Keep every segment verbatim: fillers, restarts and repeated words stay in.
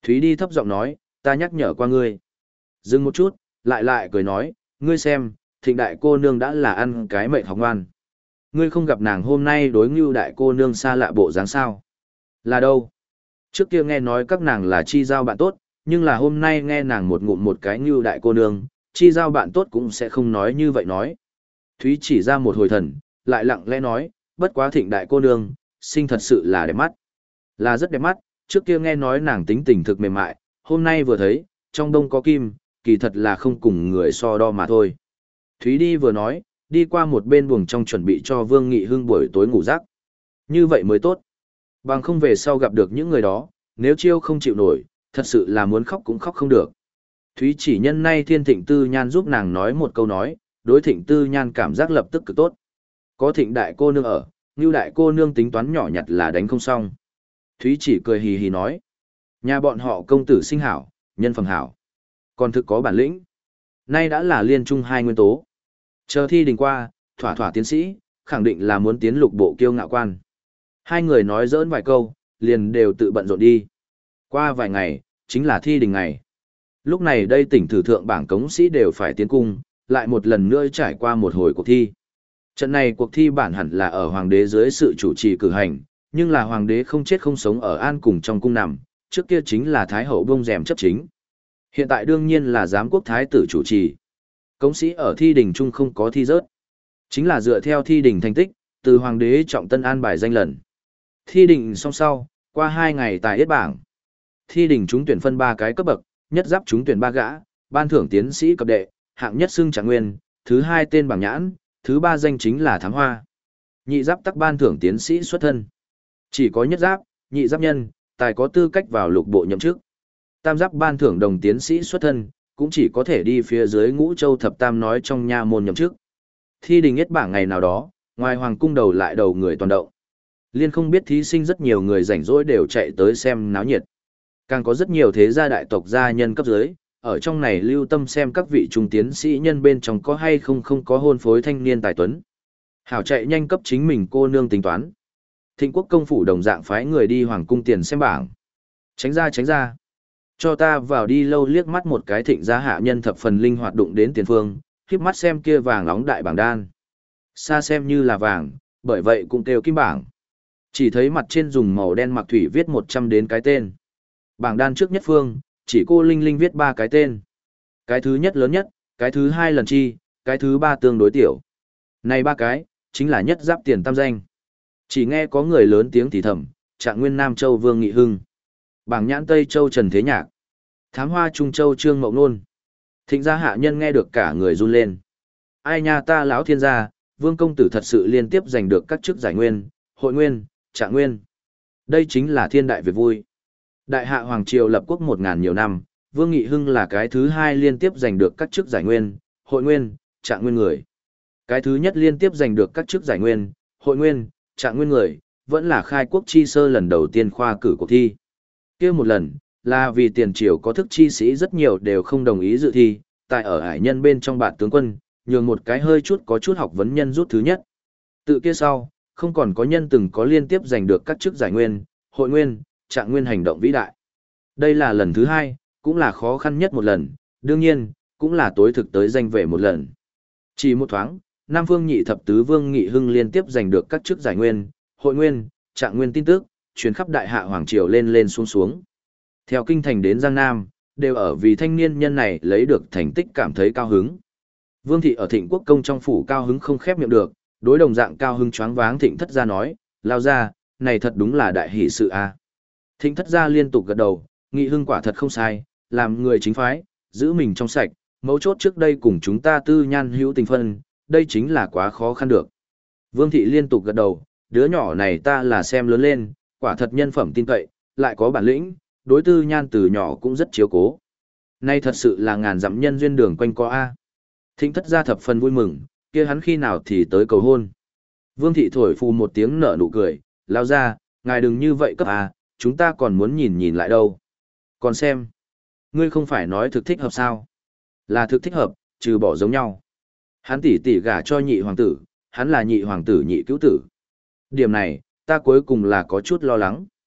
Thúy đi thấp giọng nói, ta nhắc nhở qua ngươi. Dừng một chút, lại lại cười nói, ngươi xem, thịnh đại cô nương đã là ăn cái mệnh học ngoan. Ngươi không gặp nàng hôm nay đối ngưu đại cô nương xa lạ bộ dáng sao? Là đâu? Trước kia nghe nói các nàng là chi giao bạn tốt, nhưng là hôm nay nghe nàng một ngụm một cái ngưu đại cô nương, chi giao bạn tốt cũng sẽ không nói như vậy nói. Thúy chỉ ra một hồi thần, lại lặng lẽ nói, bất quá thịnh đại cô nương, sinh thật sự là đẹp mắt. Là rất đẹp mắt, trước kia nghe nói nàng tính tình thực mềm mại, hôm nay vừa thấy, trong đông có kim, kỳ thật là không cùng người so đo mà thôi. Thúy đi vừa nói, đi qua một bên buồng trong chuẩn bị cho Vương Nghị Hưng buổi tối ngủ giấc. Như vậy mới tốt. Bằng không về sau gặp được những người đó, nếu chiêu không chịu nổi, thật sự là muốn khóc cũng khóc không được. Thúy chỉ nhân nay Thiên Thịnh Tư Nhan giúp nàng nói một câu nói, đối Thịnh Tư Nhan cảm giác lập tức cực tốt. Có Thịnh đại cô nương ở, Ngưu đại cô nương tính toán nhỏ nhặt là đánh không xong. Thúy chỉ cười hì hì nói, nhà bọn họ công tử sinh hảo, nhân phẩm hảo, còn thực có bản lĩnh. Nay đã là liên trung hai nguyên tố. Chờ thi đình qua, thỏa thỏa tiến sĩ, khẳng định là muốn tiến lục bộ kiêu ngạo quan. Hai người nói giỡn vài câu, liền đều tự bận rộn đi. Qua vài ngày, chính là thi đình ngày. Lúc này đây tỉnh thử thượng bảng cống sĩ đều phải tiến cung, lại một lần nữa trải qua một hồi cuộc thi. Trận này cuộc thi bản hẳn là ở hoàng đế dưới sự chủ trì cử hành, nhưng là hoàng đế không chết không sống ở an cùng trong cung nằm, trước kia chính là thái hậu bông rèm chấp chính. Hiện tại đương nhiên là giám quốc thái tử chủ trì. Cống sĩ ở thi đình chung không có thi rớt. Chính là dựa theo thi đình thành tích, từ hoàng đế trọng tân an bài danh lần. Thi đình xong sau, qua hai ngày tài yết bảng. Thi đình trúng tuyển phân ba cái cấp bậc, nhất giáp trúng tuyển ba gã, ban thưởng tiến sĩ cấp đệ, hạng nhất xưng trạng nguyên, thứ hai tên bảng nhãn, thứ ba danh chính là thám hoa. Nhị giáp tắc ban thưởng tiến sĩ xuất thân. Chỉ có nhất giáp, nhị giáp nhân, tài có tư cách vào lục bộ nhậm chức. Tam giáp ban thưởng đồng tiến sĩ xuất thân, cũng chỉ có thể đi phía dưới Ngũ Châu thập tam nói trong nha môn nhậm chức. Thi đình yết bảng ngày nào đó, ngoài hoàng cung đầu lại đầu người toàn động. Liên không biết thí sinh rất nhiều người rảnh rỗi đều chạy tới xem náo nhiệt. Càng có rất nhiều thế gia đại tộc gia nhân cấp dưới, ở trong này lưu tâm xem các vị trung tiến sĩ nhân bên trong có hay không không có hôn phối thanh niên tài tuấn. Hảo chạy nhanh cấp chính mình cô nương tính toán. Thịnh quốc công phủ đồng dạng phái người đi hoàng cung tiền xem bảng. Tránh ra tránh ra. Cho ta vào đi lâu liếc mắt một cái thịnh gia hạ nhân thập phần linh hoạt đụng đến tiền phương, khiếp mắt xem kia vàng nóng đại bảng đan. Xa xem như là vàng, bởi vậy cũng kêu kim bảng. Chỉ thấy mặt trên dùng màu đen mặc thủy viết một trăm đến cái tên. Bảng đan trước nhất phương, chỉ cô Linh Linh viết ba cái tên. Cái thứ nhất lớn nhất, cái thứ hai lần chi, cái thứ ba tương đối tiểu. Này ba cái, chính là nhất giáp tiền tam danh. Chỉ nghe có người lớn tiếng thì thầm, Trạng Nguyên Nam Châu Vương Nghị Hưng, bảng nhãn Tây Châu Trần Thế Nhạc, thám hoa Trung Châu Trương Mậu Nôn. Thịnh gia hạ nhân nghe được cả người run lên. Ai nha ta lão thiên gia, Vương công tử thật sự liên tiếp giành được các chức giải nguyên, hội nguyên, trạng nguyên. Đây chính là thiên đại việc vui. Đại hạ hoàng triều lập quốc một ngàn nhiều năm, Vương Nghị Hưng là cái thứ hai liên tiếp giành được các chức giải nguyên, hội nguyên, trạng nguyên người. Cái thứ nhất liên tiếp giành được các chức giải nguyên, hội nguyên, trạng nguyên người, vẫn là khai quốc chi sơ lần đầu tiên khoa cử cuộc thi. Kia một lần, là vì tiền triều có thức chi sĩ rất nhiều đều không đồng ý dự thi, tại ở hải nhân bên trong bản tướng quân, nhường một cái hơi chút có chút học vấn nhân rút thứ nhất. Tự kia sau, không còn có nhân từng có liên tiếp giành được các chức giải nguyên, hội nguyên, trạng nguyên hành động vĩ đại. Đây là lần thứ hai, cũng là khó khăn nhất một lần, đương nhiên, cũng là tối thực tới danh về một lần. Chỉ một thoáng, Nam Phương nhị thập tứ Vương Nghị Hưng liên tiếp giành được các chức giải nguyên, hội nguyên, trạng nguyên tin tức, truyền khắp đại hạ hoàng triều lên lên xuống xuống. Theo kinh thành đến Giang Nam, đều ở vì thanh niên nhân này lấy được thành tích cảm thấy cao hứng. Vương thị ở Thịnh Quốc công trong phủ cao hứng không khép miệng được, đối đồng dạng cao hứng choáng váng Thịnh thất gia nói, lao ra, này thật đúng là đại hỷ sự a. Thịnh thất gia liên tục gật đầu, Nghị Hưng quả thật không sai, làm người chính phái, giữ mình trong sạch, mấu chốt trước đây cùng chúng ta tư nhan hữu tình phân, đây chính là quá khó khăn được. Vương thị liên tục gật đầu, đứa nhỏ này ta là xem lớn lên, quả thật nhân phẩm tin cậy, lại có bản lĩnh, đối tư nhan từ nhỏ cũng rất chiếu cố. Nay thật sự là ngàn dặm nhân duyên đường quanh co a. Thịnh thất gia thập phần vui mừng, kia hắn khi nào thì tới cầu hôn. Vương thị thổi phù một tiếng nở nụ cười, lao ra, ngài đừng như vậy cấp a, chúng ta còn muốn nhìn nhìn lại đâu. Còn xem, ngươi không phải nói thực thích hợp sao? Là thực thích hợp, trừ bỏ giống nhau. Hắn tỷ tỷ gả cho nhị hoàng tử, hắn là nhị hoàng tử nhị cứu tử. Điểm này, ta cuối cùng là có chút lo lắng.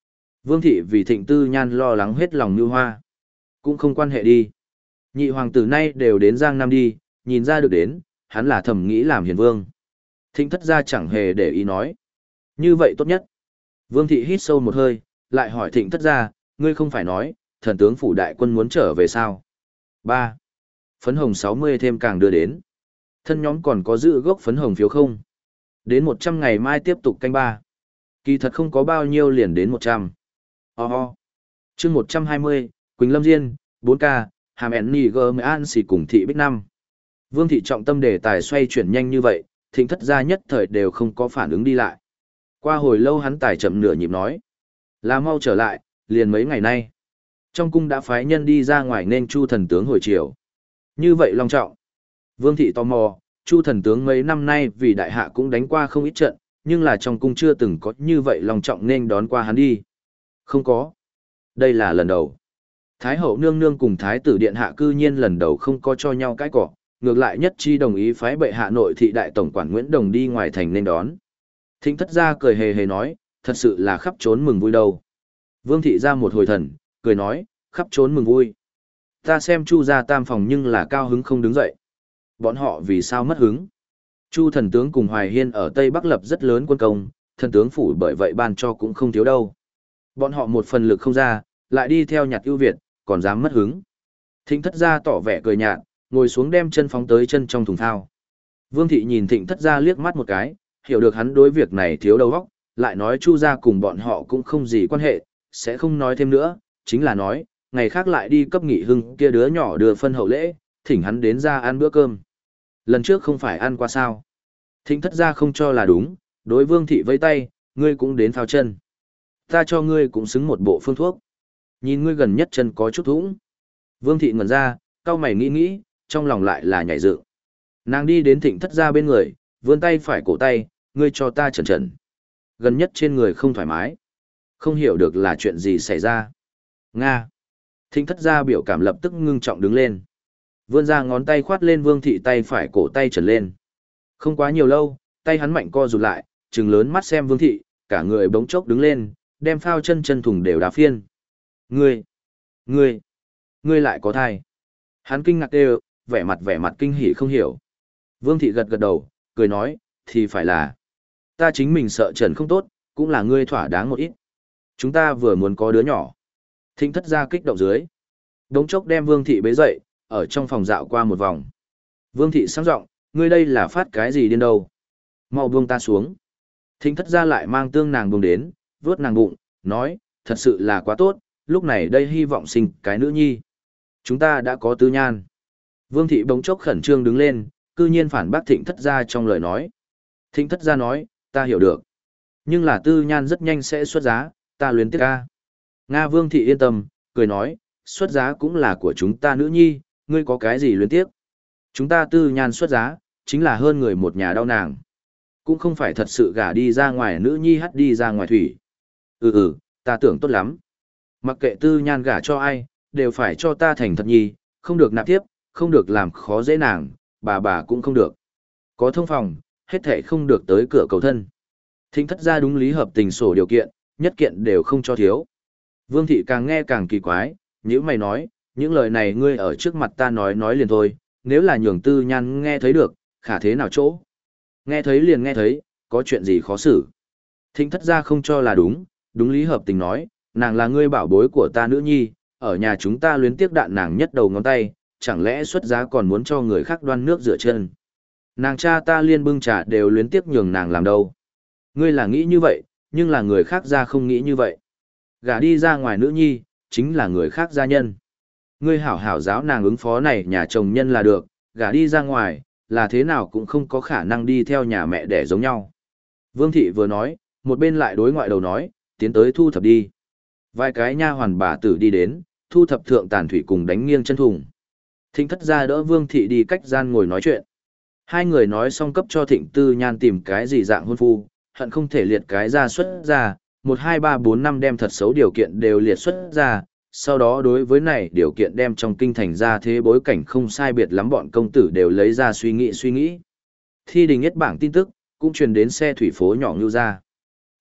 Vương thị vì Thịnh Tư Nhan lo lắng hết lòng như hoa. Cũng không quan hệ đi. Nhị hoàng tử nay đều đến Giang Nam đi, nhìn ra được đến, hắn là thầm nghĩ làm hiền vương. Thịnh thất gia chẳng hề để ý nói. Như vậy tốt nhất. Vương thị hít sâu một hơi, lại hỏi thịnh thất gia, ngươi không phải nói, thần tướng phủ đại quân muốn trở về sao? Ba. Phấn hồng sáu mươi thêm càng đưa đến. Thân nhóm còn có giữ gốc phấn hồng phiếu không? Đến một trăm ngày mai tiếp tục canh ba. Kỳ thật không có bao nhiêu liền đến một trăm. Oh oh. Chương một trăm hai mươi, Quỳnh Lâm Diên, bốn K, Hàm ẻn nì gơ mới an xì cùng thị bích năm. Vương thị trọng tâm đề tài xoay chuyển nhanh như vậy, thịnh thất gia nhất thời đều không có phản ứng đi lại. Qua hồi lâu hắn tài chậm nửa nhịp nói. Là mau trở lại, liền mấy ngày nay. Trong cung đã phái nhân đi ra ngoài nên Chu thần tướng hồi chiều. Như vậy long trọng. Vương thị tò mò, Chu thần tướng mấy năm nay vì đại hạ cũng đánh qua không ít trận, nhưng là trong cung chưa từng có như vậy long trọng nên đón qua hắn đi. Không có. Đây là lần đầu. Thái hậu nương nương cùng thái tử điện hạ cư nhiên lần đầu không có cho nhau cái cỏ, ngược lại nhất chi đồng ý phái bệ hạ nội thị đại tổng quản Nguyễn Đồng đi ngoài thành nên đón. Thịnh thất gia cười hề hề nói, thật sự là khắp trốn mừng vui đâu. Vương thị ra một hồi thần, cười nói, khắp trốn mừng vui. Ta xem Chu gia tam phòng nhưng là cao hứng không đứng dậy. Bọn họ vì sao mất hứng? Chu thần tướng cùng Hoài Hiên ở Tây Bắc lập rất lớn quân công, thần tướng phủ bởi vậy ban cho cũng không thiếu đâu. Bọn họ một phần lực không ra, lại đi theo nhặt ưu việt, còn dám mất hứng. Thịnh thất gia tỏ vẻ cười nhạt, ngồi xuống đem chân phóng tới chân trong thùng thao. Vương thị nhìn thịnh thất gia liếc mắt một cái, hiểu được hắn đối việc này thiếu đầu óc, lại nói Chu gia cùng bọn họ cũng không gì quan hệ, sẽ không nói thêm nữa, chính là nói, ngày khác lại đi cấp nghị hưng kia đứa nhỏ đưa phân hậu lễ, thỉnh hắn đến ra ăn bữa cơm. Lần trước không phải ăn qua sao. Thịnh thất gia không cho là đúng, đối Vương thị vẫy tay, ngươi cũng đến phao chân. Ta cho ngươi cũng xứng một bộ phương thuốc. Nhìn ngươi gần nhất chân có chút thủng. Vương thị ngẩn ra, cau mày nghĩ nghĩ, trong lòng lại là nhảy dựng. Nàng đi đến thịnh thất gia bên người, vươn tay phải cổ tay, ngươi cho ta chẩn chẩn. Gần nhất trên người không thoải mái. Không hiểu được là chuyện gì xảy ra. Nga. Thịnh thất gia biểu cảm lập tức ngưng trọng đứng lên. Vươn ra ngón tay khoát lên Vương thị tay phải cổ tay trần lên. Không quá nhiều lâu, tay hắn mạnh co rụt lại, trừng lớn mắt xem Vương thị, cả người bỗng chốc đứng lên, đem phao chân chân thùng đều đá phiên. Ngươi, ngươi, ngươi lại có thai. Hắn kinh ngạc đều, vẻ mặt vẻ mặt kinh hỉ không hiểu. Vương thị gật gật đầu, cười nói, thì phải là. Ta chính mình sợ trần không tốt, cũng là ngươi thỏa đáng một ít. Chúng ta vừa muốn có đứa nhỏ. Thịnh thất gia kích động dưới. Đống chốc đem Vương thị bế dậy, ở trong phòng dạo qua một vòng. Vương thị sáng giọng, ngươi đây là phát cái gì điên đâu. Mau buông ta xuống. Thịnh thất gia lại mang tương nàng buông đến, vuốt nàng bụng, nói, thật sự là quá tốt, lúc này đây hy vọng sinh cái nữ nhi. Chúng ta đã có tư nhan. Vương thị bỗng chốc khẩn trương đứng lên, cư nhiên phản bác thịnh thất gia trong lời nói. Thịnh thất gia nói, ta hiểu được. Nhưng là tư nhan rất nhanh sẽ xuất giá, ta luyến tiếc ca. Nga Vương thị yên tâm, cười nói, xuất giá cũng là của chúng ta nữ nhi, ngươi có cái gì luyến tiếc. Chúng ta tư nhan xuất giá, chính là hơn người một nhà đau nàng. Cũng không phải thật sự gả đi ra ngoài nữ nhi hắt đi ra ngoài thủy. Ừ ừ, ta tưởng tốt lắm. Mặc kệ tư nhan gả cho ai, đều phải cho ta thành thật nhi, không được nạp tiếp, không được làm khó dễ nàng, bà bà cũng không được. Có thông phòng, hết thể không được tới cửa cầu thân. Thịnh thất gia đúng lý hợp tình sổ điều kiện, nhất kiện đều không cho thiếu. Vương thị càng nghe càng kỳ quái, nhữ mày nói, những lời này ngươi ở trước mặt ta nói nói liền thôi, nếu là nhường tư nhan nghe thấy được, khả thế nào chỗ. Nghe thấy liền nghe thấy, có chuyện gì khó xử. Thịnh thất gia không cho là đúng, đúng lý hợp tình nói, nàng là ngươi bảo bối của ta nữ nhi, ở nhà chúng ta luyến tiếc đạn nàng nhất đầu ngón tay, chẳng lẽ xuất giá còn muốn cho người khác đoan nước rửa chân. Nàng cha ta liên bưng trà đều luyến tiếc nhường nàng làm đâu. Ngươi là nghĩ như vậy, nhưng là người khác ra không nghĩ như vậy. Gả đi ra ngoài nữ nhi, chính là người khác gia nhân. Ngươi hảo hảo giáo nàng ứng phó này nhà chồng nhân là được, gả đi ra ngoài, là thế nào cũng không có khả năng đi theo nhà mẹ đẻ giống nhau. Vương thị vừa nói, một bên lại đối ngoại đầu nói, tiến tới thu thập đi. Vài cái nha hoàn bà tử đi đến, thu thập thượng tàn thủy cùng đánh nghiêng chân thùng. Thịnh thất gia đỡ Vương thị đi cách gian ngồi nói chuyện. Hai người nói xong cấp cho Thịnh Tư Nhan tìm cái gì dạng hôn phu, hận không thể liệt cái ra xuất ra, một hai ba bốn năm đem thật xấu điều kiện đều liệt xuất ra, sau đó đối với này điều kiện đem trong kinh thành ra thế bối cảnh không sai biệt lắm bọn công tử đều lấy ra suy nghĩ suy nghĩ. Thi đình nhất bảng tin tức, cũng truyền đến xe thủy phố nhỏ Ngưu ra.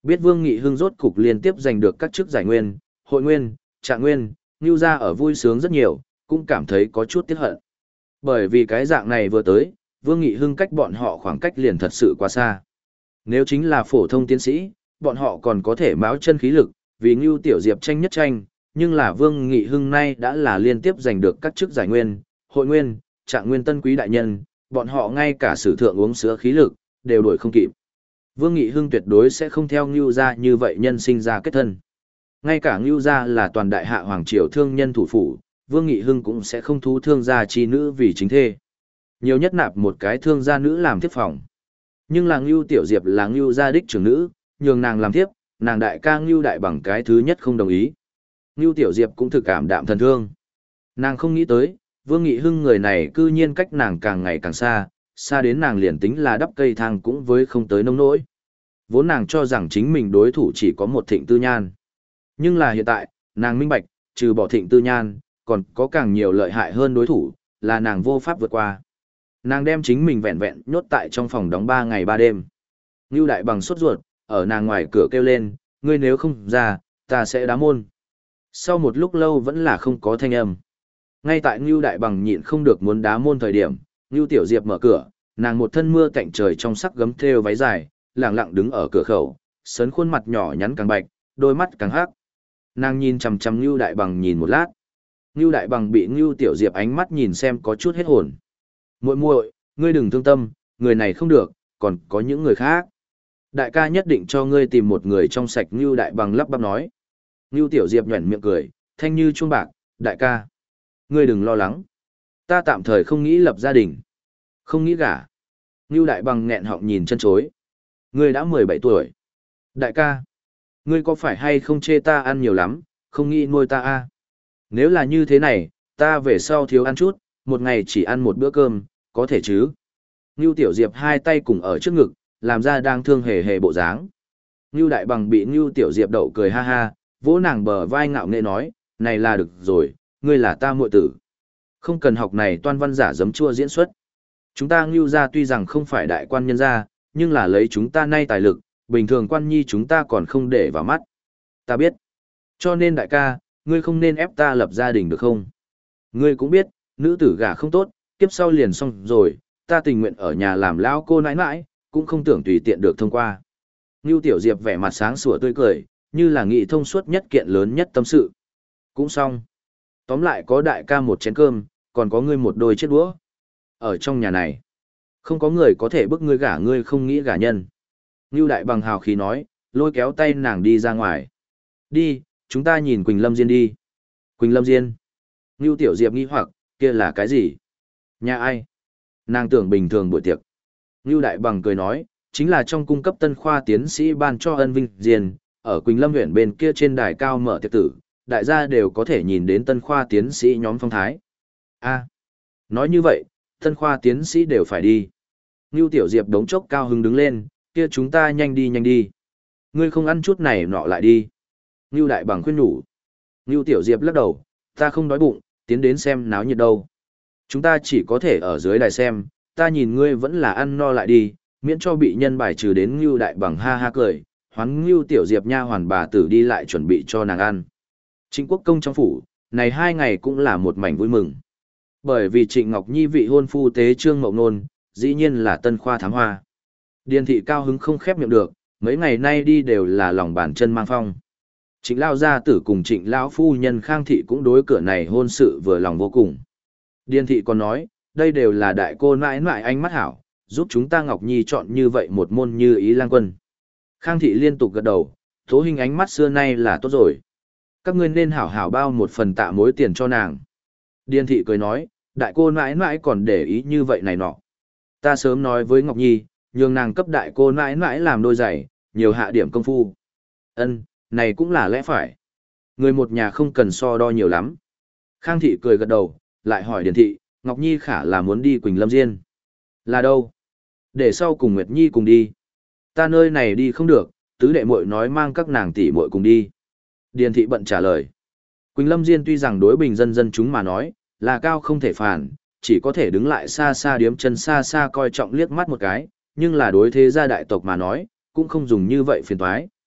Biết Vương Nghị Hưng rốt cục liên tiếp giành được các chức giải nguyên, hội nguyên, trạng nguyên, Ngưu gia ở vui sướng rất nhiều, cũng cảm thấy có chút tiếc hận. Bởi vì cái dạng này vừa tới, Vương Nghị Hưng cách bọn họ khoảng cách liền thật sự quá xa. Nếu chính là phổ thông tiến sĩ, bọn họ còn có thể máu chân khí lực, vì Ngưu Tiểu Diệp tranh nhất tranh, nhưng là Vương Nghị Hưng nay đã là liên tiếp giành được các chức giải nguyên, hội nguyên, trạng nguyên tân quý đại nhân, bọn họ ngay cả sử thượng uống sữa khí lực, đều đuổi không kịp. Vương Nghị Hưng tuyệt đối sẽ không theo Ngưu gia như vậy nhân sinh ra kết thân. Ngay cả Ngưu gia là toàn đại hạ hoàng triều thương nhân thủ phủ, Vương Nghị Hưng cũng sẽ không thú thương gia chi nữ vì chính thê. Nhiều nhất nạp một cái thương gia nữ làm tiếp phòng. Nhưng là Ngưu Tiểu Diệp là Ngưu gia đích trưởng nữ, nhường nàng làm tiếp, nàng đại ca Ngưu Đại Bằng cái thứ nhất không đồng ý. Ngưu Tiểu Diệp cũng thực cảm đạm thần thương. Nàng không nghĩ tới, Vương Nghị Hưng người này cư nhiên cách nàng càng ngày càng xa, xa đến nàng liền tính là đắp cây thang cũng với không tới nông nỗi. Vốn nàng cho rằng chính mình đối thủ chỉ có một Thịnh Tư Nhan. Nhưng là hiện tại, nàng minh bạch, trừ bỏ Thịnh Tư Nhan, còn có càng nhiều lợi hại hơn đối thủ, là nàng vô pháp vượt qua. Nàng đem chính mình vẹn vẹn nhốt tại trong phòng đóng ba ngày ba đêm. Ngưu Đại Bằng sốt ruột, ở nàng ngoài cửa kêu lên, ngươi nếu không ra, ta sẽ đá môn. Sau một lúc lâu vẫn là không có thanh âm. Ngay tại Ngưu Đại Bằng nhịn không được muốn đá môn thời điểm, Ngưu Tiểu Diệp mở cửa, nàng một thân mưa cạnh trời trong sắc gấm thêu váy dài, lẳng lặng đứng ở cửa khẩu, sấn khuôn mặt nhỏ nhắn càng bạch, đôi mắt càng hắc. Nàng nhìn chằm chằm Ngưu Đại Bằng nhìn một lát. Ngưu Đại Bằng bị Ngưu Tiểu Diệp ánh mắt nhìn xem có chút hết hồn. Muội muội, ngươi đừng thương tâm, người này không được, còn có những người khác. Đại ca nhất định cho ngươi tìm một người trong sạch. Ngưu Đại Bằng lắp bắp nói. Ngưu Tiểu Diệp nhuẩn miệng cười, thanh như chuông bạc, đại ca. Ngươi đừng lo lắng. Ta tạm thời không nghĩ lập gia đình. Không nghĩ gả. Ngưu Đại Bằng nghẹn họng nhìn chân chối. Ngươi đã mười bảy tuổi. Đại ca. Ngươi có phải hay không chê ta ăn nhiều lắm, không nghĩ nuôi ta a? Nếu là như thế này, ta về sau thiếu ăn chút, một ngày chỉ ăn một bữa cơm, có thể chứ? Ngưu Tiểu Diệp hai tay cùng ở trước ngực, làm ra đang thương hề hề bộ dáng. Ngưu Đại Bằng bị Ngưu Tiểu Diệp đậu cười ha ha, vỗ nàng bờ vai ngạo nghễ nói, này là được rồi, ngươi là ta muội tử. Không cần học này toan văn giả giấm chua diễn xuất. Chúng ta Ngưu gia tuy rằng không phải đại quan nhân gia, nhưng là lấy chúng ta nay tài lực, bình thường quan nhi chúng ta còn không để vào mắt. Ta biết. Cho nên đại ca, ngươi không nên ép ta lập gia đình được không? Ngươi cũng biết, nữ tử gả không tốt, kiếp sau liền xong rồi, ta tình nguyện ở nhà làm lão cô nãi nãi, cũng không tưởng tùy tiện được thông qua. Ngưu Tiểu Diệp vẻ mặt sáng sủa tươi cười, như là nghị thông suốt nhất kiện lớn nhất tâm sự. Cũng xong. Tóm lại có đại ca một chén cơm, còn có ngươi một đôi chiếc đũa. Ở trong nhà này, không có người có thể bức ngươi gả ngươi không nghĩ gả nhân. Ngưu Đại Bằng hào khí nói, lôi kéo tay nàng đi ra ngoài. Đi, chúng ta nhìn Quỳnh Lâm Diên đi. Quỳnh Lâm Diên. Ngưu Tiểu Diệp nghi hoặc, kia là cái gì? Nhà ai? Nàng tưởng bình thường buổi tiệc. Ngưu Đại Bằng cười nói, chính là trong cung cấp tân khoa tiến sĩ ban cho ân vinh diên, ở Quỳnh Lâm huyện bên kia trên đài cao mở tiệc tử, đại gia đều có thể nhìn đến tân khoa tiến sĩ nhóm phong thái. A, nói như vậy, tân khoa tiến sĩ đều phải đi. Ngưu Tiểu Diệp đống chốc cao hứng đứng lên, kia chúng ta nhanh đi nhanh đi. Ngươi không ăn chút này nọ lại đi. Ngưu Đại Bằng khuyên nhủ. Ngưu Tiểu Diệp lắc đầu, ta không đói bụng, tiến đến xem náo nhiệt đâu. Chúng ta chỉ có thể ở dưới đài xem, ta nhìn ngươi vẫn là ăn no lại đi, miễn cho bị nhân bài trừ đến Ngưu Đại Bằng ha ha cười, hoán Ngưu Tiểu Diệp nha hoàn bà tử đi lại chuẩn bị cho nàng ăn. Trịnh Quốc công trong phủ, này hai ngày cũng là một mảnh vui mừng. Bởi vì Trịnh Ngọc Nhi vị hôn phu tế Trương Mộng Nôn, dĩ nhiên là tân khoa thám hoa. Điền thị cao hứng không khép miệng được, mấy ngày nay đi đều là lòng bàn chân mang phong. Trịnh Lao gia tử cùng Trịnh Lão phu nhân Khang thị cũng đối cửa này hôn sự vừa lòng vô cùng. Điền thị còn nói, đây đều là đại cô nãi nãi ánh mắt hảo, giúp chúng ta Ngọc Nhi chọn như vậy một môn như ý lang quân. Khang thị liên tục gật đầu, Tố Hình ánh mắt xưa nay là tốt rồi. Các ngươi nên hảo hảo bao một phần tạ mối tiền cho nàng. Điền thị cười nói, đại cô nãi nãi còn để ý như vậy này nọ. Ta sớm nói với Ngọc Nhi, nhường nàng cấp đại cô nãi nãi làm đôi giày, nhiều hạ điểm công phu. Ân, này cũng là lẽ phải. Người một nhà không cần so đo nhiều lắm. Khang thị cười gật đầu, lại hỏi Điền thị, Ngọc Nhi khả là muốn đi Quỳnh Lâm Diên. Là đâu? Để sau cùng Nguyệt Nhi cùng đi. Ta nơi này đi không được, tứ đệ muội nói mang các nàng tỷ muội cùng đi. Điền thị bận trả lời. Quỳnh Lâm Diên tuy rằng đối bình dân dân chúng mà nói, là cao không thể phản, chỉ có thể đứng lại xa xa điếm chân xa xa coi trọng liếc mắt một cái, nhưng là đối thế gia đại tộc mà nói, cũng không dùng như vậy phiền toái.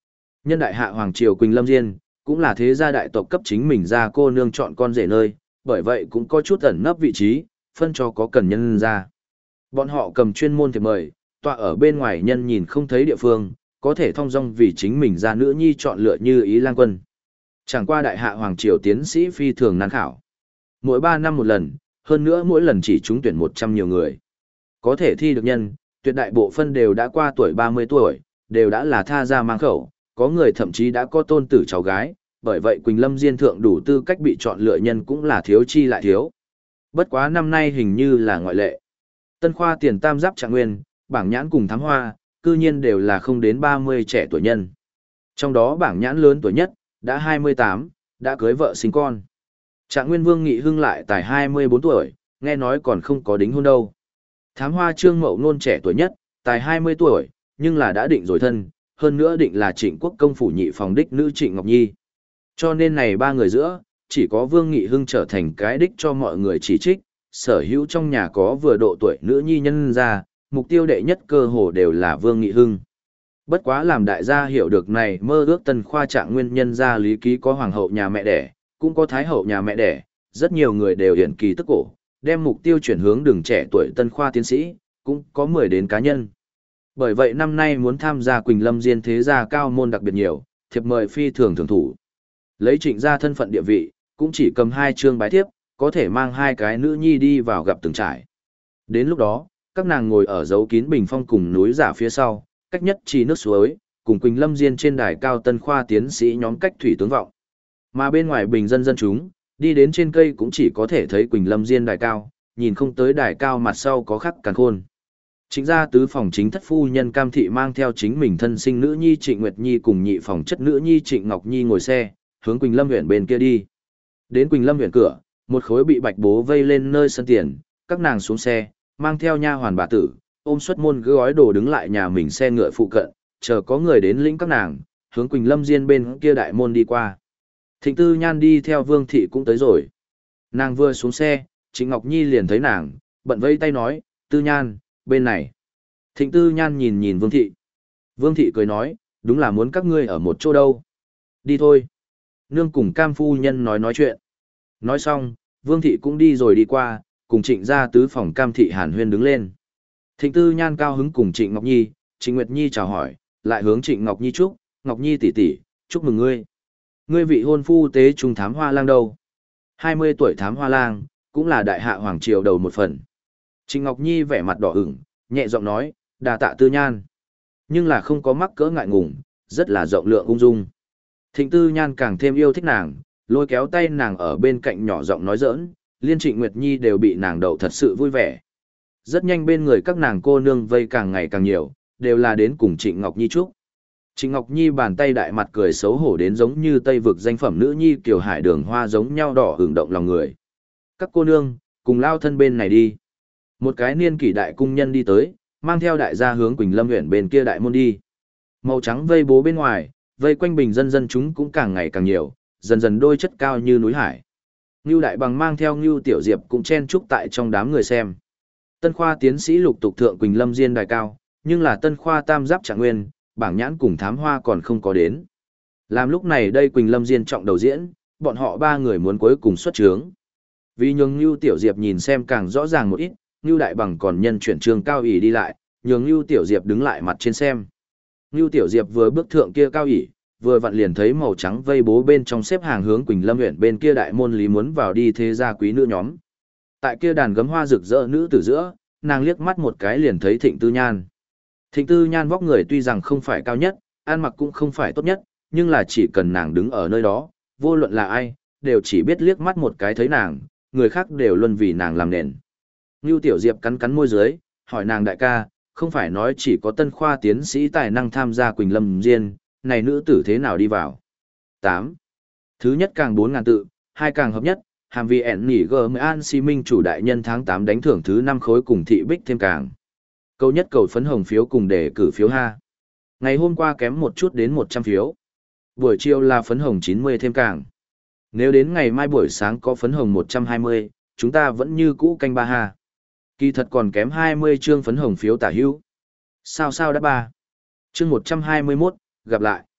Nhân đại hạ Hoàng Triều Quỳnh Lâm Diên, cũng là thế gia đại tộc cấp chính mình ra cô nương chọn con rể nơi, bởi vậy cũng có chút ẩn nấp vị trí, phân cho có cần nhân ra. Bọn họ cầm chuyên môn thiệp mời, tọa ở bên ngoài nhân nhìn không thấy địa phương, có thể thông dong vì chính mình ra nữ nhi chọn lựa như ý lang quân. Chẳng qua đại hạ Hoàng Triều tiến sĩ phi thường nan khảo. Mỗi ba năm một lần, hơn nữa mỗi lần chỉ trúng tuyển một trăm nhiều người. Có thể thi được nhân, tuyệt đại bộ phân đều đã qua tuổi ba mươi tuổi, đều đã là tha gia mang khẩu, có người thậm chí đã có tôn tử cháu gái, bởi vậy Quỳnh Lâm Diên thượng đủ tư cách bị chọn lựa nhân cũng là thiếu chi lại thiếu. Bất quá năm nay hình như là ngoại lệ. Tân khoa tiền tam giáp trạng nguyên, bảng nhãn cùng thám hoa, cư nhiên đều là không đến ba mươi trẻ tuổi nhân. Trong đó bảng nhãn lớn tuổi nhất, đã hai mươi tám, đã cưới vợ sinh con. Trạng nguyên Vương Nghị Hưng lại tài hai mươi bốn tuổi, nghe nói còn không có đính hôn đâu. Thám hoa Trương Mậu Nôn trẻ tuổi nhất, tài hai mươi tuổi, nhưng là đã định rồi thân, hơn nữa định là Trịnh Quốc công phủ nhị phòng đích nữ Trịnh Ngọc Nhi. Cho nên này ba người giữa, chỉ có Vương Nghị Hưng trở thành cái đích cho mọi người chỉ trích, sở hữu trong nhà có vừa độ tuổi nữ nhi nhân ra, mục tiêu đệ nhất cơ hồ đều là Vương Nghị Hưng. Bất quá làm đại gia hiểu được này mơ ước tân khoa trạng nguyên nhân ra lý ký có hoàng hậu nhà mẹ đẻ, cũng có thái hậu nhà mẹ đẻ, rất nhiều người đều hiển kỳ tức cổ, đem mục tiêu chuyển hướng đường trẻ tuổi tân khoa tiến sĩ, cũng có mười đến cá nhân. Bởi vậy năm nay muốn tham gia Quỳnh Lâm Diên thế gia cao môn đặc biệt nhiều, thiệp mời phi thường thường thủ. Lấy Trịnh gia thân phận địa vị, cũng chỉ cầm hai chương bái thiếp, có thể mang hai cái nữ nhi đi vào gặp từng trải. Đến lúc đó, các nàng ngồi ở dấu kín bình phong cùng núi giả phía sau, cách nhất trì nước suối, cùng Quỳnh Lâm Diên trên đài cao tân khoa tiến sĩ nhóm cách thủy tướng vọng. Mà bên ngoài bình dân dân chúng, đi đến trên cây cũng chỉ có thể thấy Quỳnh Lâm Diên đài cao, nhìn không tới đài cao mặt sau có khắc càn khôn. Chính gia tứ phòng chính thất phu nhân Cam Thị mang theo chính mình thân sinh nữ nhi Trịnh Nguyệt Nhi cùng nhị phòng chất nữ nhi Trịnh Ngọc Nhi ngồi xe, hướng Quỳnh Lâm huyện bên kia đi. Đến Quỳnh Lâm huyện cửa, một khối bị bạch bố vây lên nơi sân tiền, các nàng xuống xe, mang theo nha hoàn bà tử, ôm xuất môn gói đồ đứng lại nhà mình xe ngựa phụ cận, chờ có người đến lĩnh các nàng, hướng Quỳnh Lâm Diên bên kia đại môn đi qua. Thịnh Tư Nhan đi theo Vương Thị cũng tới rồi. Nàng vừa xuống xe, Trịnh Ngọc Nhi liền thấy nàng, bận vây tay nói, Tư Nhan, bên này. Thịnh Tư Nhan nhìn nhìn Vương Thị. Vương Thị cười nói, đúng là muốn các ngươi ở một chỗ đâu. Đi thôi. Nương cùng Cam phu nhân nói nói chuyện. Nói xong, Vương Thị cũng đi rồi đi qua, cùng Trịnh gia tứ phòng Cam Thị Hàn Huyên đứng lên. Thịnh Tư Nhan cao hứng cùng Trịnh Ngọc Nhi, Trịnh Nguyệt Nhi chào hỏi, lại hướng Trịnh Ngọc Nhi chúc, Ngọc Nhi tỷ tỷ, chúc mừng ngươi. Ngươi vị hôn phu tế trung thám hoa lang đâu? hai mươi tuổi thám hoa lang, cũng là đại hạ hoàng triều đầu một phần. Trịnh Ngọc Nhi vẻ mặt đỏ ửng, nhẹ giọng nói, đà tạ Tư Nhan. Nhưng là không có mắc cỡ ngại ngùng, rất là rộng lượng ung dung. Thịnh Tư Nhan càng thêm yêu thích nàng, lôi kéo tay nàng ở bên cạnh nhỏ giọng nói giỡn, liên Trịnh Nguyệt Nhi đều bị nàng đậu thật sự vui vẻ. Rất nhanh bên người các nàng cô nương vây càng ngày càng nhiều, đều là đến cùng Trịnh Ngọc Nhi chúc. Trịnh Ngọc Nhi bàn tay đại mặt cười xấu hổ đến giống như Tây vực danh phẩm nữ nhi kiều hải đường hoa giống nhau đỏ hưởng động lòng người. Các cô nương, cùng lao thân bên này đi. Một cái niên kỷ đại cung nhân đi tới, mang theo đại gia hướng Quỳnh Lâm huyện bên kia đại môn đi. Màu trắng vây bố bên ngoài, vây quanh bình dân dân chúng cũng càng ngày càng nhiều, dần dần đôi chất cao như núi hải. Ngưu Đại Bằng mang theo Ngưu Tiểu Diệp cũng chen chúc tại trong đám người xem. Tân khoa tiến sĩ lục tục thượng Quỳnh Lâm Diên đài cao, nhưng là tân khoa tam giáp trạng nguyên, bảng nhãn cùng thám hoa còn không có đến. Làm lúc này đây Quỳnh Lâm Diên trọng đầu diễn, bọn họ ba người muốn cuối cùng xuất trướng. Vì nhường Ngưu Tiểu Diệp nhìn xem càng rõ ràng một ít, Ngưu Đại Bằng còn nhân chuyển trường cao ỷ đi lại, nhường Ngưu Tiểu Diệp đứng lại mặt trên xem. Ngưu Tiểu Diệp vừa bước thượng kia cao ỷ, vừa vặn liền thấy màu trắng vây bố bên trong xếp hàng hướng Quỳnh Lâm huyện bên kia đại môn lý muốn vào đi thế gia quý nữ nhóm. Tại kia đàn gấm hoa rực rỡ nữ tử giữa, nàng liếc mắt một cái liền thấy Thịnh Tư Nhan. Thịnh Tư Nhan vóc người tuy rằng không phải cao nhất, ăn mặc cũng không phải tốt nhất, nhưng là chỉ cần nàng đứng ở nơi đó, vô luận là ai, đều chỉ biết liếc mắt một cái thấy nàng, người khác đều luân vì nàng làm nền. Ngưu Tiểu Diệp cắn cắn môi dưới, hỏi nàng đại ca, không phải nói chỉ có tân khoa tiến sĩ tài năng tham gia Quỳnh Lâm Diên, này nữ tử thế nào đi vào? tám. Thứ nhất càng bốn ngàn tự, hai càng hợp nhất, hàm vì ẻn nỉ gờ mới an si minh chủ đại nhân tháng tám đánh thưởng thứ năm khối cùng thị bích thêm càng. Câu nhất cầu phấn hồng phiếu cùng để cử phiếu ha. Ngày hôm qua kém một chút đến một trăm phiếu. Buổi chiều là phấn hồng chín mươi thêm càng. Nếu đến ngày mai buổi sáng có phấn hồng một trăm hai mươi, chúng ta vẫn như cũ canh ba ha. Kỳ thật còn kém hai mươi chương phấn hồng phiếu tả hữu. Sao sao đã ba. Chương một trăm hai mươi mốt, gặp lại.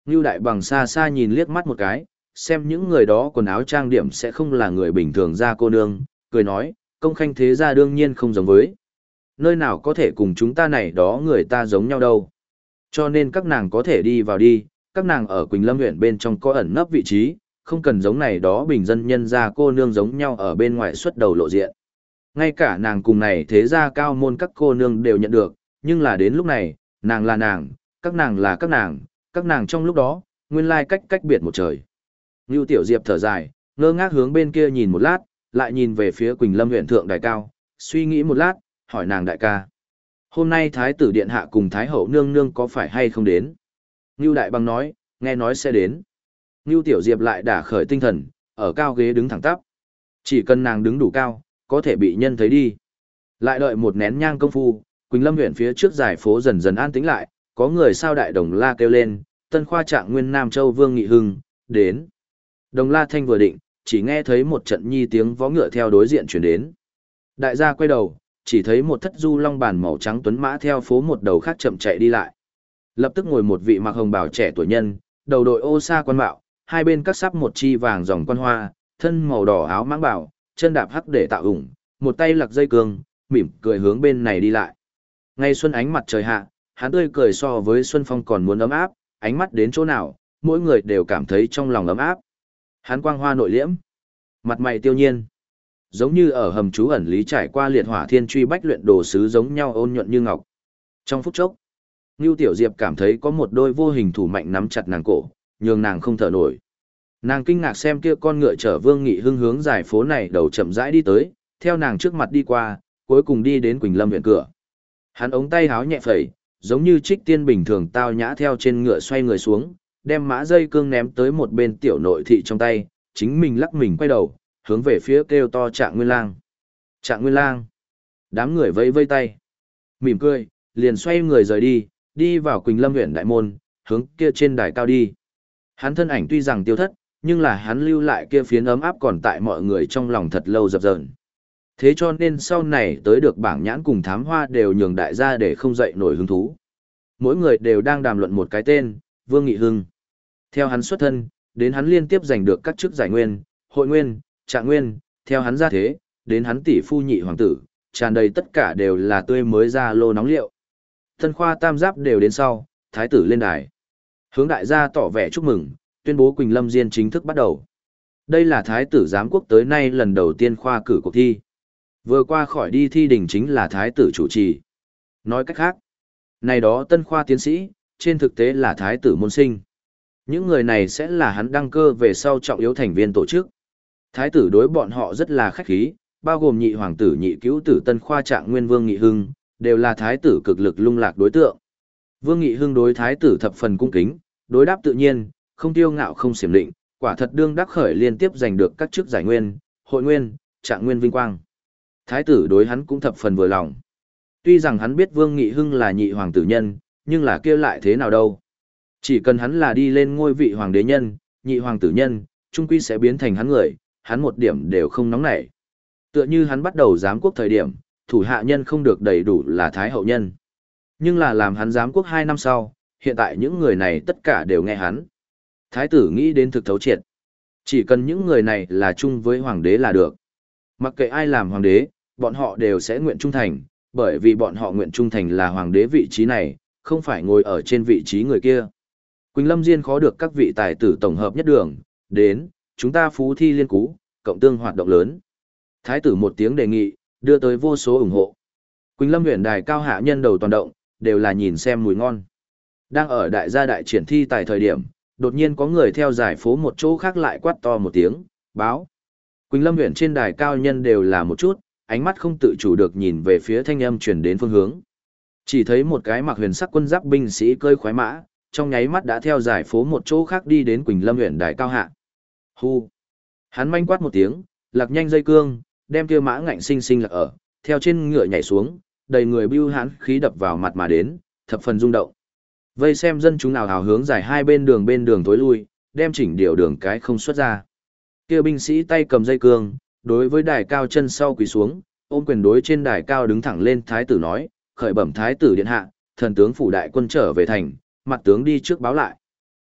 Ngưu Đại Bằng xa xa nhìn liếc mắt một cái, xem những người đó quần áo trang điểm sẽ không là người bình thường ra cô nương, cười nói, công khanh thế gia đương nhiên không giống với. Nơi nào có thể cùng chúng ta này đó người ta giống nhau đâu. Cho nên các nàng có thể đi vào đi, các nàng ở Quỳnh Lâm huyện bên trong có ẩn nấp vị trí, không cần giống này đó bình dân nhân gia cô nương giống nhau ở bên ngoài xuất đầu lộ diện. Ngay cả nàng cùng này thế gia cao môn các cô nương đều nhận được, nhưng là đến lúc này, nàng là nàng, các nàng là các nàng, các nàng trong lúc đó, nguyên lai cách cách biệt một trời. Ngưu Tiểu Diệp thở dài, ngơ ngác hướng bên kia nhìn một lát, lại nhìn về phía Quỳnh Lâm huyện thượng đài cao, suy nghĩ một lát, hỏi nàng đại ca. Hôm nay Thái tử Điện Hạ cùng Thái hậu nương nương có phải hay không đến? Ngưu Đại Bằng nói, nghe nói sẽ đến. Ngưu Tiểu Diệp lại đả khởi tinh thần, ở cao ghế đứng thẳng tắp. Chỉ cần nàng đứng đủ cao, có thể bị nhân thấy đi. Lại đợi một nén nhang công phu, Quỳnh Lâm huyện phía trước giải phố dần dần an tĩnh lại, có người sao đại đồng la kêu lên, Tân Khoa Trạng Nguyên Nam Châu Vương Nghị Hưng, đến. Đồng la thanh vừa định, chỉ nghe thấy một trận nhi tiếng vó ngựa theo đối diện chuyển đến. Đại gia quay đầu, chỉ thấy một thất du long bàn màu trắng tuấn mã theo phố một đầu khác chậm chạy đi lại. Lập tức ngồi một vị mặc hồng bào trẻ tuổi nhân, đầu đội ô sa quan mạo, hai bên cắt sắp một chi vàng dòng quan hoa, thân màu đỏ áo mãng bảo, chân đạp hắc để tạo ủng, một tay lặc dây cương, mỉm cười hướng bên này đi lại. Ngay xuân ánh mặt trời hạ, hắn tươi cười so với xuân phong còn muốn ấm áp, ánh mắt đến chỗ nào, mỗi người đều cảm thấy trong lòng ấm áp. Hắn quang hoa nội liễm, mặt mày tiêu nhiên, giống như ở hầm trú ẩn lý trải qua liệt hỏa thiên truy bách luyện đồ sứ giống nhau ôn nhuận như ngọc. Trong phút chốc, Ngưu Tiểu Diệp cảm thấy có một đôi vô hình thủ mạnh nắm chặt nàng cổ, nhường nàng không thở nổi. Nàng kinh ngạc xem kia con ngựa chở Vương Nghị Hưng hướng dài phố này đầu chậm rãi đi tới, theo nàng trước mặt đi qua, cuối cùng đi đến Quỳnh Lâm huyện cửa. Hắn ống tay háo nhẹ phẩy, giống như trích tiên bình thường tao nhã theo trên ngựa xoay người xuống, đem mã dây cương ném tới một bên tiểu nội thị trong tay, chính mình lắc mình quay đầu, hướng về phía kêu to Trạng Nguyên Lang. Trạng Nguyên Lang. Đám người vẫy vây tay, mỉm cười, liền xoay người rời đi, đi vào Quỳnh Lâm huyện đại môn, hướng kia trên đài cao đi. Hắn thân ảnh tuy rằng tiêu thất, nhưng là hắn lưu lại kia phiến ấm áp còn tại mọi người trong lòng thật lâu dập dờn. Thế cho nên sau này tới được bảng nhãn cùng thám hoa đều nhường đại gia để không dậy nổi hứng thú. Mỗi người đều đang đàm luận một cái tên, Vương Nghị Hưng. Theo hắn xuất thân, đến hắn liên tiếp giành được các chức giải nguyên, hội nguyên, trạng nguyên, theo hắn ra thế, đến hắn tỷ phu nhị hoàng tử, tràn đầy tất cả đều là tươi mới ra lô nóng liệu. Tân khoa tam giáp đều đến sau, thái tử lên đài. Hướng đại gia tỏ vẻ chúc mừng, tuyên bố Quỳnh Lâm Diên chính thức bắt đầu. Đây là thái tử giám quốc tới nay lần đầu tiên khoa cử cuộc thi. Vừa qua khỏi đi thi đình chính là thái tử chủ trì. Nói cách khác, này đó tân khoa tiến sĩ, trên thực tế là thái tử môn sinh. Những người này sẽ là hắn đăng cơ về sau trọng yếu thành viên tổ chức. Thái tử đối bọn họ rất là khách khí, bao gồm nhị hoàng tử nhị cứu tử tân khoa Trạng Nguyên Vương Nghị Hưng, đều là thái tử cực lực lung lạc đối tượng. Vương Nghị Hưng đối thái tử thập phần cung kính, đối đáp tự nhiên, không tiêu ngạo không xiểm định, quả thật đương đắc khởi liên tiếp giành được các chức giải nguyên, hội nguyên, Trạng Nguyên vinh quang. Thái tử đối hắn cũng thập phần vừa lòng. Tuy rằng hắn biết Vương Nghị Hưng là nhị hoàng tử nhân, nhưng là kia lại thế nào đâu. Chỉ cần hắn là đi lên ngôi vị hoàng đế nhân, nhị hoàng tử nhân, trung quy sẽ biến thành hắn người, hắn một điểm đều không nóng nảy. Tựa như hắn bắt đầu giám quốc thời điểm, thủ hạ nhân không được đầy đủ là thái hậu nhân. Nhưng là làm hắn giám quốc hai năm sau, hiện tại những người này tất cả đều nghe hắn. Thái tử nghĩ đến thực thấu triệt. Chỉ cần những người này là chung với hoàng đế là được. Mặc kệ ai làm hoàng đế, bọn họ đều sẽ nguyện trung thành, bởi vì bọn họ nguyện trung thành là hoàng đế vị trí này, không phải ngồi ở trên vị trí người kia. Quỳnh Lâm Diên khó được các vị tài tử tổng hợp nhất đường, đến, chúng ta phú thi liên cú, cộng tương hoạt động lớn. Thái tử một tiếng đề nghị, đưa tới vô số ủng hộ. Quỳnh Lâm huyện đài cao hạ nhân đầu toàn động, đều là nhìn xem mùi ngon. Đang ở đại gia đại triển thi tại thời điểm, đột nhiên có người theo giải phố một chỗ khác lại quát to một tiếng, báo. Quỳnh Lâm huyện trên đài cao nhân đều là một chút, ánh mắt không tự chủ được nhìn về phía thanh âm truyền đến phương hướng. Chỉ thấy một cái mặc huyền sắc quân giáp binh sĩ cơi khoái mã, trong nháy mắt đã theo giải phố một chỗ khác đi đến Quỳnh Lâm huyện đài cao hạ. Hu. Hắn manh quát một tiếng, lạc nhanh dây cương, đem kia mã ngạnh sinh sinh lạc ở, theo trên ngựa nhảy xuống, đầy người bưu hãn khí đập vào mặt mà đến, thập phần rung động. Vây xem dân chúng nào hào hướng giải hai bên đường bên đường tối lui, đem chỉnh điều đường cái không xuất ra. Kia binh sĩ tay cầm dây cương, đối với đài cao chân sau quỳ xuống, ôm quyền đối trên đài cao đứng thẳng lên thái tử nói, khởi bẩm thái tử điện hạ, thần tướng phủ đại quân trở về thành, mặt tướng đi trước báo lại.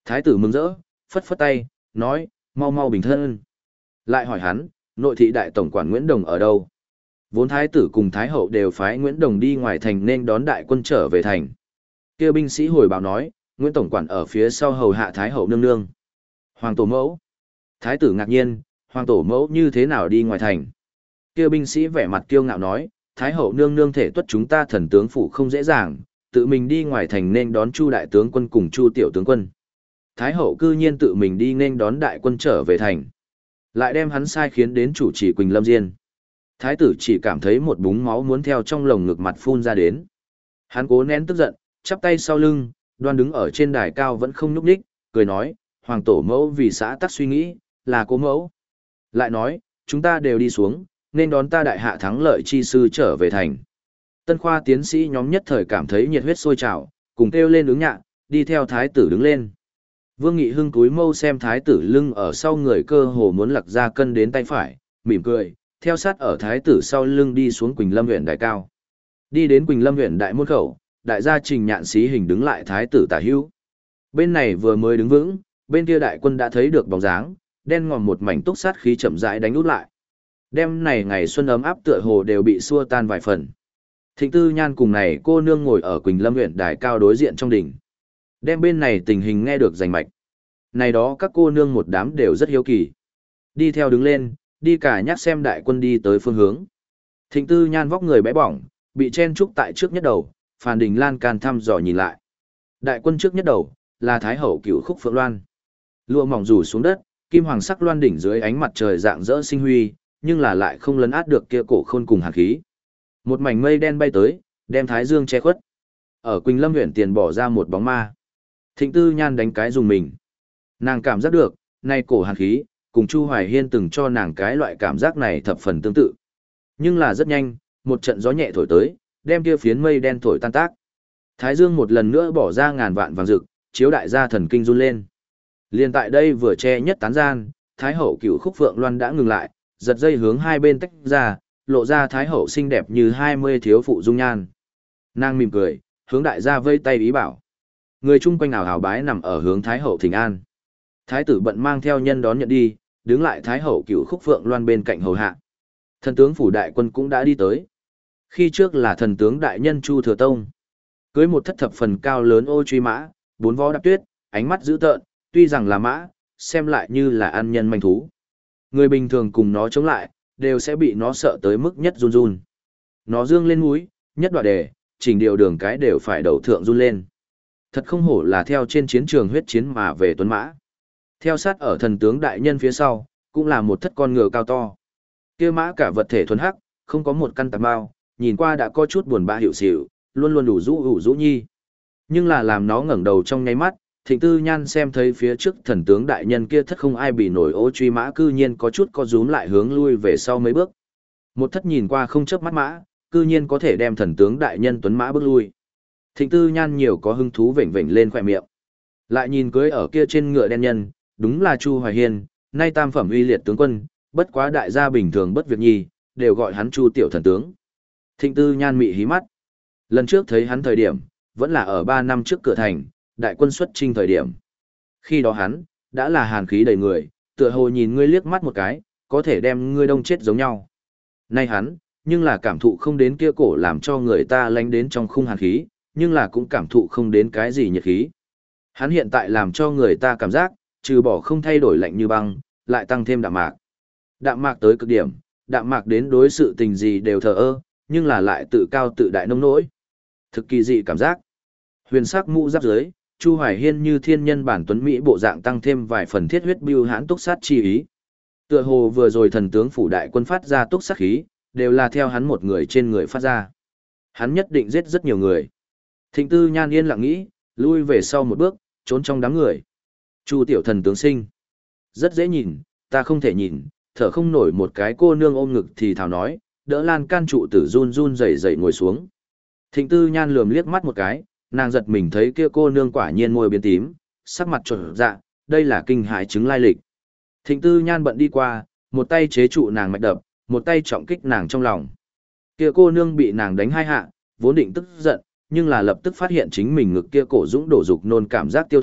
Thái tử mừng rỡ, phất phất tay, nói, mau mau bình thân. Lại hỏi hắn, nội thị đại tổng quản Nguyễn Đồng ở đâu? Vốn thái tử cùng thái hậu đều phái Nguyễn Đồng đi ngoài thành nên đón đại quân trở về thành. Kêu binh sĩ hồi báo nói, Nguyễn tổng quản ở phía sau hầu hạ thái hậu nương nương. Hoàng tổ mẫu. Thái tử ngạc nhiên, hoàng tổ mẫu như thế nào đi ngoài thành? Kêu binh sĩ vẻ mặt kiêu ngạo nói, thái hậu nương nương thể tuất chúng ta thần tướng phủ không dễ dàng, tự mình đi ngoài thành nên đón Chu đại tướng quân cùng Chu tiểu tướng quân. Thái hậu cư nhiên tự mình đi nên đón đại quân trở về thành. Lại đem hắn sai khiến đến chủ trì Quỳnh Lâm Diên. Thái tử chỉ cảm thấy một búng máu muốn theo trong lồng ngực mặt phun ra đến. Hắn cố nén tức giận, chắp tay sau lưng, đoan đứng ở trên đài cao vẫn không nhúc nhích, cười nói, hoàng tổ mẫu vì xã tắc suy nghĩ, là cố mẫu. Lại nói, chúng ta đều đi xuống, nên đón ta đại hạ thắng lợi chi sư trở về thành. Tân khoa tiến sĩ nhóm nhất thời cảm thấy nhiệt huyết sôi trào, cùng kêu lên ứng nhạ, đi theo thái tử đứng lên. Vương Nghị Hưng cúi mâu xem thái tử lưng ở sau người cơ hồ muốn lặc ra cân đến tay phải, mỉm cười, theo sát ở thái tử sau lưng đi xuống Quỳnh Lâm huyện đại cao. Đi đến Quỳnh Lâm huyện đại môn khẩu, đại gia Trình Nhạn xí hình đứng lại thái tử tả hữu. Bên này vừa mới đứng vững, bên kia đại quân đã thấy được bóng dáng, đen ngòm một mảnh túc sát khí chậm rãi đánh út lại. Đêm này ngày xuân ấm áp tựa hồ đều bị xua tan vài phần. Thịnh Tư Nhan cùng này cô nương ngồi ở Quỳnh Lâm huyện đài cao đối diện trong đỉnh. Đem bên này tình hình nghe được rành mạch. Này đó các cô nương một đám đều rất hiếu kỳ. Đi theo đứng lên, đi cả nhắc xem đại quân đi tới phương hướng. Thịnh Tư Nhan vóc người bé bỏng, bị chen trúc tại trước nhất đầu, Phan Đình Lan can thăm dò nhìn lại. Đại quân trước nhất đầu, là Thái hậu Cửu Khúc Phượng Loan. Lụa mỏng rủ xuống đất, kim hoàng sắc loan đỉnh dưới ánh mặt trời dạng dỡ sinh huy, nhưng là lại không lấn át được kia cổ khôn cùng hàn khí. Một mảnh mây đen bay tới, đem thái dương che khuất. Ở Quỳnh Lâm huyện tiền bỏ ra một bóng ma. Thịnh Tư Nhan đánh cái dùng mình. Nàng cảm giác được, nay cổ hàn khí, cùng Chu Hoài Hiên từng cho nàng cái loại cảm giác này thập phần tương tự. Nhưng là rất nhanh, một trận gió nhẹ thổi tới, đem kia phiến mây đen thổi tan tác. Thái dương một lần nữa bỏ ra ngàn vạn vàng rực, chiếu đại gia thần kinh run lên. Liên tại đây vừa che nhất tán gian, Thái hậu Cửu Khúc Phượng Loan đã ngừng lại, giật dây hướng hai bên tách ra, lộ ra Thái hậu xinh đẹp như hai mươi thiếu phụ dung nhan. Nàng mỉm cười, hướng đại gia vây tay ý bảo. Người chung quanh ảo hào bái nằm ở hướng Thái hậu thỉnh an. Thái tử bận mang theo nhân đón nhận đi, đứng lại Thái hậu Cửu Khúc Phượng Loan bên cạnh hầu hạ. Thần tướng phủ đại quân cũng đã đi tới. Khi trước là thần tướng đại nhân Chu Thừa Tông. Cưới một thất thập phần cao lớn ô truy mã, bốn vó đạp tuyết, ánh mắt dữ tợn, tuy rằng là mã, xem lại như là ăn nhân manh thú. Người bình thường cùng nó chống lại, đều sẽ bị nó sợ tới mức nhất run run. Nó dương lên mũi, nhất đoạn đề, chỉnh điều đường cái đều phải đầu thượng run lên. Thật không hổ là theo trên chiến trường huyết chiến mà về tuấn mã. Theo sát ở thần tướng đại nhân phía sau, cũng là một thất con ngựa cao to. Kia mã cả vật thể thuần hắc, không có một căn tạp bao, nhìn qua đã có chút buồn bã hiểu xỉu, luôn luôn đủ rũ ủ rũ nhi. Nhưng là làm nó ngẩng đầu trong nháy mắt, Thịnh Tư Nhan xem thấy phía trước thần tướng đại nhân kia thất không ai bị nổi ô truy mã cư nhiên có chút co rúm lại hướng lui về sau mấy bước. Một thất nhìn qua không chớp mắt mã, cư nhiên có thể đem thần tướng đại nhân tuấn mã bước lui. Thịnh Tư Nhan nhiều có hứng thú vểnh vểnh lên khóe miệng. Lại nhìn cưới ở kia trên ngựa đen nhân, đúng là Chu Hoài Hiên, nay tam phẩm uy liệt tướng quân, bất quá đại gia bình thường bất việc nhi, đều gọi hắn Chu tiểu thần tướng. Thịnh Tư Nhan mị hí mắt. Lần trước thấy hắn thời điểm, vẫn là ở ba năm trước cửa thành, đại quân xuất chinh thời điểm. Khi đó hắn, đã là hàn khí đầy người, tựa hồ nhìn ngươi liếc mắt một cái, có thể đem ngươi đông chết giống nhau. Nay hắn, nhưng là cảm thụ không đến kia cổ làm cho người ta lánh đến trong khung hàn khí, nhưng là cũng cảm thụ không đến cái gì nhiệt khí. Hắn hiện tại làm cho người ta cảm giác, trừ bỏ không thay đổi lạnh như băng, lại tăng thêm đạm mạc. Đạm mạc tới cực điểm, đạm mạc đến đối sự tình gì đều thờ ơ, nhưng là lại tự cao tự đại nông nỗi. Thực kỳ dị cảm giác. Huyền sắc mũ giáp dưới, Chu Hoài Hiên như thiên nhân bản tuấn mỹ bộ dạng tăng thêm vài phần thiết huyết bưu hãn túc sát chi ý. Tựa hồ vừa rồi thần tướng phủ đại quân phát ra túc sát khí, đều là theo hắn một người trên người phát ra. Hắn nhất định giết rất nhiều người. Thịnh Tư Nhan yên lặng nghĩ, lui về sau một bước, trốn trong đám người. Chu tiểu thần tướng sinh. Rất dễ nhìn, ta không thể nhìn, thở không nổi một cái cô nương ôm ngực thì thào nói, đỡ lan can trụ tử run run rẩy rẩy ngồi xuống. Thịnh Tư Nhan lườm liếc mắt một cái, nàng giật mình thấy kia cô nương quả nhiên môi biến tím, sắc mặt trột dạ, đây là kinh hãi chứng lai lịch. Thịnh Tư Nhan bận đi qua, một tay chế trụ nàng mạch đập, một tay trọng kích nàng trong lòng. Kia cô nương bị nàng đánh hai hạ, vốn định tức giận, nhưng là lập tức phát hiện chính mình ngực kia cổ dũng đổ dục nôn cảm giác tiêu thất,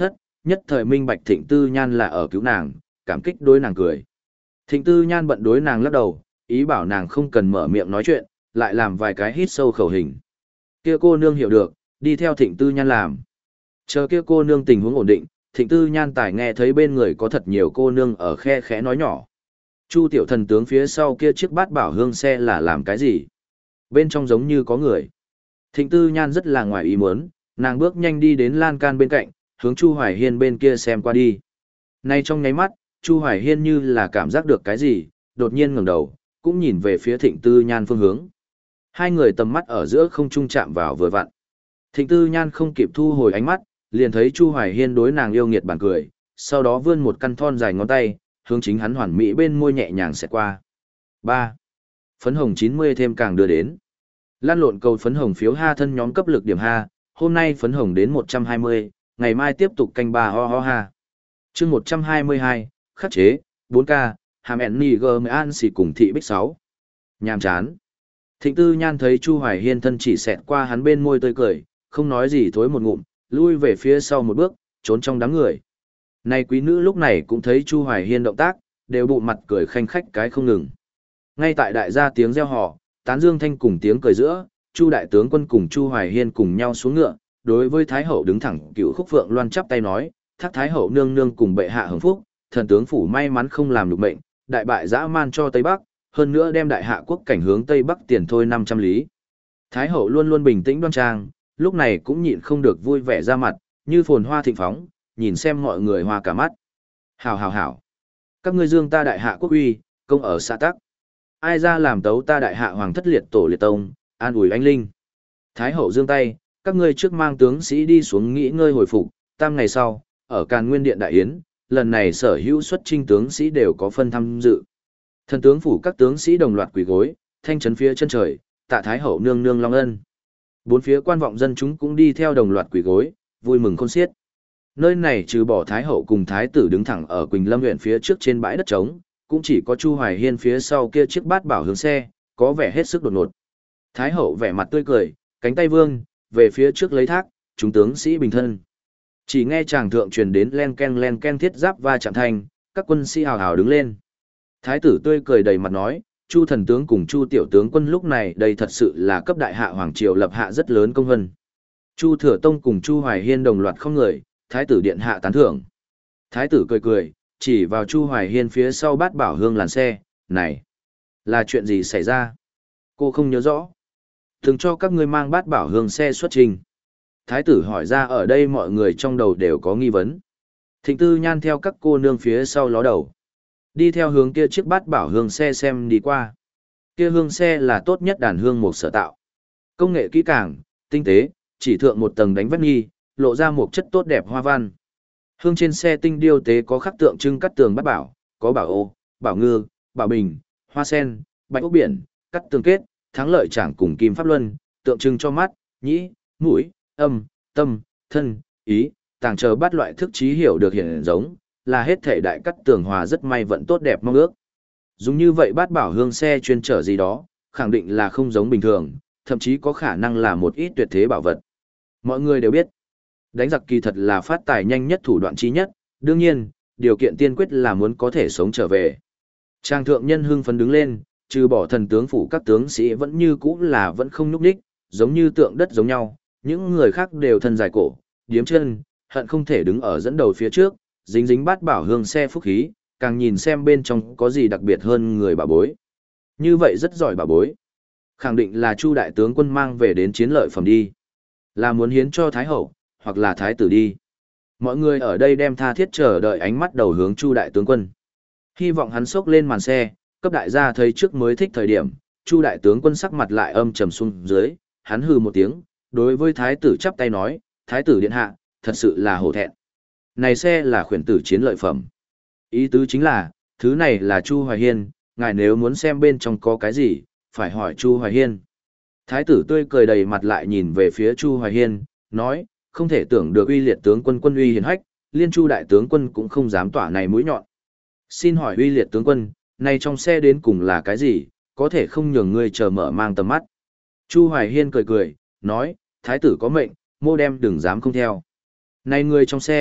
nhất thời minh bạch Thịnh Tư Nhan là ở cứu nàng, cảm kích đối nàng cười. Thịnh Tư Nhan bận đối nàng lắc đầu, ý bảo nàng không cần mở miệng nói chuyện, lại làm vài cái hít sâu khẩu hình. Kia cô nương hiểu được, đi theo Thịnh Tư Nhan làm. Chờ kia cô nương tình huống ổn định, Thịnh Tư Nhan tài nghe thấy bên người có thật nhiều cô nương ở khe khẽ nói nhỏ. Chu tiểu thần tướng phía sau kia chiếc bát bảo hương xe là làm cái gì? Bên trong giống như có người. Thịnh Tư Nhan rất là ngoài ý muốn, nàng bước nhanh đi đến lan can bên cạnh, hướng Chu Hoài Hiên bên kia xem qua đi. Nay trong nháy mắt, Chu Hoài Hiên như là cảm giác được cái gì, đột nhiên ngẩng đầu, cũng nhìn về phía Thịnh Tư Nhan phương hướng. Hai người tầm mắt ở giữa không trung chạm vào vừa vặn. Thịnh Tư Nhan không kịp thu hồi ánh mắt, liền thấy Chu Hoài Hiên đối nàng yêu nghiệt bản cười, sau đó vươn một căn thon dài ngón tay, hướng chính hắn hoàn mỹ bên môi nhẹ nhàng xẹt qua. ba. Phấn hồng chín mươi thêm càng đưa đến. Lan lộn cầu phấn hồng phiếu ha thân nhóm cấp lực điểm ha, hôm nay phấn hồng đến một trăm hai mươi, ngày mai tiếp tục canh ba ho ho ha. Chương một trăm hai mươi hai, khắc chế, bốn K, hàm ẹn nì gờ mới an xì cùng thị bích sáu. Nhàm chán. Thịnh Tư Nhan thấy Chu Hoài Hiên thân chỉ xẹt qua hắn bên môi tươi cười, không nói gì thối một ngụm, lui về phía sau một bước, trốn trong đám người. Này quý nữ lúc này cũng thấy Chu Hoài Hiên động tác, đều bụng mặt cười khanh khách cái không ngừng. Ngay tại đại gia tiếng reo hò, tán dương thanh cùng tiếng cười giữa, Chu đại tướng quân cùng Chu Hoài Hiên cùng nhau xuống ngựa, đối với Thái hậu đứng thẳng Cựu Khúc Phượng Loan chắp tay nói, thác Thái hậu nương nương cùng bệ hạ hưởng phúc, thần tướng phủ may mắn không làm được mệnh, đại bại dã man cho Tây Bắc, hơn nữa đem đại hạ quốc cảnh hướng Tây Bắc tiền thôi năm trăm lý. Thái hậu luôn luôn bình tĩnh đoan trang, lúc này cũng nhịn không được vui vẻ ra mặt, như phồn hoa thịnh phóng, nhìn xem mọi người hoa cả mắt. Hảo hảo hảo. Các ngươi dương ta đại hạ quốc uy, công ở xã tắc. Ai ra làm tấu ta đại hạ hoàng thất liệt tổ liệt tông, an ủi anh linh. Thái hậu dương tay, các ngươi trước mang tướng sĩ đi xuống nghỉ ngơi hồi phục, tam ngày sau, ở Càn Nguyên Điện đại yến, lần này sở hữu xuất chinh tướng sĩ đều có phân tham dự. Thần tướng phủ các tướng sĩ đồng loạt quỳ gối, thanh trấn phía chân trời, tạ Thái hậu nương nương long ân. Bốn phía quan vọng dân chúng cũng đi theo đồng loạt quỳ gối, vui mừng khôn xiết. Nơi này trừ bỏ Thái hậu cùng Thái tử đứng thẳng ở Quỳnh Lâm huyện phía trước trên bãi đất trống, cũng chỉ có Chu Hoài Hiên phía sau kia chiếc bát bảo hướng xe, có vẻ hết sức đột ngột. Thái hậu vẻ mặt tươi cười, cánh tay vương, về phía trước lấy thác, chúng tướng sĩ bình thân. Chỉ nghe chàng thượng truyền đến len ken len ken thiết giáp va chạm thành, các quân sĩ hào hào đứng lên. Thái tử tươi cười đầy mặt nói, Chu thần tướng cùng Chu tiểu tướng quân lúc này đây thật sự là cấp đại hạ hoàng triều lập hạ rất lớn công vân. Chu Thừa Tông cùng Chu Hoài Hiên đồng loạt không người, Thái tử điện hạ tán thưởng. Thái tử cười cười, chỉ vào Chu Hoài Hiên phía sau bát bảo hương làn xe, này, là chuyện gì xảy ra? Cô không nhớ rõ. Từng cho các ngươi mang bát bảo hương xe xuất trình. Thái tử hỏi ra ở đây mọi người trong đầu đều có nghi vấn. Thịnh Tư Nhan theo các cô nương phía sau ló đầu. Đi theo hướng kia chiếc bát bảo hương xe xem đi qua. Kia hương xe là tốt nhất đàn hương một sở tạo. Công nghệ kỹ càng, tinh tế, chỉ thượng một tầng đánh vét nghi, lộ ra một chất tốt đẹp hoa văn. Hương trên xe tinh điêu tế có khắc tượng trưng cắt tường bát bảo, có bảo ô, bảo ngư, bảo bình, hoa sen, bạch ốc biển, cắt tường kết, thắng lợi chẳng cùng kim pháp luân, tượng trưng cho mắt, nhĩ, mũi, âm, tâm, thân, ý, tàng chờ bát loại thức trí hiểu được hiện giống, là hết thể đại cắt tường hòa rất may vận tốt đẹp mong ước. Dùng như vậy bát bảo hương xe chuyên trở gì đó, khẳng định là không giống bình thường, thậm chí có khả năng là một ít tuyệt thế bảo vật. Mọi người đều biết, đánh giặc kỳ thật là phát tài nhanh nhất thủ đoạn chí nhất, đương nhiên, điều kiện tiên quyết là muốn có thể sống trở về. Trang thượng nhân hưng phấn đứng lên, trừ bỏ thần tướng phủ các tướng sĩ vẫn như cũ là vẫn không nhúc nhích, giống như tượng đất giống nhau, những người khác đều thân dài cổ, điếm chân, hận không thể đứng ở dẫn đầu phía trước, dính dính bát bảo hương xe phúc khí, càng nhìn xem bên trong có gì đặc biệt hơn người bà bối. Như vậy rất giỏi bà bối. Khẳng định là Chu đại tướng quân mang về đến chiến lợi phẩm đi. Là muốn hiến cho Thái hậu, hoặc là Thái tử đi. Mọi người ở đây đem tha thiết chờ đợi ánh mắt đầu hướng Chu đại tướng quân. Hy vọng hắn xốc lên màn xe, cấp đại gia thấy trước mới thích thời điểm, Chu đại tướng quân sắc mặt lại âm trầm xuống dưới, hắn hừ một tiếng, đối với Thái tử chắp tay nói, Thái tử điện hạ, thật sự là hổ thẹn. Này xe là khuyển tử chiến lợi phẩm. Ý tứ chính là, thứ này là Chu Hoài Hiên, ngài nếu muốn xem bên trong có cái gì, phải hỏi Chu Hoài Hiên. Thái tử tươi cười đầy mặt lại nhìn về phía Chu Hoài Hiên, nói, không thể tưởng được uy liệt tướng quân quân uy hiển hách, liên Chu đại tướng quân cũng không dám tỏa này mũi nhọn. Xin hỏi uy liệt tướng quân, này trong xe đến cùng là cái gì, có thể không nhường ngươi chờ mở mang tầm mắt. Chu Hoài Hiên cười cười, nói, thái tử có mệnh, mô đem đừng dám không theo. Này người trong xe,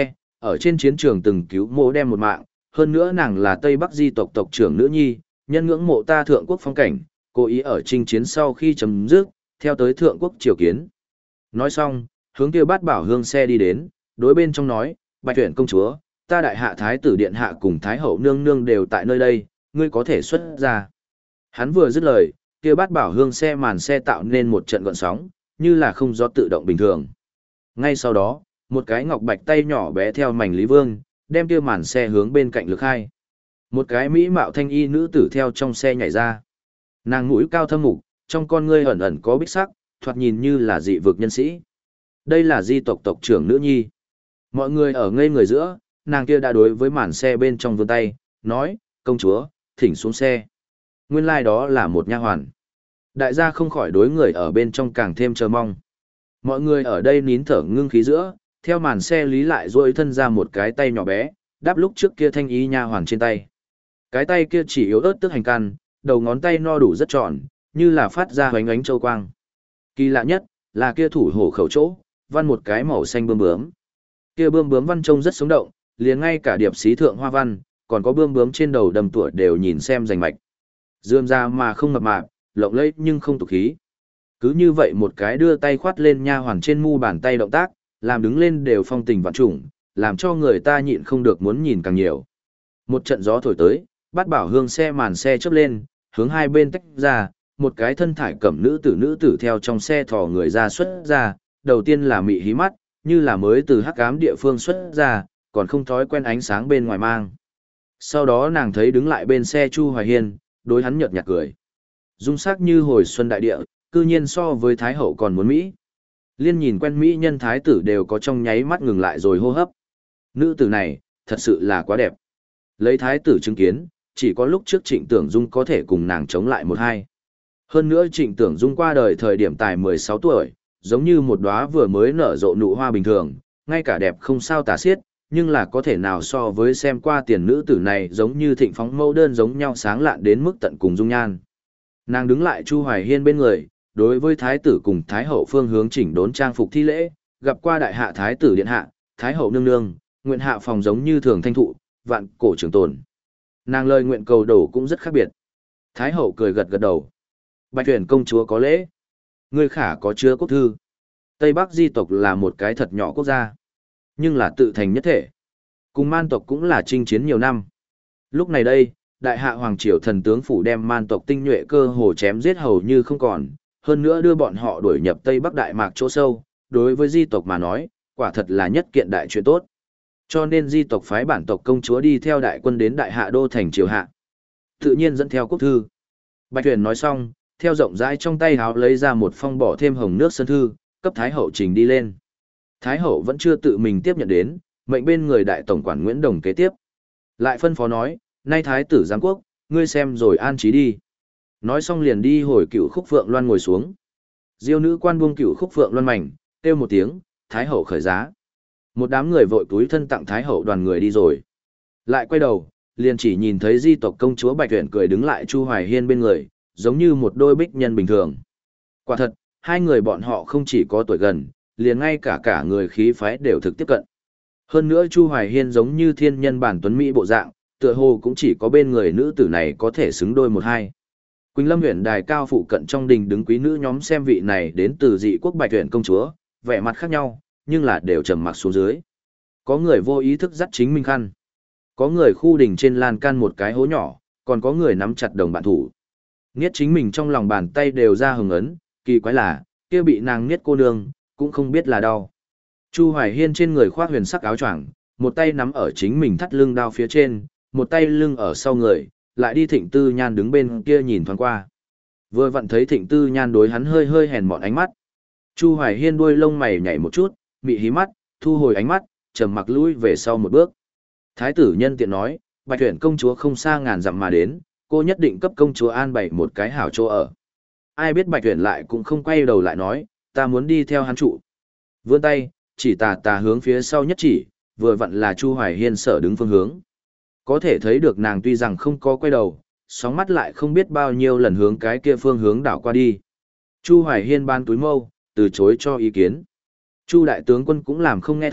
ở trên chiến trường từng cứu mộ đem một mạng, hơn nữa nàng là Tây Bắc di tộc tộc trưởng nữ nhi, nhân ngưỡng mộ ta thượng quốc phong cảnh, cố ý ở chinh chiến sau khi chấm dứt, theo tới thượng quốc triều kiến. Nói xong, hướng kia bát bảo hương xe đi đến, đối bên trong nói, Bạch Tuyển công chúa, ta đại hạ thái tử điện hạ cùng thái hậu nương nương đều tại nơi đây, ngươi có thể xuất ra. Hắn vừa dứt lời, kia bát bảo hương xe màn xe tạo nên một trận gợn sóng, như là không gió tự động bình thường. Ngay sau đó, một cái ngọc bạch tay nhỏ bé theo mảnh Lý Vương, đem kia màn xe hướng bên cạnh lực hai. Một cái mỹ mạo thanh y nữ tử theo trong xe nhảy ra. Nàng mũi cao thâm mục, trong con ngươi ẩn ẩn có bích sắc, thoạt nhìn như là dị vực nhân sĩ. Đây là di tộc tộc trưởng nữ nhi. Mọi người ở ngây người giữa, nàng kia đã đối với màn xe bên trong vươn tay, nói, công chúa, thỉnh xuống xe. Nguyên lai like đó là một nha hoàn. Đại gia không khỏi đối người ở bên trong càng thêm chờ mong. Mọi người ở đây nín thở ngưng khí giữa, theo màn xe lý lại duỗi thân ra một cái tay nhỏ bé, đáp lúc trước kia thanh ý nha hoàn trên tay. Cái tay kia chỉ yếu ớt tức hành căn, đầu ngón tay no đủ rất tròn, như là phát ra hoánh ánh châu quang. Kỳ lạ nhất, là kia thủ hổ khẩu chỗ, văn một cái màu xanh bướm bướm. Kia bướm bướm văn trông rất sống động, liền ngay cả điệp xí thượng hoa văn, còn có bướm bướm trên đầu đầm tủa đều nhìn xem rành mạch. Dương ra mà không mập mạp, lộng lẫy nhưng không tục khí. Cứ như vậy một cái đưa tay khoát lên nha hoàn trên mu bàn tay động tác, làm đứng lên đều phong tình vạn trùng, làm cho người ta nhịn không được muốn nhìn càng nhiều. Một trận gió thổi tới, Bát Bảo Hương xe màn xe chớp lên, hướng hai bên tách ra, một cái thân thải cẩm nữ tử nữ tử theo trong xe thò người ra xuất ra, đầu tiên là mị hí mắt, như là mới từ hắc ám địa phương xuất ra, còn không thói quen ánh sáng bên ngoài mang. Sau đó nàng thấy đứng lại bên xe Chu Hoài Hiên, đối hắn nhợt nhạt cười. Dung sắc như hồi xuân đại địa, cư nhiên so với Thái Hậu còn muốn Mỹ. Liên nhìn quen Mỹ nhân Thái tử đều có trong nháy mắt ngừng lại rồi hô hấp. Nữ tử này, thật sự là quá đẹp. Lấy Thái tử chứng kiến, chỉ có lúc trước Trịnh Tưởng Dung có thể cùng nàng chống lại một hai. Hơn nữa Trịnh Tưởng Dung qua đời thời điểm tài mười sáu tuổi, giống như một đóa vừa mới nở rộ nụ hoa bình thường, ngay cả đẹp không sao tả xiết, nhưng là có thể nào so với xem qua tiền nữ tử này giống như thịnh phóng mẫu đơn giống nhau sáng lạn đến mức tận cùng dung nhan. Nàng đứng lại Chu Hoài Hiên bên người, đối với thái tử cùng thái hậu phương hướng chỉnh đốn trang phục thi lễ, gặp qua đại hạ thái tử điện hạ, thái hậu nương nương, nguyện hạ phòng giống như thường thanh thụ, vạn cổ trường tồn. Nàng lời nguyện cầu đổ cũng rất khác biệt. Thái hậu cười gật gật đầu. Bạch Tuyển công chúa có lễ. Ngươi khả có chứa quốc thư. Tây Bắc di tộc là một cái thật nhỏ quốc gia, nhưng là tự thành nhất thể. Cùng man tộc cũng là chinh chiến nhiều năm. Lúc này đây, đại hạ hoàng triều thần tướng phủ đem man tộc tinh nhuệ cơ hồ chém giết hầu như không còn, hơn nữa đưa bọn họ đuổi nhập Tây Bắc Đại Mạc chỗ sâu, đối với di tộc mà nói, quả thật là nhất kiện đại chuyện tốt. Cho nên di tộc phái bản tộc công chúa đi theo đại quân đến đại hạ đô thành triều hạ. Tự nhiên dẫn theo quốc thư. Bạch Tuyển nói xong, theo rộng rãi trong tay háo lấy ra một phong bỏ thêm hồng nước sơn thư, cấp Thái hậu trình đi lên. Thái hậu vẫn chưa tự mình tiếp nhận đến, mệnh bên người đại tổng quản Nguyễn Đồng kế tiếp. Lại phân phó nói, nay Thái tử giám quốc, ngươi xem rồi an trí đi. Nói xong liền đi hồi cựu khúc phượng loan ngồi xuống. Diêu nữ quan buông cựu khúc phượng loan mảnh, kêu một tiếng, Thái hậu khởi giá. Một đám người vội túi thân tặng Thái hậu đoàn người đi rồi. Lại quay đầu, liền chỉ nhìn thấy di tộc công chúa Bạch Tuyển cười đứng lại Chu Hoài Hiên bên người, giống như một đôi bích nhân bình thường. Quả thật, hai người bọn họ không chỉ có tuổi gần, liền ngay cả cả người khí phái đều thực tiếp cận. Hơn nữa Chu Hoài Hiên giống như thiên nhân bản tuấn mỹ bộ dạng, tựa hồ cũng chỉ có bên người nữ tử này có thể xứng đôi một hai. Quỳnh Lâm huyện đài cao phụ cận trong đình đứng quý nữ nhóm xem vị này đến từ dị quốc Bạch Tuyển công chúa, vẻ mặt khác nhau, nhưng là đều trầm mặc xuống dưới. Có người vô ý thức dắt chính mình khăn. Có người khu đình trên lan can một cái hố nhỏ, còn có người nắm chặt đồng bạn thủ. Niết chính mình trong lòng bàn tay đều ra hừng ấn, kỳ quái là, kia bị nàng niết cô nương, cũng không biết là đau. Chu Hoài Hiên trên người khoác huyền sắc áo choàng, một tay nắm ở chính mình thắt lưng đao phía trên, một tay lưng ở sau người, lại đi Thịnh Tư Nhan đứng bên kia nhìn thoáng qua. Vừa vặn thấy Thịnh Tư Nhan đối hắn hơi hơi hèn mọn ánh mắt. Chu Hoài Hiên đuôi lông mày nhảy một chút, mị hí mắt, thu hồi ánh mắt, trầm mặc lùi về sau một bước. Thái tử nhân tiện nói, Bạch Tuyển công chúa không xa ngàn dặm mà đến, cô nhất định cấp công chúa an bày một cái hảo chỗ ở. Ai biết Bạch Tuyển lại cũng không quay đầu lại nói, ta muốn đi theo hắn trụ. Vươn tay, chỉ tà tà hướng phía sau nhất chỉ, vừa vặn là Chu Hoài Hiên sở đứng phương hướng. Có thể thấy được nàng tuy rằng không có quay đầu, sóng mắt lại không biết bao nhiêu lần hướng cái kia phương hướng đảo qua đi. Chu Hoài Hiên ban túi mâu, từ chối cho ý kiến. Chu đại tướng quân cũng làm không nghe thấy,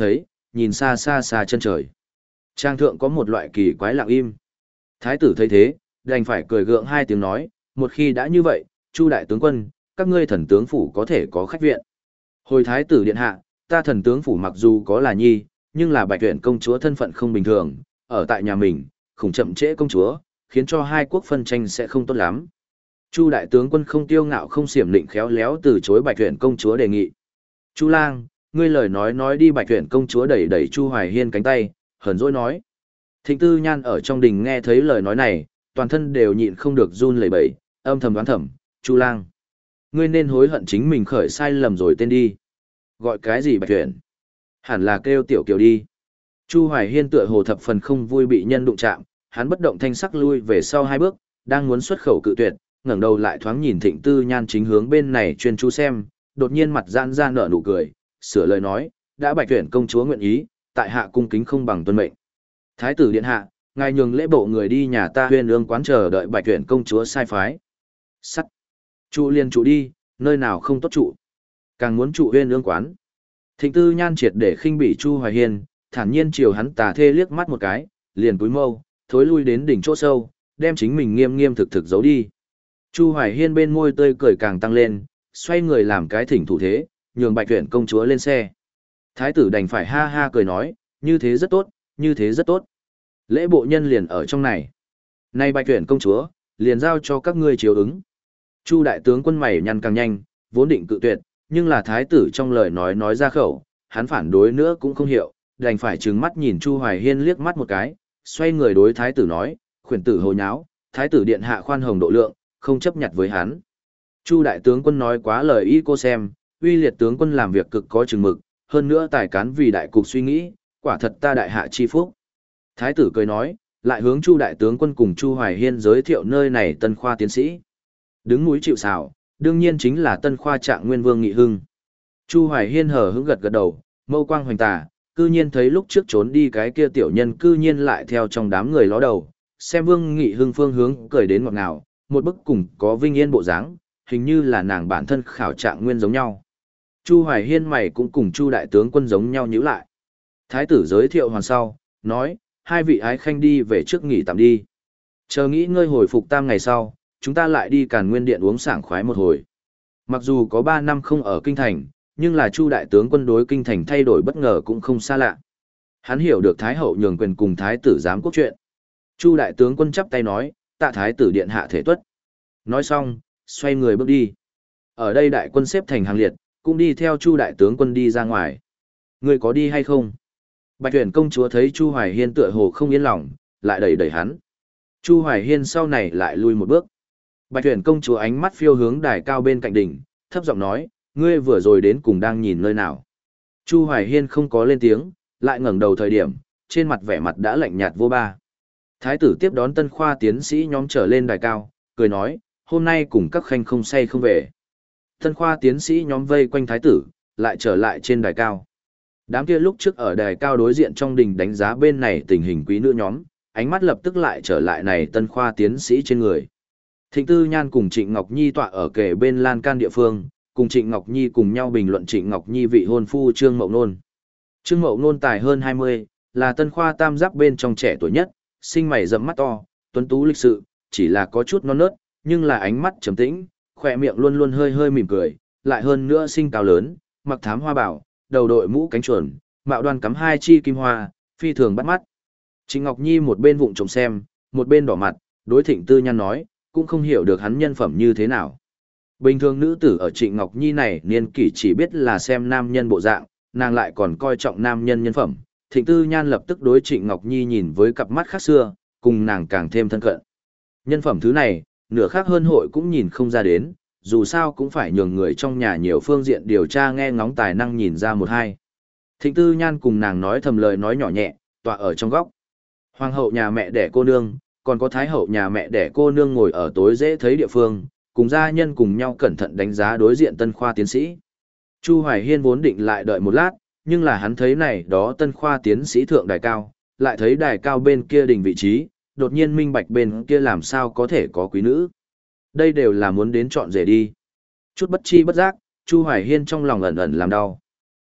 nhìn xa xa xa chân trời. Trang thượng có một loại kỳ quái lặng im. Thái tử thấy thế, đành phải cười gượng hai tiếng nói, một khi đã như vậy, Chu đại tướng quân, các ngươi thần tướng phủ có thể có khách viện. Hồi thái tử điện hạ, ta thần tướng phủ mặc dù có là nhi, nhưng là Bạch Tuyển công chúa thân phận không bình thường, ở tại nhà mình, khủng chậm trễ công chúa, khiến cho hai quốc phân tranh sẽ không tốt lắm. Chu đại tướng quân không tiêu ngạo không xiểm lịnh khéo léo từ chối Bạch Tuyển công chúa đề nghị. Chu lang, ngươi lời nói nói đi. Bạch Tuyển công chúa đẩy đẩy Chu Hoài Hiên cánh tay, hờn dỗi nói. Thịnh Tư Nhan ở trong đình nghe thấy lời nói này, toàn thân đều nhịn không được run lẩy bẩy, âm thầm đoán thầm, Chu lang, ngươi nên hối hận chính mình khởi sai lầm rồi tên đi. Gọi cái gì Bạch Tuyển? Hẳn là kêu Tiểu Kiều đi. Chu Hoài Hiên tựa hồ thập phần không vui bị nhân đụng chạm, hắn bất động thanh sắc lui về sau hai bước, đang muốn xuất khẩu cự tuyệt, ngẩng đầu lại thoáng nhìn Thịnh Tư Nhan chính hướng bên này chuyên chú xem, đột nhiên mặt giãn ra nở nụ cười, sửa lời nói, đã Bạch Tuyển công chúa nguyện ý, tại hạ cung kính không bằng tuân mệnh. Thái tử điện hạ, ngài nhường lễ bộ người đi nhà ta Huyên Ương quán chờ đợi Bạch Tuyển công chúa sai phái. Sắt. Trụ liền trụ đi, nơi nào không tốt trụ. Càng muốn trụ Huyên Ương quán. Thịnh Tư Nhan triệt để khinh bỉ Chu Hoài Hiên, thản nhiên chiều hắn tà thê liếc mắt một cái, liền cúi mâu, thối lui đến đỉnh chỗ sâu, đem chính mình nghiêm nghiêm thực thực giấu đi. Chu Hoài Hiên bên môi tươi cười càng tăng lên, xoay người làm cái thỉnh thủ thế, nhường Bạch Tuyển công chúa lên xe. Thái tử đành phải ha ha cười nói, như thế rất tốt, như thế rất tốt. Lễ bộ nhân liền ở trong này. Nay Bạch Tuyển công chúa, liền giao cho các ngươi chiếu ứng. Chu đại tướng quân mày nhăn càng nhanh, vốn định cự tuyệt, nhưng là thái tử trong lời nói nói ra khẩu, hắn phản đối nữa cũng không hiểu, đành phải trừng mắt nhìn Chu Hoài Hiên liếc mắt một cái, xoay người đối thái tử nói, khuyển tử hồ nháo, thái tử điện hạ khoan hồng độ lượng, không chấp nhặt với hắn. Chu đại tướng quân nói quá lời ý cô xem, uy liệt tướng quân làm việc cực có chừng mực, hơn nữa tài cán vì đại cục suy nghĩ, quả thật ta đại hạ chi phúc. Thái tử cười nói, lại hướng Chu đại tướng quân cùng Chu Hoài Hiên giới thiệu nơi này tân khoa tiến sĩ. Đứng núi chịu sào, đương nhiên chính là tân khoa trạng nguyên vương Nghị Hưng. Chu Hoài Hiên hờ hững gật gật đầu, mâu quang hoành tà, cư nhiên thấy lúc trước trốn đi cái kia tiểu nhân cư nhiên lại theo trong đám người ló đầu, xem vương Nghị Hưng phương hướng cười đến ngọt ngào, một bức cùng có vinh yên bộ dáng, hình như là nàng bản thân khảo trạng nguyên giống nhau. Chu Hoài Hiên mày cũng cùng Chu đại tướng quân giống nhau nhíu lại. Thái tử giới thiệu hoàn sau, nói, hai vị ái khanh đi về trước nghỉ tạm đi. Chờ nghĩ ngơi hồi phục tam ngày sau, chúng ta lại đi Càn Nguyên Điện uống sảng khoái một hồi. Mặc dù có ba năm không ở kinh thành, nhưng là Chu đại tướng quân đối kinh thành thay đổi bất ngờ cũng không xa lạ. Hắn hiểu được Thái hậu nhường quyền cùng Thái tử giám quốc chuyện. Chu đại tướng quân chắp tay nói, tạ Thái tử điện hạ thể tuất. Nói xong, xoay người bước đi. Ở đây đại quân xếp thành hàng liệt, cũng đi theo Chu đại tướng quân đi ra ngoài. Người có đi hay không? Bạch Tuyển công chúa thấy Chu Hoài Hiên tựa hồ không yên lòng, lại đẩy đẩy hắn. Chu Hoài Hiên sau này lại lui một bước. Bạch Tuyển công chúa ánh mắt phiêu hướng đài cao bên cạnh đỉnh, thấp giọng nói, ngươi vừa rồi đến cùng đang nhìn nơi nào? Chu Hoài Hiên không có lên tiếng, lại ngẩng đầu thời điểm, trên mặt vẻ mặt đã lạnh nhạt vô ba. Thái tử tiếp đón tân khoa tiến sĩ nhóm trở lên đài cao, cười nói, hôm nay cùng các khanh không say không về. Tân khoa tiến sĩ nhóm vây quanh thái tử, lại trở lại trên đài cao. Đám kia lúc trước ở đài cao đối diện trong đình đánh giá bên này tình hình quý nữ nhóm, ánh mắt lập tức lại trở lại này tân khoa tiến sĩ trên người. Thịnh Tư Nhan cùng Trịnh Ngọc Nhi tọa ở kề bên lan can địa phương, cùng Trịnh Ngọc Nhi cùng nhau bình luận Trịnh Ngọc Nhi vị hôn phu Trương Mậu Nôn. Trương Mậu Nôn tài hơn hai mươi, là tân khoa tam giáp bên trong trẻ tuổi nhất, sinh mày rậm mắt to, tuấn tú lịch sự, chỉ là có chút non nớt, nhưng là ánh mắt trầm tĩnh, khỏe miệng luôn luôn hơi hơi mỉm cười, lại hơn nữa sinh cao lớn, mặc thám hoa bảo, đầu đội mũ cánh chuồn, mạo đoan cắm hai chi kim hoa, phi thường bắt mắt. Trịnh Ngọc Nhi một bên vụng trộm xem, một bên đỏ mặt, đối Thịnh Tư Nhan nói, cũng không hiểu được hắn nhân phẩm như thế nào. Bình thường nữ tử ở Trịnh Ngọc Nhi này niên kỷ chỉ biết là xem nam nhân bộ dạng, nàng lại còn coi trọng nam nhân nhân phẩm. Thịnh Tư Nhan lập tức đối Trịnh Ngọc Nhi nhìn với cặp mắt khác xưa, cùng nàng càng thêm thân cận. Nhân phẩm thứ này, nửa khác hơn hội cũng nhìn không ra đến, dù sao cũng phải nhường người trong nhà nhiều phương diện điều tra nghe ngóng tài năng nhìn ra một hai. Thịnh Tư Nhan cùng nàng nói thầm lời nói nhỏ nhẹ, tọa ở trong góc. Hoàng hậu nhà mẹ đẻ cô nương, còn có thái hậu nhà mẹ đẻ cô nương ngồi ở tối dễ thấy địa phương, cùng gia nhân cùng nhau cẩn thận đánh giá đối diện tân khoa tiến sĩ. Chu Hoài Hiên vốn định lại đợi một lát, nhưng là hắn thấy này đó tân khoa tiến sĩ thượng đài cao, lại thấy đài cao bên kia đình vị trí, đột nhiên minh bạch bên kia làm sao có thể có quý nữ. Đây đều là muốn đến chọn rể đi. Chút bất chi bất giác, Chu Hoài Hiên trong lòng ẩn ẩn làm đau.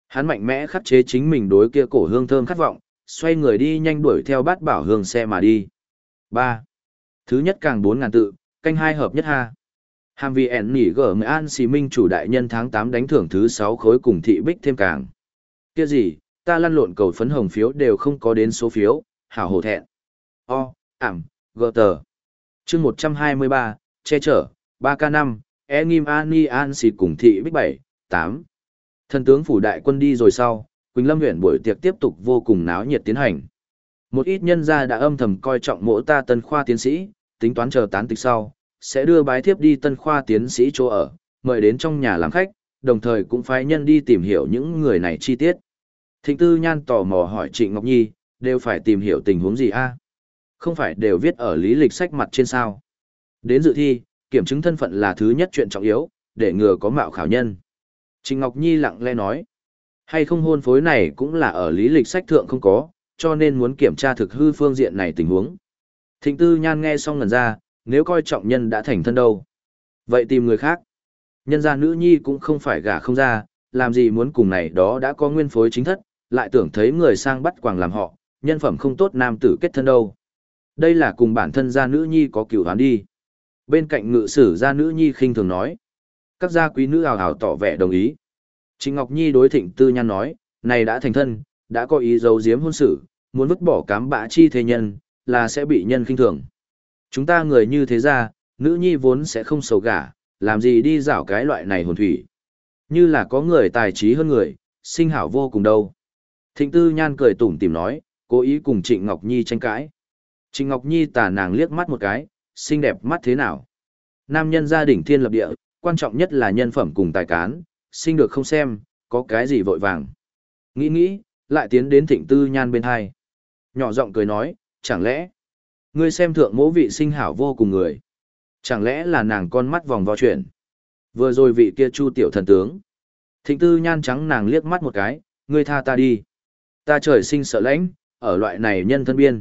Hắn mạnh mẽ khắc chế chính mình đối kia cổ hương thơm khát vọng, xoay người đi nhanh đuổi theo bát bảo hương xe mà đi. Ba. Thứ nhất càng bốn ngàn tự, canh hai hợp nhất ha. Hàm vì ẻn nỉ gở mới an xì minh chủ đại nhân tháng tám đánh thưởng thứ sáu khối cùng thị bích thêm càng. Kia gì, ta lăn lộn cầu phấn hồng phiếu đều không có đến số phiếu, hảo hổ thẹn. O, ảm, gờ tờ. chương một trăm hai mươi ba, che chở, ba k năm, e nghiêm ani an xì cùng thị bích bảy, tám. Thần tướng phủ đại quân đi rồi sau, Quỳnh Lâm huyện buổi tiệc tiếp tục vô cùng náo nhiệt tiến hành. Một ít nhân gia đã âm thầm coi trọng mỗ ta tân khoa tiến sĩ, tính toán chờ tán tịch sau, sẽ đưa bái thiếp đi tân khoa tiến sĩ chỗ ở, mời đến trong nhà làm khách, đồng thời cũng phái nhân đi tìm hiểu những người này chi tiết. Thịnh Tư Nhan tò mò hỏi Trịnh Ngọc Nhi, đều phải tìm hiểu tình huống gì a? Không phải đều viết ở lý lịch sách mặt trên sao? Đến dự thi, kiểm chứng thân phận là thứ nhất chuyện trọng yếu, để ngừa có mạo khảo nhân. Trịnh Ngọc Nhi lặng lẽ nói, hay không hôn phối này cũng là ở lý lịch sách thượng không có, cho nên muốn kiểm tra thực hư phương diện này tình huống. Thịnh Tư Nhan nghe xong ngần ra, nếu coi trọng nhân đã thành thân đâu. Vậy tìm người khác. Nhân gia nữ nhi cũng không phải gả không ra, làm gì muốn cùng này đó đã có nguyên phối chính thất, lại tưởng thấy người sang bắt quàng làm họ, nhân phẩm không tốt nam tử kết thân đâu. Đây là cùng bản thân gia nữ nhi có cửu hoán đi. Bên cạnh ngự sử gia nữ nhi khinh thường nói. Các gia quý nữ hào hào tỏ vẻ đồng ý. Trịnh Ngọc Nhi đối Thịnh Tư Nhan nói, này đã thành thân, đã có ý giấu giếm hôn sự, muốn vứt bỏ cám bã chi thế nhân, là sẽ bị nhân khinh thường. Chúng ta người như thế ra, nữ nhi vốn sẽ không sầu gả, làm gì đi dảo cái loại này hồn thủy. Như là có người tài trí hơn người, sinh hảo vô cùng đâu. Thịnh Tư Nhan cười tủm tỉm nói, cố ý cùng Trịnh Ngọc Nhi tranh cãi. Trịnh Ngọc Nhi tà nàng liếc mắt một cái, xinh đẹp mắt thế nào. Nam nhân gia đỉnh thiên lập địa, quan trọng nhất là nhân phẩm cùng tài cán, sinh được không xem, có cái gì vội vàng. Nghĩ nghĩ, lại tiến đến Thịnh Tư Nhan bên hai. Nhỏ giọng cười nói, chẳng lẽ, ngươi xem thượng mỗ vị sinh hảo vô cùng người. Chẳng lẽ là nàng con mắt vòng vo chuyển. Vừa rồi vị kia Chu tiểu thần tướng. Thịnh Tư Nhan trắng nàng liếc mắt một cái, ngươi tha ta đi. Ta trời sinh sợ lãnh, ở loại này nhân thân biên.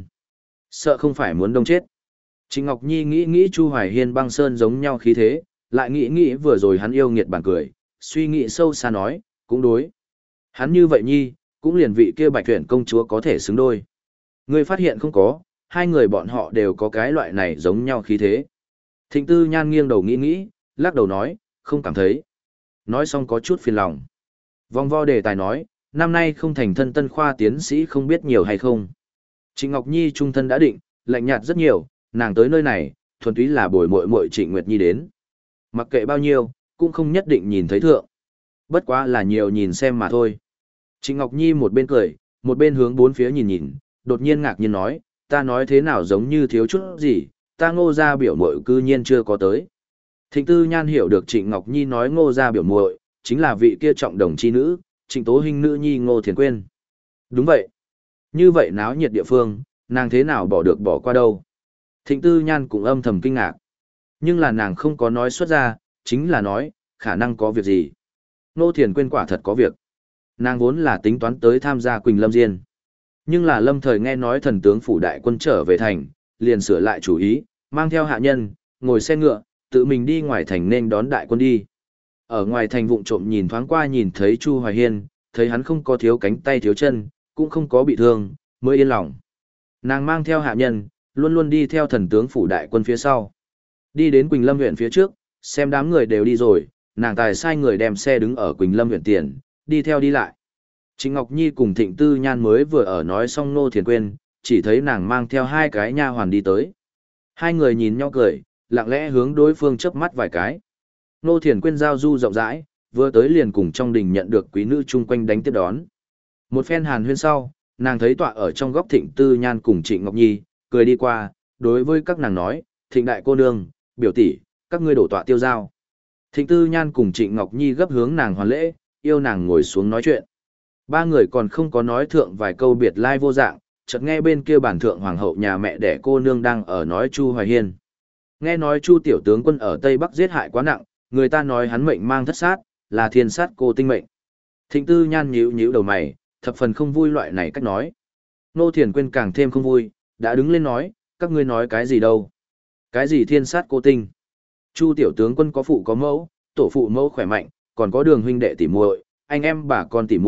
Sợ không phải muốn đông chết. Trịnh Ngọc Nhi nghĩ nghĩ Chu Hoài Hiên băng sơn giống nhau khí thế, lại nghĩ nghĩ vừa rồi hắn yêu nghiệt bản cười, suy nghĩ sâu xa nói, cũng đối. Hắn như vậy Nhi, cũng liền vị kia Bạch Tuyển công chúa có thể xứng đôi. Ngươi phát hiện không có, hai người bọn họ đều có cái loại này giống nhau khí thế. Thịnh Tư Nhan nghiêng đầu nghĩ nghĩ, lắc đầu nói, không cảm thấy. Nói xong có chút phiền lòng. Vòng vo đề tài nói, năm nay không thành thân tân khoa tiến sĩ không biết nhiều hay không. Trịnh Ngọc Nhi trung thân đã định, lạnh nhạt rất nhiều, nàng tới nơi này, thuần túy là bồi muội muội Trịnh Nguyệt Nhi đến. Mặc kệ bao nhiêu, cũng không nhất định nhìn thấy thượng. Bất quá là nhiều nhìn xem mà thôi. Trịnh Ngọc Nhi một bên cười, một bên hướng bốn phía nhìn nhìn, đột nhiên ngạc nhiên nói, ta nói thế nào giống như thiếu chút gì, ta Ngô gia biểu muội cư nhiên chưa có tới. Thịnh Tư Nhan hiểu được Trịnh Ngọc Nhi nói Ngô gia biểu muội chính là vị kia trọng đồng chi nữ, Trịnh Tố Hinh nữ nhi Ngô Thiền Quyên. Đúng vậy. Như vậy náo nhiệt địa phương, nàng thế nào bỏ được bỏ qua đâu. Thịnh Tư Nhan cũng âm thầm kinh ngạc. Nhưng là nàng không có nói xuất ra, chính là nói, khả năng có việc gì. Ngô Thiền Quyên quả thật có việc. Nàng vốn là tính toán tới tham gia Quỳnh Lâm Diên. Nhưng là lâm thời nghe nói thần tướng phủ đại quân trở về thành, liền sửa lại chủ ý, mang theo hạ nhân, ngồi xe ngựa, tự mình đi ngoài thành nên đón đại quân đi. Ở ngoài thành vụng trộm nhìn thoáng qua nhìn thấy Chu Hoài Hiên, thấy hắn không có thiếu cánh tay thiếu chân, cũng không có bị thương, mới yên lòng. Nàng mang theo hạ nhân, luôn luôn đi theo thần tướng phủ đại quân phía sau. Đi đến Quỳnh Lâm huyện phía trước, xem đám người đều đi rồi, nàng tài sai người đem xe đứng ở Quỳnh Lâm huyện tiền, đi theo đi lại. Trịnh Ngọc Nhi cùng Thịnh Tư Nhan mới vừa ở nói xong Ngô Thiền Quyên, chỉ thấy nàng mang theo hai cái nha hoàn đi tới. Hai người nhìn nhau cười, lặng lẽ hướng đối phương chớp mắt vài cái. Ngô Thiền Quyên giao du rộng rãi, vừa tới liền cùng trong đình nhận được quý nữ chung quanh đánh tiếp đón. Một phen hàn huyên sau, nàng thấy tọa ở trong góc Thịnh Tư Nhan cùng Trịnh Ngọc Nhi, cười đi qua, đối với các nàng nói, Thịnh đại cô nương, biểu tỷ, các ngươi đổ tọa tiêu giao. Thịnh Tư Nhan cùng Trịnh Ngọc Nhi gấp hướng nàng hoàn lễ, yêu nàng ngồi xuống nói chuyện. Ba người còn không có nói thượng vài câu biệt lai vô dạng, chợt nghe bên kia bản thượng hoàng hậu nhà mẹ đẻ cô nương đang ở nói Chu Hoài Hiên. Nghe nói Chu tiểu tướng quân ở Tây Bắc giết hại quá nặng, người ta nói hắn mệnh mang thất sát, là thiên sát cô tinh mệnh. Thịnh Tư Nhan nhíu nhíu đầu mày, thập phần không vui loại này cách nói. Nô Thiền Quyên càng thêm không vui, đã đứng lên nói, các ngươi nói cái gì đâu? Cái gì thiên sát cô tinh? Chu tiểu tướng quân có phụ có mẫu, tổ phụ mẫu khỏe mạnh, còn có đường huynh đệ tỉ muội, anh em bà con tỉ muội,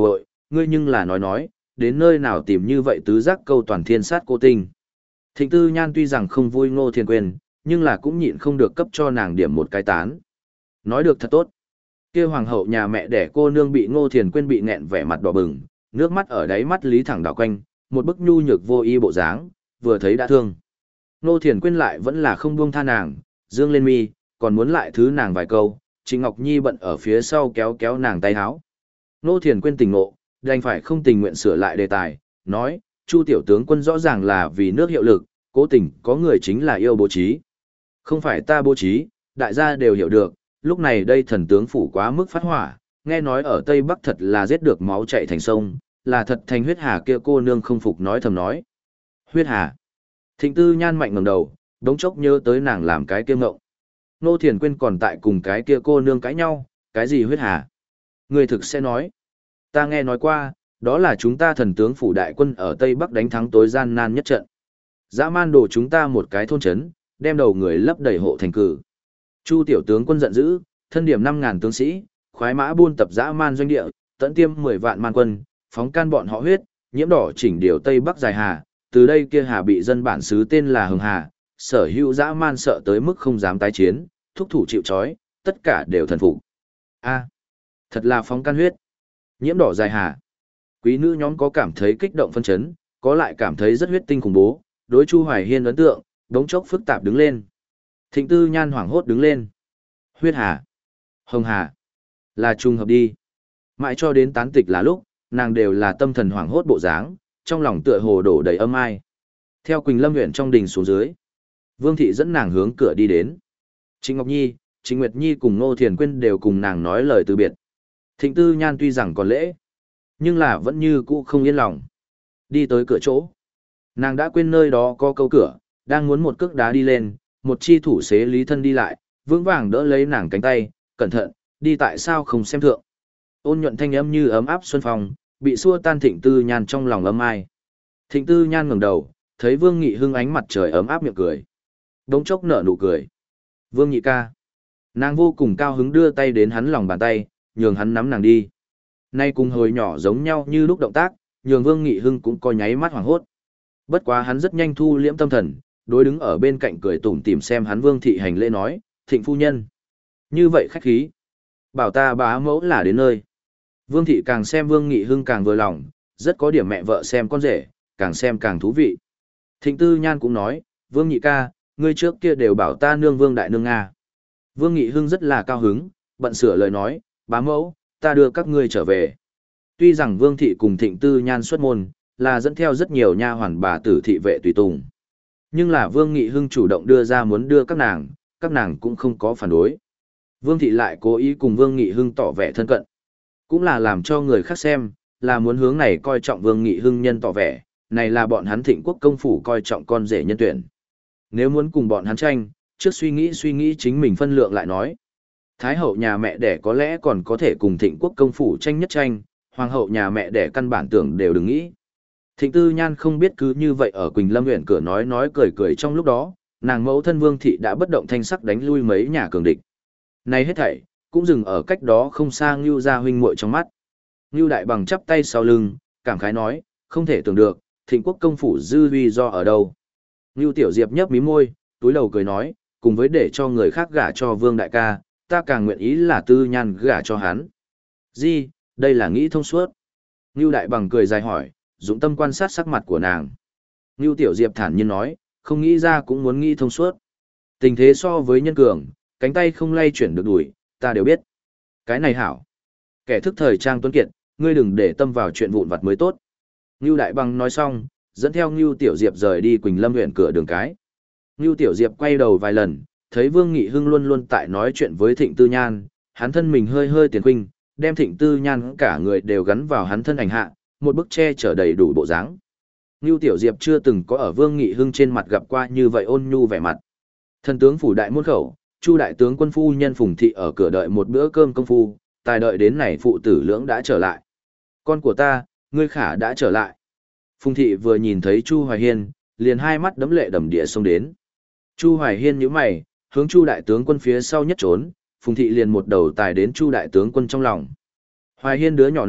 ngươi nhưng là nói nói, đến nơi nào tìm như vậy tứ giác câu toàn thiên sát cô tinh. Thịnh Tư Nhan tuy rằng không vui Ngô Thiền Quyên, nhưng là cũng nhịn không được cấp cho nàng điểm một cái tán. Nói được thật tốt. Kia hoàng hậu nhà mẹ đẻ cô nương bị Ngô Thiền Quyên bị nghẹn vẻ mặt đỏ bừng, nước mắt ở đáy mắt lý thẳng đảo quanh, một bức nhu nhược vô y bộ dáng, vừa thấy đã thương. Ngô Thiền Quyên lại vẫn là không buông tha nàng, dương lên mi, còn muốn lại thứ nàng vài câu, Trịnh Ngọc Nhi bận ở phía sau kéo kéo nàng tay áo. Ngô Thiền Quyên tỉnh ngộ, đành phải không tình nguyện sửa lại đề tài, nói, Chu tiểu tướng quân rõ ràng là vì nước hiệu lực, cố tình có người chính là yêu bố trí. Không phải ta bố trí, đại gia đều hiểu được, lúc này đây thần tướng phủ quá mức phát hỏa, nghe nói ở Tây Bắc thật là giết được máu chảy thành sông, là thật thành huyết hà kia cô nương không phục nói thầm nói. Huyết hà. Thịnh Tư Nhan mạnh ngẩng đầu, đống chốc nhớ tới nàng làm cái kia ngộng. Nô Thiền Quyên còn tại cùng cái kia cô nương cãi nhau, cái gì huyết hà? Người thực sẽ nói. Ta nghe nói qua, đó là chúng ta thần tướng phủ đại quân ở Tây Bắc đánh thắng tối gian nan nhất trận. Dã man đổ chúng ta một cái thôn trấn, đem đầu người lấp đầy hộ thành cử. Chu tiểu tướng quân giận dữ, thân điểm năm ngàn tướng sĩ, khoái mã buôn tập dã man doanh địa, tận tiêm mười vạn man quân, phóng can bọn họ huyết, nhiễm đỏ chỉnh điều Tây Bắc dài hà, từ đây kia hà bị dân bản xứ tên là Hưng Hà, sở hữu dã man sợ tới mức không dám tái chiến, thúc thủ chịu trói, tất cả đều thần phục. A, thật là phóng can huyết. Nhiễm đỏ dài hà. Quý nữ nhóm có cảm thấy kích động phân chấn, có lại cảm thấy rất huyết tinh khủng bố, đối Chu Hoài Hiên ấn tượng, đống chốc phức tạp đứng lên. Thịnh Tư Nhan hoảng hốt đứng lên. Huyết hà, Hồng hà, là trùng hợp đi. Mãi cho đến tán tịch là lúc, nàng đều là tâm thần hoảng hốt bộ dáng, trong lòng tựa hồ đổ đầy âm ai. Theo Quỳnh Lâm huyện trong đình xuống dưới, Vương thị dẫn nàng hướng cửa đi đến. Trịnh Ngọc Nhi, Trịnh Nguyệt Nhi cùng Ngô Thiền Quyên đều cùng nàng nói lời từ biệt. Thịnh Tư Nhan tuy rằng còn lễ, nhưng là vẫn như cũ không yên lòng. Đi tới cửa chỗ, nàng đã quên nơi đó có câu cửa, đang muốn một cước đá đi lên, một chi thủ xế lý thân đi lại, vững vàng đỡ lấy nàng cánh tay, cẩn thận, đi tại sao không xem thượng. Ôn nhuận thanh âm như ấm áp xuân phong, bị xua tan Thịnh Tư Nhan trong lòng ấm ai. Thịnh Tư Nhan ngẩng đầu, thấy Vương Nghị Hưng ánh mặt trời ấm áp miệng cười. Đống chốc nở nụ cười. Vương Nhị ca. Nàng vô cùng cao hứng đưa tay đến hắn lòng bàn tay, nhường hắn nắm nàng đi. Nay cùng hồi nhỏ giống nhau như lúc động tác, nhường Vương Nghị Hưng cũng có nháy mắt hoảng hốt. Bất quá hắn rất nhanh thu liễm tâm thần, đối đứng ở bên cạnh cười tủm tỉm xem hắn Vương thị hành lễ nói, Thịnh phu nhân. Như vậy khách khí. Bảo ta bá mẫu là đến nơi. Vương thị càng xem Vương Nghị Hưng càng vừa lòng, rất có điểm mẹ vợ xem con rể, càng xem càng thú vị. Thịnh Tư Nhan cũng nói, Vương Nhị ca, ngươi trước kia đều bảo ta nương Vương đại nương Nga. Vương Nghị Hưng rất là cao hứng, bận sửa lời nói, bá mẫu, ta đưa các ngươi trở về. Tuy rằng Vương thị cùng Thịnh Tư Nhan xuất môn, là dẫn theo rất nhiều nha hoàn bà tử thị vệ tùy tùng. Nhưng là Vương Nghị Hưng chủ động đưa ra muốn đưa các nàng, các nàng cũng không có phản đối. Vương thị lại cố ý cùng Vương Nghị Hưng tỏ vẻ thân cận. Cũng là làm cho người khác xem, là muốn hướng này coi trọng Vương Nghị Hưng nhân tỏ vẻ, này là bọn hắn Thịnh quốc công phủ coi trọng con rể nhân tuyển. Nếu muốn cùng bọn hắn tranh, trước suy nghĩ suy nghĩ chính mình phân lượng lại nói. Thái hậu nhà mẹ đẻ có lẽ còn có thể cùng Thịnh quốc công phủ tranh nhất tranh, hoàng hậu nhà mẹ đẻ căn bản tưởng đều đừng nghĩ. Thịnh Tư Nhan không biết cứ như vậy ở Quỳnh Lâm huyện cửa nói nói cười cười trong lúc đó, nàng mẫu thân Vương thị đã bất động thanh sắc đánh lui mấy nhà cường địch. Này hết thảy cũng dừng ở cách đó không xa Ngưu gia huynh muội trong mắt. Ngưu Đại Bằng chắp tay sau lưng, cảm khái nói, không thể tưởng được, Thịnh quốc công phủ dư uy do ở đâu. Ngưu Tiểu Diệp nhấp mí môi, túi đầu cười nói, cùng với để cho người khác gả cho Vương đại ca, ta càng nguyện ý là Tư Nhan gả cho hắn. Gì, đây là nghĩ thông suốt. Ngưu Đại Bằng cười dài hỏi, dũng tâm quan sát sắc mặt của nàng. Ngưu Tiểu Diệp thản nhiên nói, không nghĩ ra cũng muốn nghĩ thông suốt. Tình thế so với nhân cường, cánh tay không lay chuyển được đuổi, ta đều biết. Cái này hảo. Kẻ thức thời trang tuấn kiệt, ngươi đừng để tâm vào chuyện vụn vặt mới tốt. Ngưu Đại Bằng nói xong, dẫn theo Ngưu Tiểu Diệp rời đi Quỳnh Lâm huyện cửa đường cái. Ngưu Tiểu Diệp quay đầu vài lần, thấy Vương Nghị Hưng luôn luôn tại nói chuyện với Thịnh Tư Nhan, hắn thân mình hơi hơi tiền khuynh, đem Thịnh Tư Nhan cả người đều gắn vào hắn thân ảnh hạ, một bức che chở đầy đủ bộ dáng. Ngưu Tiểu Diệp chưa từng có ở Vương Nghị Hưng trên mặt gặp qua như vậy ôn nhu vẻ mặt. Thần tướng phủ đại môn khẩu, Chu đại tướng quân phu nhân Phùng thị ở cửa đợi một bữa cơm công phu, tài đợi đến này phụ tử lưỡng đã trở lại. Con của ta, ngươi khả đã trở lại. Phùng thị vừa nhìn thấy Chu Hoài Hiên, liền hai mắt đấm lệ đầm địa xông đến. Chu Hoài Hiên nhíu mày, hướng Chu đại tướng quân phía sau nhất trốn, Phùng thị liền một đầu tài đến Chu đại tướng quân trong lòng. Hoài Hiên đứa nhỏ này,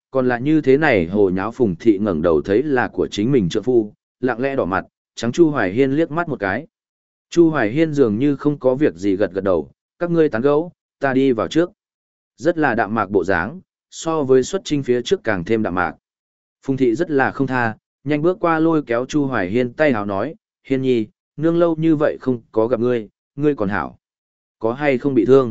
còn là như thế này hồ nháo Phùng Thị ngẩng đầu thấy là của chính mình trượng phu, lặng lẽ đỏ mặt, trắng Chu Hoài Hiên liếc mắt một cái. Chu Hoài Hiên dường như không có việc gì gật gật đầu, các ngươi tán gẫu, ta đi vào trước. Rất là đạm mạc bộ dáng, so với xuất trinh phía trước càng thêm đạm mạc. Phùng Thị rất là không tha, nhanh bước qua lôi kéo Chu Hoài Hiên tay hào nói, Hiên nhi, nương lâu như vậy không có gặp ngươi, ngươi còn hảo. Có hay không bị thương?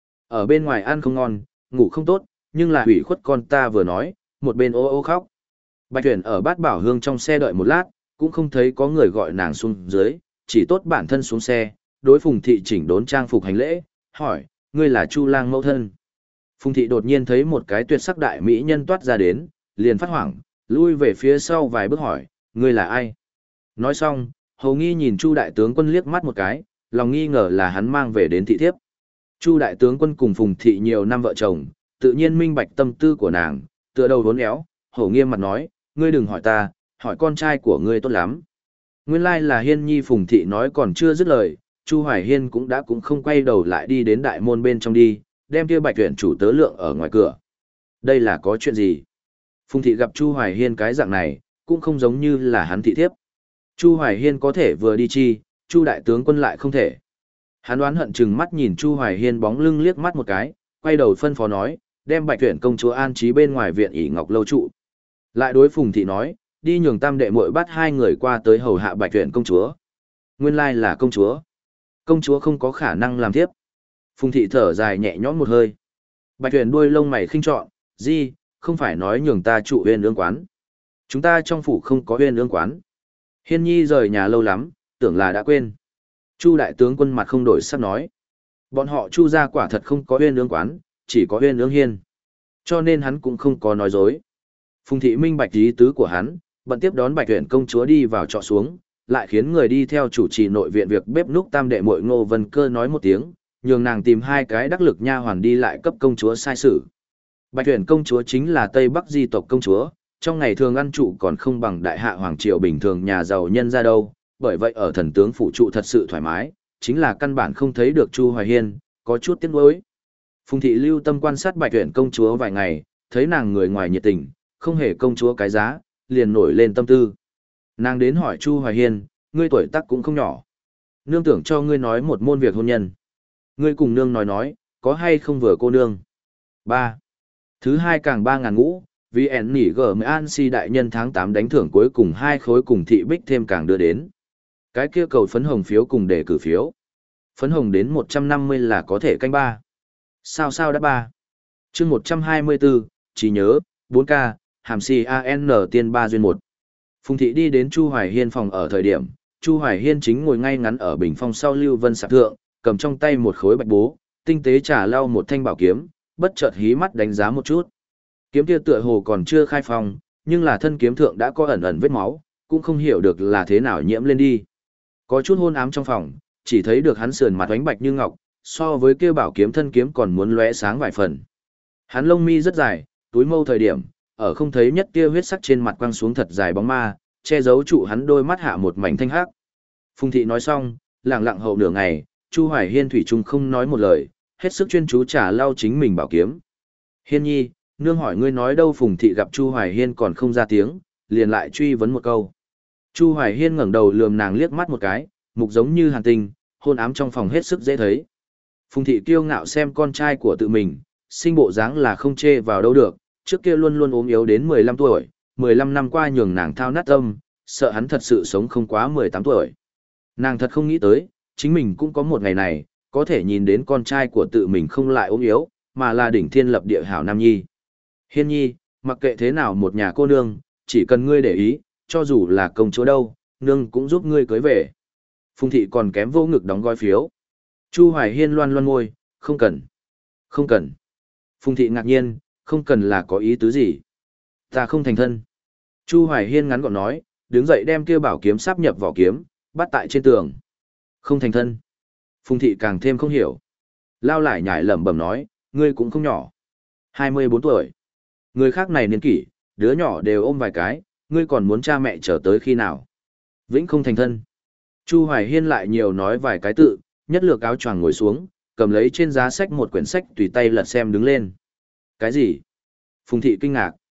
Ở bên ngoài ăn không ngon, ngủ không tốt, nhưng là hủy khuất con ta vừa nói, một bên ô ô khóc. Bạch Tuyển ở bát bảo hương trong xe đợi một lát, cũng không thấy có người gọi nàng xuống dưới, chỉ tốt bản thân xuống xe, đối Phùng Thị chỉnh đốn trang phục hành lễ, hỏi, ngươi là Chu Lang mẫu thân. Phùng Thị đột nhiên thấy một cái tuyệt sắc đại mỹ nhân toát ra đến, liền phát hoảng, lui về phía sau vài bước hỏi, ngươi là ai? Nói xong, hầu nghi nhìn Chu đại tướng quân liếc mắt một cái, lòng nghi ngờ là hắn mang về đến thị thiếp. Chu đại tướng quân cùng Phùng Thị nhiều năm vợ chồng, tự nhiên minh bạch tâm tư của nàng, tựa đầu vốn éo, hầu nghiêm mặt nói, ngươi đừng hỏi ta, hỏi con trai của ngươi tốt lắm. Nguyên lai là Hiên nhi. Phùng Thị nói còn chưa dứt lời, Chu Hoài Hiên cũng đã cũng không quay đầu lại đi đến đại môn bên trong đi, đem kia Bạch Tuyển chủ tớ lượng ở ngoài cửa. Đây là có chuyện gì? Phùng Thị gặp Chu Hoài Hiên cái dạng này, cũng không giống như là hắn thị thiếp. Chu Hoài Hiên có thể vừa đi chi, Chu đại tướng quân lại không thể. Hắn đoán hận chừng mắt nhìn Chu Hoài Hiên bóng lưng liếc mắt một cái, quay đầu phân phó nói, đem Bạch Tuyển công chúa an trí bên ngoài viện ỷ ngọc lâu trụ. Lại đối Phùng Thị nói, đi nhường tam đệ muội bắt hai người qua tới hầu hạ Bạch Tuyển công chúa. Nguyên lai là công chúa. Công chúa không có khả năng làm thiếp. Phùng Thị thở dài nhẹ nhõm một hơi. Bạch Tuyển đuôi lông mày khinh trọn, gì, không phải nói nhường ta trụ huyên ương quán. Chúng ta trong phủ không có huyên ương quán. Hiên nhi rời nhà lâu lắm, tưởng là đã quên. Chu đại tướng quân mặt không đổi sắc nói. Bọn họ Chu gia quả thật không có huyên ương quán, chỉ có huyên ương hiên. Cho nên hắn cũng không có nói dối. Phùng Thị minh bạch ý tứ của hắn, bận tiếp đón Bạch Tuyển công chúa đi vào trọ xuống, lại khiến người đi theo chủ trì nội viện việc bếp núc tam đệ muội Ngô Vân Cơ nói một tiếng, nhường nàng tìm hai cái đắc lực nha hoàn đi lại cấp công chúa sai sử. Bạch Tuyển công chúa chính là Tây Bắc di tộc công chúa, trong ngày thường ăn trụ còn không bằng đại hạ hoàng triều bình thường nhà giàu nhân ra đâu, bởi vậy ở thần tướng phủ trụ thật sự thoải mái, chính là căn bản không thấy được Chu Hoài Hiên, có chút tiếc nuối. Phùng Thị lưu tâm quan sát Bạch Tuyển công chúa vài ngày, thấy nàng người ngoài nhiệt tình, không hề công chúa cái giá, liền nổi lên tâm tư. Nàng đến hỏi Chu Hoài Hiên, ngươi tuổi tác cũng không nhỏ. Nương tưởng cho ngươi nói một môn việc hôn nhân. Ngươi cùng nương nói nói, có hay không vừa cô nương. ba. Thứ hai càng ba ngàn ngũ, vì ẻn nỉ gờ mới an si đại nhân tháng tám đánh thưởng cuối cùng hai khối cùng thị bích thêm càng đưa đến. Cái kia cầu phấn hồng phiếu cùng đề cử phiếu. Phấn hồng đến một trăm năm mươi là có thể canh ba. Sao sao đã ba. chương một trăm hai mươi bốn, trí nhớ, bốn K, hàm si an tiên ba duyên một. Phùng Thị đi đến Chu Hoài Hiên phòng ở thời điểm, Chu Hoài Hiên chính ngồi ngay ngắn ở bình phong sau Lưu Vân sạp thượng, cầm trong tay một khối bạch bố, tinh tế trà lau một thanh bảo kiếm, bất chợt hí mắt đánh giá một chút. Kiếm kia tựa hồ còn chưa khai phong, nhưng là thân kiếm thượng đã có ẩn ẩn vết máu, cũng không hiểu được là thế nào nhiễm lên đi. Có chút hôn ám trong phòng, chỉ thấy được hắn sườn mặt ánh bạch như ngọc, so với kia bảo kiếm thân kiếm còn muốn lóe sáng vài phần. Hắn lông mi rất dài, túi mâu thời điểm, ở không thấy nhất kia huyết sắc trên mặt quăng xuống thật dài bóng ma, che giấu trụ hắn đôi mắt hạ một mảnh thanh hắc. Phùng Thị nói xong, lặng lặng hậu nửa ngày, Chu Hoài Hiên thủy chung không nói một lời, hết sức chuyên chú trả lau chính mình bảo kiếm. Hiên nhi, nương hỏi ngươi nói đâu? Phùng Thị gặp Chu Hoài Hiên còn không ra tiếng, liền lại truy vấn một câu. Chu Hoài Hiên ngẩng đầu lườm nàng liếc mắt một cái, mục giống như hàn tinh, hôn ám trong phòng hết sức dễ thấy. Phùng Thị kiêu ngạo xem con trai của tự mình, sinh bộ dáng là không chê vào đâu được, trước kia luôn luôn ốm yếu đến mười lăm tuổi, mười lăm năm qua nhường nàng thao nát tâm, sợ hắn thật sự sống không quá mười tám tuổi. Nàng thật không nghĩ tới, chính mình cũng có một ngày này, có thể nhìn đến con trai của tự mình không lại ốm yếu, mà là đỉnh thiên lập địa hảo nam nhi. Hiên nhi, mặc kệ thế nào một nhà cô nương, chỉ cần ngươi để ý, cho dù là công chúa đâu, nương cũng giúp ngươi cưới về. Phùng Thị còn kém vô ngực đóng gói phiếu. Chu Hoài Hiên loan loan môi, không cần. Không cần. Phùng Thị ngạc nhiên, không cần là có ý tứ gì. Ta không thành thân. Chu Hoài Hiên ngắn gọn nói, đứng dậy đem kia bảo kiếm sáp nhập vỏ kiếm, bắt tại trên tường. Không thành thân. Phùng Thị càng thêm không hiểu. Lao lại nhảy lẩm bẩm nói, ngươi cũng không nhỏ. hai mươi bốn tuổi. Người khác này niên kỷ, đứa nhỏ đều ôm vài cái, ngươi còn muốn cha mẹ trở tới khi nào. Vĩnh không thành thân. Chu Hoài Hiên lại nhiều nói vài cái tự, nhất lược áo choàng ngồi xuống, cầm lấy trên giá sách một quyển sách tùy tay lật xem đứng lên. Cái gì? Phùng Thị kinh ngạc,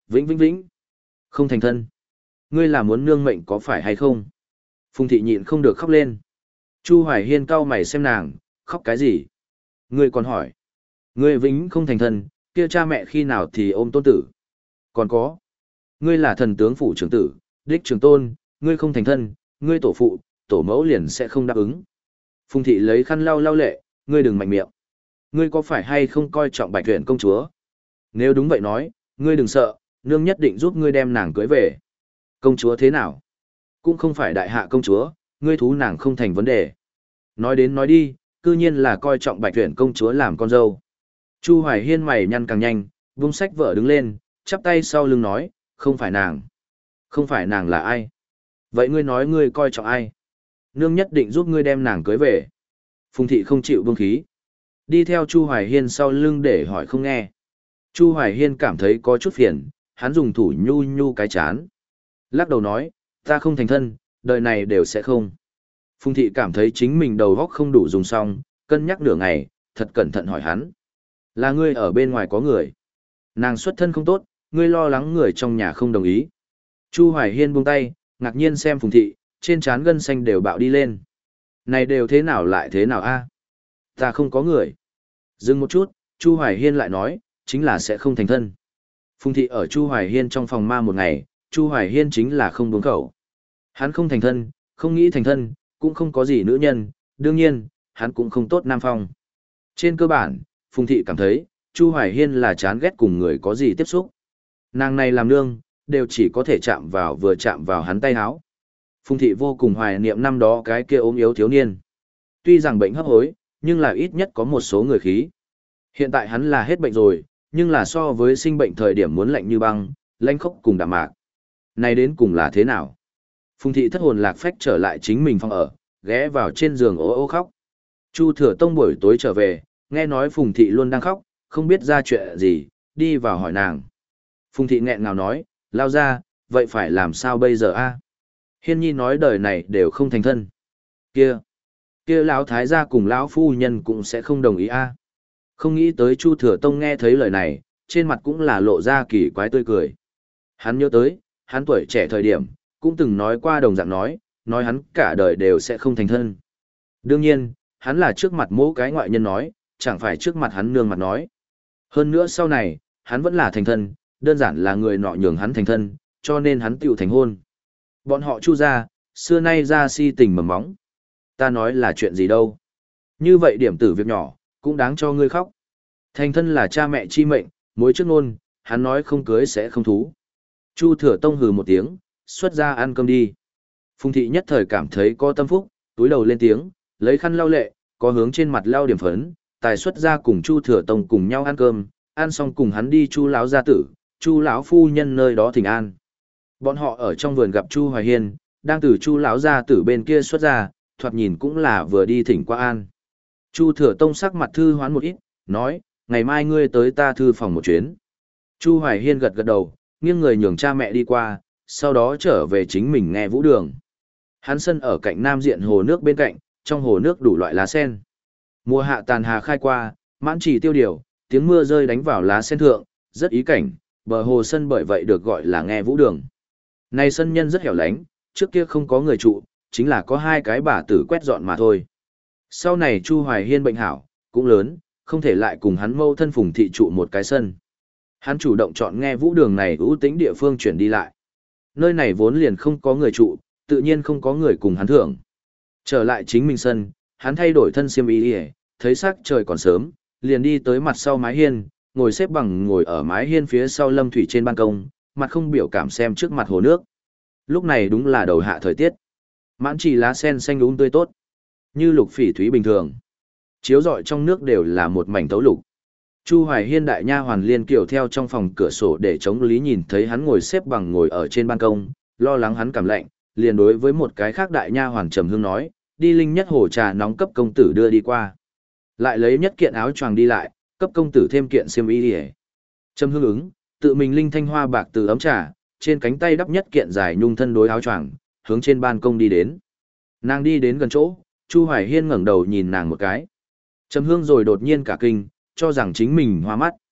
Vĩnh vĩnh vĩnh. Không thành thân. Ngươi là muốn nương mệnh có phải hay không? Phùng thị nhịn không được khóc lên. Chu Hoài Hiên cau mày xem nàng, khóc cái gì? Ngươi còn hỏi. Ngươi vĩnh không thành thân, kia cha mẹ khi nào thì ôm tôn tử? Còn có. Ngươi là thần tướng phủ trưởng tử, đích trưởng tôn, ngươi không thành thân, ngươi tổ phụ, tổ mẫu liền sẽ không đáp ứng. Phùng thị lấy khăn lau lau lệ, ngươi đừng mạnh miệng. Ngươi có phải hay không coi trọng Bạch Tuyển công chúa? Nếu đúng vậy nói, ngươi đừng sợ, nương nhất định giúp ngươi đem nàng cưới về. Công chúa thế nào? Cũng không phải đại hạ công chúa, ngươi thú nàng không thành vấn đề. Nói đến nói đi, cư nhiên là coi trọng Bạch Tuyển công chúa làm con dâu. Chu Hoài Hiên mày nhăn càng nhanh, vung sách vợ đứng lên, chắp tay sau lưng nói, không phải nàng. Không phải nàng là ai? Vậy ngươi nói ngươi coi trọng ai? Nương nhất định giúp ngươi đem nàng cưới về. Phùng thị không chịu buông khí. Đi theo Chu Hoài Hiên sau lưng để hỏi không nghe. Chu Hoài Hiên cảm thấy có chút phiền, hắn dùng thủ nhu nhu cái chán. Lắc đầu nói, ta không thành thân, đời này đều sẽ không. Phùng thị cảm thấy chính mình đầu óc không đủ dùng xong, cân nhắc nửa ngày, thật cẩn thận hỏi hắn. Là ngươi ở bên ngoài có người. Nàng xuất thân không tốt, ngươi lo lắng người trong nhà không đồng ý. Chu Hoài Hiên buông tay, ngạc nhiên xem Phùng thị, trên trán gân xanh đều bạo đi lên. Này đều thế nào lại thế nào a? Ta không có người. Dừng một chút, Chu Hoài Hiên lại nói, chính là sẽ không thành thân. Phùng thị ở Chu Hoài Hiên trong phòng ma một ngày, Chu Hoài Hiên chính là không buông khẩu. Hắn không thành thân, không nghĩ thành thân, cũng không có gì nữ nhân, đương nhiên, hắn cũng không tốt nam phong. Trên cơ bản, Phùng thị cảm thấy, Chu Hoài Hiên là chán ghét cùng người có gì tiếp xúc. Nàng này làm nương, đều chỉ có thể chạm vào vừa chạm vào hắn tay háo. Phùng thị vô cùng hoài niệm năm đó cái kia ốm yếu thiếu niên. Tuy rằng bệnh hấp hối, nhưng là ít nhất có một số người khí. Hiện tại hắn là hết bệnh rồi, nhưng là so với sinh bệnh thời điểm muốn lạnh như băng, lanh khốc cùng đạm mạc. Này đến cùng là thế nào? Phùng thị thất hồn lạc phách trở lại chính mình phòng ở, ghé vào trên giường ố ô khóc. Chu Thừa Tông buổi tối trở về, nghe nói Phùng thị luôn đang khóc, không biết ra chuyện gì, đi vào hỏi nàng. Phùng thị nghẹn ngào nói, lao ra, vậy phải làm sao bây giờ a? Hiên nhi nói đời này đều không thành thân. Kia, kia lão thái gia cùng lão phu nhân cũng sẽ không đồng ý a. Không nghĩ tới Chu Thừa Tông nghe thấy lời này, trên mặt cũng là lộ ra kỳ quái tươi cười. Hắn nhớ tới, hắn tuổi trẻ thời điểm, cũng từng nói qua đồng dạng nói, nói hắn cả đời đều sẽ không thành thân. Đương nhiên, hắn là trước mặt mỗi cái ngoại nhân nói, chẳng phải trước mặt hắn nương mặt nói. Hơn nữa sau này, hắn vẫn là thành thân, đơn giản là người nọ nhường hắn thành thân, cho nên hắn tiểu thành hôn. Bọn họ Chu gia, xưa nay ra si tình mầm móng. Ta nói là chuyện gì đâu. Như vậy điểm tử việc nhỏ, cũng đáng cho ngươi khóc. Thành thân là cha mẹ chi mệnh, mối trước ngôn, hắn nói không cưới sẽ không thú. Chu Thừa Tông hừ một tiếng, xuất ra ăn cơm đi. Phùng thị nhất thời cảm thấy có tâm phúc, túi đầu lên tiếng, lấy khăn lau lệ, có hướng trên mặt lau điểm phấn, tài xuất ra cùng Chu Thừa Tông cùng nhau ăn cơm, ăn xong cùng hắn đi Chu lão gia tử, Chu lão phu nhân nơi đó thỉnh an. Bọn họ ở trong vườn gặp Chu Hoài Hiên, đang từ Chu lão gia tử bên kia xuất ra, thoạt nhìn cũng là vừa đi thỉnh qua an. Chu Thừa Tông sắc mặt thư hoán một ít, nói, ngày mai ngươi tới ta thư phòng một chuyến. Chu Hoài Hiên gật gật đầu, nghiêng người nhường cha mẹ đi qua, sau đó trở về chính mình nghe vũ đường. Hắn sân ở cạnh nam diện hồ nước bên cạnh, trong hồ nước đủ loại lá sen. Mùa hạ tàn hà khai qua, mãn chỉ tiêu điều, tiếng mưa rơi đánh vào lá sen thượng, rất ý cảnh, bờ hồ sân bởi vậy được gọi là nghe vũ đường. Này sân nhân rất hẻo lánh, trước kia không có người trụ, chính là có hai cái bà tử quét dọn mà thôi. Sau này Chu Hoài Hiên bệnh hảo, cũng lớn, không thể lại cùng hắn mâu thân Phùng thị trụ một cái sân. Hắn chủ động chọn nghe vũ đường này ưu tính địa phương chuyển đi lại. Nơi này vốn liền không có người trụ, tự nhiên không có người cùng hắn thưởng. Trở lại chính mình sân, hắn thay đổi thân xiêm y đi, thấy sắc trời còn sớm, liền đi tới mặt sau mái hiên, ngồi xếp bằng ngồi ở mái hiên phía sau lâm thủy trên ban công, mặt không biểu cảm xem trước mặt hồ nước. Lúc này đúng là đầu hạ thời tiết. Mãn chỉ lá sen xanh úng tươi tốt, như lục phỉ thúy bình thường. Chiếu rọi trong nước đều là một mảnh tấu lục. Chu Hoài Hiên đại nha hoàn liên kiểu theo trong phòng cửa sổ để chống lý nhìn thấy hắn ngồi xếp bằng ngồi ở trên ban công, lo lắng hắn cảm lạnh, liền đối với một cái khác đại nha hoàn trầm hương nói, đi linh nhất hồ trà nóng cấp công tử đưa đi qua. Lại lấy nhất kiện áo choàng đi lại, cấp công tử thêm kiện xiêm y đi. Trầm hương ứng, tự mình linh thanh hoa bạc từ ấm trà, trên cánh tay đắp nhất kiện dài nhung thân đối áo choàng, hướng trên ban công đi đến. Nàng đi đến gần chỗ, Chu Hoài Hiên ngẩng đầu nhìn nàng một cái. Trầm hương rồi đột nhiên cả kinh, cho rằng chính mình hoa mắt.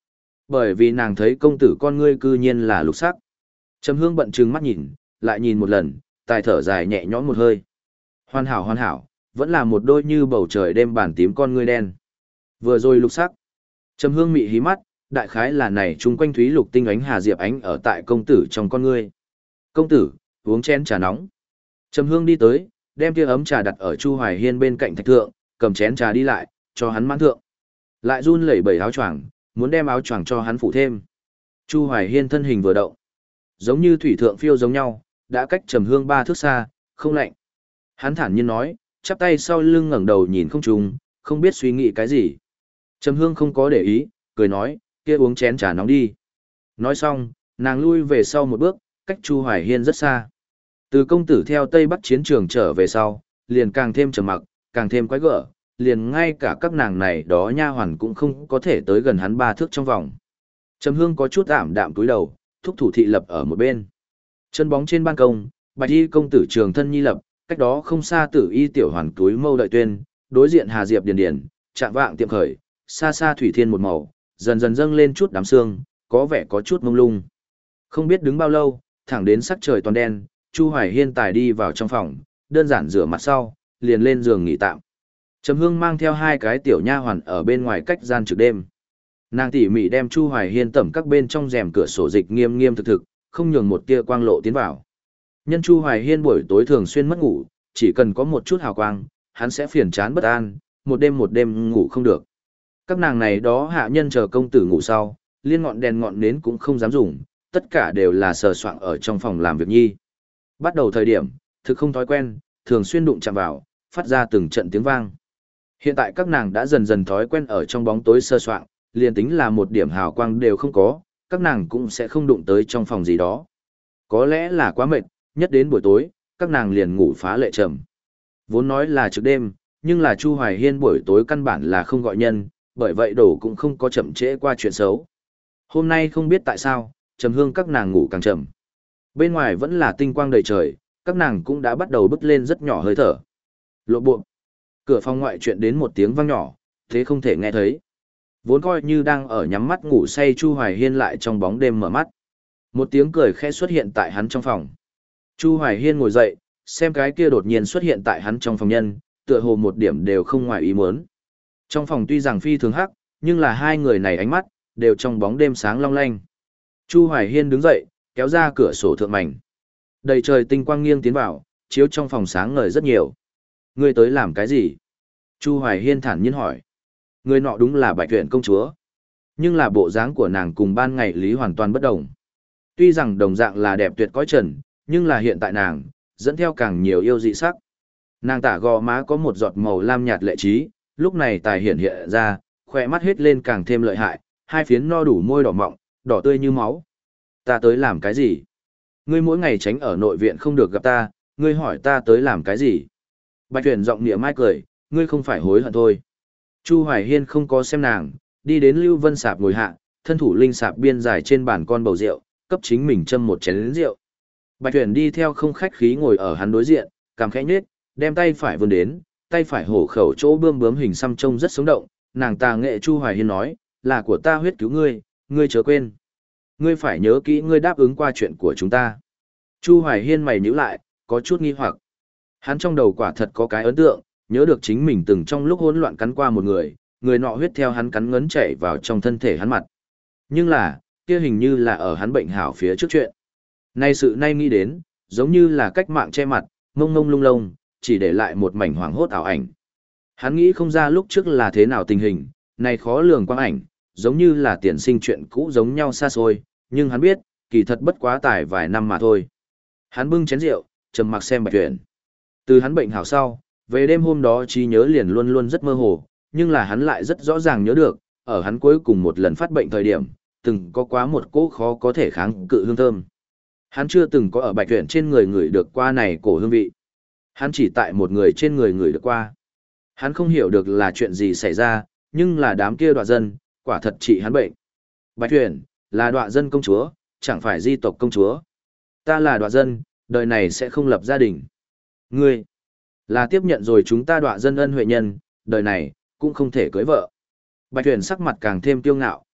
Bởi vì nàng thấy công tử con ngươi cư nhiên là lục sắc. Trầm Hương bận trừng mắt nhìn, lại nhìn một lần, tài thở dài nhẹ nhõm một hơi. Hoàn hảo hoàn hảo, vẫn là một đôi như bầu trời đêm bản tím con ngươi đen. Vừa rồi lục sắc. Trầm Hương mị hí mắt, đại khái là này chung quanh thúy lục tinh ánh hà diệp ánh ở tại công tử trong con ngươi. Công tử, uống chén trà nóng. Trầm Hương đi tới, đem kia ấm trà đặt ở Chu Hoài Hiên bên cạnh thạch thượng, cầm chén trà đi lại, cho hắn mãn thượng. Lại run lẩy bẩy áo choàng, muốn đem áo choàng cho hắn phủ thêm. Chu Hoài Hiên thân hình vừa động, giống như thủy thượng phiêu giống nhau, đã cách Trầm Hương ba thước xa, không lạnh. Hắn thản nhiên nói, chắp tay sau lưng ngẩng đầu nhìn không trùng, không biết suy nghĩ cái gì. Trầm Hương không có để ý, cười nói, kia uống chén trà nóng đi. Nói xong, nàng lui về sau một bước, cách Chu Hoài Hiên rất xa. Từ công tử theo Tây Bắc chiến trường trở về sau, liền càng thêm trầm mặc, càng thêm quái gở, liền ngay cả các nàng này đó nha hoàn cũng không có thể tới gần hắn ba thước trong vòng. Trầm Hương có chút ảm đạm cúi đầu, thúc thủ thị lập ở một bên. Chân bóng trên ban công, Bạch Y công tử trường thân nhi lập, cách đó không xa Tử Y tiểu hoàn túi mâu đợi tuyên, đối diện Hà Diệp điền điền, chạm vạng tiệm khởi, xa xa thủy thiên một màu, dần dần dâng lên chút đám sương, có vẻ có chút mông lung. Không biết đứng bao lâu, thẳng đến sắc trời toàn đen, Chu Hoài Hiên tài đi vào trong phòng, đơn giản rửa mặt sau, liền lên giường nghỉ tạm. Trầm Hương mang theo hai cái tiểu nha hoàn ở bên ngoài cách gian trực đêm. Nàng tỉ mỉ đem Chu Hoài Hiên tẩm các bên trong rèm cửa sổ dịch nghiêm nghiêm thực thực, không nhường một tia quang lộ tiến vào. Nhân Chu Hoài Hiên buổi tối thường xuyên mất ngủ, chỉ cần có một chút hào quang, hắn sẽ phiền chán bất an, một đêm một đêm ngủ không được. Các nàng này đó hạ nhân chờ công tử ngủ sau, liên ngọn đèn ngọn nến cũng không dám dùng, tất cả đều là sờ soạng ở trong phòng làm việc nhi. Bắt đầu thời điểm, thực không thói quen, thường xuyên đụng chạm vào, phát ra từng trận tiếng vang. Hiện tại các nàng đã dần dần thói quen ở trong bóng tối sơ soạng, liền tính là một điểm hào quang đều không có, các nàng cũng sẽ không đụng tới trong phòng gì đó. Có lẽ là quá mệt, nhất đến buổi tối, các nàng liền ngủ phá lệ trầm. Vốn nói là trước đêm, nhưng là Chu Hoài Hiên buổi tối căn bản là không gọi nhân, bởi vậy đổ cũng không có chậm trễ qua chuyện xấu. Hôm nay không biết tại sao, Trầm Hương các nàng ngủ càng trầm. Bên ngoài vẫn là tinh quang đầy trời, các nàng cũng đã bắt đầu bứt lên rất nhỏ hơi thở. Lộ bộ. Cửa phòng ngoại chuyện đến một tiếng vang nhỏ, thế không thể nghe thấy. Vốn coi như đang ở nhắm mắt ngủ say Chu Hoài Hiên lại trong bóng đêm mở mắt. Một tiếng cười khẽ xuất hiện tại hắn trong phòng. Chu Hoài Hiên ngồi dậy, xem cái kia đột nhiên xuất hiện tại hắn trong phòng nhân, tựa hồ một điểm đều không ngoài ý muốn. Trong phòng tuy rằng phi thường hắc, nhưng là hai người này ánh mắt, đều trong bóng đêm sáng long lanh. Chu Hoài Hiên đứng dậy, kéo ra cửa sổ thượng mảnh. Đầy trời tinh quang nghiêng tiến vào, chiếu trong phòng sáng ngời rất nhiều. Ngươi tới làm cái gì? Chu Hoài Hiên thản nhiên hỏi. Người nọ đúng là Bạch Tuyển công chúa. Nhưng là bộ dáng của nàng cùng ban ngày lý hoàn toàn bất đồng. Tuy rằng đồng dạng là đẹp tuyệt cõi trần, nhưng là hiện tại nàng, dẫn theo càng nhiều yêu dị sắc. Nàng tả gò má có một giọt màu lam nhạt lệ trí, lúc này tài hiện hiện ra, khỏe mắt hết lên càng thêm lợi hại, hai phiến no đủ môi đỏ mọng, đỏ tươi như máu. Ta tới làm cái gì? Ngươi mỗi ngày tránh ở nội viện không được gặp ta, ngươi hỏi ta tới làm cái gì? Bạch Tuyển giọng nịa mai cười, ngươi không phải hối hận thôi. Chu Hoài Hiên không có xem nàng, đi đến Lưu Vân Sạp ngồi hạ, thân thủ linh sạp biên dài trên bàn con bầu rượu, cấp chính mình châm một chén rượu. Bạch Tuyển đi theo không khách khí ngồi ở hắn đối diện, cằm khẽ nhếch, đem tay phải vươn đến, tay phải hổ khẩu chỗ bươm bướm hình xăm trông rất sống động, nàng tà nghệ Chu Hoài Hiên nói, là của ta huyết cứu ngươi, ngươi chớ quên. Ngươi phải nhớ kỹ ngươi đáp ứng qua chuyện của chúng ta. Chu Hoài Hiên mày nhíu lại, có chút nghi hoặc. Hắn trong đầu quả thật có cái ấn tượng, nhớ được chính mình từng trong lúc hỗn loạn cắn qua một người, người nọ huyết theo hắn cắn ngấn chảy vào trong thân thể hắn mặt. Nhưng là, kia hình như là ở hắn bệnh hảo phía trước chuyện. Nay sự nay nghĩ đến, giống như là cách mạng che mặt, mông mông lung lung, chỉ để lại một mảnh hoàng hốt ảo ảnh. Hắn nghĩ không ra lúc trước là thế nào tình hình, này khó lường quang ảnh, giống như là tiền sinh chuyện cũ giống nhau xa xôi, nhưng hắn biết, kỳ thật bất quá tải vài năm mà thôi. Hắn bưng chén rượu, trầm mặc xem Bạch Tuyển. Từ hắn bệnh hảo sau, về đêm hôm đó trí nhớ liền luôn luôn rất mơ hồ, nhưng là hắn lại rất rõ ràng nhớ được, ở hắn cuối cùng một lần phát bệnh thời điểm, từng có quá một cỗ khó có thể kháng cự hương thơm. Hắn chưa từng có ở Bạch Tuyển trên người người được qua này cổ hương vị. Hắn chỉ tại một người trên người người được qua. Hắn không hiểu được là chuyện gì xảy ra, nhưng là đám kia đoạ dân, quả thật trị hắn bệnh. Bạch Tuyển, là đoạ dân công chúa, chẳng phải di tộc công chúa. Ta là đoạ dân, đời này sẽ không lập gia đình. Ngươi, là tiếp nhận rồi chúng ta đoạ dân ân huệ nhân, đời này, cũng không thể cưới vợ. Bạch Tuyển sắc mặt càng thêm tiêu ngạo,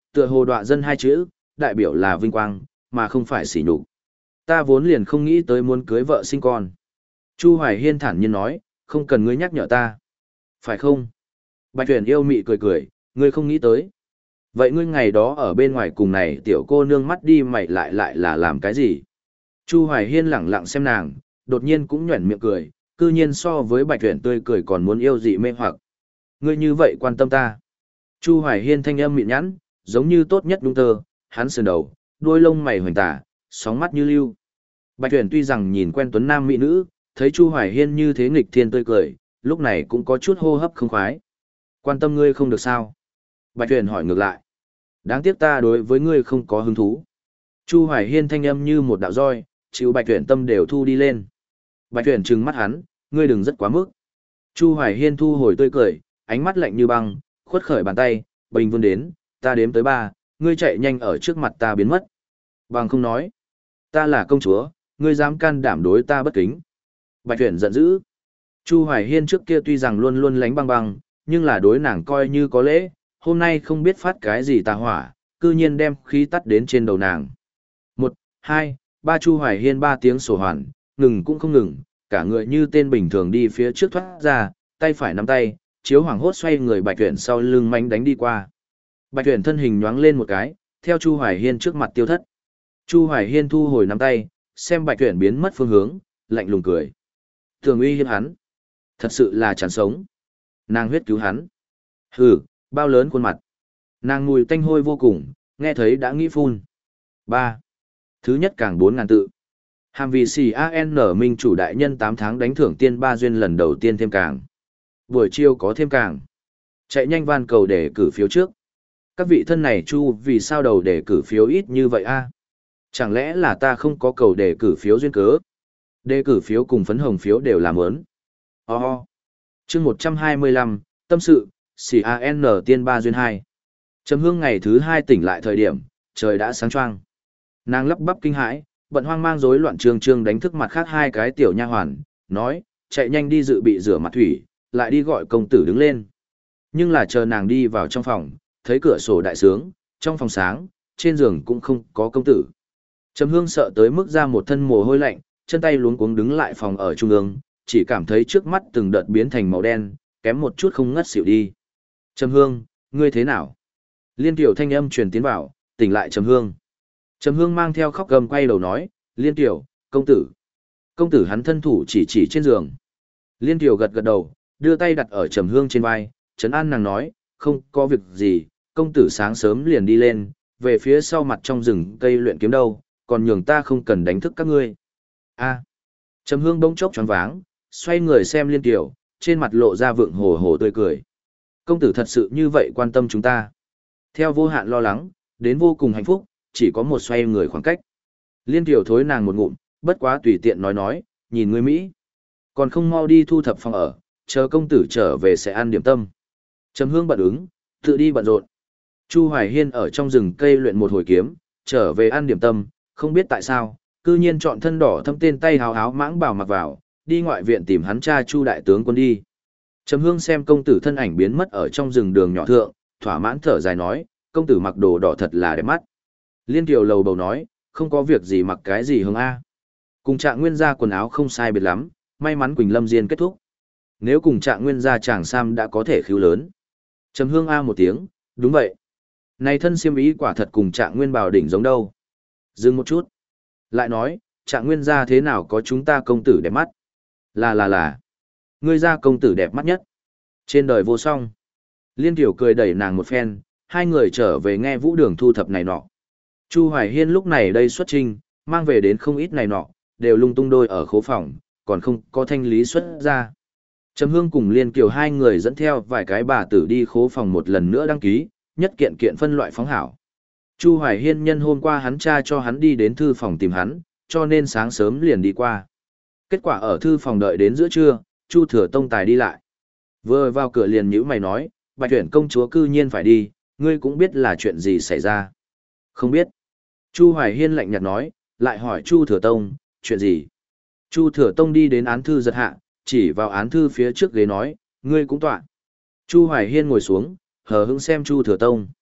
Tựa hồ đọa dân hai chữ, đại biểu là vinh quang, mà không phải sỉ nhục. Ta vốn liền không nghĩ tới muốn cưới vợ sinh con. Chu Hoài Hiên thản nhiên nói, không cần ngươi nhắc nhở ta. Phải không? Bạch Tuyển yêu mị cười cười, ngươi không nghĩ tới. Vậy ngươi ngày đó ở bên ngoài cùng này tiểu cô nương mắt đi mày lại lại là làm cái gì? Chu Hoài Hiên lẳng lặng xem nàng, đột nhiên cũng nhuẩn miệng cười, cư nhiên so với Bạch Tuyển tươi cười còn muốn yêu dị mê hoặc. Ngươi như vậy quan tâm ta. Chu Hoài Hiên thanh âm mịn nhẵn, giống như tốt nhất đúng tơ, hắn sườn đầu, đuôi lông mày hoành tả, sóng mắt như lưu. Bạch Tuyển tuy rằng nhìn quen tuấn nam mỹ nữ, thấy Chu Hoài Hiên như thế nghịch thiên tươi cười, lúc này cũng có chút hô hấp không khoái. Quan tâm ngươi không được sao? Bạch Tuyển hỏi ngược lại. Đáng tiếc ta đối với ngươi không có hứng thú. Chu Hoài Hiên thanh âm như một đạo roi, chịu Bạch Tuyển tâm đều thu đi lên. Bạch Tuyển trừng mắt hắn, ngươi đừng rất quá mức. Chu Hoài Hiên thu hồi tươi cười, ánh mắt lạnh như băng, khuất khởi bàn tay, bình vươn đến, ta đếm tới ba, ngươi chạy nhanh ở trước mặt ta biến mất. Bằng không nói, ta là công chúa, ngươi dám can đảm đối ta bất kính. Bạch Tuyển giận dữ. Chu Hoài Hiên trước kia tuy rằng luôn luôn lánh băng băng, nhưng là đối nàng coi như có lễ, hôm nay không biết phát cái gì tà hỏa, cư nhiên đem khí tắt đến trên đầu nàng. Một, hai, ba Chu Hoài Hiên ba tiếng sổ hoàn, ngừng cũng không ngừng, cả người như tên bình thường đi phía trước thoát ra, tay phải nắm tay, chiếu hoàng hốt xoay người Bạch Tuyển sau lưng mánh đánh đi qua. Bạch Tuyển thân hình nhoáng lên một cái, theo Chu Hoài Hiên trước mặt tiêu thất. Chu Hoài Hiên thu hồi nắm tay, xem Bạch Tuyển biến mất phương hướng, lạnh lùng cười. Thường uy hiếp hắn. Thật sự là chán sống. Nàng huyết cứu hắn. Hừ, bao lớn khuôn mặt. Nàng mùi tanh hôi vô cùng, nghe thấy đã nghĩ phun. Ba. Thứ nhất càng bốn ngàn tự. Hàm vì xì a en minh chủ đại nhân tám tháng đánh thưởng tiên ba duyên lần đầu tiên thêm càng. Buổi chiều có thêm càng. Chạy nhanh van cầu để cử phiếu trước. Các vị thân này chu vì sao đầu để cử phiếu ít như vậy a? Chẳng lẽ là ta không có cầu để cử phiếu duyên cớ? Đề cử phiếu cùng phấn hồng phiếu đều làm ớn. Oh oh. Chương một trăm hai mươi lăm, tâm sự, xì a en tiên ba duyên hai. Trầm Hương ngày thứ hai tỉnh lại thời điểm, trời đã sáng choang. Nàng lắp bắp kinh hãi, bận hoang mang rối loạn trương trương đánh thức mặt khác hai cái tiểu nha hoàn, nói, chạy nhanh đi dự bị rửa mặt thủy, lại đi gọi công tử đứng lên. Nhưng là chờ nàng đi vào trong phòng, thấy cửa sổ đại sướng, trong phòng sáng, trên giường cũng không có công tử. Trầm Hương sợ tới mức ra một thân mồ hôi lạnh, chân tay luống cuống đứng lại phòng ở trung ương, chỉ cảm thấy trước mắt từng đợt biến thành màu đen, kém một chút không ngất xỉu đi. Trầm Hương, ngươi thế nào? Liên Tiểu thanh âm truyền tiến vào, tỉnh lại Trầm Hương. Trầm Hương mang theo khóc gầm quay đầu nói, Liên Tiểu, công tử. Công tử hắn thân thủ chỉ chỉ trên giường. Liên Tiểu gật gật đầu, đưa tay đặt ở Trầm Hương trên vai, trấn an nàng nói, không có việc gì, công tử sáng sớm liền đi lên, về phía sau mặt trong rừng cây luyện kiếm đâu, còn nhường ta không cần đánh thức các ngươi. A. Trầm Hương bỗng chốc choáng váng, xoay người xem Liên Tiểu, trên mặt lộ ra vượng hồ hồ tươi cười. Công tử thật sự như vậy quan tâm chúng ta. Theo vô hạn lo lắng, đến vô cùng hạnh phúc, chỉ có một xoay người khoảng cách. Liên Tiểu thối nàng một ngụm, bất quá tùy tiện nói nói, nhìn ngươi Mỹ. Còn không mau đi thu thập phòng ở, chờ công tử trở về sẽ ăn điểm tâm. Trầm Hương bận ứng, tự đi bận rộn. Chu Hoài Hiên ở trong rừng cây luyện một hồi kiếm, trở về ăn điểm tâm, không biết tại sao, cư nhiên chọn thân đỏ thâm tên tay háo háo mãng bảo mặc vào, đi ngoại viện tìm hắn cha Chu đại tướng quân đi. Trầm Hương xem công tử thân ảnh biến mất ở trong rừng đường nhỏ thượng, thỏa mãn thở dài nói, công tử mặc đồ đỏ thật là đẹp mắt. Liên Kiều lầu bầu nói, không có việc gì mặc cái gì hương a. Cùng Trạng Nguyên gia quần áo không sai biệt lắm, may mắn Quỳnh Lâm Diên kết thúc. Nếu cùng Trạng Nguyên gia chàng sam đã có thể khiếu lớn. Trầm Hương a một tiếng, đúng vậy. Này thân xiêm ý quả thật cùng Trạng Nguyên Bảo đỉnh giống đâu. Dừng một chút. Lại nói, Trạng Nguyên gia thế nào có chúng ta công tử đẹp mắt? Là là là. Ngươi gia công tử đẹp mắt nhất. Trên đời vô song. Liên Tiểu cười đẩy nàng một phen, hai người trở về nghe Vũ Đường thu thập này nọ. Chu Hoài Hiên lúc này đây xuất trình, mang về đến không ít này nọ, đều lung tung đôi ở khố phòng, còn không có thanh lý xuất ra. Trầm Hương cùng Liên Kiều hai người dẫn theo vài cái bà tử đi khố phòng một lần nữa đăng ký, nhất kiện kiện phân loại phóng hảo. Chu Hoài Hiên nhân hôm qua hắn cha cho hắn đi đến thư phòng tìm hắn, cho nên sáng sớm liền đi qua. Kết quả ở thư phòng đợi đến giữa trưa, Chu Thừa Tông tài đi lại. Vừa vào cửa liền nhíu mày nói, Bạch Tuyển công chúa cư nhiên phải đi, ngươi cũng biết là chuyện gì xảy ra. Không biết. Chu Hoài Hiên lạnh nhạt nói, lại hỏi Chu Thừa Tông, chuyện gì? Chu Thừa Tông đi đến án thư giật hạ, chỉ vào án thư phía trước ghế nói, ngươi cũng tọa. Chu Hoài Hiên ngồi xuống, hờ hững xem Chu Thừa Tông.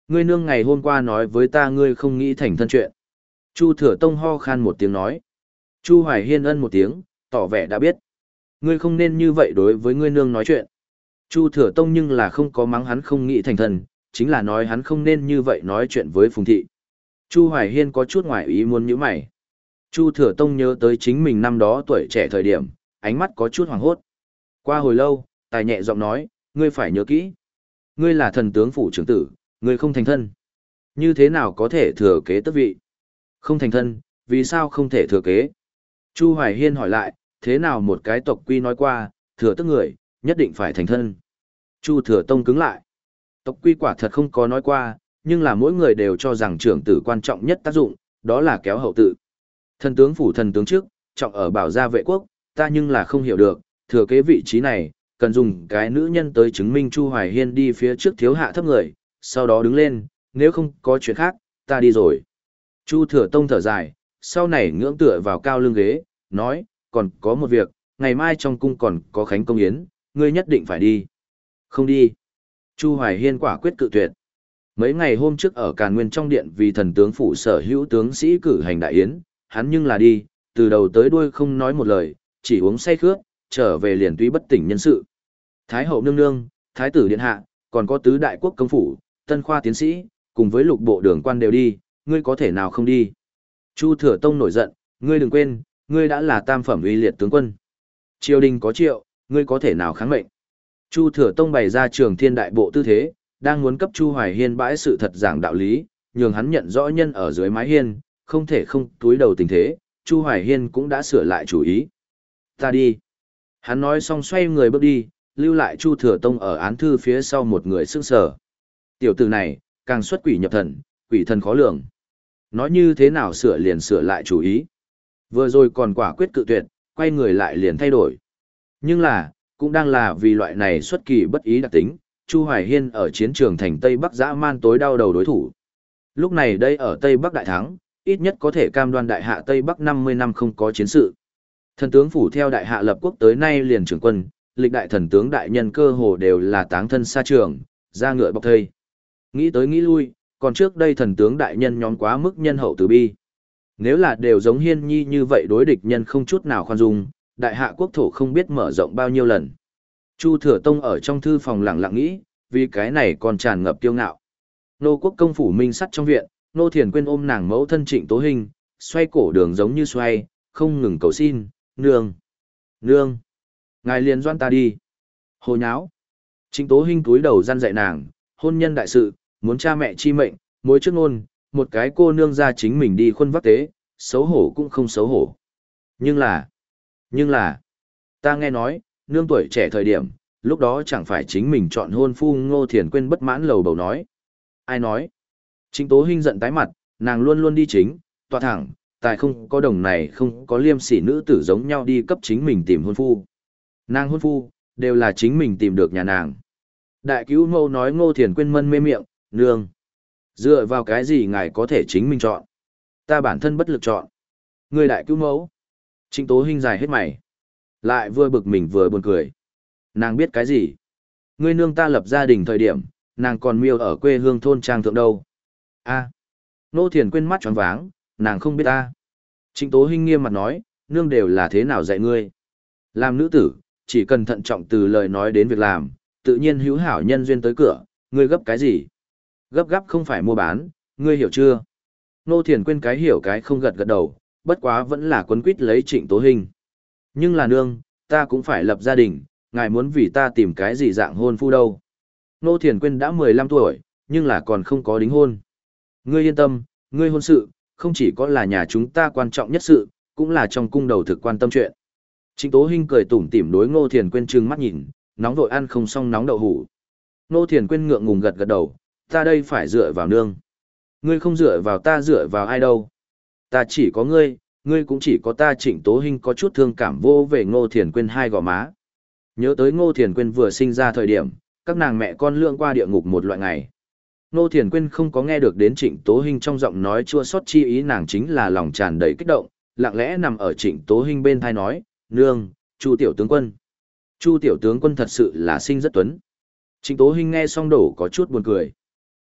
Ngươi nương ngày hôm qua nói với ta ngươi không nghĩ thành thân chuyện. Chu Thừa Tông ho khan một tiếng nói. Chu Hoài Hiên ân một tiếng, tỏ vẻ đã biết. Ngươi không nên như vậy đối với ngươi nương nói chuyện. Chu Thừa Tông nhưng là không có mắng hắn không nghĩ thành thân, chính là nói hắn không nên như vậy nói chuyện với Phùng Thị. Chu Hoài Hiên có chút ngoài ý muốn nhíu mày. Chu Thừa Tông nhớ tới chính mình năm đó tuổi trẻ thời điểm, ánh mắt có chút hoảng hốt. Qua hồi lâu, tài nhẹ giọng nói, ngươi phải nhớ kỹ. Ngươi là thần tướng phủ trưởng tử, ngươi không thành thân. Như thế nào có thể thừa kế tước vị? Không thành thân, vì sao không thể thừa kế? Chu Hoài Hiên hỏi lại, thế nào một cái tộc quy nói qua, thừa tước người, nhất định phải thành thân. Chu Thừa Tông cứng lại. Tộc quy quả thật không có nói qua, nhưng là mỗi người đều cho rằng trưởng tử quan trọng nhất tác dụng, đó là kéo hậu tự. Thần tướng phủ thần tướng trước, trọng ở bảo gia vệ quốc, ta nhưng là không hiểu được, thừa kế vị trí này, cần dùng cái nữ nhân tới chứng minh Chu Hoài Hiên đi phía trước thiếu hạ thấp người, sau đó đứng lên, nếu không có chuyện khác, ta đi rồi. Chu Thừa Tông thở dài, sau này ngưỡng tựa vào cao lưng ghế, nói, còn có một việc, ngày mai trong cung còn có khánh công yến, ngươi nhất định phải đi. Không đi. Chu Hoài Hiên quả quyết cự tuyệt. Mấy ngày hôm trước ở Càn Nguyên trong điện vì thần tướng phủ sở hữu tướng sĩ cử hành đại yến, hắn nhưng là đi, từ đầu tới đuôi không nói một lời, chỉ uống say khướt, trở về liền túy bất tỉnh nhân sự. Thái hậu nương nương, thái tử điện hạ, còn có tứ đại quốc công phủ, tân khoa tiến sĩ, cùng với lục bộ đường quan đều đi, ngươi có thể nào không đi. Chu Thừa Tông nổi giận, ngươi đừng quên, ngươi đã là tam phẩm uy liệt tướng quân. Triều đình có triệu, ngươi có thể nào kháng mệnh. Chu Thừa Tông bày ra trường thiên đại bộ tư thế, đang muốn cấp Chu Hoài Hiên bãi sự thật giảng đạo lý, nhường hắn nhận rõ nhân ở dưới mái hiên, không thể không túi đầu tình thế, Chu Hoài Hiên cũng đã sửa lại chủ ý. Ta đi. Hắn nói xong xoay người bước đi, lưu lại Chu Thừa Tông ở án thư phía sau một người sững sờ. Tiểu tử này, càng xuất quỷ nhập thần, quỷ thần khó lường. Nói như thế nào sửa liền sửa lại chủ ý. Vừa rồi còn quả quyết cự tuyệt, quay người lại liền thay đổi. Nhưng là, cũng đang là vì loại này xuất kỳ bất ý đặc tính, Chu Hoài Hiên ở chiến trường thành Tây Bắc dã man tối đau đầu đối thủ. Lúc này đây ở Tây Bắc đại thắng, ít nhất có thể cam đoan đại hạ Tây Bắc năm mươi năm không có chiến sự. Thần tướng phủ theo đại hạ lập quốc tới nay liền trưởng quân, lịch đại thần tướng đại nhân cơ hồ đều là táng thân xa trường, ra ngựa bọc thây. Nghĩ tới nghĩ lui, còn trước đây thần tướng đại nhân nhóm quá mức nhân hậu từ bi. Nếu là đều giống Hiên Nhi như vậy đối địch nhân không chút nào khoan dung, đại hạ quốc thổ không biết mở rộng bao nhiêu lần. Chu Thừa Tông ở trong thư phòng lặng lặng nghĩ, vì cái này còn tràn ngập kiêu ngạo. Nô quốc công phủ minh sắt trong viện, Nô Thiền Quyên ôm nàng mẫu thân Trịnh Tố Hình, xoay cổ đường giống như xoay, không ngừng cầu xin, nương, nương, ngài liền doan ta đi. Hồ nháo. Trịnh Tố Hình cúi đầu răn dạy nàng, hôn nhân đại sự, muốn cha mẹ chi mệnh, mối trước ngôn, một cái cô nương ra chính mình đi khuân vác tế, xấu hổ cũng không xấu hổ. Nhưng là, nhưng là, ta nghe nói, nương tuổi trẻ thời điểm, lúc đó chẳng phải chính mình chọn hôn phu. Ngô Thiền Quyên bất mãn lầu bầu nói. Ai nói? Trịnh Tố Hinh giận tái mặt, nàng luôn luôn đi chính, tọa thẳng, tài không có đồng này không có liêm sỉ nữ tử giống nhau đi cấp chính mình tìm hôn phu. Nàng hôn phu, đều là chính mình tìm được nhà nàng. Đại cứu mâu nói Ngô Thiền Quyên mân mê miệng, nương. Dựa vào cái gì ngài có thể chính mình chọn? Ta bản thân bất lực chọn. Người đại cứu mẫu. Trịnh Tố Hinh dài hết mày. Lại vừa bực mình vừa buồn cười. Nàng biết cái gì? Ngươi nương ta lập gia đình thời điểm, nàng còn miêu ở quê hương thôn trang thượng đâu. A. Nô Thiền Quyên mắt tròn váng, nàng không biết ta. Trịnh Tố Hinh nghiêm mặt nói, nương đều là thế nào dạy ngươi? Làm nữ tử, chỉ cần thận trọng từ lời nói đến việc làm, tự nhiên hữu hảo nhân duyên tới cửa, ngươi gấp cái gì? Gấp gáp không phải mua bán, ngươi hiểu chưa? Nô Thiền Quyên cái hiểu cái không gật gật đầu, bất quá vẫn là quấn quýt lấy Trịnh Tố Hinh. Nhưng là nương, ta cũng phải lập gia đình, ngài muốn vì ta tìm cái gì dạng hôn phu đâu. Nô Thiền Quyên đã mười lăm tuổi, nhưng là còn không có đính hôn. Ngươi yên tâm, ngươi hôn sự, không chỉ có là nhà chúng ta quan trọng nhất sự, cũng là trong cung đầu thực quan tâm chuyện. Trịnh Tố Hinh cười tủm tỉm đối Ngô Thiền Quyên trừng mắt nhìn, nóng vội ăn không xong nóng đậu hủ. Ngô Thiền Quyên ngượng ngùng gật gật đầu, ta đây phải dựa vào nương. Ngươi không dựa vào ta dựa vào ai đâu. Ta chỉ có ngươi, ngươi cũng chỉ có ta. Trịnh Tố Hinh có chút thương cảm vô về Ngô Thiền Quyên hai gò má. Nhớ tới Ngô Thiền Quyên vừa sinh ra thời điểm, các nàng mẹ con lượn qua địa ngục một loại ngày. Ngô Thiền Quyên không có nghe được đến Trịnh Tố Hinh trong giọng nói chua xót chi ý, nàng chính là lòng tràn đầy kích động, lặng lẽ nằm ở Trịnh Tố Hinh bên thai nói, nương, Chu tiểu tướng quân. Chu tiểu tướng quân thật sự là sinh rất tuấn. Trịnh Tố Hinh nghe xong đổ có chút buồn cười.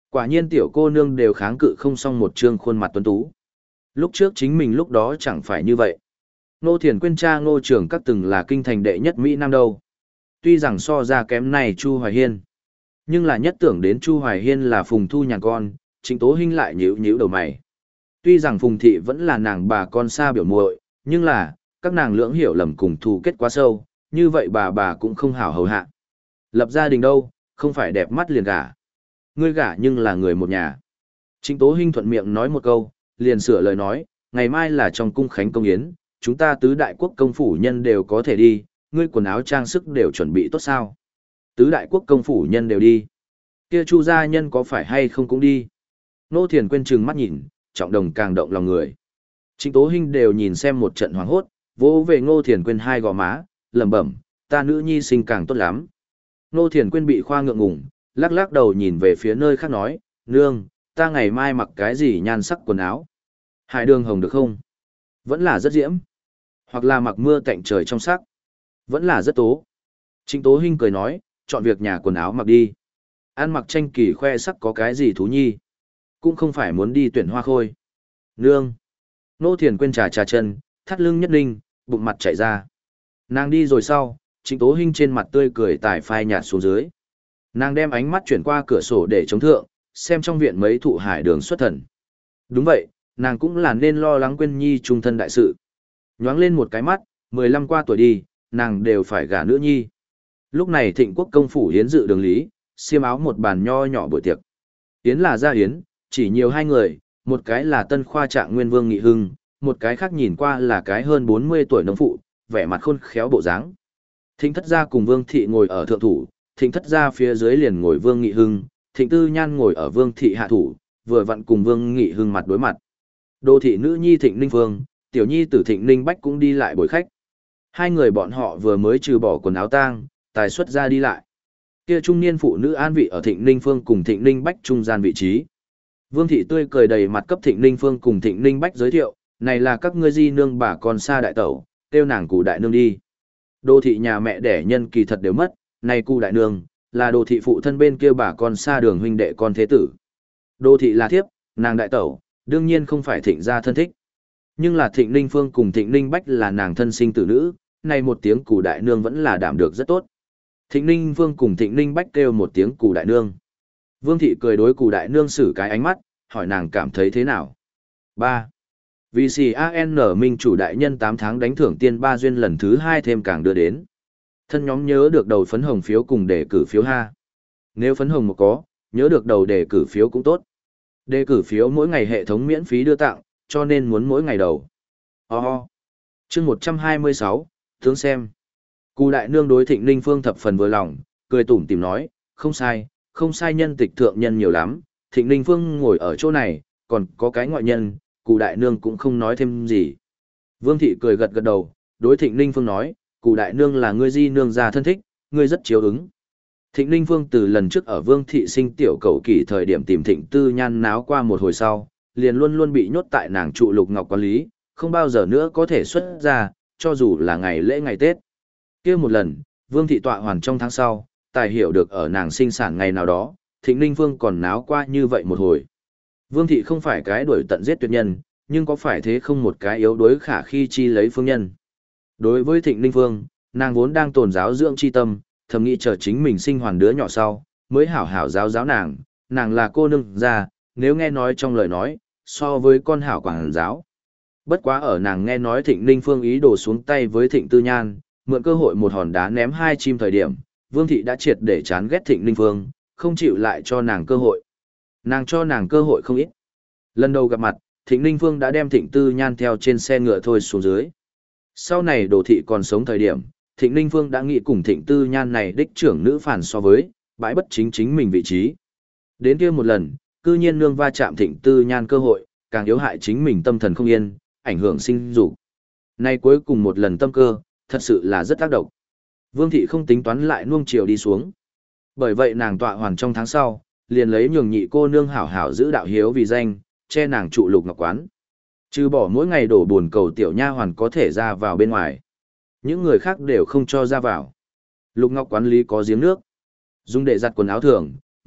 Quả nhiên tiểu cô nương đều kháng cự không xong một trương khuôn mặt tuấn tú. Lúc trước chính mình lúc đó chẳng phải như vậy. Ngô Thiền Quyên cha Ngô Trường Các từng là kinh thành đệ nhất Mỹ Nam đâu. Tuy rằng so ra kém này Chu Hoài Hiên, nhưng là nhất tưởng đến Chu Hoài Hiên là Phùng Thu nhàn con, Trịnh Tố Hinh lại nhíu nhíu đầu mày. Tuy rằng Phùng Thị vẫn là nàng bà con xa biểu muội, nhưng là, các nàng lưỡng hiểu lầm cùng thù kết quá sâu, như vậy bà bà cũng không hảo hầu hạ. Lập gia đình đâu, không phải đẹp mắt liền gả. Ngươi gả nhưng là người một nhà. Trịnh Tố Hinh thuận miệng nói một câu, liền sửa lời nói, ngày mai là trong cung khánh công yến, chúng ta tứ đại quốc công phủ nhân đều có thể đi, ngươi quần áo trang sức đều chuẩn bị tốt sao? Tứ đại quốc công phủ nhân đều đi. Kia Chu gia nhân có phải hay không cũng đi? Nô Thiền Quyên trừng mắt nhìn, trọng đồng càng động lòng người. Trịnh Tố Hinh đều nhìn xem một trận hoảng hốt, vỗ về Ngô Thiền Quyên hai gò má, lẩm bẩm, ta nữ nhi sinh càng tốt lắm. Ngô Thiền Quyên bị khoa ngượng ngùng, lắc lắc đầu nhìn về phía nơi khác nói, nương, ta ngày mai mặc cái gì nhan sắc quần áo? Hải đường hồng được không? Vẫn là rất diễm. Hoặc là mặc mưa tạnh trời trong sắc. Vẫn là rất tố. Trịnh Tố Hinh cười nói, chọn việc nhà quần áo mặc đi. Ăn mặc tranh kỳ khoe sắc có cái gì thú nhi. Cũng không phải muốn đi tuyển hoa khôi. Nương. Nô Thiền Quyên trà trà chân, thắt lưng nhất ninh, bụng mặt chảy ra. Nàng đi rồi sau, Trịnh Tố Hinh trên mặt tươi cười tải phai nhạt xuống dưới. Nàng đem ánh mắt chuyển qua cửa sổ để chống thượng, xem trong viện mấy thụ hải đường xuất thần. Đúng vậy, nàng cũng là nên lo lắng Quyên nhi trung thân đại sự. Nhoáng lên một cái mắt, mười lăm qua tuổi đi, nàng đều phải gả nữ nhi. Lúc này Thịnh Quốc công phủ hiến dự đường lý, xiêm áo một bàn nho nhỏ buổi tiệc. Hiến là gia hiến, chỉ nhiều hai người, một cái là tân khoa trạng nguyên vương Nghị Hưng, một cái khác nhìn qua là cái hơn bốn mươi tuổi nông phụ, vẻ mặt khôn khéo bộ dáng. Thịnh thất gia cùng Vương thị ngồi ở thượng thủ, Thịnh thất gia phía dưới liền ngồi Vương Nghị Hưng, Thịnh tư nhan ngồi ở Vương thị hạ thủ, vừa vặn cùng Vương Nghị Hưng mặt đối mặt. Đô thị nữ nhi Thịnh Ninh Phương, tiểu nhi tử Thịnh Ninh Bách cũng đi lại bồi khách. Hai người bọn họ vừa mới trừ bỏ quần áo tang, tài xuất ra đi lại. Kia trung niên phụ nữ an vị ở Thịnh Ninh Phương cùng Thịnh Ninh Bách trung gian vị trí. Vương thị tươi cười đầy mặt cấp Thịnh Ninh Phương cùng Thịnh Ninh Bách giới thiệu, này là các ngươi di nương bà con xa đại tẩu, tiêu nàng cụ đại nương đi. Đô thị nhà mẹ đẻ nhân kỳ thật đều mất, này cụ đại nương, là đô thị phụ thân bên kia bà con xa đường huynh đệ con thế tử. Đô thị là thiếp, nàng đại tẩu, đương nhiên không phải Thịnh gia thân thích. Nhưng là Thịnh Ninh Phương cùng Thịnh Ninh Bách là nàng thân sinh tử nữ, này một tiếng cụ đại nương vẫn là đảm được rất tốt. Thịnh Ninh Phương cùng Thịnh Ninh Bách kêu một tiếng cụ đại nương. Vương thị cười đối cụ đại nương xử cái ánh mắt, hỏi nàng cảm thấy thế nào. ba. Vì xì a en minh chủ đại nhân tám tháng đánh thưởng tiên ba duyên lần thứ hai thêm càng đưa đến. Thân nhóm nhớ được đầu phấn hồng phiếu cùng đề cử phiếu ha. Nếu phấn hồng một có, nhớ được đầu đề cử phiếu cũng tốt. Đề cử phiếu mỗi ngày hệ thống miễn phí đưa tặng, cho nên muốn mỗi ngày đầu. Oh. Chương một trăm hai mươi sáu, tướng xem. Cụ đại nương đối Thịnh Ninh Phương thập phần vừa lòng, cười tủm tỉm nói, không sai, không sai nhân tịch thượng nhân nhiều lắm, Thịnh Ninh Phương ngồi ở chỗ này, còn có cái ngoại nhân, cụ đại nương cũng không nói thêm gì. Vương thị cười gật gật đầu, đối Thịnh Ninh Phương nói, cụ đại nương là ngươi di nương già thân thích, ngươi rất chiếu ứng. Thịnh Ninh Phương từ lần trước ở Vương thị sinh tiểu cầu kỳ thời điểm tìm Thịnh Tư Nhan náo qua một hồi sau, liền luôn luôn bị nhốt tại nàng trụ Lục Ngọc quản lý, không bao giờ nữa có thể xuất ra, cho dù là ngày lễ ngày Tết. Kia một lần, Vương thị tọa hoàn trong tháng sau, tài hiểu được ở nàng sinh sản ngày nào đó, Thịnh Ninh Phương còn náo qua như vậy một hồi. Vương thị không phải cái đuổi tận giết tuyệt nhân, nhưng có phải thế không một cái yếu đuối khả khi chi lấy phương nhân. Đối với Thịnh Ninh Phương, nàng vốn đang tồn giáo dưỡng chi tâm, thầm nghĩ chờ chính mình sinh hoàn đứa nhỏ sau, mới hảo hảo giáo giáo nàng, nàng là cô nương già, nếu nghe nói trong lời nói, so với con hảo quảng giáo. Bất quá ở nàng nghe nói Thịnh Ninh Phương ý đồ xuống tay với Thịnh Tư Nhan, mượn cơ hội một hòn đá ném hai chim thời điểm, Vương thị đã triệt để chán ghét Thịnh Ninh Phương, không chịu lại cho nàng cơ hội. Nàng cho nàng cơ hội không ít. Lần đầu gặp mặt, Thịnh Ninh Phương đã đem Thịnh Tư Nhan theo trên xe ngựa thôi xuống dưới. Sau này Đồ thị còn sống thời điểm, Thịnh Ninh Phương đã nghĩ cùng Thịnh Tư Nhan này đích trưởng nữ phản so với, bãi bất chính chính mình vị trí. Đến kia một lần, cư nhiên nương va chạm Thịnh Tư Nhan cơ hội, càng yếu hại chính mình tâm thần không yên, ảnh hưởng sinh dục. Nay cuối cùng một lần tâm cơ, thật sự là rất tác động. Vương thị không tính toán lại nuông chiều đi xuống. Bởi vậy nàng tọa hoàn trong tháng sau, liền lấy nhường nhị cô nương hảo hảo giữ đạo hiếu vì danh, che nàng trụ Lục Ngọc quán. Trừ bỏ mỗi ngày đổ buồn cầu tiểu nha hoàn có thể ra vào bên ngoài. Những người khác đều không cho ra vào. Lục Ngọc quán lý có giếng nước. Dùng để giặt quần áo thường,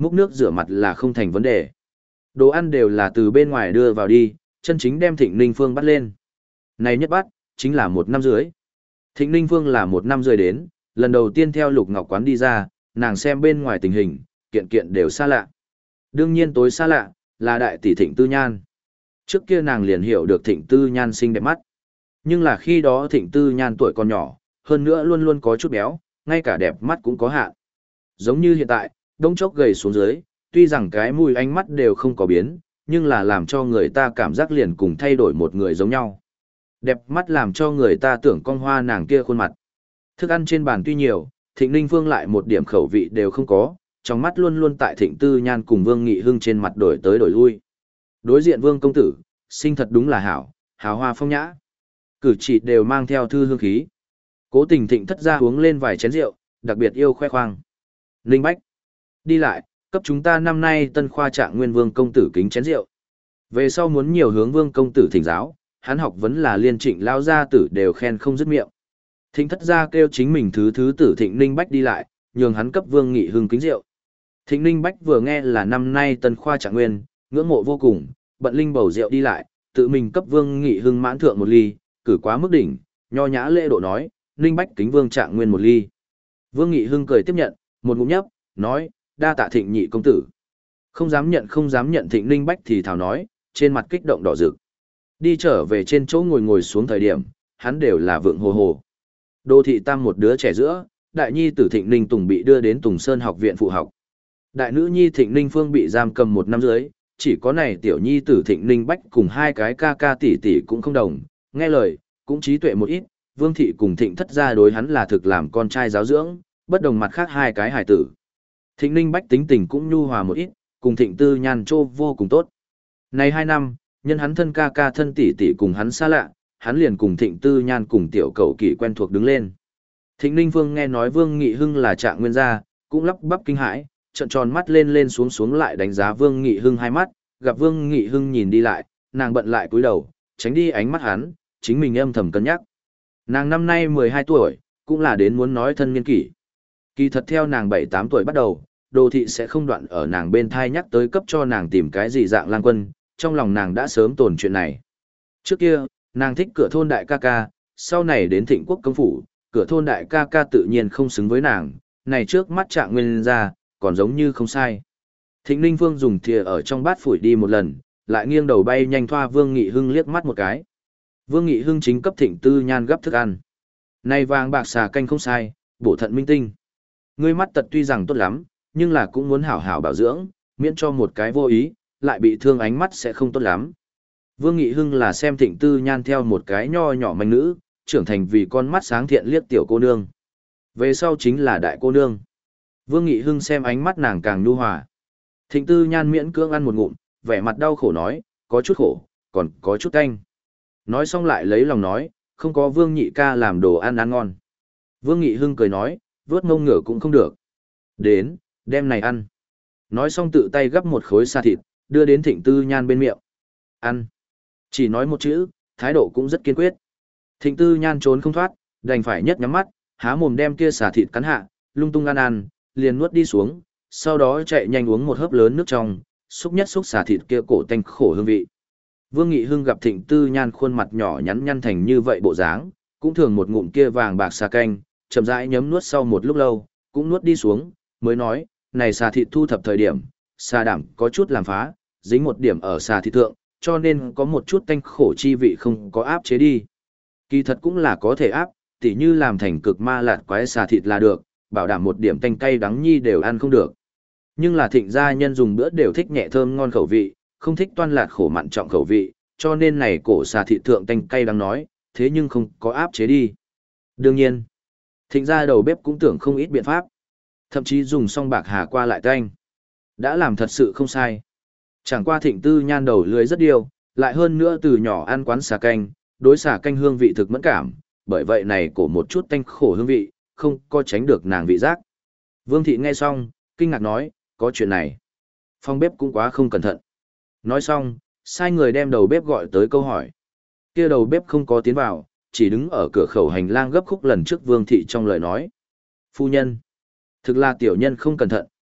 múc nước rửa mặt là không thành vấn đề. Đồ ăn đều là từ bên ngoài đưa vào đi, chân chính đem Thịnh Ninh Phương bắt lên. Này nhất bắt, chính là một năm dưới. Thịnh Ninh Phương là một năm dưới đến, lần đầu tiên theo Lục Ngọc Quán đi ra, nàng xem bên ngoài tình hình, kiện kiện đều xa lạ. Đương nhiên tối xa lạ, là đại tỷ Thịnh Tư Nhan. Trước kia nàng liền hiểu được Thịnh Tư Nhan xinh đẹp mắt. Nhưng là khi đó Thịnh Tư Nhan tuổi còn nhỏ, hơn nữa luôn luôn có chút béo, ngay cả đẹp mắt cũng có hạn. Giống như hiện tại, đông chốc gầy xuống dưới, tuy rằng cái mùi ánh mắt đều không có biến, nhưng là làm cho người ta cảm giác liền cùng thay đổi một người giống nhau. Đẹp mắt làm cho người ta tưởng con hoa nàng kia khuôn mặt. Thức ăn trên bàn tuy nhiều, Thịnh Ninh Phương lại một điểm khẩu vị đều không có, trong mắt luôn luôn tại Thịnh Tư Nhan cùng Vương Nghị Hưng trên mặt đổi tới đổi lui. Đối diện Vương công tử, sinh thật đúng là hảo, hào hoa phong nhã. Cử chỉ đều mang theo thư hương khí. Cố tình Thịnh thất ra uống lên vài chén rượu, đặc biệt yêu khoe khoang. Ninh Bách, đi lại, cấp chúng ta năm nay tân khoa trạng nguyên Vương công tử kính chén rượu. Về sau muốn nhiều hướng Vương công tử thỉnh giáo, hắn học vấn là liên trịnh lao gia tử đều khen không dứt miệng. Thịnh thất gia kêu chính mình thứ thứ tử Thịnh Ninh Bách đi lại, nhường hắn cấp Vương Nghị Hưng kính rượu. Thịnh Ninh Bách vừa nghe là năm nay tân khoa trạng nguyên, ngưỡng mộ vô cùng, bận linh bầu rượu đi lại, tự mình cấp Vương Nghị Hưng mãn thượng một ly, cử quá mức đỉnh, nho nhã lễ độ nói, Ninh Bách kính Vương trạng nguyên một ly. Vương Nghị Hưng cười tiếp nhận, một ngụm nhấp, nói, đa tạ Thịnh nhị công tử. Không dám nhận không dám nhận Thịnh Ninh Bách thì thảo nói, trên mặt kích động đỏ rực. Đi trở về trên chỗ ngồi ngồi xuống thời điểm, hắn đều là vượng hồ hồ. Đô thị tam một đứa trẻ giữa, đại nhi tử Thịnh Ninh Tùng bị đưa đến Tùng Sơn học viện phụ học. Đại nữ nhi Thịnh Ninh Phương bị giam cầm một năm dưới, chỉ có này tiểu nhi tử Thịnh Ninh Bách cùng hai cái ca ca tỷ tỷ cũng không đồng, nghe lời, cũng trí tuệ một ít, Vương thị cùng Thịnh thất gia đối hắn là thực làm con trai giáo dưỡng, bất đồng mặt khác hai cái hài tử. Thịnh Ninh Bách tính tình cũng nhu hòa một ít, cùng Thịnh Tư Nhan trô vô cùng tốt. Này hai năm, nhân hắn thân ca ca thân tỷ tỷ cùng hắn xa lạ, hắn liền cùng Thịnh Tư Nhan cùng tiểu cầu kỳ quen thuộc đứng lên. Thịnh Ninh Phương nghe nói Vương Nghị Hưng là trạng nguyên gia, cũng lắp bắp kinh hãi, trợn tròn mắt lên lên xuống xuống lại đánh giá Vương Nghị Hưng hai mắt, gặp Vương Nghị Hưng nhìn đi lại, nàng bận lại cúi đầu, tránh đi ánh mắt hắn, chính mình âm thầm cân nhắc. Nàng năm nay mười hai tuổi, cũng là đến muốn nói thân niên kỷ. Kỳ thật theo nàng bảy tám tuổi bắt đầu, Đồ thị sẽ không đoạn ở nàng bên thai nhắc tới cấp cho nàng tìm cái gì dạng lang quân, trong lòng nàng đã sớm tồn chuyện này. Trước kia, nàng thích cửa thôn đại ca ca, sau này đến Thịnh Quốc công phủ, cửa thôn đại ca ca tự nhiên không xứng với nàng, này trước mắt Trạng nguyên ra, còn giống như không sai. Thịnh Ninh Phương dùng thìa ở trong bát phủi đi một lần, lại nghiêng đầu bay nhanh thoa Vương Nghị Hưng liếc mắt một cái. Vương Nghị Hưng chính cấp Thịnh Tư Nhan gấp thức ăn. Này vàng bạc xà canh không sai, bổ thận minh tinh. Ngươi mắt tật tuy rằng tốt lắm, nhưng là cũng muốn hảo hảo bảo dưỡng, miễn cho một cái vô ý, lại bị thương ánh mắt sẽ không tốt lắm. Vương Nghị Hưng là xem Thịnh Tư Nhan theo một cái nho nhỏ manh nữ, trưởng thành vì con mắt sáng thiện liếc tiểu cô nương. Về sau chính là đại cô nương. Vương Nghị Hưng xem ánh mắt nàng càng nhu hòa. Thịnh Tư Nhan miễn cưỡng ăn một ngụm, vẻ mặt đau khổ nói, có chút khổ, còn có chút canh. Nói xong lại lấy lòng nói, không có Vương Nhị ca làm đồ ăn ăn ngon. Vương Nghị Hưng cười nói, vớt ngông ngửa cũng không được. Đến, đem này ăn. Nói xong tự tay gắp một khối xà thịt, đưa đến Thịnh Tư Nhan bên miệng. Ăn. Chỉ nói một chữ, thái độ cũng rất kiên quyết. Thịnh Tư Nhan trốn không thoát, đành phải nhất nhắm mắt, há mồm đem kia xà thịt cắn hạ, lung tung ăn ăn, liền nuốt đi xuống, sau đó chạy nhanh uống một hớp lớn nước trong, xúc nhất xúc xà thịt kia cổ tanh khổ hương vị. Vương Nghị Hưng gặp Thịnh Tư Nhan khuôn mặt nhỏ nhắn nhăn thành như vậy bộ dáng, cũng thường một ngụm kia vàng bạc xà canh, chậm rãi nhấm nuốt sau một lúc lâu, cũng nuốt đi xuống, mới nói, này xà thịt thu thập thời điểm, xà đảm có chút làm phá, dính một điểm ở xà thịt thượng, cho nên có một chút tanh khổ chi vị không có áp chế đi. Kỳ thật cũng là có thể áp, tỉ như làm thành cực ma lạt quái xà thịt là được, bảo đảm một điểm tanh cay đắng nhi đều ăn không được. Nhưng là Thịnh gia nhân dùng bữa đều thích nhẹ thơm ngon khẩu vị, không thích toan lạt khổ mặn trọng khẩu vị, cho nên này cổ xà thịt thượng tanh cay đắng nói, thế nhưng không có áp chế đi. Đương nhiên, Thịnh gia đầu bếp cũng tưởng không ít biện pháp, thậm chí dùng song bạc hà qua lại canh. Đã làm thật sự không sai. Chẳng qua Thịnh Tư Nhan đầu lưới rất điều, lại hơn nữa từ nhỏ ăn quán xà canh, đối xà canh hương vị thực mẫn cảm, bởi vậy này cổ một chút tanh khổ hương vị, không có tránh được nàng vị giác. Vương thị nghe xong, kinh ngạc nói, có chuyện này. Phòng bếp cũng quá không cẩn thận. Nói xong, sai người đem đầu bếp gọi tới câu hỏi. Kia đầu bếp không có tiến vào, chỉ đứng ở cửa khẩu hành lang gấp khúc lần trước Vương thị trong lời nói. Phu nhân, thực là tiểu nhân không cẩn thận,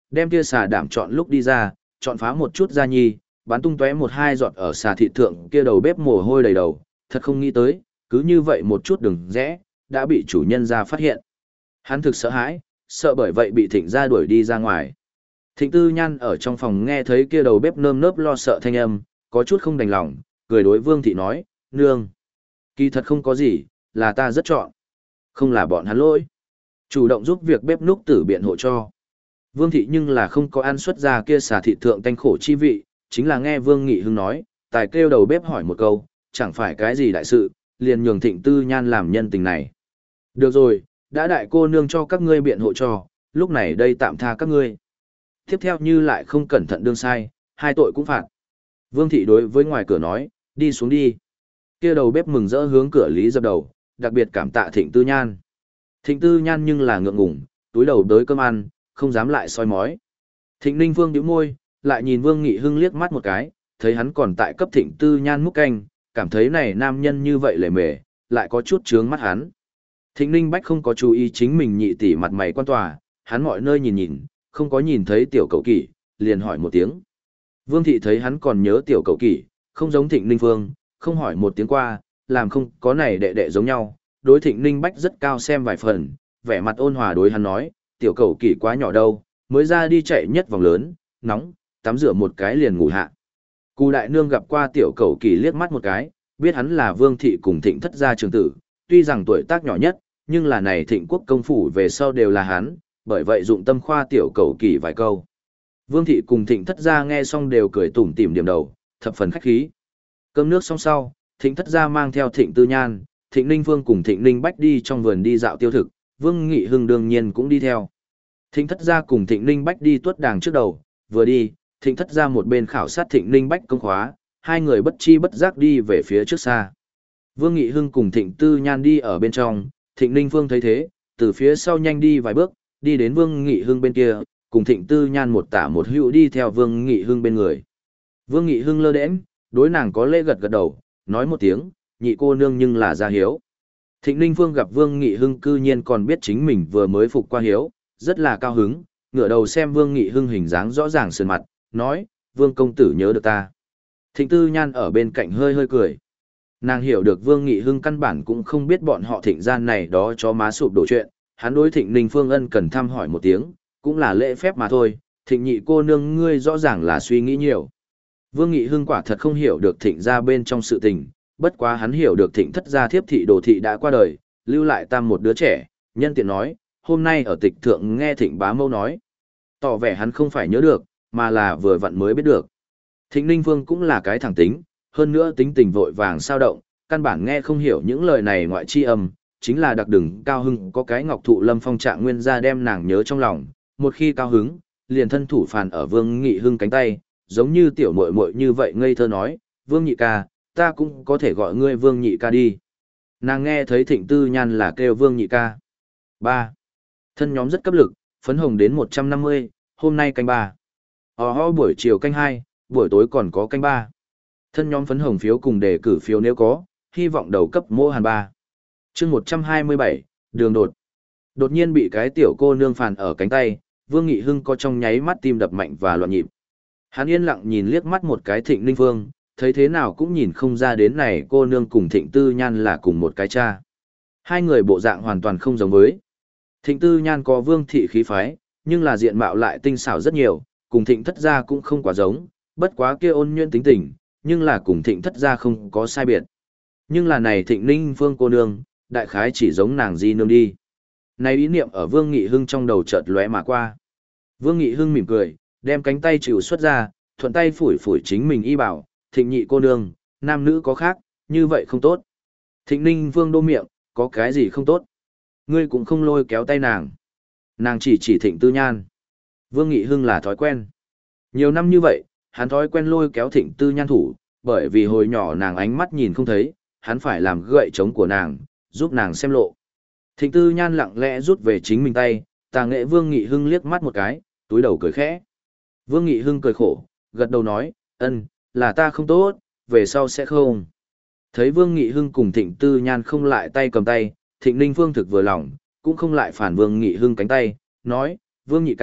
đem kia xà đảm chọn lúc đi ra, chọn phá một chút da nhi, bắn tung tóe một hai giọt ở xà thịt thượng kia đầu bếp mồ hôi đầy đầu, thật không nghĩ tới, cứ như vậy một chút đừng rẽ, đã bị chủ nhân ra phát hiện. Hắn thực sợ hãi, sợ bởi vậy bị Thịnh gia đuổi đi ra ngoài. Thịnh Tư Nhan ở trong phòng nghe thấy kia đầu bếp nơm nớp lo sợ thanh âm, có chút không đành lòng, cười đối Vương Thị nói, nương. Kỳ thật không có gì, là ta rất chọn. Không là bọn hắn lỗi. Chủ động giúp việc bếp núc tử biện hộ cho. Vương Thị nhưng là không có ăn xuất ra kia xà thịt thượng tanh khổ chi vị, chính là nghe Vương Nghị Hưng nói, tài kêu đầu bếp hỏi một câu, chẳng phải cái gì đại sự, liền nhường Thịnh Tư Nhan làm nhân tình này. Được rồi, đã đại cô nương cho các ngươi biện hộ cho, lúc này đây tạm tha các ngươi. Tiếp theo như lại không cẩn thận đương sai, hai tội cũng phạt. Vương Thị đối với ngoài cửa nói, đi xuống đi. Kia đầu bếp mừng rỡ hướng cửa lý dập đầu, đặc biệt cảm tạ Thịnh Tư Nhan. Thịnh Tư Nhan nhưng là ngượng ngùng, túi đầu đới cơm ăn, không dám lại soi mói. Thịnh Ninh Vương nhíu môi, lại nhìn Vương Nghị Hưng liếc mắt một cái, thấy hắn còn tại cấp Thịnh Tư Nhan múc canh, cảm thấy này nam nhân như vậy lề mề, lại có chút chướng mắt hắn. Thịnh Ninh Bách không có chú ý chính mình nhị tỷ mặt mày quan tòa, hắn mọi nơi nhìn nhìn, không có nhìn thấy tiểu cậu kỷ, liền hỏi một tiếng. Vương Thị thấy hắn còn nhớ tiểu cậu kỷ, không giống Thịnh Ninh Phương, không hỏi một tiếng qua, làm không có này đệ đệ giống nhau, đối Thịnh Ninh Bách rất cao xem vài phần, vẻ mặt ôn hòa đối hắn nói, tiểu cậu kỷ quá nhỏ đâu, mới ra đi chạy nhất vòng lớn, nóng, tắm rửa một cái liền ngủ hạ. Cù đại nương gặp qua tiểu cậu kỷ liếc mắt một cái, biết hắn là Vương Thị cùng Thịnh thất gia trưởng tử, tuy rằng tuổi tác nhỏ nhất, nhưng là này Thịnh quốc công phủ về sau đều là hắn, bởi vậy dụng tâm khoa tiểu cậu kỷ vài câu. Vương Thị cùng Thịnh thất gia nghe xong đều cười tủm tỉm điểm đầu, thập phần khách khí. Cơm nước xong sau, Thịnh thất gia mang theo Thịnh Tư Nhan, Thịnh Ninh Vương cùng Thịnh Ninh Bách đi trong vườn đi dạo tiêu thực, Vương Nghị Hưng đương nhiên cũng đi theo. Thịnh thất gia cùng Thịnh Ninh Bách đi tuốt đàng trước đầu, vừa đi, Thịnh thất gia một bên khảo sát Thịnh Ninh Bách công khóa, hai người bất chi bất giác đi về phía trước xa. Vương Nghị Hưng cùng Thịnh Tư Nhan đi ở bên trong, Thịnh Ninh Vương thấy thế, từ phía sau nhanh đi vài bước, đi đến Vương Nghị Hưng bên kia, cùng Thịnh Tư Nhan một tả một hữu đi theo Vương Nghị Hưng bên người. Vương Nghị Hưng lơ đễnh, đối nàng có lễ gật gật đầu, nói một tiếng, nhị cô nương nhưng là gia hiếu. Thịnh Ninh Vương gặp Vương Nghị Hưng cư nhiên còn biết chính mình vừa mới phục qua hiếu, rất là cao hứng, ngửa đầu xem Vương Nghị Hưng hình dáng rõ ràng sườn mặt, nói, Vương công tử nhớ được ta. Thịnh Tư Nhan ở bên cạnh hơi hơi cười. Nàng hiểu được Vương Nghị Hưng căn bản cũng không biết bọn họ Thịnh gian này đó cho má sụp đổ chuyện, hắn đối Thịnh Ninh Phương ân cần thăm hỏi một tiếng, cũng là lễ phép mà thôi, Thịnh nhị cô nương ngươi rõ ràng là suy nghĩ nhiều. Vương Nghị Hưng quả thật không hiểu được Thịnh gia bên trong sự tình, bất quá hắn hiểu được Thịnh thất gia thiếp thị đồ thị đã qua đời, lưu lại tam một đứa trẻ, nhân tiện nói, hôm nay ở tịch thượng nghe Thịnh bá mâu nói. Tỏ vẻ hắn không phải nhớ được, mà là vừa vặn mới biết được. Thịnh Ninh Vương cũng là cái thẳng tính, hơn nữa tính tình vội vàng sao động, căn bản nghe không hiểu những lời này ngoại chi âm, chính là đặc đừng cao hưng có cái ngọc thụ lâm phong trạng nguyên gia đem nàng nhớ trong lòng, một khi cao hứng, liền thân thủ phàn ở Vương Nghị Hưng cánh tay, giống như tiểu muội muội như vậy ngây thơ nói, Vương nhị ca, ta cũng có thể gọi ngươi Vương nhị ca đi. Nàng nghe thấy Thịnh Tư Nhan là kêu Vương nhị ca. ba. Thân nhóm rất cấp lực, phấn hồng đến một trăm năm mươi, hôm nay canh ba. Ho ho buổi chiều canh hai, buổi tối còn có canh ba. Thân nhóm phấn hồng phiếu cùng đề cử phiếu nếu có, hy vọng đầu cấp mô hàn ba. chương một trăm hai mươi bảy, đường đột. Đột nhiên bị cái tiểu cô nương phàn ở cánh tay, Vương Nghị Hưng có trong nháy mắt tim đập mạnh và loạn nhịp. Hắn yên lặng nhìn liếc mắt một cái Thịnh Ninh Vương, thấy thế nào cũng nhìn không ra đến này cô nương cùng Thịnh Tư Nhan là cùng một cái cha. Hai người bộ dạng hoàn toàn không giống với. Thịnh Tư Nhan có vương thị khí phái, nhưng là diện mạo lại tinh xảo rất nhiều, cùng Thịnh thất gia cũng không quá giống, bất quá kia ôn nhuyễn tính tình, nhưng là cùng Thịnh thất gia không có sai biệt. Nhưng là này Thịnh Ninh Phương cô nương, đại khái chỉ giống nàng di nương đi. Này ý niệm ở Vương Nghị Hưng trong đầu chợt lóe mà qua. Vương Nghị Hưng mỉm cười, đem cánh tay chịu xuất ra, thuận tay phủi phủi chính mình y bảo, Thịnh nhị cô nương, nam nữ có khác, như vậy không tốt. Thịnh Ninh Vương đô miệng, có cái gì không tốt? Ngươi cũng không lôi kéo tay nàng. Nàng chỉ chỉ Thịnh Tư Nhan. Vương Nghị Hưng là thói quen. Nhiều năm như vậy, hắn thói quen lôi kéo Thịnh Tư Nhan thủ, bởi vì hồi nhỏ nàng ánh mắt nhìn không thấy, hắn phải làm gậy trống của nàng, giúp nàng xem lộ. Thịnh Tư Nhan lặng lẽ rút về chính mình tay, tà nghệ Vương Nghị Hưng liếc mắt một cái, túi đầu cười khẽ. Vương Nghị Hưng cười khổ, gật đầu nói, ân, là ta không tốt, về sau sẽ không. Thấy Vương Nghị Hưng cùng Thịnh Tư Nhan không lại tay cầm tay, Thịnh Ninh Phương thực vừa lòng, cũng không lại phản Vương Nghị Hưng cánh tay, nói, Vương nhị ca,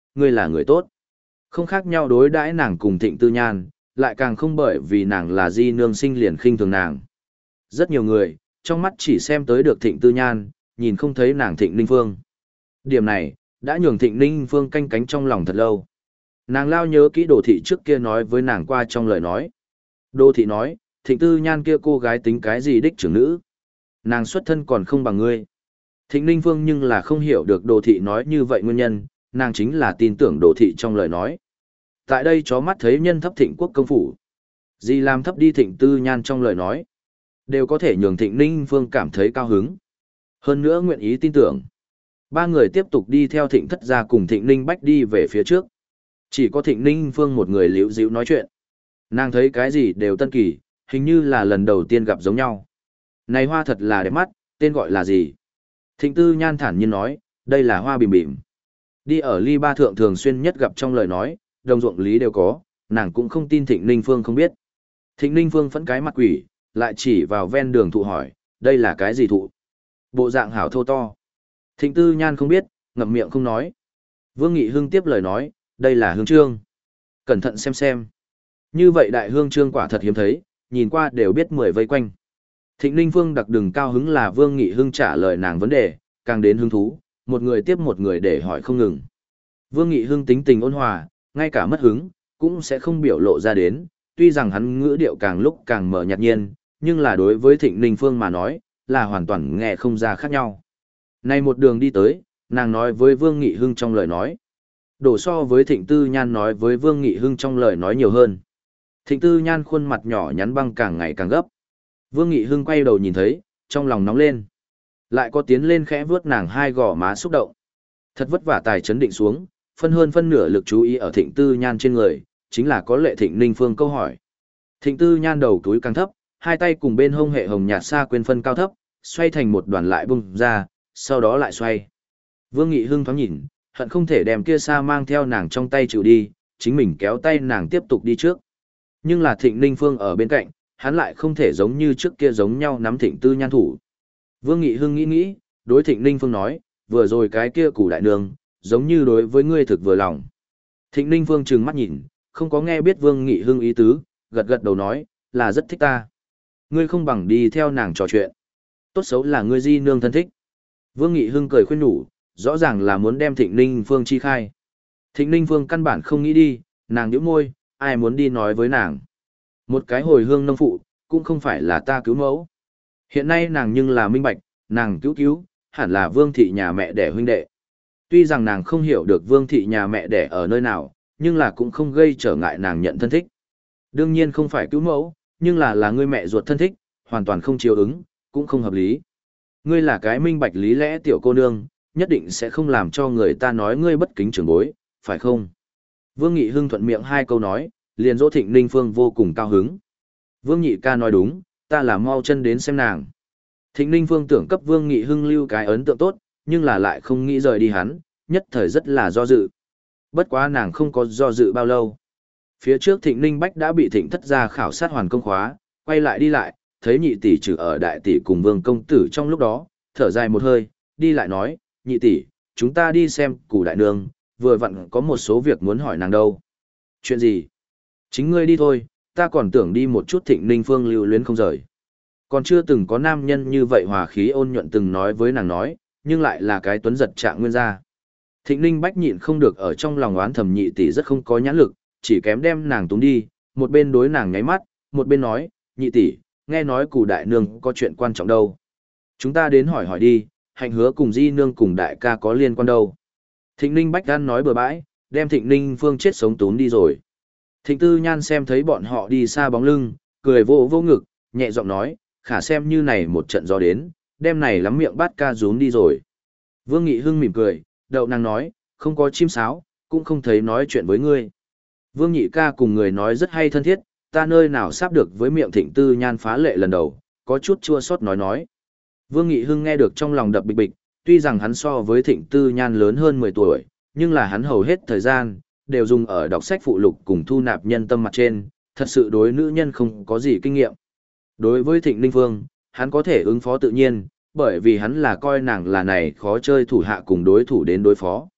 ngươi là người tốt. Không khác nhau đối đãi nàng cùng Thịnh Tư Nhan, lại càng không bởi vì nàng là di nương sinh liền khinh thường nàng. Rất nhiều người, trong mắt chỉ xem tới được Thịnh Tư Nhan, nhìn không thấy nàng Thịnh Ninh Phương. Điểm này, đã nhường Thịnh Ninh Phương canh cánh trong lòng thật lâu. Nàng lao nhớ kỹ Đồ Thị trước kia nói với nàng qua trong lời nói. Đồ Thị nói, Thịnh Tư Nhan kia cô gái tính cái gì đích trưởng nữ. Nàng xuất thân còn không bằng ngươi. Thịnh Ninh Phương nhưng là không hiểu được Đồ Thị nói như vậy nguyên nhân, nàng chính là tin tưởng Đồ Thị trong lời nói. Tại đây chó mắt thấy nhân thấp Thịnh quốc công phủ. Gì làm thấp đi Thịnh Tư Nhan trong lời nói. Đều có thể nhường Thịnh Ninh Phương cảm thấy cao hứng. Hơn nữa nguyện ý tin tưởng. Ba người tiếp tục đi theo Thịnh Thất gia cùng Thịnh Ninh Bách đi về phía trước. Chỉ có Thịnh Ninh Phương một người liễu dĩu nói chuyện. Nàng thấy cái gì đều tân kỳ, hình như là lần đầu tiên gặp giống nhau. Này hoa thật là đẹp mắt, tên gọi là gì? Thịnh Tư Nhan thản nhiên nói, đây là hoa bìm bìm. Đi ở ly ba thượng thường xuyên nhất gặp trong lời nói, đồng ruộng lý đều có, nàng cũng không tin Thịnh Ninh Phương không biết. Thịnh Ninh Phương phẫn cái mặt quỷ, lại chỉ vào ven đường thụ hỏi, đây là cái gì thụ? Bộ dạng hảo thô to. Thịnh Tư Nhan không biết, ngậm miệng không nói. Vương Nghị Hưng tiếp lời nói, đây là hương trương. Cẩn thận xem xem. Như vậy đại hương trương quả thật hiếm thấy, nhìn qua đều biết mười vây quanh. Thịnh Ninh Phương đặc đừng cao hứng là Vương Nghị Hưng trả lời nàng vấn đề, càng đến hứng thú, một người tiếp một người để hỏi không ngừng. Vương Nghị Hưng tính tình ôn hòa, ngay cả mất hứng, cũng sẽ không biểu lộ ra đến, tuy rằng hắn ngữ điệu càng lúc càng mở nhạt nhiên, nhưng là đối với Thịnh Ninh Phương mà nói, là hoàn toàn nghe không ra khác nhau. Này một đường đi tới, nàng nói với Vương Nghị Hưng trong lời nói. Đổ so với Thịnh Tư Nhan nói với Vương Nghị Hưng trong lời nói nhiều hơn. Thịnh Tư Nhan khuôn mặt nhỏ nhắn băng càng ngày càng gấp. Vương Nghị Hưng quay đầu nhìn thấy, trong lòng nóng lên. Lại có tiến lên khẽ vuốt nàng hai gò má xúc động. Thật vất vả tài chấn định xuống, phân hơn phân nửa lực chú ý ở Thịnh Tư Nhan trên người, chính là có lệ Thịnh Ninh Phương câu hỏi. Thịnh Tư Nhan đầu túi càng thấp, hai tay cùng bên hông hệ hồng nhạt xa quên phân cao thấp, xoay thành một đoàn lại bung ra, sau đó lại xoay. Vương Nghị Hưng thoáng nhìn, hận không thể đem kia xa mang theo nàng trong tay chịu đi, chính mình kéo tay nàng tiếp tục đi trước. Nhưng là Thịnh Ninh Phương ở bên cạnh, hắn lại không thể giống như trước kia giống nhau nắm Thịnh Tư Nhan thủ. Vương Nghị Hưng nghĩ nghĩ, đối Thịnh Ninh Phương nói, vừa rồi cái kia củ đại nương, giống như đối với ngươi thực vừa lòng. Thịnh Ninh Phương trừng mắt nhìn, không có nghe biết Vương Nghị Hưng ý tứ, gật gật đầu nói, là rất thích ta. Ngươi không bằng đi theo nàng trò chuyện. Tốt xấu là ngươi di nương thân thích. Vương Nghị Hưng cười khuyên nhủ, rõ ràng là muốn đem Thịnh Ninh Phương chi khai. Thịnh Ninh Phương căn bản không nghĩ đi, nàng nhíu môi, ai muốn đi nói với nàng. Một cái hồi hương nông phụ, cũng không phải là ta cứu mẫu. Hiện nay nàng nhưng là minh bạch, nàng cứu cứu, hẳn là Vương thị nhà mẹ đẻ huynh đệ. Tuy rằng nàng không hiểu được Vương thị nhà mẹ đẻ ở nơi nào, nhưng là cũng không gây trở ngại nàng nhận thân thích. Đương nhiên không phải cứu mẫu, nhưng là là người mẹ ruột thân thích, hoàn toàn không chiếu ứng, cũng không hợp lý. Ngươi là cái minh bạch lý lẽ tiểu cô nương, nhất định sẽ không làm cho người ta nói ngươi bất kính trưởng bối, phải không? Vương Nghị Hưng thuận miệng hai câu nói, liền dỗ Thịnh Ninh Phương vô cùng cao hứng. Vương Nhị ca nói đúng, ta là mau chân đến xem nàng. Thịnh Ninh Phương tưởng cấp Vương Nghị Hưng lưu cái ấn tượng tốt, nhưng là lại không nghĩ rời đi hắn, nhất thời rất là do dự. Bất quá nàng không có do dự bao lâu. Phía trước Thịnh Ninh Bách đã bị Thịnh Thất gia khảo sát hoàn công khóa, quay lại đi lại, thấy nhị tỷ trừ ở đại tỷ cùng Vương công tử trong lúc đó, thở dài một hơi, đi lại nói, nhị tỷ, chúng ta đi xem củ đại nương, vừa vặn có một số việc muốn hỏi nàng đâu. Chuyện gì? Chính ngươi đi thôi, ta còn tưởng đi một chút. Thịnh Ninh Phương lưu luyến không rời. Còn chưa từng có nam nhân như vậy hòa khí ôn nhuận từng nói với nàng nói, nhưng lại là cái tuấn giật trạng nguyên gia. Thịnh Ninh Bách nhịn không được ở trong lòng oán thầm nhị tỷ rất không có nhãn lực, chỉ kém đem nàng túng đi, một bên đối nàng nháy mắt, một bên nói, nhị tỷ, nghe nói củ đại nương có chuyện quan trọng đâu. Chúng ta đến hỏi hỏi đi, hạnh hứa cùng di nương cùng đại ca có liên quan đâu. Thịnh Ninh Bách gan nói bừa bãi, đem Thịnh Ninh Phương chết sống tún đi rồi. Thịnh Tư Nhan xem thấy bọn họ đi xa bóng lưng, cười vô vô ngực, nhẹ giọng nói, khả xem như này một trận gió đến, đem này lắm miệng bát ca rún đi rồi. Vương Nghị Hưng mỉm cười, đậu nàng nói, không có chim sáo, cũng không thấy nói chuyện với ngươi. Vương Nhị ca cùng người nói rất hay thân thiết, ta nơi nào sắp được với miệng Thịnh Tư Nhan phá lệ lần đầu, có chút chua xót nói nói. Vương Nghị Hưng nghe được trong lòng đập bịch bịch, tuy rằng hắn so với Thịnh Tư Nhan lớn hơn mười tuổi, nhưng là hắn hầu hết thời gian, đều dùng ở đọc sách phụ lục cùng thu nạp nhân tâm mặt trên, thật sự đối nữ nhân không có gì kinh nghiệm. Đối với Thịnh Ninh Phương, hắn có thể ứng phó tự nhiên, bởi vì hắn là coi nàng là này khó chơi thủ hạ cùng đối thủ đến đối phó.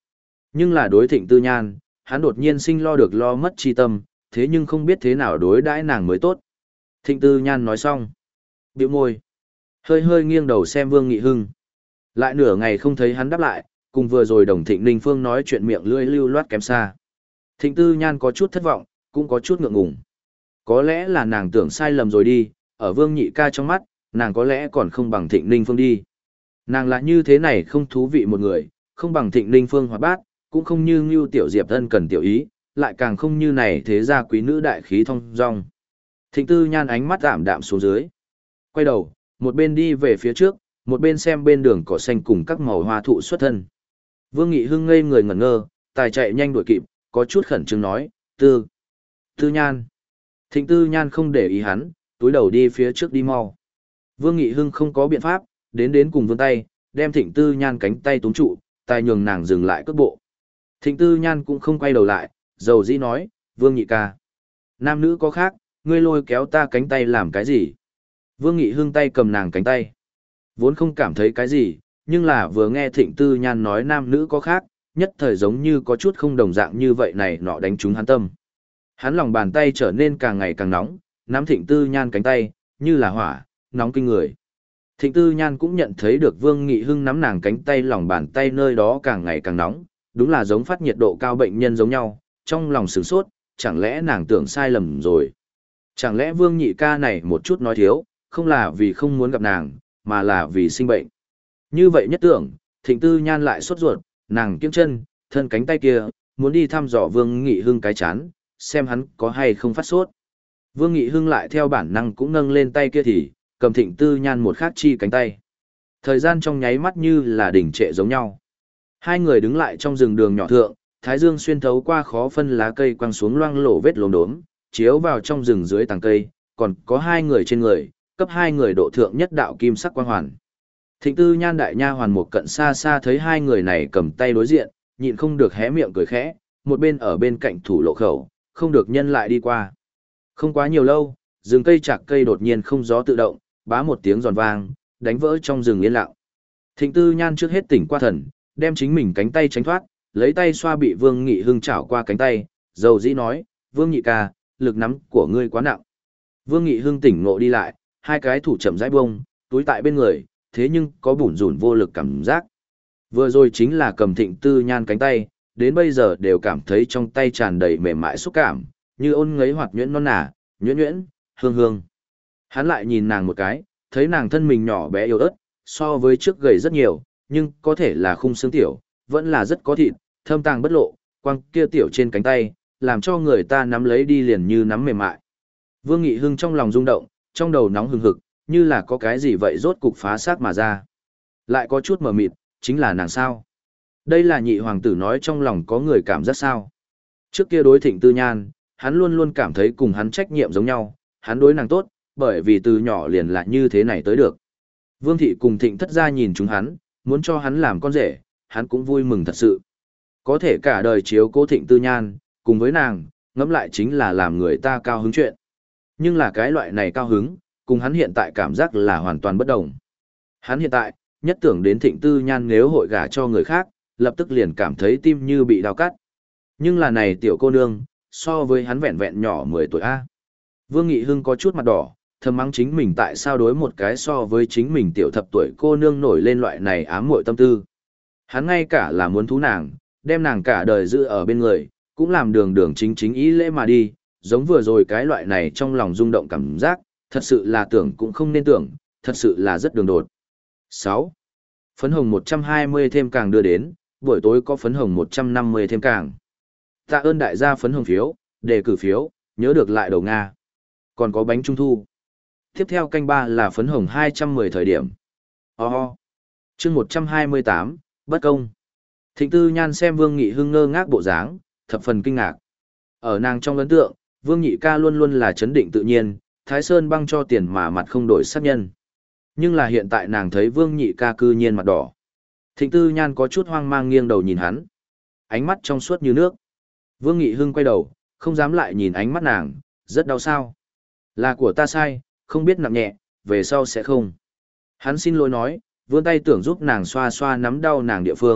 Nhưng là đối Thịnh Tư Nhan, hắn đột nhiên sinh lo được lo mất chi tâm, thế nhưng không biết thế nào đối đãi nàng mới tốt. Thịnh Tư Nhan nói xong, bĩu môi, hơi hơi nghiêng đầu xem Vương Nghị Hưng. Lại nửa ngày không thấy hắn đáp lại, cùng vừa rồi Đồng Thịnh Ninh Phương nói chuyện miệng lưỡi lưu loát kém xa. Thịnh Tư Nhan có chút thất vọng, cũng có chút ngượng ngùng. Có lẽ là nàng tưởng sai lầm rồi đi, ở Vương Nhị ca trong mắt, nàng có lẽ còn không bằng Thịnh Ninh Phương đi. Nàng là như thế này không thú vị một người, không bằng Thịnh Ninh Phương hoạt bát, cũng không như Ngưu Tiểu Diệp thân cần tiểu ý, lại càng không như này thế gia quý nữ đại khí thông dong. Thịnh Tư Nhan ánh mắt ảm đạm xuống dưới. Quay đầu, một bên đi về phía trước, một bên xem bên đường cỏ xanh cùng các màu hoa thụ xuất thân. Vương Nghị Hưng ngây người ngẩn ngơ, tài chạy nhanh đuổi kịp, có chút khẩn trương nói, Tư, Tư Nhan. Thịnh Tư Nhan không để ý hắn, túi đầu đi phía trước đi mau. Vương Nghị Hưng không có biện pháp, đến đến cùng vươn tay, đem Thịnh Tư Nhan cánh tay túm trụ, tài nhường nàng dừng lại cước bộ. Thịnh Tư Nhan cũng không quay đầu lại, dầu dĩ nói, Vương Nhị ca. Nam nữ có khác, ngươi lôi kéo ta cánh tay làm cái gì? Vương Nghị Hưng tay cầm nàng cánh tay. Vốn không cảm thấy cái gì, nhưng là vừa nghe Thịnh Tư Nhan nói nam nữ có khác, nhất thời giống như có chút không đồng dạng như vậy này nọ đánh trúng hắn tâm. Hắn lòng bàn tay trở nên càng ngày càng nóng, nắm Thịnh Tư Nhan cánh tay, như là hỏa, nóng kinh người. Thịnh Tư Nhan cũng nhận thấy được Vương Nghị Hưng nắm nàng cánh tay lòng bàn tay nơi đó càng ngày càng nóng, đúng là giống phát nhiệt độ cao bệnh nhân giống nhau, trong lòng sửng sốt, chẳng lẽ nàng tưởng sai lầm rồi. Chẳng lẽ Vương Nhị ca này một chút nói thiếu, không là vì không muốn gặp nàng, mà là vì sinh bệnh. Như vậy nhất tưởng, Thịnh Tư Nhan lại sốt ruột, nàng kiếng chân, thân cánh tay kia, muốn đi thăm dò Vương Nghị Hưng cái chán, xem hắn có hay không phát sốt. Vương Nghị Hưng lại theo bản năng cũng nâng lên tay kia thì, cầm Thịnh Tư Nhan một khát chi cánh tay. Thời gian trong nháy mắt như là đỉnh trệ giống nhau. Hai người đứng lại trong rừng đường nhỏ thượng, thái dương xuyên thấu qua khó phân lá cây quăng xuống loang lổ vết lốm đốm, chiếu vào trong rừng dưới tàng cây, còn có hai người trên người, cấp hai người độ thượng nhất đạo kim sắc quang hoàn. Thịnh Tư Nhan đại nha hoàn một cận xa xa thấy hai người này cầm tay đối diện, nhịn không được hé miệng cười khẽ, một bên ở bên cạnh thủ lộ khẩu, không được nhân lại đi qua. Không quá nhiều lâu, rừng cây chạc cây đột nhiên không gió tự động, bá một tiếng giòn vang, đánh vỡ trong rừng yên lặng. Thịnh Tư Nhan trước hết tỉnh qua thần, đem chính mình cánh tay tránh thoát, lấy tay xoa bị Vương Nghị Hưng chảo qua cánh tay, dầu dĩ nói, Vương Nhị ca, lực nắm của ngươi quá nặng. Vương Nghị Hưng tỉnh ngộ đi lại, hai cái thủ chậm rãi bông, túi tại bên người, thế nhưng có bủn rủn vô lực cảm giác. Vừa rồi chính là cầm Thịnh Tư Nhan cánh tay, đến bây giờ đều cảm thấy trong tay tràn đầy mềm mại xúc cảm, như ôn ngấy hoạt nhuyễn non nả, nhuyễn nhuyễn, hương hương. Hắn lại nhìn nàng một cái, thấy nàng thân mình nhỏ bé yếu ớt, so với trước gầy rất nhiều, nhưng có thể là khung xương tiểu, vẫn là rất có thịt, thâm tàng bất lộ, quăng kia tiểu trên cánh tay, làm cho người ta nắm lấy đi liền như nắm mềm mại. Vương Nghị Hưng trong lòng rung động, trong đầu nóng hừng hực, như là có cái gì vậy rốt cục phá xác mà ra. Lại có chút mờ mịt, chính là nàng sao? Đây là nhị hoàng tử nói trong lòng có người cảm giác sao? Trước kia đối Thịnh Tư Nhan, hắn luôn luôn cảm thấy cùng hắn trách nhiệm giống nhau, hắn đối nàng tốt, bởi vì từ nhỏ liền là như thế này tới được. Vương thị cùng Thịnh thất gia nhìn chúng hắn, muốn cho hắn làm con rể, hắn cũng vui mừng thật sự. Có thể cả đời chiếu cố Thịnh Tư Nhan, cùng với nàng, ngẫm lại chính là làm người ta cao hứng chuyện. Nhưng là cái loại này cao hứng, cùng hắn hiện tại cảm giác là hoàn toàn bất đồng. Hắn hiện tại, nhất tưởng đến Thịnh Tư Nhan nếu hội gả cho người khác, lập tức liền cảm thấy tim như bị đau cắt. Nhưng là này tiểu cô nương, so với hắn vẹn vẹn nhỏ mười tuổi A. Vương Nghị Hưng có chút mặt đỏ, thầm mắng chính mình tại sao đối một cái so với chính mình tiểu thập tuổi cô nương nổi lên loại này ám muội tâm tư. Hắn ngay cả là muốn thú nàng, đem nàng cả đời giữ ở bên người, cũng làm đường đường chính chính ý lễ mà đi, giống vừa rồi cái loại này trong lòng rung động cảm giác, thật sự là tưởng cũng không nên tưởng, thật sự là rất đường đột. sáu. Phấn hồng một trăm hai mươi thêm càng đưa đến, buổi tối có phấn hồng một trăm năm mươi thêm càng. Tạ ơn đại gia phấn hồng phiếu, đề cử phiếu, nhớ được lại đầu Nga. Còn có bánh trung thu. Tiếp theo canh ba là phấn hồng hai trăm mười thời điểm. Oh oh. Chương một trăm hai mươi tám, bất công. Thịnh Tư Nhan xem Vương Nghị Hưng ngơ ngác bộ dáng, thập phần kinh ngạc. Ở nàng trong ấn tượng, Vương Nhị ca luôn luôn là chấn định tự nhiên, Thái Sơn băng cho tiền mà mặt không đổi sắc nhân. Nhưng là hiện tại nàng thấy Vương Nhị ca cư nhiên mặt đỏ. Thịnh Tư Nhan có chút hoang mang nghiêng đầu nhìn hắn. Ánh mắt trong suốt như nước. Vương Nghị Hưng quay đầu, không dám lại nhìn ánh mắt nàng, rất đau sao. Là của ta sai, không biết nặng nhẹ, về sau sẽ không. Hắn xin lỗi nói, vươn tay tưởng giúp nàng xoa xoa nắm đau nàng địa phương,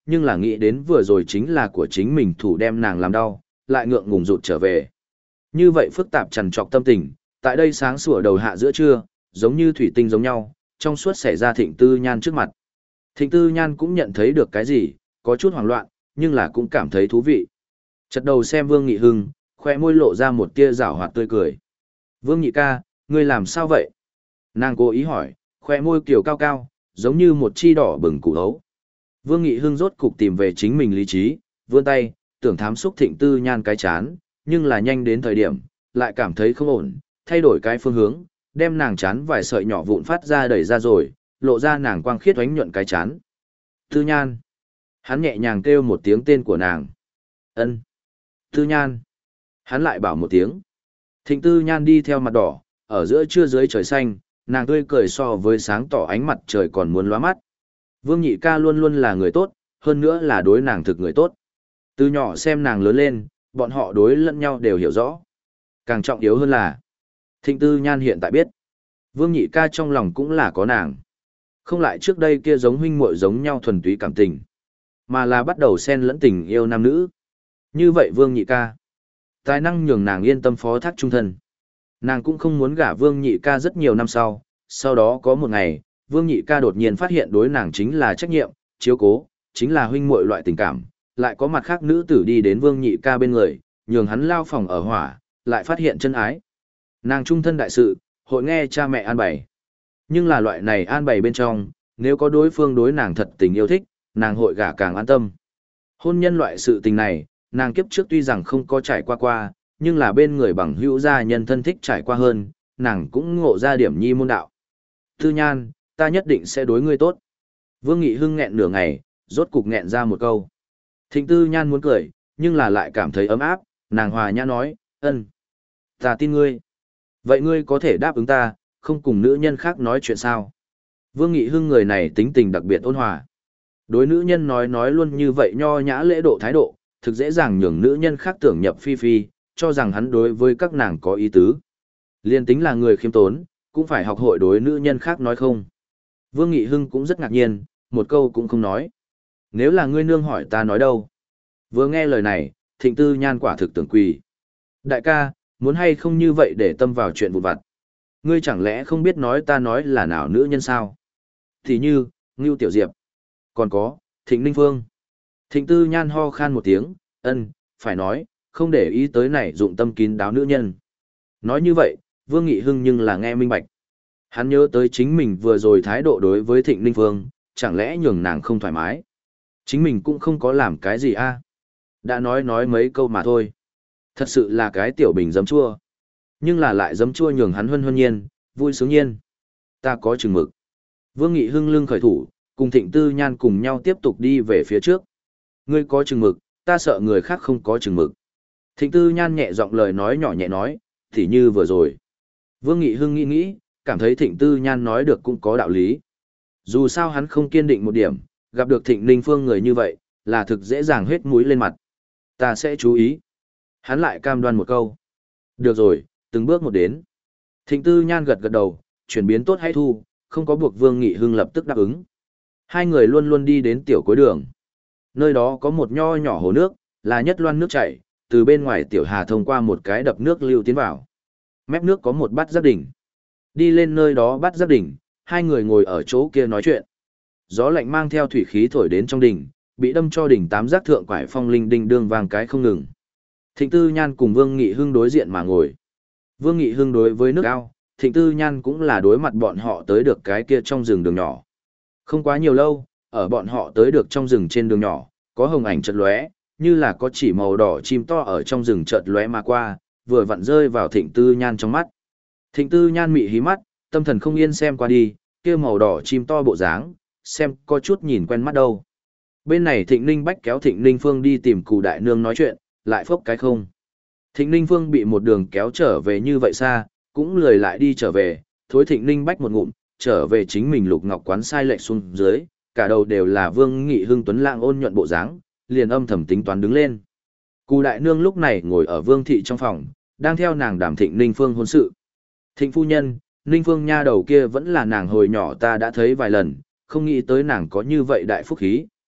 nhưng là nghĩ đến vừa rồi chính là của chính mình thủ đem nàng làm đau, lại ngượng ngùng rụt trở về. Như vậy phức tạp trằn trọc tâm tình, tại đây sáng sủa đầu hạ giữa trưa, giống như thủy tinh giống nhau, trong suốt xảy ra Thịnh Tư Nhan trước mặt. Thịnh Tư Nhan cũng nhận thấy được cái gì, có chút hoảng loạn, nhưng là cũng cảm thấy thú vị. Chật đầu xem Vương Nghị Hưng, khoe môi lộ ra một tia giảo hoạt tươi cười. Vương Nhị ca, ngươi làm sao vậy? Nàng cố ý hỏi, khoe môi kiều cao cao, giống như một chi đỏ bừng củ hấu. Vương Nghị Hưng rốt cục tìm về chính mình lý trí, vươn tay, tưởng thám xúc Thịnh Tư Nhan cái chán, nhưng là nhanh đến thời điểm, lại cảm thấy không ổn, thay đổi cái phương hướng, đem nàng chán vài sợi nhỏ vụn phát ra đẩy ra rồi, lộ ra nàng quang khiết oánh nhuận cái chán. Tư Nhan. Hắn nhẹ nhàng kêu một tiếng tên của nàng. Ân. Tư Nhan. Hắn lại bảo một tiếng. Thịnh Tư Nhan đi theo mặt đỏ, ở giữa trưa dưới trời xanh, nàng tươi cười so với sáng tỏ ánh mặt trời còn muốn lóa mắt. Vương Nhị ca luôn luôn là người tốt, hơn nữa là đối nàng thực người tốt. Từ nhỏ xem nàng lớn lên, bọn họ đối lẫn nhau đều hiểu rõ. Càng trọng yếu hơn là, Thịnh Tư Nhan hiện tại biết, Vương Nhị ca trong lòng cũng là có nàng. Không lại trước đây kia giống huynh muội giống nhau thuần túy cảm tình, mà là bắt đầu xen lẫn tình yêu nam nữ. Như vậy Vương Nhị ca, tài năng nhường nàng yên tâm phó thác trung thân. Nàng cũng không muốn gả Vương Nhị ca rất nhiều năm sau, sau đó có một ngày, Vương Nhị ca đột nhiên phát hiện đối nàng chính là trách nhiệm, chiếu cố, chính là huynh muội loại tình cảm, lại có mặt khác nữ tử đi đến Vương Nhị ca bên người, nhường hắn lao phòng ở hỏa, lại phát hiện chân ái. Nàng trung thân đại sự, hội nghe cha mẹ an bày. Nhưng là loại này an bày bên trong, nếu có đối phương đối nàng thật tình yêu thích, nàng hội gả càng an tâm. Hôn nhân loại sự tình này, nàng kiếp trước tuy rằng không có trải qua qua, nhưng là bên người bằng hữu gia nhân thân thích trải qua hơn, nàng cũng ngộ ra điểm nhi môn đạo. Tư Nhan, ta nhất định sẽ đối ngươi tốt. Vương Nghị Hưng nghẹn nửa ngày, rốt cục nghẹn ra một câu. Thịnh Tư Nhan muốn cười, nhưng là lại cảm thấy ấm áp, nàng hòa nhã nói, ân, ta tin ngươi. Vậy ngươi có thể đáp ứng ta, không cùng nữ nhân khác nói chuyện sao? Vương Nghị Hưng người này tính tình đặc biệt ôn hòa. Đối nữ nhân nói nói luôn như vậy nho nhã lễ độ thái độ, thực dễ dàng nhường nữ nhân khác tưởng nhập phi phi, cho rằng hắn đối với các nàng có ý tứ. Liên tính là người khiêm tốn, cũng phải học hội đối nữ nhân khác nói không. Vương Nghị Hưng cũng rất ngạc nhiên, một câu cũng không nói. Nếu là ngươi nương hỏi ta nói đâu? Vừa nghe lời này, Thịnh Tư Nhan quả thực tưởng quỳ. Đại ca, muốn hay không như vậy để tâm vào chuyện vụn vặt? Ngươi chẳng lẽ không biết nói ta nói là nào nữ nhân sao? Thì như, Ngưu Tiểu Diệp. Còn có, Thịnh Ninh Phương. Thịnh Tư Nhan ho khan một tiếng, ân, phải nói, không để ý tới này dụng tâm kín đáo nữ nhân. Nói như vậy, Vương Nghị Hưng nhưng là nghe minh bạch. Hắn nhớ tới chính mình vừa rồi thái độ đối với Thịnh Ninh Phương, chẳng lẽ nhường nàng không thoải mái. Chính mình cũng không có làm cái gì a, đã nói nói mấy câu mà thôi. Thật sự là cái tiểu bình giấm chua. Nhưng là lại giấm chua nhường hắn huân huân nhiên, vui sướng nhiên. Ta có chừng mực. Vương Nghị Hưng lưng khởi thủ, cùng Thịnh Tư Nhan cùng nhau tiếp tục đi về phía trước. Ngươi có chừng mực, ta sợ người khác không có chừng mực. Thịnh Tư Nhan nhẹ giọng lời nói nhỏ nhẹ nói, thì như vừa rồi. Vương Nghị Hưng nghĩ nghĩ, cảm thấy Thịnh Tư Nhan nói được cũng có đạo lý. Dù sao hắn không kiên định một điểm, gặp được Thịnh Ninh Phương người như vậy, là thực dễ dàng hết mũi lên mặt. Ta sẽ chú ý. Hắn lại cam đoan một câu. Được rồi, từng bước một đến. Thịnh Tư Nhan gật gật đầu, chuyển biến tốt hay thu, không có buộc Vương Nghị Hưng lập tức đáp ứng. Hai người luôn luôn đi đến tiểu cuối đường. Nơi đó có một nho nhỏ hồ nước, là nhất loan nước chảy, từ bên ngoài tiểu hà thông qua một cái đập nước lưu tiến vào. Mép nước có một bát giác đỉnh. Đi lên nơi đó bát giác đỉnh, hai người ngồi ở chỗ kia nói chuyện. Gió lạnh mang theo thủy khí thổi đến trong đỉnh, bị đâm cho đỉnh tám giác thượng quải phong linh đinh đương vang cái không ngừng. Thịnh Tư Nhan cùng Vương Nghị Hưng đối diện mà ngồi. Vương Nghị Hưng đối với nước ao, Thịnh Tư Nhan cũng là đối mặt bọn họ tới được cái kia trong rừng đường nhỏ. Không quá nhiều lâu, ở bọn họ tới được trong rừng trên đường nhỏ, có hồng ảnh chợt lóe, như là có chỉ màu đỏ chim to ở trong rừng chợt lóe mà qua, vừa vặn rơi vào Thịnh Tư Nhan trong mắt. Thịnh Tư Nhan mị hí mắt, tâm thần không yên xem qua đi, kia màu đỏ chim to bộ dáng, xem có chút nhìn quen mắt đâu. Bên này Thịnh Ninh Bách kéo Thịnh Ninh Phương đi tìm Cù Đại Nương nói chuyện, lại phốc cái không. Thịnh Ninh Phương bị một đường kéo trở về như vậy xa, cũng lười lại đi trở về, thối Thịnh Ninh Bách một ngụm, trở về chính mình Lục Ngọc quán sai lệch xuống dưới, cả đầu đều là Vương Nghị Hưng tuấn lãng ôn nhuận bộ dáng, liền âm thầm tính toán đứng lên. Cù Đại Nương lúc này ngồi ở Vương thị trong phòng, đang theo nàng đàm Thịnh Ninh Phương hôn sự. Thịnh phu nhân, Ninh Phương nha đầu kia vẫn là nàng hồi nhỏ ta đã thấy vài lần, không nghĩ tới nàng có như vậy đại phúc khí,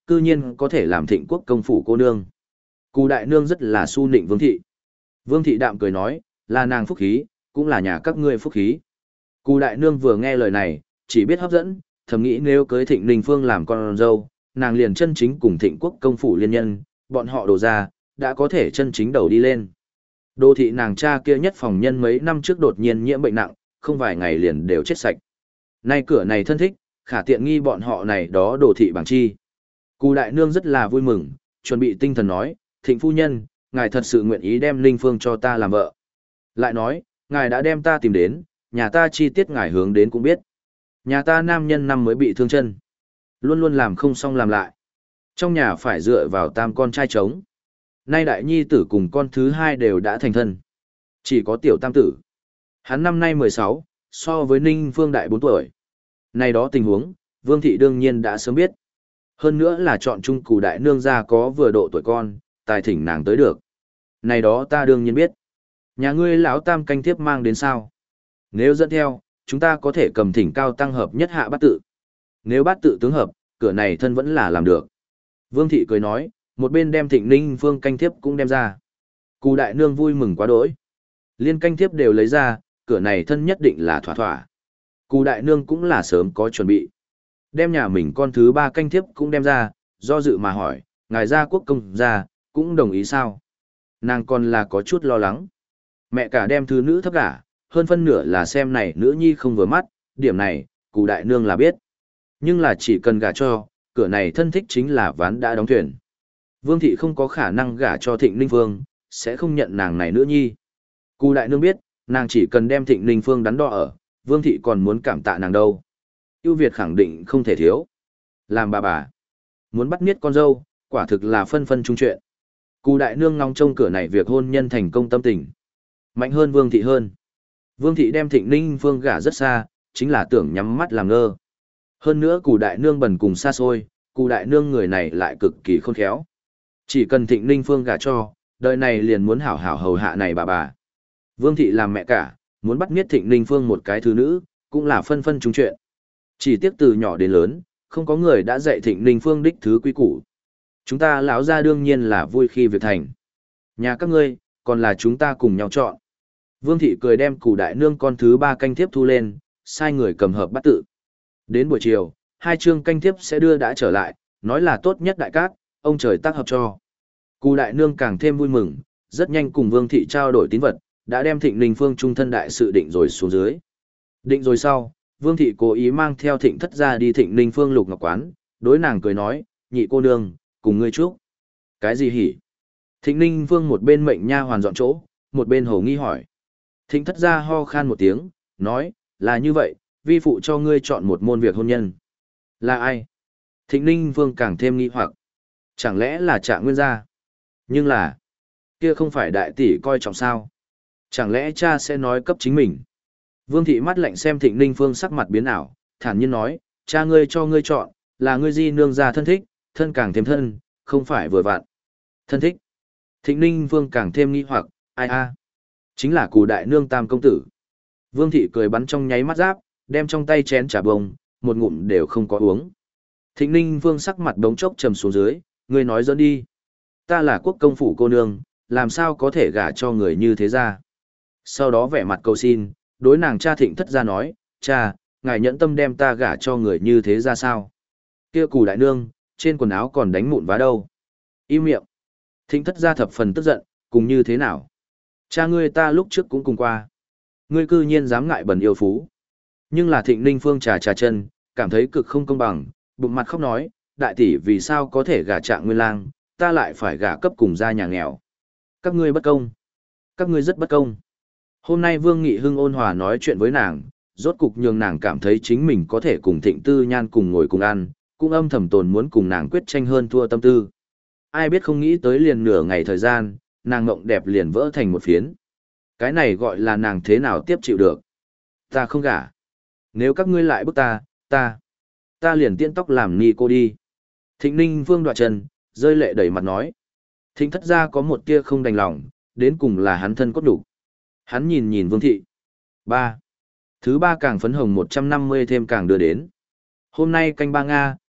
cư nhiên có thể làm thịnh quốc công phủ cô nương. Cù đại nương rất là su nịnh Vương thị. Vương thị đạm cười nói, là nàng phúc khí, cũng là nhà các ngươi phúc khí. Cù đại nương vừa nghe lời này, chỉ biết hấp dẫn, thầm nghĩ nếu cưới Thịnh Ninh Phương làm con dâu, nàng liền chân chính cùng Thịnh quốc công phủ liên nhân, bọn họ đổ ra, đã có thể chân chính đầu đi lên. Đô thị nàng cha kia nhất phòng nhân mấy năm trước đột nhiên nhiễm bệnh nặng, không vài ngày liền đều chết sạch. Nay cửa này thân thích, khả tiện nghi bọn họ này đó đô thị bằng chi. Cù đại nương rất là vui mừng, chuẩn bị tinh thần nói, Thịnh phu nhân, ngài thật sự nguyện ý đem Ninh Phương cho ta làm vợ. Lại nói, ngài đã đem ta tìm đến, nhà ta chi tiết ngài hướng đến cũng biết. Nhà ta nam nhân năm mới bị thương chân. Luôn luôn làm không xong làm lại. Trong nhà phải dựa vào tam con trai trống. Nay đại nhi tử cùng con thứ hai đều đã thành thân. Chỉ có tiểu tam tử. Hắn năm nay mười sáu, so với Ninh Phương đại bốn tuổi. Nay đó tình huống, Vương thị đương nhiên đã sớm biết. Hơn nữa là chọn chung Cù đại nương ra có vừa độ tuổi con, tài thỉnh nàng tới được. Này đó ta đương nhiên biết. Nhà ngươi lão tam canh tiếp mang đến sao? Nếu dẫn theo, chúng ta có thể cầm thỉnh cao tăng hợp nhất hạ bát tự. Nếu bát tự tướng hợp, cửa này thân vẫn là làm được. Vương thị cười nói, một bên đem Thịnh Ninh Phương canh thiếp cũng đem ra. Cù đại nương vui mừng quá đỗi. Liên canh thiếp đều lấy ra, cửa này thân nhất định là thỏa thỏa. Cù đại nương cũng là sớm có chuẩn bị. Đem nhà mình con thứ ba canh thiếp cũng đem ra, do dự mà hỏi, ngài gia quốc công gia, cũng đồng ý sao? Nàng còn là có chút lo lắng. Mẹ cả đem thứ nữ thấp cả, hơn phân nửa là xem này nữ nhi không vừa mắt, điểm này, Cù đại nương là biết. Nhưng là chỉ cần gả cho, cửa này thân thích chính là ván đã đóng thuyền. Vương thị không có khả năng gả cho Thịnh Ninh Phương, sẽ không nhận nàng này nữ nhi. Cù đại nương biết, nàng chỉ cần đem Thịnh Ninh Phương đắn đo ở, Vương thị còn muốn cảm tạ nàng đâu. Ưu Việt khẳng định không thể thiếu. Làm bà bà, muốn bắt niết con dâu, quả thực là phân phân chung chuyện. Cù đại nương ngóng trông cửa này việc hôn nhân thành công tâm tình. Mạnh hơn Vương thị hơn. Vương thị đem Thịnh Ninh Phương gả rất xa, chính là tưởng nhắm mắt làm ngơ. Hơn nữa Cù đại nương bần cùng xa xôi, Cù đại nương người này lại cực kỳ khôn khéo. Chỉ cần Thịnh Ninh Phương gả cho, đời này liền muốn hảo hảo hầu hạ này bà bà. Vương thị làm mẹ cả, muốn bắt niết Thịnh Ninh Phương một cái thứ nữ, cũng là phân phân chung chuyện. Chỉ tiếc từ nhỏ đến lớn, không có người đã dạy Thịnh Ninh Phương đích thứ quý củ. Chúng ta lão ra đương nhiên là vui khi việc thành. Nhà các ngươi, còn là chúng ta cùng nhau chọn. Vương thị cười đem Cù đại nương con thứ ba canh thiếp thu lên, sai người cầm hợp bắt tự. Đến buổi chiều, hai chương canh thiếp sẽ đưa đã trở lại, nói là tốt nhất đại cát, ông trời tác hợp cho. Cù đại nương càng thêm vui mừng, rất nhanh cùng Vương thị trao đổi tín vật, đã đem Thịnh Ninh Phương trung thân đại sự định rồi xuống dưới. Định rồi sau, Vương thị cố ý mang theo Thịnh thất ra đi Thịnh Ninh Phương lục ngọc quán, đối nàng cười nói, nhị cô nương, cùng ngươi chúc. Cái gì hỉ? Thịnh Ninh Phương một bên mệnh nha hoàn dọn chỗ, một bên hồ nghi hỏi. Thịnh thất ra ho khan một tiếng, nói, là như vậy, vi phụ cho ngươi chọn một môn việc hôn nhân. Là ai? Thịnh Ninh Phương càng thêm nghi hoặc. Chẳng lẽ là Trạng Nguyên gia? Nhưng là, kia không phải đại tỷ coi trọng sao? Chẳng lẽ cha sẽ nói cấp chính mình? Vương thị mắt lạnh xem Thịnh Ninh Phương sắc mặt biến ảo, thản nhiên nói, cha ngươi cho ngươi chọn, là ngươi di nương gia thân thích, thân càng thêm thân, không phải vừa vặn. Thân thích. Thịnh Ninh Phương càng thêm nghi hoặc, ai a? Chính là Cù đại nương tam công tử. Vương thị cười bắn trong nháy mắt giáp, đem trong tay chén trà bông, một ngụm đều không có uống. Thịnh Ninh Phương sắc mặt đống chốc trầm xuống dưới, ngươi nói dẫn đi. Ta là quốc công phủ cô nương, làm sao có thể gả cho người như thế ra. Sau đó vẻ mặt cầu xin, đối nàng cha Thịnh thất ra nói, cha, ngài nhẫn tâm đem ta gả cho người như thế ra sao. Kia Cù đại nương, trên quần áo còn đánh mụn vá đâu. Im miệng. Thịnh thất ra thập phần tức giận, cùng như thế nào. Cha ngươi ta lúc trước cũng cùng qua. Ngươi cư nhiên dám ngại bẩn yêu phú. Nhưng là Thịnh Ninh Phương trà trà chân, cảm thấy cực không công bằng, bụng mặt khóc nói, đại tỷ vì sao có thể gả Trạng Nguyên lang, ta lại phải gả cấp cùng gia nhà nghèo. Các ngươi bất công. Các ngươi rất bất công. Hôm nay Vương Nghị Hưng ôn hòa nói chuyện với nàng, rốt cục nhường nàng cảm thấy chính mình có thể cùng Thịnh Tư Nhan cùng ngồi cùng ăn, cũng âm thầm tồn muốn cùng nàng quyết tranh hơn thua tâm tư. Ai biết không nghĩ tới liền nửa ngày thời gian, nàng ngộng đẹp liền vỡ thành một phiến. Cái này gọi là nàng thế nào tiếp chịu được. Ta không gả. Nếu các ngươi lại bức ta, ta, ta liền tiễn tóc làm ni cô đi. Thịnh Ninh Phương đoạt chân, rơi lệ đầy mặt nói. Thịnh thất ra có một tia không đành lòng, đến cùng là hắn thân cốt đủ. Hắn nhìn nhìn Vương thị. Ba. Thứ ba càng phấn hồng một trăm năm mươi thêm càng đưa đến. Hôm nay canh ba Nga,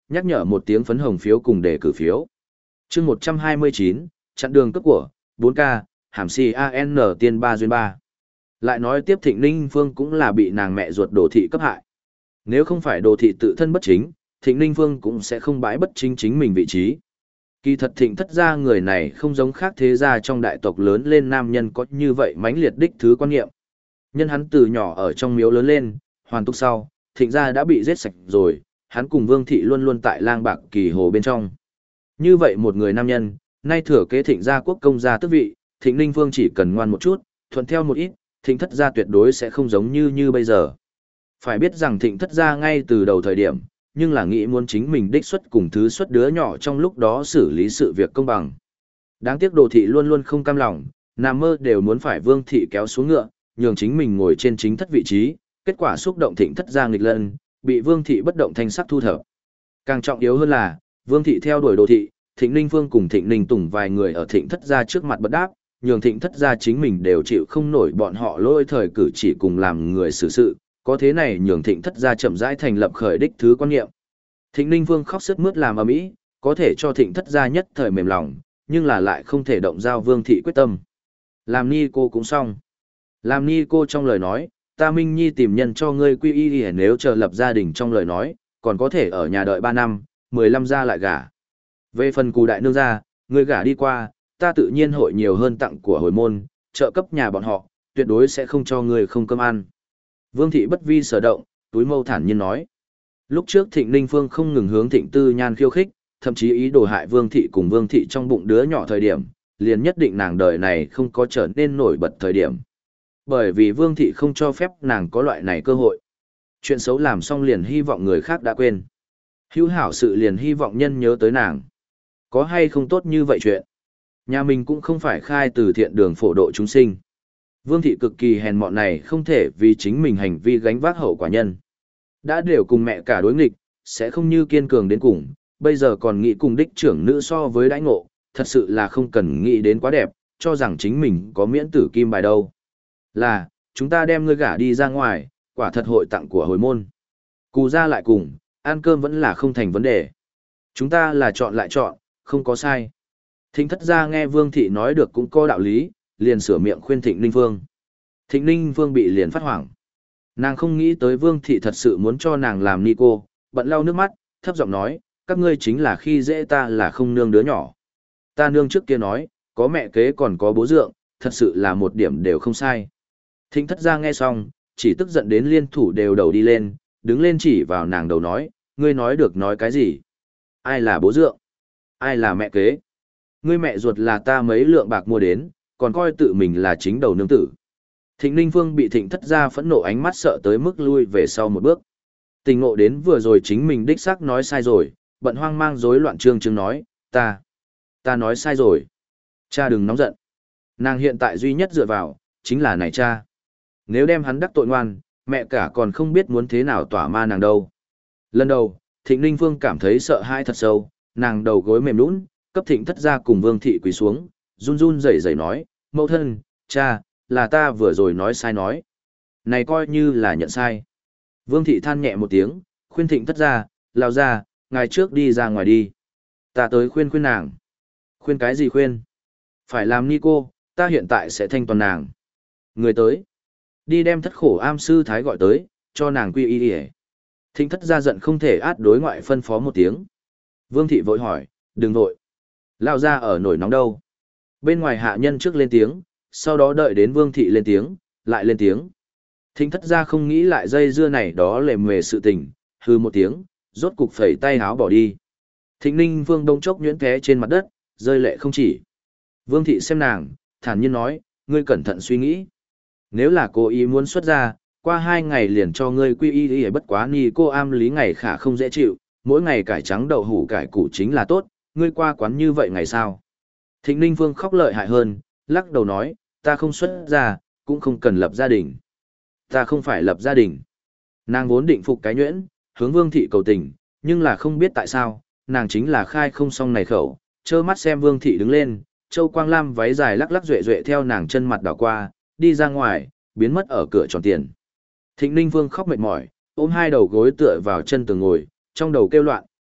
nhắc nhở một tiếng phấn hồng phiếu cùng đề cử phiếu. Chương một trăm hai mươi chín, chặn đường cấp của, bốn K, hàm si a n tiên ba duyên ba. Lại nói tiếp Thịnh Ninh Phương cũng là bị nàng mẹ ruột Đồ Thị cấp hại. Nếu không phải Đồ Thị tự thân bất chính, Thịnh Ninh Phương cũng sẽ không bãi bất chính chính mình vị trí. Kỳ thật Thịnh Thất gia người này không giống khác thế gia trong đại tộc lớn lên nam nhân có như vậy mãnh liệt đích thứ quan niệm. Nhân hắn từ nhỏ ở trong miếu lớn lên, hoàn túc sau, Thịnh gia đã bị giết sạch rồi, hắn cùng Vương Thị luôn luôn tại lang bạc kỳ hồ bên trong. Như vậy một người nam nhân, nay thừa kế Thịnh gia quốc công gia tước vị, Thịnh Ninh Phương chỉ cần ngoan một chút, thuận theo một ít, Thịnh Thất gia tuyệt đối sẽ không giống như như bây giờ. Phải biết rằng Thịnh Thất gia ngay từ đầu thời điểm, nhưng là nghĩ muốn chính mình đích xuất cùng thứ xuất đứa nhỏ trong lúc đó xử lý sự việc công bằng. Đáng tiếc Đồ Thị luôn luôn không cam lòng, nằm mơ đều muốn phải Vương Thị kéo xuống ngựa, nhường chính mình ngồi trên chính thất vị trí, kết quả xúc động Thịnh Thất gia nghịch lân, bị Vương Thị bất động thanh sắc thu thập. Càng trọng yếu hơn là, Vương Thị theo đuổi Đồ Thị, Thịnh Ninh Phương cùng Thịnh Ninh Tùng vài người ở Thịnh Thất gia trước mặt bất đáp, nhường Thịnh Thất gia chính mình đều chịu không nổi bọn họ lôi thời cử chỉ cùng làm người xử sự, có thế này nhường Thịnh Thất gia chậm rãi thành lập khởi đích thứ quan niệm. Thịnh Ninh Vương khóc sướt mướt làm ầm ĩ, có thể cho Thịnh Thất gia nhất thời mềm lòng, nhưng là lại không thể động giao Vương Thị quyết tâm. Làm ni cô cũng xong. Làm ni cô trong lời nói, ta Minh Nhi tìm nhân cho ngươi quy y, nếu chờ lập gia đình trong lời nói, còn có thể ở nhà đợi ba năm, mười lăm gia lại gả. Về phần Cù đại nương gia, ngươi gả đi qua, ta tự nhiên hội nhiều hơn tặng của hồi môn, trợ cấp nhà bọn họ, tuyệt đối sẽ không cho ngươi không cơm ăn. Vương Thị bất vi sở động, túi mâu thản nhiên nói. Lúc trước Thịnh Ninh Phương không ngừng hướng Thịnh Tư Nhan khiêu khích, thậm chí ý đồ hại Vương Thị cùng Vương Thị trong bụng đứa nhỏ thời điểm, liền nhất định nàng đời này không có trở nên nổi bật thời điểm. Bởi vì Vương Thị không cho phép nàng có loại này cơ hội. Chuyện xấu làm xong liền hy vọng người khác đã quên. Hữu hảo sự liền hy vọng nhân nhớ tới nàng. Có hay không tốt như vậy chuyện? Nhà mình cũng không phải khai từ thiện đường phổ độ chúng sinh. Vương Thị cực kỳ hèn mọn này không thể vì chính mình hành vi gánh vác hậu quả nhân. Đã đều cùng mẹ cả đối nghịch, sẽ không như kiên cường đến cùng, bây giờ còn nghĩ cùng đích trưởng nữ so với đãi ngộ, thật sự là không cần nghĩ đến quá đẹp, cho rằng chính mình có miễn tử kim bài đâu. Là, chúng ta đem ngươi gả đi ra ngoài, quả thật hội tặng của hồi môn. Cù ra lại cùng, ăn cơm vẫn là không thành vấn đề. Chúng ta là chọn lại chọn, không có sai. Thịnh Thất gia nghe Vương Thị nói được cũng có đạo lý, liền sửa miệng khuyên Thịnh Ninh Phương. Thịnh Ninh Phương bị liền phát hoảng. Nàng không nghĩ tới Vương Thị thật sự muốn cho nàng làm ni cô, bận lau nước mắt, thấp giọng nói, các ngươi chính là khi dễ ta là không nương đứa nhỏ. Ta nương trước kia nói, có mẹ kế còn có bố dượng, thật sự là một điểm đều không sai. Thịnh Thất gia nghe xong, chỉ tức giận đến liên thủ đều đầu đi lên, đứng lên chỉ vào nàng đầu nói, ngươi nói được nói cái gì? Ai là bố dượng? Ai là mẹ kế? Ngươi mẹ ruột là ta mấy lượng bạc mua đến, còn coi tự mình là chính đầu nương tử. Thịnh Ninh Phương bị Thịnh Thất gia phẫn nộ ánh mắt sợ tới mức lui về sau một bước. Tình ngộ đến vừa rồi chính mình đích xác nói sai rồi, bận hoang mang rối loạn trương trương nói, ta, ta nói sai rồi. Cha đừng nóng giận. Nàng hiện tại duy nhất dựa vào, chính là này cha. Nếu đem hắn đắc tội ngoan, mẹ cả còn không biết muốn thế nào tỏa ma nàng đâu. Lần đầu, Thịnh Ninh Phương cảm thấy sợ hãi thật sâu, nàng đầu gối mềm nhũn, cấp Thịnh Thất gia cùng Vương Thị quỳ xuống, run run rẩy rẩy nói, mẫu thân, cha, là ta vừa rồi nói sai nói. Này coi như là nhận sai. Vương Thị than nhẹ một tiếng, khuyên Thịnh Thất gia, lao ra, ngài trước đi ra ngoài đi. Ta tới khuyên khuyên nàng. Khuyên cái gì khuyên? Phải làm ni cô, ta hiện tại sẽ thanh toàn nàng. Người tới. Đi đem thất khổ am sư thái gọi tới, cho nàng quy y đi. Thịnh Thất gia giận không thể át đối ngoại phân phó một tiếng. Vương Thị vội hỏi, đừng vội. Lao ra ở nổi nóng đâu. Bên ngoài hạ nhân trước lên tiếng, sau đó đợi đến Vương Thị lên tiếng, lại lên tiếng. Thịnh Thất gia không nghĩ lại dây dưa này đó lề mề sự tình, hư một tiếng, rốt cục phẩy tay háo bỏ đi. Thịnh Ninh Vương đông chốc nhuyễn té trên mặt đất, rơi lệ không chỉ. Vương Thị xem nàng, thản nhiên nói, ngươi cẩn thận suy nghĩ. Nếu là cô ý muốn xuất ra, qua hai ngày liền cho ngươi quy y đi, bất quá ni cô am lý ngày khả không dễ chịu, mỗi ngày cải trắng đậu hủ cải củ chính là tốt, ngươi qua quán như vậy ngày sao? Thịnh Ninh Vương khóc lợi hại hơn, lắc đầu nói, ta không xuất ra, cũng không cần lập gia đình. Ta không phải lập gia đình. Nàng vốn định phục cái nhuyễn, hướng Vương Thị cầu tình, nhưng là không biết tại sao, nàng chính là khai không xong này khẩu, trơ mắt xem Vương Thị đứng lên, Châu Quang Lam váy dài lắc lắc duệ duệ theo nàng chân mặt đảo qua, đi ra ngoài, biến mất ở cửa tròn tiền. Thịnh Ninh Vương khóc mệt mỏi, ôm hai đầu gối tựa vào chân tường ngồi, trong đầu kêu loạn,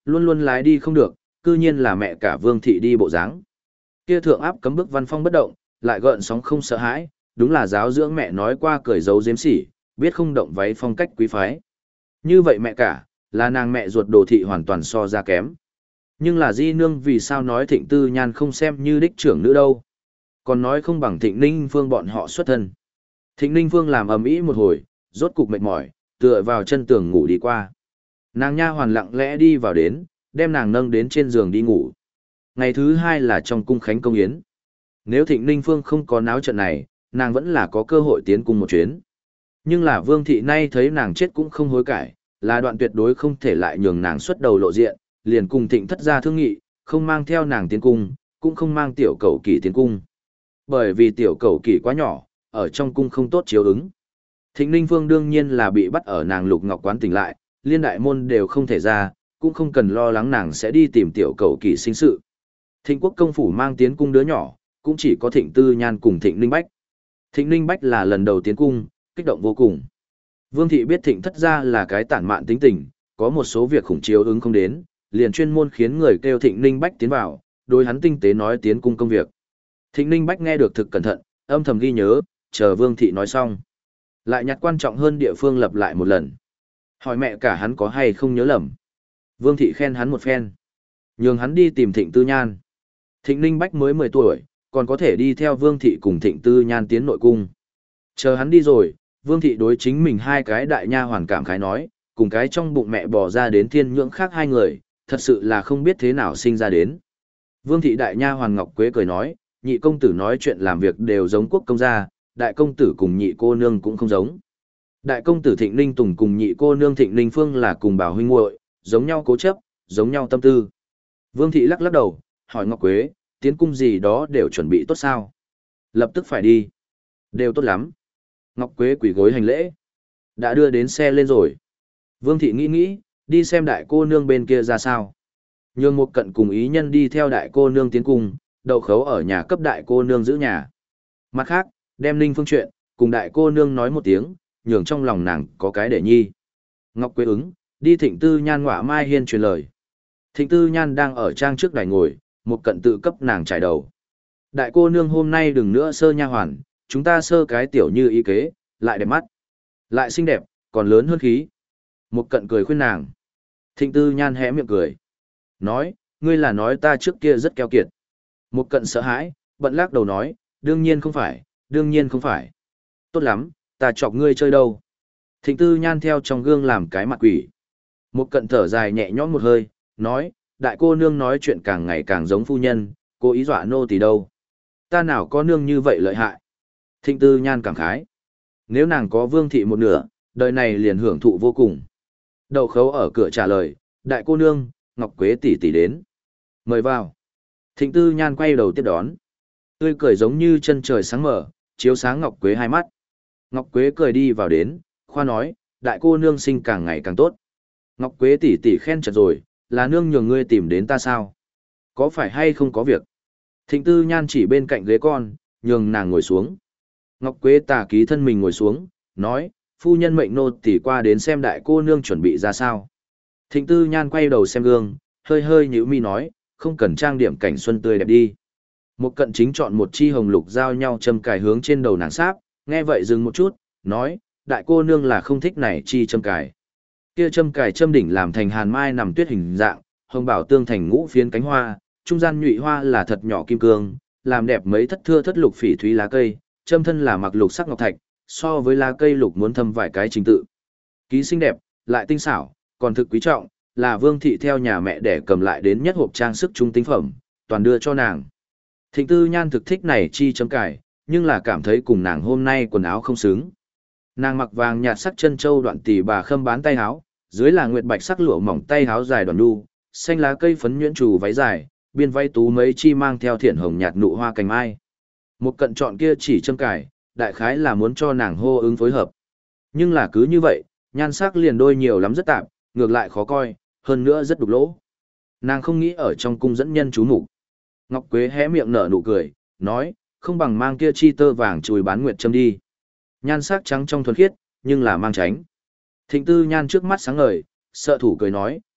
luôn luôn lái đi không được, cư nhiên là mẹ cả Vương thị đi bộ dáng. Kia thượng áp cấm bước văn phong bất động, lại gợn sóng không sợ hãi, đúng là giáo dưỡng mẹ nói qua cười giấu giếm sỉ, biết không động váy phong cách quý phái. Như vậy mẹ cả, là nàng mẹ ruột Đồ thị hoàn toàn so ra kém. Nhưng là Di nương vì sao nói Thịnh Tư Nhan không xem như đích trưởng nữ đâu, còn nói không bằng Thịnh Ninh Phương bọn họ xuất thân. Thịnh Ninh Phương làm ầm ĩ một hồi, rốt cục mệt mỏi, tựa vào chân tường ngủ đi qua. Nàng nha hoàn lặng lẽ đi vào đến, đem nàng nâng đến trên giường đi ngủ. Ngày thứ hai là trong cung khánh công yến. Nếu Thịnh Ninh Phương không có náo trận này, nàng vẫn là có cơ hội tiến cung một chuyến. Nhưng là Vương thị nay thấy nàng chết cũng không hối cải, là đoạn tuyệt đối không thể lại nhường nàng xuất đầu lộ diện, liền cùng Thịnh thất gia thương nghị, không mang theo nàng tiến cung, cũng không mang tiểu cầu kỳ tiến cung. Bởi vì tiểu cầu kỳ quá nhỏ, ở trong cung không tốt chiếu ứng. Thịnh Ninh Phương đương nhiên là bị bắt ở nàng Lục Ngọc quán tỉnh lại, liên đại môn đều không thể ra, cũng không cần lo lắng nàng sẽ đi tìm tiểu cầu kỳ sinh sự. Thịnh Quốc công phủ mang tiến cung đứa nhỏ, cũng chỉ có Thịnh Tư Nhan cùng Thịnh Ninh Bách. Thịnh Ninh Bách là lần đầu tiến cung, kích động vô cùng. Vương thị biết Thịnh thất gia là cái tản mạn tính tình, có một số việc khủng chiếu ứng không đến, liền chuyên môn khiến người kêu Thịnh Ninh Bách tiến vào, đối hắn tinh tế nói tiến cung công việc. Thịnh Ninh Bách nghe được thực cẩn thận, âm thầm ghi nhớ, chờ Vương thị nói xong. Lại nhặt quan trọng hơn địa phương lặp lại một lần. Hỏi mẹ cả hắn có hay không nhớ lầm. Vương thị khen hắn một phen. Nhường hắn đi tìm Thịnh Tư Nhan. Thịnh Ninh Bách mới mười tuổi, còn có thể đi theo Vương thị cùng Thịnh Tư Nhan tiến nội cung. Chờ hắn đi rồi, Vương thị đối chính mình hai cái đại nha hoàn cảm khái nói, cùng cái trong bụng mẹ bỏ ra đến thiên nhưỡng khác hai người, thật sự là không biết thế nào sinh ra đến. Vương thị đại nha hoàn Ngọc Quế cười nói, nhị công tử nói chuyện làm việc đều giống quốc công gia, đại công tử cùng nhị cô nương cũng không giống. Đại công tử Thịnh Ninh Tùng cùng nhị cô nương Thịnh Ninh Phương là cùng bảo huynh muội, giống nhau cố chấp, giống nhau tâm tư. Vương thị lắc lắc đầu, hỏi Ngọc Quế, tiến cung gì đó đều chuẩn bị tốt sao? Lập tức phải đi. Đều tốt lắm. Ngọc Quế quỳ gối hành lễ. Đã đưa đến xe lên rồi. Vương thị nghĩ nghĩ, đi xem đại cô nương bên kia ra sao. Nhường một cận cùng ý nhân đi theo đại cô nương tiến cung, đậu khấu ở nhà cấp đại cô nương giữ nhà. Mặt khác, đem Ninh Phương chuyện, cùng đại cô nương nói một tiếng, nhường trong lòng nàng có cái để nhi. Ngọc Quế ứng, đi Thịnh Tư Nhan ngọa mai hiên truyền lời. Thịnh Tư Nhan đang ở trang trước đài ngồi, một cận tự cấp nàng trải đầu. Đại cô nương hôm nay đừng nữa sơ nha hoàn, chúng ta sơ cái tiểu như ý kế, lại đẹp mắt, lại xinh đẹp, còn lớn hơn khí. Một cận cười khuyên nàng. Thịnh Tư Nhan hé miệng cười. Nói, ngươi là nói ta trước kia rất keo kiệt. Một cận sợ hãi, bận lắc đầu nói, đương nhiên không phải, đương nhiên không phải. Tốt lắm, ta chọc ngươi chơi đâu. Thịnh Tư Nhan theo trong gương làm cái mặt quỷ. Một cận thở dài nhẹ nhõm một hơi, nói, đại cô nương nói chuyện càng ngày càng giống phu nhân, cô ý dọa nô tỳ đâu. Ta nào có nương như vậy lợi hại. Thịnh Tư Nhan cảm khái. Nếu nàng có Vương thị một nửa, đời này liền hưởng thụ vô cùng. Đậu khấu ở cửa trả lời, đại cô nương, Ngọc Quế tỷ tỷ đến. Mời vào. Thịnh Tư Nhan quay đầu tiếp đón. Tươi cười giống như chân trời sáng mở, chiếu sáng Ngọc Quế hai mắt. Ngọc Quế cười đi vào đến, khoa nói, đại cô nương sinh càng ngày càng tốt. Ngọc Quế tỷ tỷ khen chật rồi, là nương nhường ngươi tìm đến ta sao? Có phải hay không có việc? Thịnh Tư Nhan chỉ bên cạnh ghế con, nhường nàng ngồi xuống. Ngọc Quế tà ký thân mình ngồi xuống, nói, phu nhân mệnh nô tỷ qua đến xem đại cô nương chuẩn bị ra sao. Thịnh Tư Nhan quay đầu xem gương, hơi hơi nhíu mi nói, không cần trang điểm cảnh xuân tươi đẹp đi. Một cận chính chọn một chi hồng lục giao nhau châm cài hướng trên đầu nàng sáp, nghe vậy dừng một chút, nói, đại cô nương là không thích này chi châm cài. Kia châm cài châm đỉnh làm thành hàn mai nằm tuyết hình dạng, hồng bảo tương thành ngũ phiến cánh hoa, trung gian nhụy hoa là thật nhỏ kim cương, làm đẹp mấy thất thưa thất lục phỉ thúy lá cây, châm thân là mặc lục sắc ngọc thạch, so với lá cây lục muốn thâm vài cái trình tự. Ký xinh đẹp, lại tinh xảo, còn thực quý trọng, là Vương thị theo nhà mẹ để cầm lại đến nhất hộp trang sức trung tinh phẩm, toàn đưa cho nàng. Thịnh Tư Nhan thực thích này chi châm cài, nhưng là cảm thấy cùng nàng hôm nay quần áo không xứng. Nàng mặc vàng nhạt sắc chân châu đoạn tỉ bà khâm bán tay áo, dưới là nguyệt bạch sắc lụa mỏng tay áo dài đoàn đu, xanh lá cây phấn nhuyễn trù váy dài, biên váy tú mấy chi mang theo thiển hồng nhạt nụ hoa cành mai. Một cận chọn kia chỉ châm cài, đại khái là muốn cho nàng hô ứng phối hợp. Nhưng là cứ như vậy, nhan sắc liền đôi nhiều lắm rất tạp, ngược lại khó coi, hơn nữa rất đục lỗ. Nàng không nghĩ ở trong cung dẫn nhân chú mục. Ngọc Quế hé miệng nở nụ cười, nói, không bằng mang kia chi tơ vàng chùi bán nguyệt châm đi. Nhan sắc trắng trong thuần khiết, nhưng là mang tránh. Thịnh Tư Nhan trước mắt sáng ngời, sợ thủ cười nói,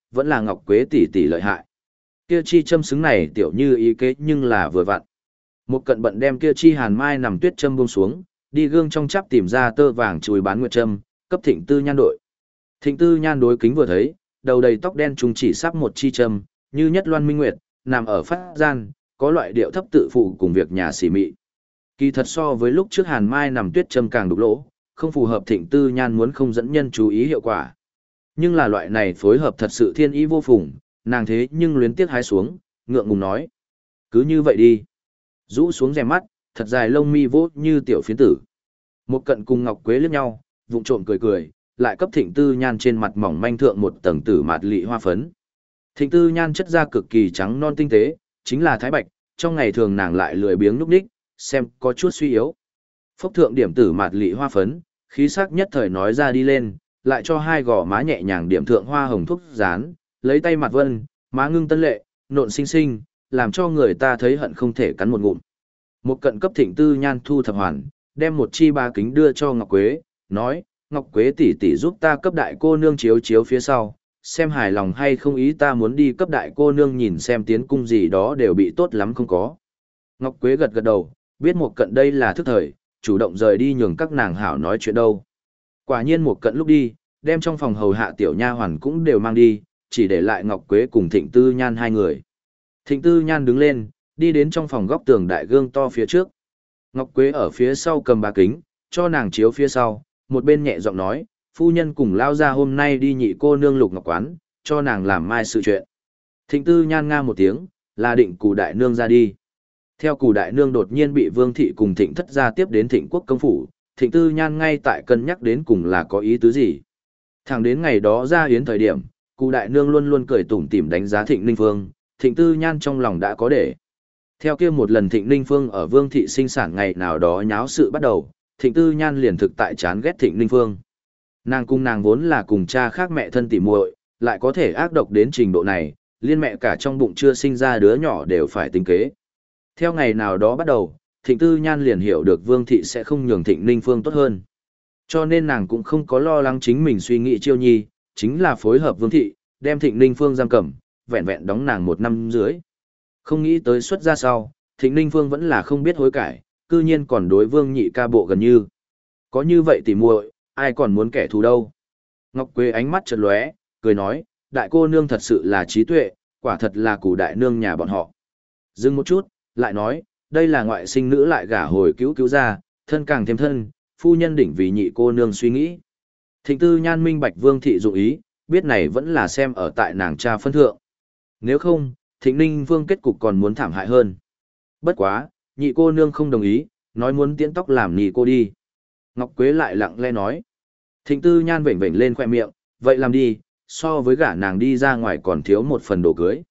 vẫn là Ngọc Quế tỷ tỷ lợi hại. Kia chi châm xứng này tiểu như ý kế nhưng là vừa vặn. Một cận bận đem kia chi hàn mai nằm tuyết châm buông xuống, đi gương trong chắp tìm ra tơ vàng chùi bán nguyệt châm, cấp Thịnh Tư Nhan đội. Thịnh Tư Nhan đối kính vừa thấy, đầu đầy tóc đen trùng chỉ sắp một chi châm, như nhất loan minh nguyệt, nằm ở phát gian, có loại điệu thấp tự phụ cùng việc nhà xỉ mị. Kỳ thật so với lúc trước hàn mai nằm tuyết châm càng đục lỗ, không phù hợp Thịnh Tư Nhan muốn không dẫn nhân chú ý hiệu quả. Nhưng là loại này phối hợp thật sự thiên ý vô phùng, nàng thế nhưng luyến tiếc hái xuống, ngượng ngùng nói. Cứ như vậy đi. Rũ xuống rèm mắt, thật dài lông mi vỗ như tiểu phiến tử. Một cận cùng Ngọc Quế liếc nhau, vụng trộm cười cười, lại cấp Thịnh Tư Nhan trên mặt mỏng manh thượng một tầng tử mạt lị hoa phấn. Thịnh Tư Nhan chất da cực kỳ trắng non tinh tế, chính là thái bạch, trong ngày thường nàng lại lười biếng núp đích, xem có chút suy yếu. Phốc thượng điểm tử mạt lị hoa phấn, khí sắc nhất thời nói ra đi lên, lại cho hai gò má nhẹ nhàng điểm thượng hoa hồng thuốc dán, lấy tay mặt vân, má ngưng tân lệ, nộn xinh xinh, làm cho người ta thấy hận không thể cắn một ngụm. Một cận cấp Thịnh Tư Nhan thu thập hoàn, đem một chi ba kính đưa cho Ngọc Quế, nói, Ngọc Quế tỷ tỷ giúp ta cấp đại cô nương chiếu chiếu phía sau, xem hài lòng hay không ý ta muốn đi cấp đại cô nương nhìn xem tiến cung gì đó đều bị tốt lắm không có. Ngọc Quế gật gật đầu, biết một cận đây là thức thời, chủ động rời đi nhường các nàng hảo nói chuyện đâu. Quả nhiên một cận lúc đi, đem trong phòng hầu hạ tiểu nha hoàn cũng đều mang đi, chỉ để lại Ngọc Quế cùng Thịnh Tư Nhan hai người. Thịnh Tư Nhan đứng lên, đi đến trong phòng góc tường đại gương to phía trước. Ngọc Quế ở phía sau cầm bà kính, cho nàng chiếu phía sau, một bên nhẹ giọng nói, phu nhân cùng lao ra hôm nay đi nhị cô nương Lục Ngọc quán, cho nàng làm mai sự chuyện. Thịnh Tư Nhan nga một tiếng, là định Cù đại nương ra đi. Theo Cù đại nương đột nhiên bị Vương thị cùng Thịnh thất gia tiếp đến Thịnh quốc công phủ, Thịnh Tư Nhan ngay tại cân nhắc đến cùng là có ý tứ gì. Thẳng đến ngày đó ra yến thời điểm, Cù đại nương luôn luôn cười tủm tỉm đánh giá Thịnh Ninh Phương, Thịnh Tư Nhan trong lòng đã có để. Theo kia một lần Thịnh Ninh Phương ở Vương thị sinh sản ngày nào đó nháo sự bắt đầu, Thịnh Tư Nhan liền thực tại chán ghét Thịnh Ninh Phương. Nàng cùng nàng vốn là cùng cha khác mẹ thân tỉ muội, lại có thể ác độc đến trình độ này, liên mẹ cả trong bụng chưa sinh ra đứa nhỏ đều phải tính kế. Theo ngày nào đó bắt đầu, Thịnh Tư Nhan liền hiểu được Vương thị sẽ không nhường Thịnh Ninh Phương tốt hơn. Cho nên nàng cũng không có lo lắng chính mình suy nghĩ chiêu nhi, chính là phối hợp Vương thị, đem Thịnh Ninh Phương giam cầm, vẹn vẹn đóng nàng một năm dưới. Không nghĩ tới xuất ra sau, Thịnh Ninh Phương vẫn là không biết hối cải, cư nhiên còn đối Vương nhị ca bộ gần như. Có như vậy tỉ muội, ai còn muốn kẻ thù đâu. Ngọc Quế ánh mắt chợt lóe, cười nói, đại cô nương thật sự là trí tuệ, quả thật là Cù đại nương nhà bọn họ. Dừng một chút, lại nói, đây là ngoại sinh nữ lại gả hồi cứu cứu ra, thân càng thêm thân, phu nhân đỉnh vì nhị cô nương suy nghĩ. Thịnh Tư Nhan minh bạch Vương thị dụng ý, biết này vẫn là xem ở tại nàng cha phân thượng. Nếu không, Thịnh Ninh Vương kết cục còn muốn thảm hại hơn. Bất quá, nhị cô nương không đồng ý, nói muốn tiễn tóc làm nhị cô đi. Ngọc Quế lại lặng lẽ nói. Thịnh Tư Nhan vểnh vểnh lên khoe miệng, vậy làm đi, so với gả nàng đi ra ngoài còn thiếu một phần đồ cưới.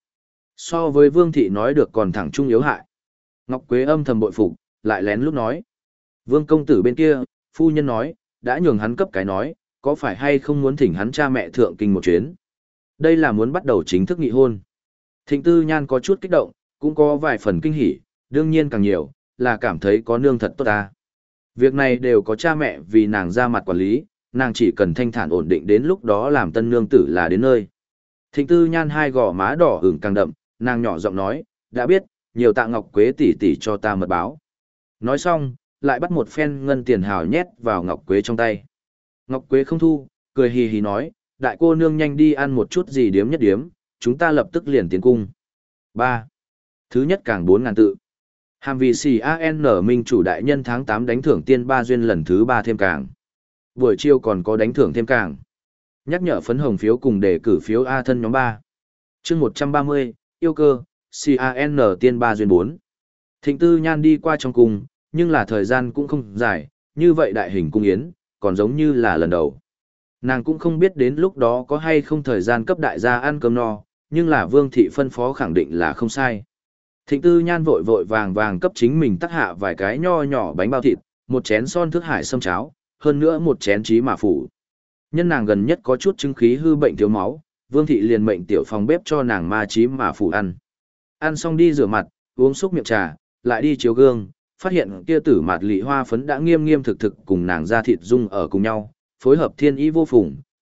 So với Vương thị nói được còn thẳng trung yếu hại. Ngọc Quế âm thầm bội phục, lại lén lúc nói. Vương công tử bên kia, phu nhân nói, đã nhường hắn cấp cái nói, có phải hay không muốn thỉnh hắn cha mẹ thượng kinh một chuyến. Đây là muốn bắt đầu chính thức nghị hôn. Thịnh Tư Nhan có chút kích động, cũng có vài phần kinh hỉ, đương nhiên càng nhiều, là cảm thấy có nương thật tốt ta. Việc này đều có cha mẹ vì nàng ra mặt quản lý, nàng chỉ cần thanh thản ổn định đến lúc đó làm tân nương tử là đến nơi. Thịnh Tư Nhan hai gò má đỏ ửng càng đậm, nàng nhỏ giọng nói, đã biết, nhiều tạ Ngọc Quế tỷ tỷ cho ta mật báo. Nói xong, lại bắt một phen ngân tiền hào nhét vào Ngọc Quế trong tay. Ngọc Quế không thu, cười hì hì nói, đại cô nương nhanh đi ăn một chút gì điếm nhất điếm, chúng ta lập tức liền tiến cung. ba. Thứ nhất càng bốn ngàn tự. Hàm vì xì a en minh chủ đại nhân tháng tám đánh thưởng tiên ba duyên lần thứ ba thêm càng. Buổi chiều còn có đánh thưởng thêm càng. Nhắc nhở phấn hồng phiếu cùng đề cử phiếu A thân nhóm ba. chương một trăm ba mươi, yêu cơ, xê a en tiên ba duyên bốn. Thịnh Tư Nhan đi qua trong cung, nhưng là thời gian cũng không dài, như vậy đại hình cung yến, còn giống như là lần đầu. Nàng cũng không biết đến lúc đó có hay không thời gian cấp đại gia ăn cơm no, nhưng là Vương thị phân phó khẳng định là không sai. Thịnh Tư Nhan vội vội vàng vàng cấp chính mình tắc hạ vài cái nho nhỏ bánh bao thịt, một chén son thức hải sâm cháo, hơn nữa một chén trí mà phủ. Nhân nàng gần nhất có chút chứng khí hư bệnh thiếu máu, Vương thị liền mệnh tiểu phòng bếp cho nàng ma trí mà phủ ăn. Ăn xong đi rửa mặt, uống xúc miệng trà, lại đi chiếu gương, phát hiện kia tử mạt lị hoa phấn đã nghiêm nghiêm thực thực cùng nàng ra thịt dung ở cùng nhau, phối hợp thiên ý vô phùng,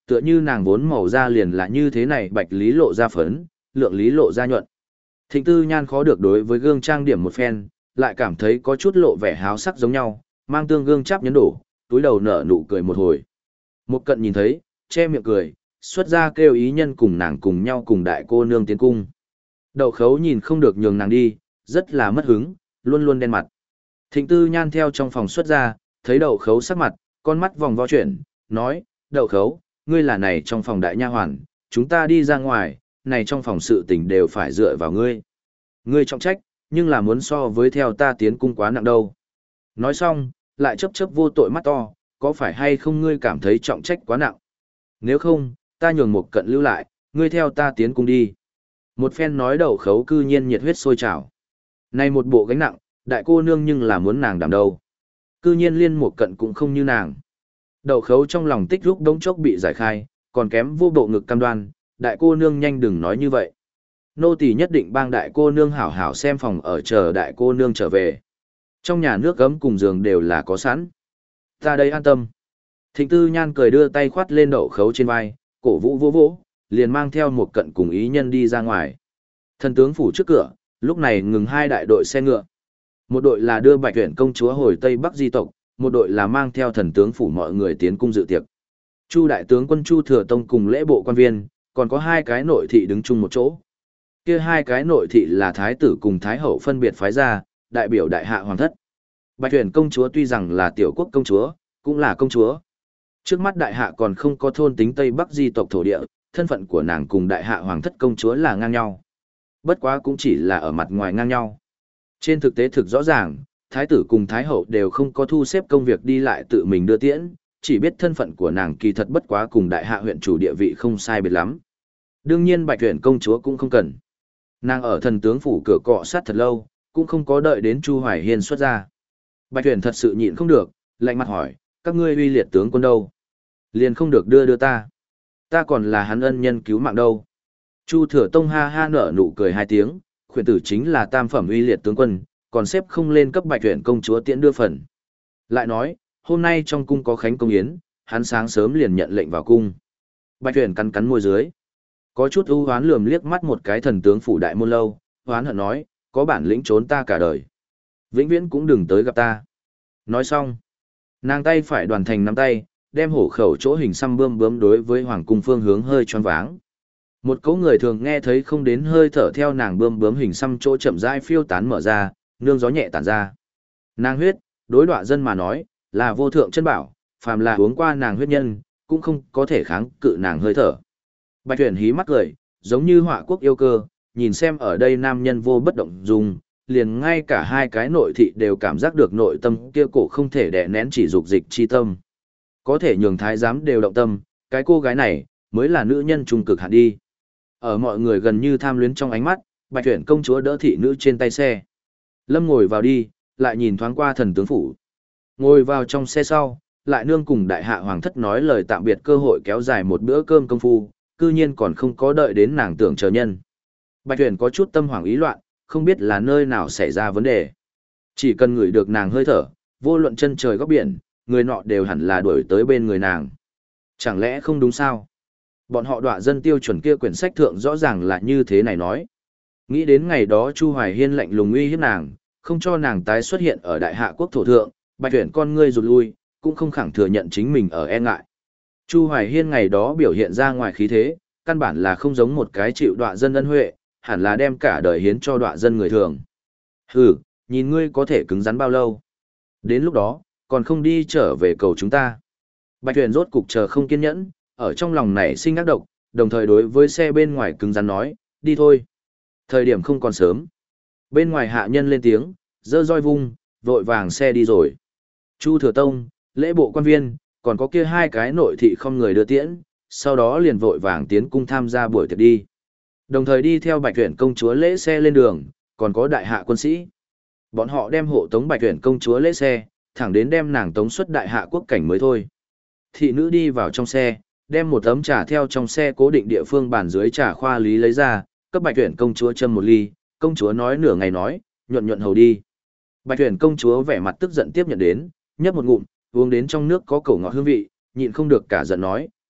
Tựa như nàng vốn màu da liền là như thế này, bạch lý lộ ra phấn, lượng lý lộ ra nhuận. Thịnh Tư Nhan khó được đối với gương trang điểm một phen, lại cảm thấy có chút lộ vẻ háo sắc giống nhau, mang tương gương chắp nhấn đổ, túi đầu nở nụ cười một hồi. Một cận nhìn thấy, che miệng cười, xuất ra kêu ý nhân cùng nàng cùng nhau cùng đại cô nương tiến cung. Đậu khấu nhìn không được nhường nàng đi, rất là mất hứng, luôn luôn đen mặt. Thịnh Tư Nhan theo trong phòng xuất ra, thấy đậu khấu sắc mặt, con mắt vòng vo chuyển, nói, đậu khấu, ngươi là này trong phòng đại nha hoàn, chúng ta đi ra ngoài, này trong phòng sự tình đều phải dựa vào ngươi. Ngươi trọng trách, nhưng là muốn so với theo ta tiến cung quá nặng đâu. Nói xong, lại chấp chấp vô tội mắt to, có phải hay không ngươi cảm thấy trọng trách quá nặng? Nếu không, ta nhường một cận lưu lại, ngươi theo ta tiến cung đi. Một phen nói đậu khấu cư nhiên nhiệt huyết sôi trào. Này một bộ gánh nặng, đại cô nương nhưng là muốn nàng đảm đâu. Cư nhiên liên một cận cũng không như nàng. Đậu khấu trong lòng tích lúc đống chốc bị giải khai, còn kém vô bộ ngực cam đoan, đại cô nương nhanh đừng nói như vậy. Nô tỳ nhất định bang đại cô nương hảo hảo xem phòng ở chờ đại cô nương trở về. Trong nhà nước gấm cùng giường đều là có sẵn. Ta đây an tâm. Thịnh Tư Nhan cười đưa tay khoát lên đậu khấu trên vai, cổ vũ vô vỗ, liền mang theo một cận cùng ý nhân đi ra ngoài. Thần tướng phủ trước cửa, lúc này ngừng hai đại đội xe ngựa. Một đội là đưa Bạch Tuyển công chúa hồi Tây Bắc di tộc, một đội là mang theo thần tướng phủ mọi người tiến cung dự tiệc. Chu đại tướng quân Chu Thừa Tông cùng lễ bộ quan viên, còn có hai cái nội thị đứng chung một chỗ. Kia hai cái nội thị là thái tử cùng thái hậu phân biệt phái ra, đại biểu đại hạ hoàng thất. Bạch Tuyển công chúa tuy rằng là tiểu quốc công chúa, cũng là công chúa. Trước mắt đại hạ còn không có thôn tính Tây Bắc di tộc thổ địa, thân phận của nàng cùng đại hạ hoàng thất công chúa là ngang nhau. Bất quá cũng chỉ là ở mặt ngoài ngang nhau. Trên thực tế thực rõ ràng, thái tử cùng thái hậu đều không có thu xếp công việc đi lại tự mình đưa tiễn, chỉ biết thân phận của nàng kỳ thật bất quá cùng đại hạ huyện chủ địa vị không sai biệt lắm. Đương nhiên Bạch Tuyển công chúa cũng không cần. Nàng ở thần tướng phủ cửa cọ sát thật lâu, cũng không có đợi đến Chu Hoài Hiên xuất ra. Bạch Tuyển thật sự nhịn không được, lạnh mặt hỏi, các ngươi uy liệt tướng quân đâu? Liền không được đưa đưa ta. Ta còn là hắn ân nhân cứu mạng đâu. Chu Thừa Tông ha ha nở nụ cười hai tiếng, khuyển tử chính là tam phẩm uy liệt tướng quân, còn xếp không lên cấp Bạch Tuyển công chúa tiễn đưa phần. Lại nói, hôm nay trong cung có khánh công yến, hắn sáng sớm liền nhận lệnh vào cung. Bạch Tuyển cắn cắn môi dưới. Có chút ưu hoán lườm liếc mắt một cái thần tướng phủ đại môn lâu, hoán hận nói, có bản lĩnh trốn ta cả đời. Vĩnh viễn cũng đừng tới gặp ta. Nói xong, nàng tay phải đoàn thành nắm tay, đem hổ khẩu chỗ hình xăm bươm bướm đối với hoàng cung phương hướng hơi choáng váng. Một cấu người thường nghe thấy không đến hơi thở theo nàng bươm bướm hình xăm chỗ chậm rãi phiêu tán mở ra, nương gió nhẹ tản ra. Nàng huyết, đối đọa dân mà nói, là vô thượng chân bảo, phàm là uống qua nàng huyết nhân, cũng không có thể kháng cự nàng hơi thở. Bạch Tuyển hí mắt cười, giống như họa quốc yêu cơ, nhìn xem ở đây nam nhân vô bất động dung, liền ngay cả hai cái nội thị đều cảm giác được nội tâm kia cổ không thể đè nén chỉ dục dịch chi tâm. Có thể nhường thái giám đều động tâm, cái cô gái này, mới là nữ nhân trung cực hạn đi. Ở mọi người gần như tham luyến trong ánh mắt, Bạch Tuyển công chúa đỡ thị nữ trên tay xe. Lâm ngồi vào đi, lại nhìn thoáng qua thần tướng phủ. Ngồi vào trong xe sau, lại nương cùng đại hạ hoàng thất nói lời tạm biệt cơ hội kéo dài một bữa cơm công phu, cư nhiên còn không có đợi đến nàng tưởng chờ nhân. Bạch Tuyển có chút tâm hoảng ý loạn, không biết là nơi nào xảy ra vấn đề. Chỉ cần ngửi được nàng hơi thở, vô luận chân trời góc biển, người nọ đều hẳn là đuổi tới bên người nàng. Chẳng lẽ không đúng sao? Bọn họ đọa dân tiêu chuẩn kia quyển sách thượng rõ ràng là như thế này nói. Nghĩ đến ngày đó Chu Hoài Hiên lạnh lùng uy hiếp nàng, không cho nàng tái xuất hiện ở đại hạ quốc thổ thượng, Bạch Tuyển con ngươi rụt lui, cũng không khẳng thừa nhận chính mình ở e ngại. Chu Hoài Hiên ngày đó biểu hiện ra ngoài khí thế, căn bản là không giống một cái chịu đọa dân ân huệ, hẳn là đem cả đời hiến cho đọa dân người thường. Hừ, nhìn ngươi có thể cứng rắn bao lâu. Đến lúc đó, còn không đi trở về cầu chúng ta. Bạch Tuyển rốt cục chờ không kiên nhẫn, ở trong lòng nảy sinh ác độc, đồng thời đối với xe bên ngoài cứng rắn nói, đi thôi. Thời điểm không còn sớm. Bên ngoài hạ nhân lên tiếng, dơ roi vung, vội vàng xe đi rồi. Chu Thừa Tông, lễ bộ quan viên, còn có kia hai cái nội thị không người đưa tiễn, sau đó liền vội vàng tiến cung tham gia buổi tiệc đi. Đồng thời đi theo Bạch Tuyển công chúa lễ xe lên đường, còn có đại hạ quân sĩ. Bọn họ đem hộ tống Bạch Tuyển công chúa lễ xe, thẳng đến đem nàng tống xuất đại hạ quốc cảnh mới thôi. Thị nữ đi vào trong xe, đem một tấm trà theo trong xe cố định địa phương bàn dưới trà khoa lý lấy ra, cấp Bạch Tuyển công chúa châm một ly, công chúa nói nửa ngày nói, nhuận nhuận hầu đi. Bạch Tuyển công chúa vẻ mặt tức giận tiếp nhận đến, nhấp một ngụm, uống đến trong nước có cổ ngọt hương vị, nhịn không được cả giận nói,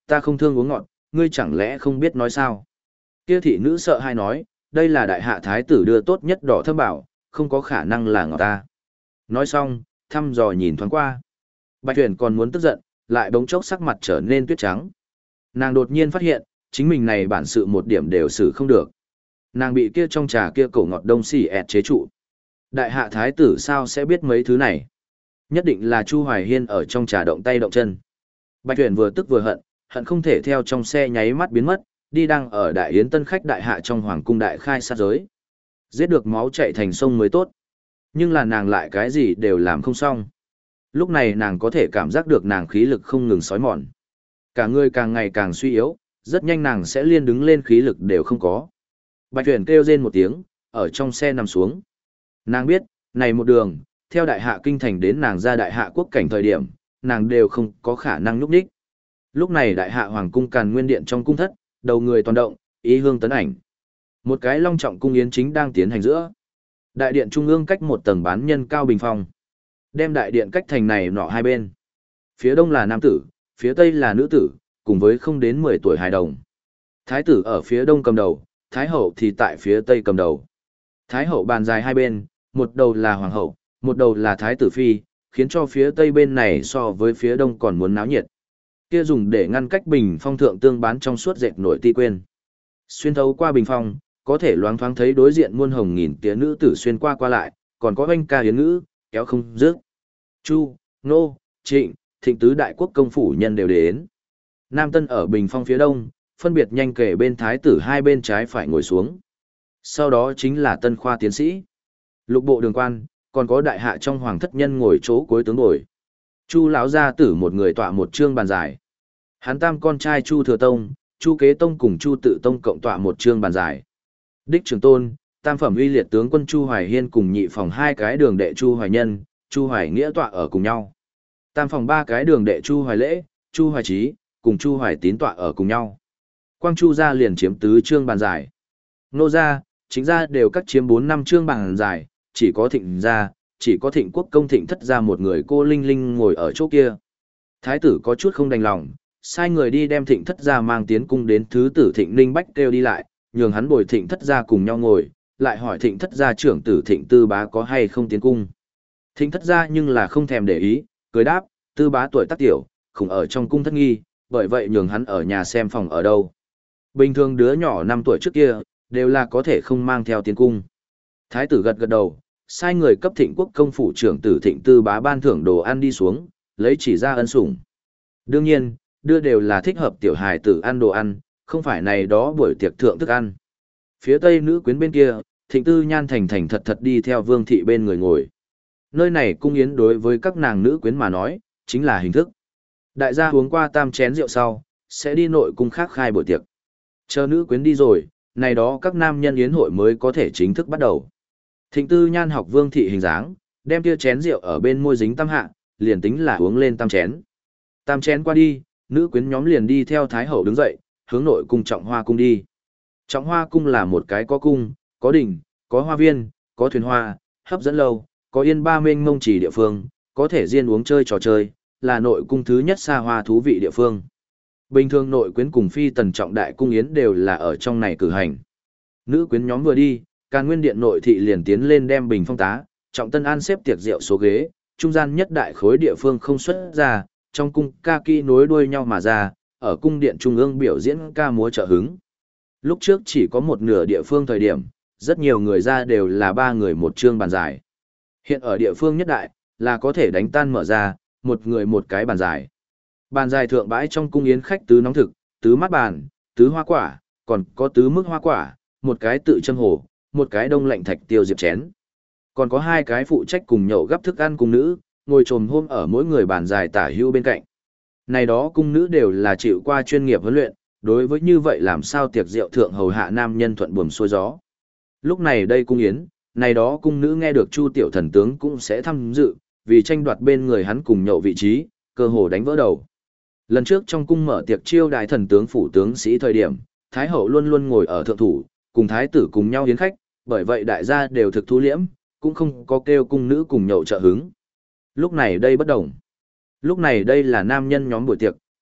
ta không thương uống ngọt, ngươi chẳng lẽ không biết nói sao? Kia thị nữ sợ hai nói, đây là đại hạ thái tử đưa tốt nhất đỏ thơm bảo, không có khả năng là ngọt ta. Nói xong, thăm dò nhìn thoáng qua. Bạch Tuyển còn muốn tức giận, lại bỗng chốc sắc mặt trở nên tuyết trắng. Nàng đột nhiên phát hiện, chính mình này bản sự một điểm đều xử không được. Nàng bị kia trong trà kia cổ ngọt đông xì ẹt chế trụ. Đại hạ thái tử sao sẽ biết mấy thứ này? Nhất định là Chu Hoài Hiên ở trong trà động tay động chân. Bạch Tuyển vừa tức vừa hận, hận không thể theo trong xe nháy mắt biến mất, đi đang ở đại yến tân khách đại hạ trong hoàng cung đại khai sát giới. Giết được máu chạy thành sông mới tốt. Nhưng là nàng lại cái gì đều làm không xong. Lúc này nàng có thể cảm giác được nàng khí lực không ngừng sói mòn. Cả người càng ngày càng suy yếu, rất nhanh nàng sẽ liên đứng lên khí lực đều không có. Bạch Tuyển kêu rên một tiếng, ở trong xe nằm xuống. Nàng biết, này một đường, theo đại hạ kinh thành đến nàng ra đại hạ quốc cảnh thời điểm, nàng đều không có khả năng nhúc nhích. Lúc này đại hạ hoàng cung Càn Nguyên điện trong cung thất, đầu người toàn động, ý hương tấn ảnh. Một cái long trọng cung yến chính đang tiến hành giữa. Đại điện trung ương cách một tầng bán nhân cao bình phong. Đem đại điện cách thành này nọ hai bên. Phía đông là nam tử, phía tây là nữ tử, cùng với không đến mười tuổi hài đồng. Thái tử ở phía đông cầm đầu, thái hậu thì tại phía tây cầm đầu. Thái hậu bàn dài hai bên, một đầu là hoàng hậu, một đầu là thái tử phi, khiến cho phía tây bên này so với phía đông còn muốn náo nhiệt. Kia dùng để ngăn cách bình phong thượng tương bán trong suốt dệt nổi ti quên. Xuyên thấu qua bình phong, có thể loáng thoáng thấy đối diện muôn hồng nghìn tía nữ tử xuyên qua qua lại, còn có oanh ca hiến ngữ, kéo không dứt. Chu, Nô, Trịnh, Thịnh tứ đại quốc công phủ nhân đều đến. Nam Tân ở bình phong phía đông, phân biệt nhanh kể bên thái tử hai bên trái phải ngồi xuống. Sau đó chính là Tân khoa tiến sĩ, lục bộ đường quan, còn có đại hạ trong hoàng thất nhân ngồi chỗ cuối tướng ngồi. Chu lão gia tử một người tọa một trương bàn dài. Hắn tam con trai Chu Thừa Tông, Chu Kế Tông cùng Chu Tự Tông cộng tọa một trương bàn dài. Đích Trường Tôn, tam phẩm uy liệt tướng quân Chu Hoài Hiên cùng nhị phòng hai cái đường đệ Chu Hoài Nhân, Chu Hoài Nghĩa tọa ở cùng nhau. Tam phòng ba cái đường đệ Chu Hoài Lễ, Chu Hoài Trí, cùng Chu Hoài Tín tọa ở cùng nhau. Quang Chu gia liền chiếm tứ trương bàn dài. Nô gia, chính gia đều các chiếm bốn năm trương bàn dài, chỉ có Thịnh gia, chỉ có Thịnh Quốc công Thịnh Thất gia một người cô Linh Linh ngồi ở chỗ kia. Thái tử có chút không đành lòng, sai người đi đem Thịnh Thất gia mang tiến cung đến thứ tử Thịnh Ninh Bách kêu đi lại, nhường hắn bồi Thịnh Thất gia cùng nhau ngồi, lại hỏi Thịnh Thất gia trưởng tử Thịnh Tư Bá có hay không tiến cung. Thịnh Thất gia nhưng là không thèm để ý, cười đáp, Tư Bá tuổi tác tiểu, không ở trong cung thất nghi, bởi vậy nhường hắn ở nhà xem phòng ở đâu. Bình thường đứa nhỏ năm tuổi trước kia, đều là có thể không mang theo tiến cung. Thái tử gật gật đầu, sai người cấp Thịnh Quốc công phủ trưởng tử Thịnh Tư Bá ban thưởng đồ ăn đi xuống, lấy chỉ ra ân sủng. Đương nhiên, đưa đều là thích hợp tiểu hài tử ăn đồ ăn, không phải này đó buổi tiệc thượng thức ăn. Phía tây nữ quyến bên kia, Thịnh Tư Nhan thành thành thật thật đi theo Vương thị bên người ngồi. Nơi này cung yến đối với các nàng nữ quyến mà nói, chính là hình thức. Đại gia uống qua tam chén rượu sau, sẽ đi nội cung khác khai buổi tiệc. Chờ nữ quyến đi rồi, này đó các nam nhân yến hội mới có thể chính thức bắt đầu. Thịnh Tư Nhan học Vương thị hình dáng, đem kia chén rượu ở bên môi dính tam hạ, liền tính là uống lên tam chén. Tam chén qua đi, nữ quyến nhóm liền đi theo Thái hậu đứng dậy, hướng nội cung Trọng Hoa cung đi. Trọng Hoa cung là một cái có cung, có đình, có hoa viên, có thuyền hoa, hấp dẫn lâu, có yên ba mênh mông chỉ địa phương, có thể riêng uống chơi trò chơi, là nội cung thứ nhất xa hoa thú vị địa phương. Bình thường nội quyến cùng phi tần trọng đại cung yến đều là ở trong này cử hành. Nữ quyến nhóm vừa đi, Càn Nguyên điện nội thị liền tiến lên đem bình phong tá, Trọng Tân An xếp tiệc rượu số ghế, trung gian nhất đại khối địa phương không xuất ra, trong cung ca kỹ nối đuôi nhau mà ra, ở cung điện trung ương biểu diễn ca múa trợ hứng. Lúc trước chỉ có một nửa địa phương thời điểm, rất nhiều người ra đều là ba người một trương bàn dài. Hiện ở địa phương nhất đại, là có thể đánh tan mở ra, một người một cái bàn dài. Bàn dài thượng bãi trong cung yến khách tứ nóng thực, tứ mát bàn, tứ hoa quả, còn có tứ mức hoa quả, một cái tự châm hồ, một cái đông lạnh thạch tiêu diệp chén. Còn có hai cái phụ trách cùng nhậu gấp thức ăn cùng nữ, ngồi trồm hôm ở mỗi người bàn dài tả hữu bên cạnh. Này đó cung nữ đều là chịu qua chuyên nghiệp huấn luyện, đối với như vậy làm sao tiệc rượu thượng hầu hạ nam nhân thuận buồm xuôi gió. Lúc này đây cung yến, này đó cung nữ nghe được Chu tiểu thần tướng cũng sẽ tham dự, vì tranh đoạt bên người hắn cùng nhậu vị trí, cơ hồ đánh vỡ đầu. Lần trước trong cung mở tiệc chiêu đại thần tướng phủ tướng sĩ thời điểm, Thái hậu luôn luôn ngồi ở thượng thủ, cùng thái tử cùng nhau yến khách, bởi vậy đại gia đều thực thu liễm, cũng không có kêu cung nữ cùng nhậu trợ hứng. Lúc này đây bất đồng. Lúc này đây là nam nhân nhóm buổi tiệc,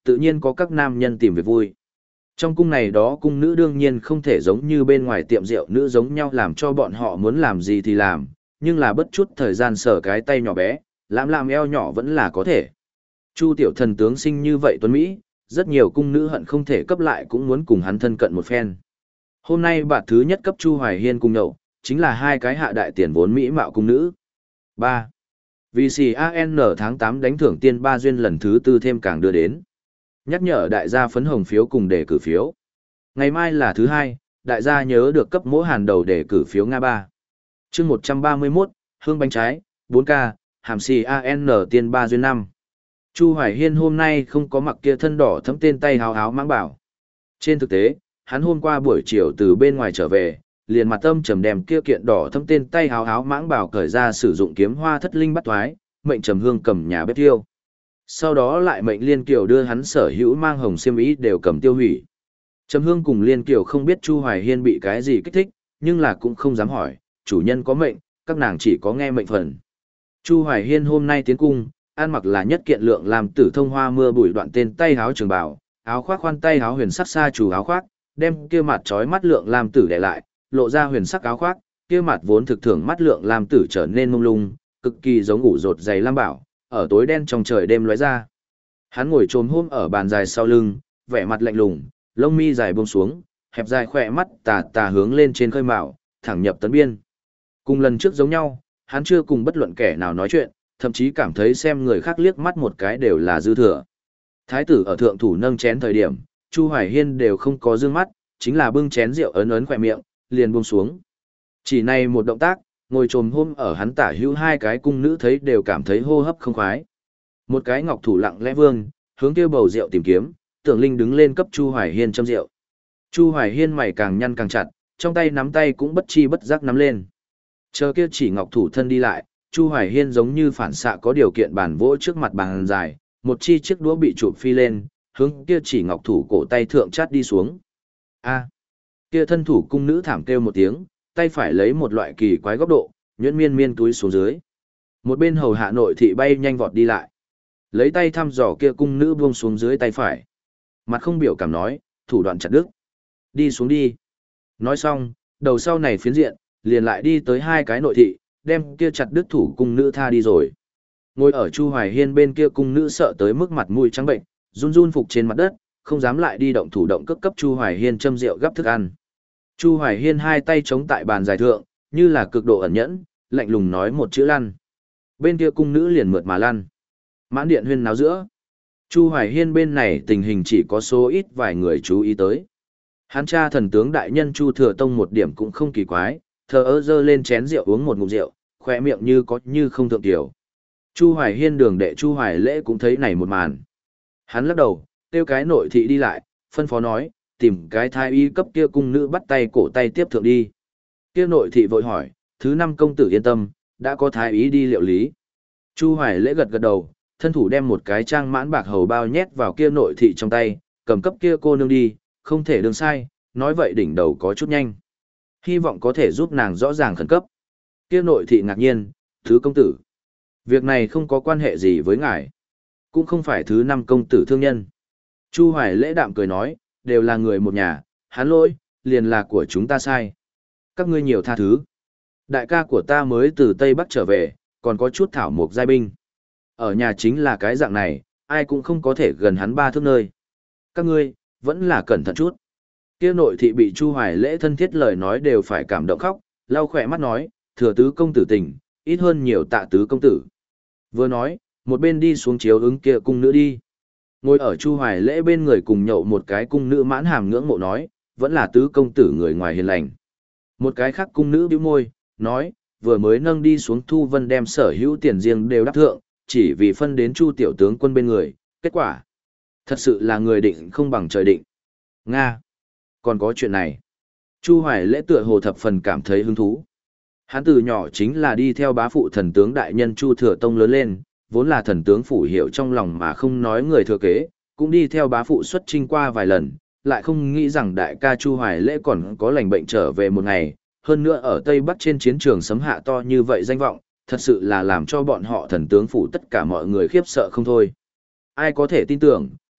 tự nhiên có các nam nhân tìm việc vui. Trong cung này đó cung nữ đương nhiên không thể giống như bên ngoài tiệm rượu nữ giống nhau làm cho bọn họ muốn làm gì thì làm, nhưng là bất chút thời gian sở cái tay nhỏ bé, lãm làm eo nhỏ vẫn là có thể. Chu tiểu thần tướng sinh như vậy tuấn Mỹ, rất nhiều cung nữ hận không thể cấp lại cũng muốn cùng hắn thân cận một phen. Hôm nay bạt thứ nhất cấp Chu Hoài Hiên cùng nhậu, chính là hai cái hạ đại tiền vốn Mỹ mạo cung nữ. ba. Vì xê a en tháng tám đánh thưởng tiên ba duyên lần thứ tư thêm càng đưa đến. Nhắc nhở đại gia phấn hồng phiếu cùng đề cử phiếu. Ngày mai là thứ hai, đại gia nhớ được cấp mỗi hàn đầu đề cử phiếu Nga ba. chương một trăm ba mươi mốt, hương bánh trái, bốn K, hàm xê a en tiên ba duyên năm. Chu Hoài Hiên hôm nay không có mặc kia thân đỏ thấm tên tay háo áo mãng bảo. Trên thực tế, hắn hôm qua buổi chiều từ bên ngoài trở về, liền mặt tâm trầm đem kia kiện đỏ thấm tên tay háo áo mãng bảo cởi ra sử dụng kiếm hoa thất linh bắt thoái, mệnh trầm hương cầm nhà bếp tiêu. Sau đó lại mệnh Liên Kiều đưa hắn sở hữu mang hồng xiêm y đều cầm tiêu hủy. Trầm hương cùng Liên Kiều không biết Chu Hoài Hiên bị cái gì kích thích, nhưng là cũng không dám hỏi, chủ nhân có mệnh, các nàng chỉ có nghe mệnh phần. Chu Hoài Hiên hôm nay tiến cung, ăn mặc là nhất kiện lượng làm tử thông hoa mưa bụi đoạn tên tay háo trường bào, áo khoác khoan tay háo huyền sắc xa chủ áo khoác, đem kia mặt trói mắt lượng làm tử để lại, lộ ra huyền sắc áo khoác, kia mặt vốn thực thường mắt lượng làm tử trở nên mông lung, cực kỳ giống ngủ rột dày lam bảo, ở tối đen trong trời đêm lóe ra. Hắn ngồi trồm hôm ở bàn dài sau lưng, vẻ mặt lạnh lùng, lông mi dài buông xuống, hẹp dài khỏe mắt tà tà hướng lên trên khơi mạo, thẳng nhập tấn biên. Cùng lần trước giống nhau, hắn chưa cùng bất luận kẻ nào nói chuyện, thậm chí cảm thấy xem người khác liếc mắt một cái đều là dư thừa. Thái tử ở thượng thủ nâng chén thời điểm, Chu Hoài Hiên đều không có dương mắt, chính là bưng chén rượu ấn ấn khỏe miệng, liền buông xuống. Chỉ này một động tác, ngồi trồm hôm ở hắn tả hữu hai cái cung nữ thấy đều cảm thấy hô hấp không khoái. Một cái ngọc thủ lặng lẽ vương, hướng kia bầu rượu tìm kiếm, Tưởng Linh đứng lên cấp Chu Hoài Hiên châm rượu. Chu Hoài Hiên mày càng nhăn càng chặt, trong tay nắm tay cũng bất chi bất giác nắm lên. Chờ kia chỉ ngọc thủ thân đi lại, Chu Hoài Hiên giống như phản xạ có điều kiện bàn vỗ trước mặt bàn dài, một chi chiếc đũa bị chụp phi lên, hướng kia chỉ ngọc thủ cổ tay thượng chát đi xuống. A. Kia thân thủ cung nữ thảm kêu một tiếng, tay phải lấy một loại kỳ quái góc độ, nhuyễn miên miên túi xuống dưới. Một bên hầu hạ nội thị bay nhanh vọt đi lại. Lấy tay thăm dò kia cung nữ buông xuống dưới tay phải. Mặt không biểu cảm nói, thủ đoạn chặt đứt. Đi xuống đi. Nói xong, đầu sau này phiến diện, liền lại đi tới hai cái nội thị, đem kia chặt đứt thủ cung nữ tha đi rồi. Ngồi ở Chu Hoài Hiên bên kia cung nữ sợ tới mức mặt mũi trắng bệnh, run run phục trên mặt đất, không dám lại đi động thủ động cấp cấp Chu Hoài Hiên châm rượu gắp thức ăn. Chu Hoài Hiên hai tay chống tại bàn dài thượng, như là cực độ ẩn nhẫn, lạnh lùng nói một chữ lăn. Bên kia cung nữ liền mượt mà lăn. Mãn điện huyên náo giữa. Chu Hoài Hiên bên này tình hình chỉ có số ít vài người chú ý tới. Hắn cha thần tướng đại nhân Chu Thừa Tông một điểm cũng không kỳ quái, thờ ơ dơ lên chén rượu uống một ngụm rượu, khỏe miệng như có như không thượng tiểu. Chu Hoài Hiên đường đệ Chu Hoài Lễ cũng thấy này một màn. Hắn lắc đầu, kêu cái nội thị đi lại, phân phó nói, tìm cái thái y cấp kia cung nữ bắt tay cổ tay tiếp thượng đi. Kia nội thị vội hỏi, thứ năm công tử yên tâm, đã có thái y đi liệu lý. Chu Hoài Lễ gật gật đầu, thân thủ đem một cái trang mãn bạc hầu bao nhét vào kia nội thị trong tay, cầm cấp kia cô nương đi, không thể đừng sai, nói vậy đỉnh đầu có chút nhanh. Hy vọng có thể giúp nàng rõ ràng khẩn cấp. Kia nội thị ngạc nhiên, thứ công tử. Việc này không có quan hệ gì với ngài. Cũng không phải thứ năm công tử thương nhân. Chu Hoài Lễ đạm cười nói, đều là người một nhà, hắn lỗi, liền là của chúng ta sai. Các ngươi nhiều tha thứ. Đại ca của ta mới từ Tây Bắc trở về, còn có chút thảo mộc giai binh. Ở nhà chính là cái dạng này, ai cũng không có thể gần hắn ba thước nơi. Các ngươi, vẫn là cẩn thận chút. Kia nội thị bị Chu Hoài Lễ thân thiết lời nói đều phải cảm động khóc, lau khỏe mắt nói, thừa tứ công tử tình, ít hơn nhiều tạ tứ công tử. Vừa nói, một bên đi xuống chiếu ứng kia cung nữ đi. Ngồi ở Chu Hoài Lễ bên người cùng nhậu một cái cung nữ mãn hàm ngưỡng mộ nói, vẫn là tứ công tử người ngoài hiền lành. Một cái khác cung nữ bĩu môi, nói, vừa mới nâng đi xuống Thu Vân đem sở hữu tiền riêng đều đáp thượng, chỉ vì phân đến Chu tiểu tướng quân bên người, kết quả. Thật sự là người định không bằng trời định. Nga! Còn có chuyện này. Chu Hoài Lễ tựa hồ thập phần cảm thấy hứng thú. Hắn từ nhỏ chính là đi theo bá phụ thần tướng đại nhân Chu Thừa Tông lớn lên, vốn là thần tướng phủ hiệu trong lòng mà không nói người thừa kế, cũng đi theo bá phụ xuất chinh qua vài lần, lại không nghĩ rằng đại ca Chu Hoài Lễ còn có lành bệnh trở về một ngày, hơn nữa ở Tây Bắc trên chiến trường sấm hạ to như vậy danh vọng, thật sự là làm cho bọn họ thần tướng phủ tất cả mọi người khiếp sợ không thôi. Ai có thể tin tưởng,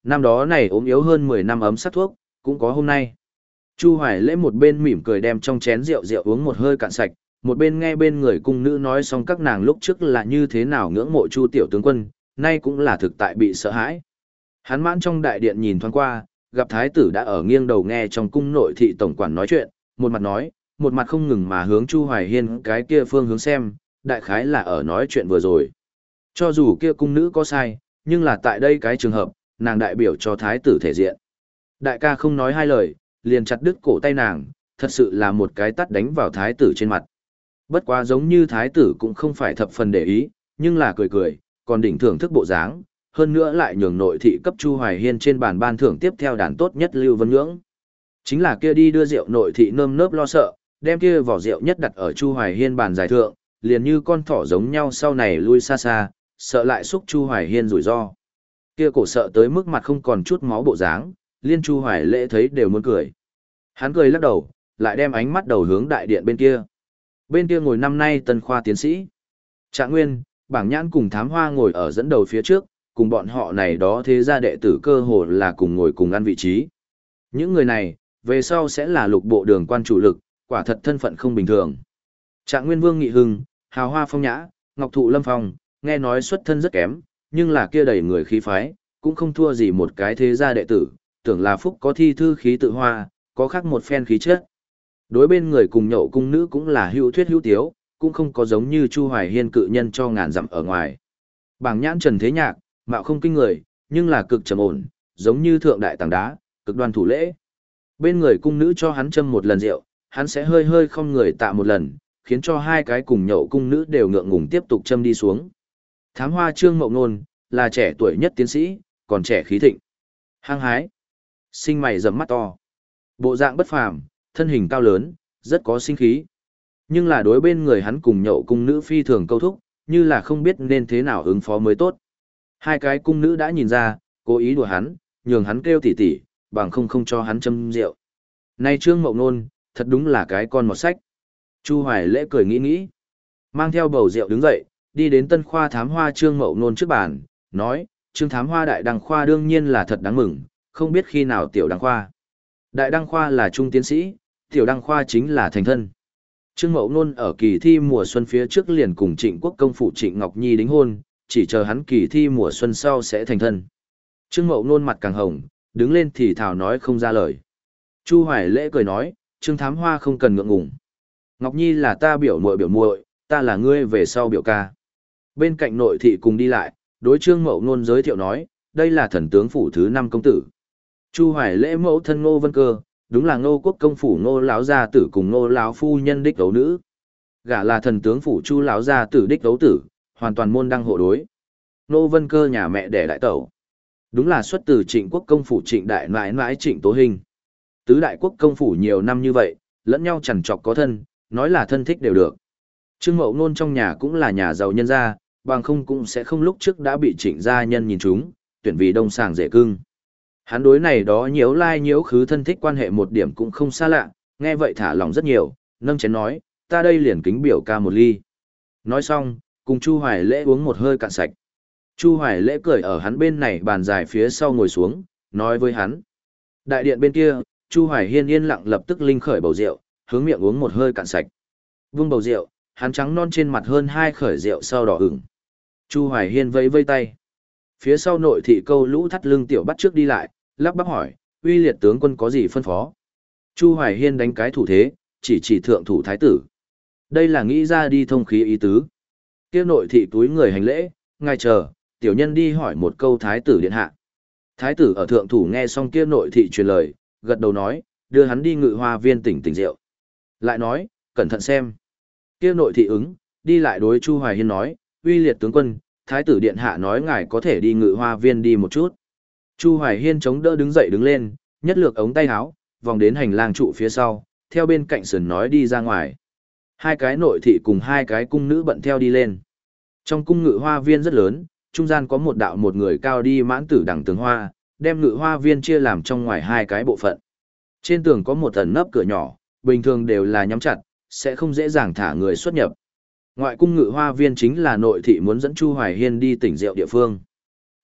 Năm đó này ốm yếu hơn mười năm ấm sắc thuốc, cũng có hôm nay. Chu Hoài Lễ một bên mỉm cười đem trong chén rượu rượu uống một hơi cạn sạch, một bên nghe bên người cung nữ nói xong các nàng lúc trước là như thế nào ngưỡng mộ Chu tiểu tướng quân, nay cũng là thực tại bị sợ hãi. Hắn mãn trong đại điện nhìn thoáng qua, gặp thái tử đã ở nghiêng đầu nghe trong cung nội thị tổng quản nói chuyện, một mặt nói, một mặt không ngừng mà hướng Chu Hoài Hiên cái kia phương hướng xem, đại khái là ở nói chuyện vừa rồi. Cho dù kia cung nữ có sai, nhưng là tại đây cái trường hợp, nàng đại biểu cho thái tử thể diện. Đại ca không nói hai lời, liền chặt đứt cổ tay nàng, thật sự là một cái tát đánh vào thái tử trên mặt. Bất quá giống như thái tử cũng không phải thập phần để ý, nhưng là cười cười, còn đỉnh thưởng thức bộ dáng, hơn nữa lại nhường nội thị cấp Chu Hoài Hiên trên bàn ban thưởng tiếp theo đàn tốt nhất Lưu Vân Nhưỡng. Chính là kia đi đưa rượu nội thị nơm nớp lo sợ, đem kia vỏ rượu nhất đặt ở Chu Hoài Hiên bàn giải thượng, liền như con thỏ giống nhau sau này lui xa xa, sợ lại xúc Chu Hoài Hiên rủi ro. Kia cổ sợ tới mức mặt không còn chút máu bộ dáng, liên Chu Hoài Lễ thấy đều muốn cười. Hắn cười lắc đầu, lại đem ánh mắt đầu hướng đại điện bên kia. Bên kia ngồi năm nay tân khoa tiến sĩ. Trạng Nguyên, Bảng Nhãn cùng Thám Hoa ngồi ở dẫn đầu phía trước, cùng bọn họ này đó thế gia đệ tử cơ hồ là cùng ngồi cùng ăn vị trí. Những người này, về sau sẽ là lục bộ đường quan chủ lực, quả thật thân phận không bình thường. Trạng Nguyên Vương Nghị Hưng, hào hoa phong nhã, ngọc thụ lâm phong, nghe nói xuất thân rất kém, nhưng là kia đầy người khí phái, cũng không thua gì một cái thế gia đệ tử, tưởng là phúc có thi thư khí tự hoa, có khác một phen khí chất. Đối bên người cùng nhậu cung nữ cũng là hữu thuyết hữu tiếu, cũng không có giống như Chu Hoài Hiên cự nhân cho ngàn dặm ở ngoài. Bảng Nhãn Trần Thế Nhạc, mạo không kinh người, nhưng là cực trầm ổn, giống như thượng đại tảng đá, cực đoan thủ lễ. Bên người cung nữ cho hắn châm một lần rượu, hắn sẽ hơi hơi không người tạ một lần, khiến cho hai cái cùng nhậu cung nữ đều ngượng ngùng tiếp tục châm đi xuống. Thám Hoa Trương Mậu Nôn, là trẻ tuổi nhất tiến sĩ, còn trẻ khí thịnh. Hăng hái, sinh mày rậm mắt to. Bộ dạng bất phàm, thân hình cao lớn, rất có sinh khí. Nhưng là đối bên người hắn cùng nhậu cung nữ phi thường câu thúc, như là không biết nên thế nào ứng phó mới tốt. Hai cái cung nữ đã nhìn ra, cố ý đùa hắn, nhường hắn kêu tỉ tỉ, bằng không không cho hắn châm rượu. Này Trương Mậu Nôn, thật đúng là cái con mọt sách. Chu Hoài Lễ cười nghĩ nghĩ, mang theo bầu rượu đứng dậy, đi đến tân khoa thám hoa Trương Mậu Nôn trước bàn, nói, Trương thám hoa đại đăng khoa đương nhiên là thật đáng mừng, không biết khi nào tiểu đăng khoa. Đại đăng khoa là trung tiến sĩ, tiểu đăng khoa chính là thành thân. Trương Mậu Nôn ở kỳ thi mùa xuân phía trước liền cùng Trịnh Quốc công phủ Trịnh Ngọc Nhi đính hôn, chỉ chờ hắn kỳ thi mùa xuân sau sẽ thành thân. Trương Mậu Nôn mặt càng hồng, đứng lên thì thào nói không ra lời. Chu Hoài Lễ cười nói, Trương thám hoa không cần ngượng ngùng. Ngọc Nhi là ta biểu muội biểu muội, ta là ngươi về sau biểu ca. Bên cạnh nội thị cùng đi lại, đối Trương Mậu Nôn giới thiệu nói, đây là thần tướng phủ thứ năm công tử. Chu Hoài Lễ mẫu thân Ngô Vân Cơ, đúng là Ngô Quốc công phủ Ngô lão gia tử cùng Ngô lão phu nhân đích đấu nữ. Gả là thần tướng phủ Chu lão gia tử đích đấu tử, hoàn toàn môn đăng hộ đối. Ngô Vân Cơ nhà mẹ đẻ đại tẩu, đúng là xuất từ Trịnh Quốc công phủ Trịnh đại nãi nãi Trịnh Tố Hình. Tứ đại quốc công phủ nhiều năm như vậy, lẫn nhau chằn chọc có thân, nói là thân thích đều được. Trương Mậu Nôn trong nhà cũng là nhà giàu nhân gia, bằng không cũng sẽ không lúc trước đã bị Trịnh gia nhân nhìn trúng, tuyển vì đông sàng rể cưng. Hắn đối này đó nhiễu lai nhiễu khứ thân thích quan hệ một điểm cũng không xa lạ, nghe vậy thả lòng rất nhiều, nâng chén nói, ta đây liền kính biểu ca một ly. Nói xong, cùng Chu Hoài Lễ uống một hơi cạn sạch. Chu Hoài Lễ cười ở hắn bên này bàn dài phía sau ngồi xuống, nói với hắn. Đại điện bên kia, Chu Hoài Hiên yên lặng lập tức linh khởi bầu rượu, hướng miệng uống một hơi cạn sạch. Vung bầu rượu, hắn trắng non trên mặt hơn hai khởi rượu sau đỏ ửng. Chu Hoài Hiên vẫy vây tay. Phía sau nội thị câu lũ thắt lưng tiểu bắt trước đi lại, lắp bắp hỏi, uy liệt tướng quân có gì phân phó? Chu Hoài Hiên đánh cái thủ thế, chỉ chỉ thượng thủ thái tử. Đây là nghĩ ra đi thông khí ý tứ. Kia nội thị túi người hành lễ, ngài chờ, tiểu nhân đi hỏi một câu thái tử điện hạ. Thái tử ở thượng thủ nghe xong kia nội thị truyền lời, gật đầu nói, đưa hắn đi ngự hoa viên tỉnh tỉnh rượu. Lại nói, cẩn thận xem. Kia nội thị ứng, đi lại đối Chu Hoài Hiên nói, uy liệt tướng quân, thái tử điện hạ nói ngài có thể đi ngự hoa viên đi một chút. Chu Hoài Hiên chống đỡ đứng dậy đứng lên, nhất lược ống tay áo, vòng đến hành lang trụ phía sau, theo bên cạnh sườn nói đi ra ngoài. Hai cái nội thị cùng hai cái cung nữ bận theo đi lên. Trong cung ngự hoa viên rất lớn, trung gian có một đạo một người cao đi mãn tử đằng tường hoa, đem ngự hoa viên chia làm trong ngoài hai cái bộ phận. Trên tường có một tầng nấp cửa nhỏ, bình thường đều là nhắm chặt, sẽ không dễ dàng thả người xuất nhập. Ngoại cung ngự hoa viên chính là nội thị muốn dẫn Chu Hoài Hiên đi tỉnh rượu địa phương.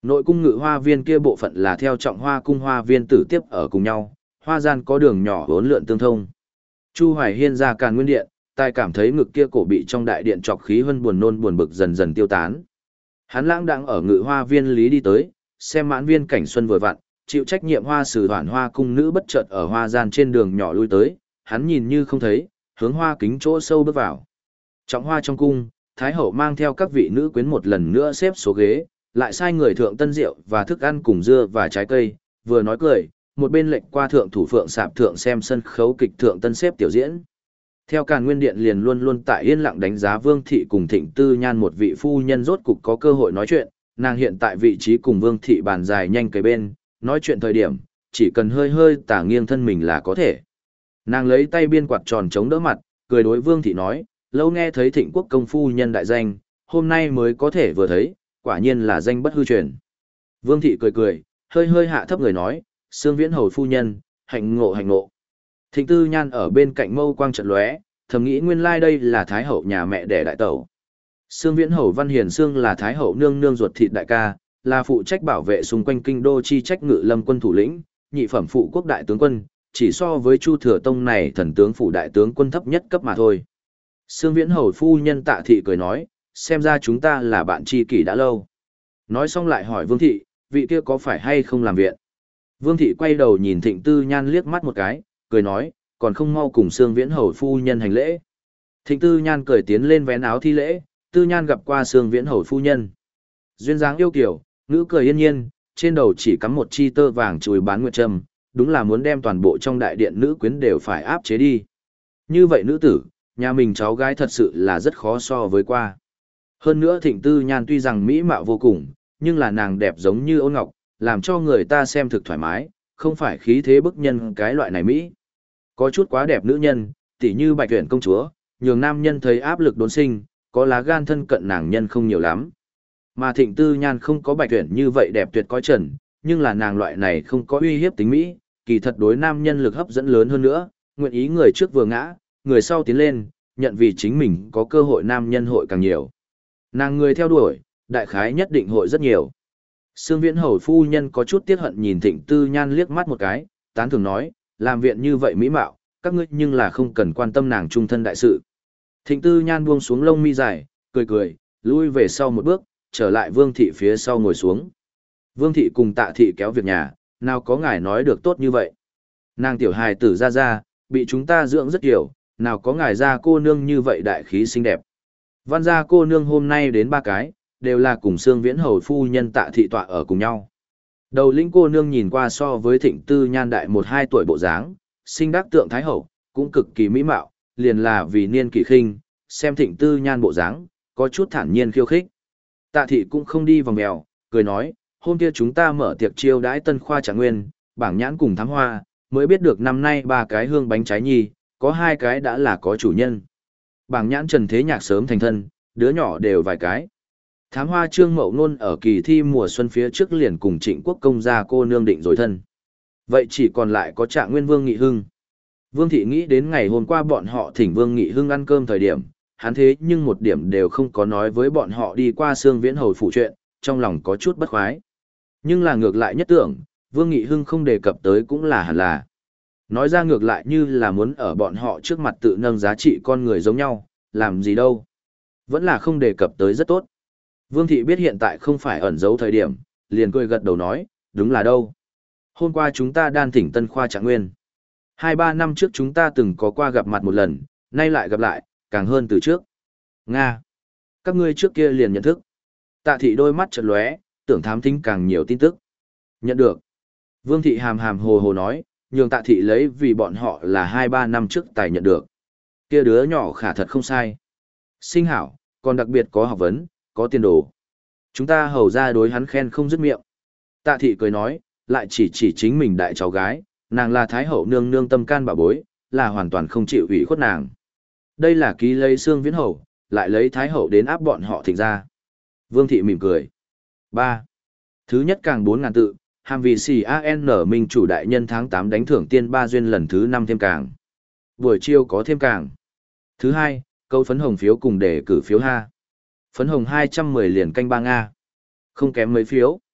Nội cung ngự hoa viên kia bộ phận là theo trọng hoa cung hoa viên tử tiếp ở cùng nhau, hoa gian có đường nhỏ hỗn lượn tương thông. Chu Hoài Hiên ra Càn Nguyên Điện, tai cảm thấy ngực kia cổ bị trong đại điện trọc khí hơn buồn nôn buồn bực dần dần tiêu tán. Hắn lãng đang ở ngự hoa viên lý đi tới, xem mãn viên cảnh xuân vừa vặn, chịu trách nhiệm hoa sử hoàn hoa cung nữ bất chợt ở hoa gian trên đường nhỏ lui tới, hắn nhìn như không thấy, hướng hoa kính chỗ sâu bước vào. Trọng hoa trong cung, Thái hậu mang theo các vị nữ quyến một lần nữa xếp số ghế, lại sai người thượng tân rượu và thức ăn cùng dưa và trái cây, vừa nói cười, một bên lệnh qua thượng thủ phượng sạp thượng xem sân khấu kịch thượng tân xếp tiểu diễn. Theo Càn Nguyên Điện liền luôn luôn tại yên lặng đánh giá Vương thị cùng Thịnh Tư Nhan một vị phu nhân rốt cục có cơ hội nói chuyện, nàng hiện tại vị trí cùng Vương thị bàn dài nhanh cây bên, nói chuyện thời điểm, chỉ cần hơi hơi tả nghiêng thân mình là có thể. Nàng lấy tay biên quạt tròn chống đỡ mặt, cười đối Vương thị nói, lâu nghe thấy Thịnh quốc công phu nhân đại danh, hôm nay mới có thể vừa thấy, quả nhiên là danh bất hư truyền. Vương thị cười cười, hơi hơi hạ thấp người nói, Sương Viễn hầu phu nhân, hạnh ngộ hạnh ngộ. Thịnh Tư Nhan ở bên cạnh mâu quang trận lóe, thầm nghĩ nguyên lai đây là Thái hậu nhà mẹ đẻ đại tẩu. Sương Viễn hầu Văn Hiền Sương là Thái hậu nương nương ruột thịt đại ca, là phụ trách bảo vệ xung quanh kinh đô chi trách ngự lâm quân thủ lĩnh, nhị phẩm phụ quốc đại tướng quân, chỉ so với Chu Thừa Tông này thần tướng phủ đại tướng quân thấp nhất cấp mà thôi. Sương Viễn hầu phu nhân Tạ thị cười nói, xem ra chúng ta là bạn tri kỷ đã lâu. Nói xong lại hỏi Vương thị, vị kia có phải hay không làm viện? Vương thị quay đầu nhìn Thịnh Tư Nhan liếc mắt một cái, cười nói, còn không mau cùng Sương Viễn hầu phu nhân hành lễ. Thịnh Tư Nhan cười tiến lên vén áo thi lễ, Tư Nhan gặp qua Sương Viễn hầu phu nhân. Duyên dáng yêu kiều, ngữ cười yên nhiên, trên đầu chỉ cắm một chi tơ vàng chùi bán nguyệt trâm, đúng là muốn đem toàn bộ trong đại điện nữ quyến đều phải áp chế đi. Như vậy nữ tử, nhà mình cháu gái thật sự là rất khó so với qua. Hơn nữa Thịnh Tư Nhan tuy rằng mỹ mạo vô cùng, nhưng là nàng đẹp giống như ôn ngọc, làm cho người ta xem thực thoải mái, không phải khí thế bức nhân cái loại này mỹ. Có chút quá đẹp nữ nhân, tỉ như Bạch Tuyển công chúa, nhường nam nhân thấy áp lực đốn sinh, có lá gan thân cận nàng nhân không nhiều lắm. Mà Thịnh Tư Nhan không có Bạch Tuyển như vậy đẹp tuyệt coi trần, nhưng là nàng loại này không có uy hiếp tính mỹ, kỳ thật đối nam nhân lực hấp dẫn lớn hơn nữa, nguyện ý người trước vừa ngã, người sau tiến lên, nhận vì chính mình có cơ hội nam nhân hội càng nhiều. Nàng người theo đuổi, đại khái nhất định hội rất nhiều. Sương Viễn hầu phu nhân có chút tiếc hận nhìn Thịnh Tư Nhan liếc mắt một cái, tán thường nói, làm viện như vậy mỹ mạo, các ngươi nhưng là không cần quan tâm nàng trung thân đại sự. Thịnh Tư Nhan buông xuống lông mi dài, cười cười, lui về sau một bước, trở lại Vương thị phía sau ngồi xuống. Vương thị cùng Tạ thị kéo việc nhà, nào có ngài nói được tốt như vậy. Nàng tiểu hài tử ra ra, bị chúng ta dưỡng rất nhiều, nào có ngài ra cô nương như vậy đại khí xinh đẹp. Văn gia cô nương hôm nay đến ba cái, đều là cùng Sương Viễn hầu phu nhân Tạ thị tọa ở cùng nhau. Đầu lĩnh cô nương nhìn qua so với Thịnh Tư Nhan đại một hai tuổi bộ dáng, sinh đắc tượng thái hậu, cũng cực kỳ mỹ mạo, liền là vì niên kỷ khinh, xem Thịnh Tư Nhan bộ dáng, có chút thản nhiên khiêu khích. Tạ thị cũng không đi vòng mèo, cười nói, hôm kia chúng ta mở tiệc chiêu đãi tân khoa trạng nguyên, bảng nhãn cùng thám hoa, mới biết được năm nay ba cái hương bánh trái nhi, có hai cái đã là có chủ nhân. Bảng nhãn Trần Thế Nhạc sớm thành thân, đứa nhỏ đều vài cái. Thám hoa Trương Mậu Nôn ở kỳ thi mùa xuân phía trước liền cùng Trịnh Quốc công gia cô nương định rồi thân. Vậy chỉ còn lại có Trạng Nguyên Vương Nghị Hưng. Vương thị nghĩ đến ngày hôm qua bọn họ thỉnh Vương Nghị Hưng ăn cơm thời điểm, hắn thế nhưng một điểm đều không có nói với bọn họ đi qua Sương Viễn hầu phụ chuyện, trong lòng có chút bất khoái. Nhưng là ngược lại nhất tưởng, Vương Nghị Hưng không đề cập tới cũng là hẳn là. Nói ra ngược lại như là muốn ở bọn họ trước mặt tự nâng giá trị con người giống nhau, làm gì đâu. Vẫn là không đề cập tới rất tốt. Vương thị biết hiện tại không phải ẩn giấu thời điểm, liền cười gật đầu nói, đúng là đâu. Hôm qua chúng ta đan thỉnh tân khoa trạng nguyên. Hai ba năm trước chúng ta từng có qua gặp mặt một lần, nay lại gặp lại, càng hơn từ trước. Nga. Các ngươi trước kia liền nhận thức. Tạ thị đôi mắt chợt lóe, tưởng thám thính càng nhiều tin tức. Nhận được. Vương thị hàm hàm hồ hồ nói, nhường Tạ thị lấy vì bọn họ là hai ba năm trước tài nhận được. Kia đứa nhỏ khả thật không sai. Sinh hảo, còn đặc biệt có học vấn, có tiền đồ. Chúng ta hầu ra đối hắn khen không dứt miệng. Tạ thị cười nói, lại chỉ chỉ chính mình đại cháu gái, nàng là thái hậu nương nương tâm can bảo bối, là hoàn toàn không chịu ủy khuất nàng. Đây là ký lấy Sương Viễn hầu, lại lấy thái hậu đến áp bọn họ thịnh ra. Vương thị mỉm cười. ba. Thứ nhất càng bốn ngàn tự, hàm vị xì a en minh chủ đại nhân tháng tám đánh thưởng tiên ba duyên lần thứ năm thêm càng. Buổi chiều có thêm càng. Thứ hai, câu phấn hồng phiếu cùng để cử phiếu ha. Phấn hồng hai trăm mười liền canh ba Nga. Không kém mấy phiếu.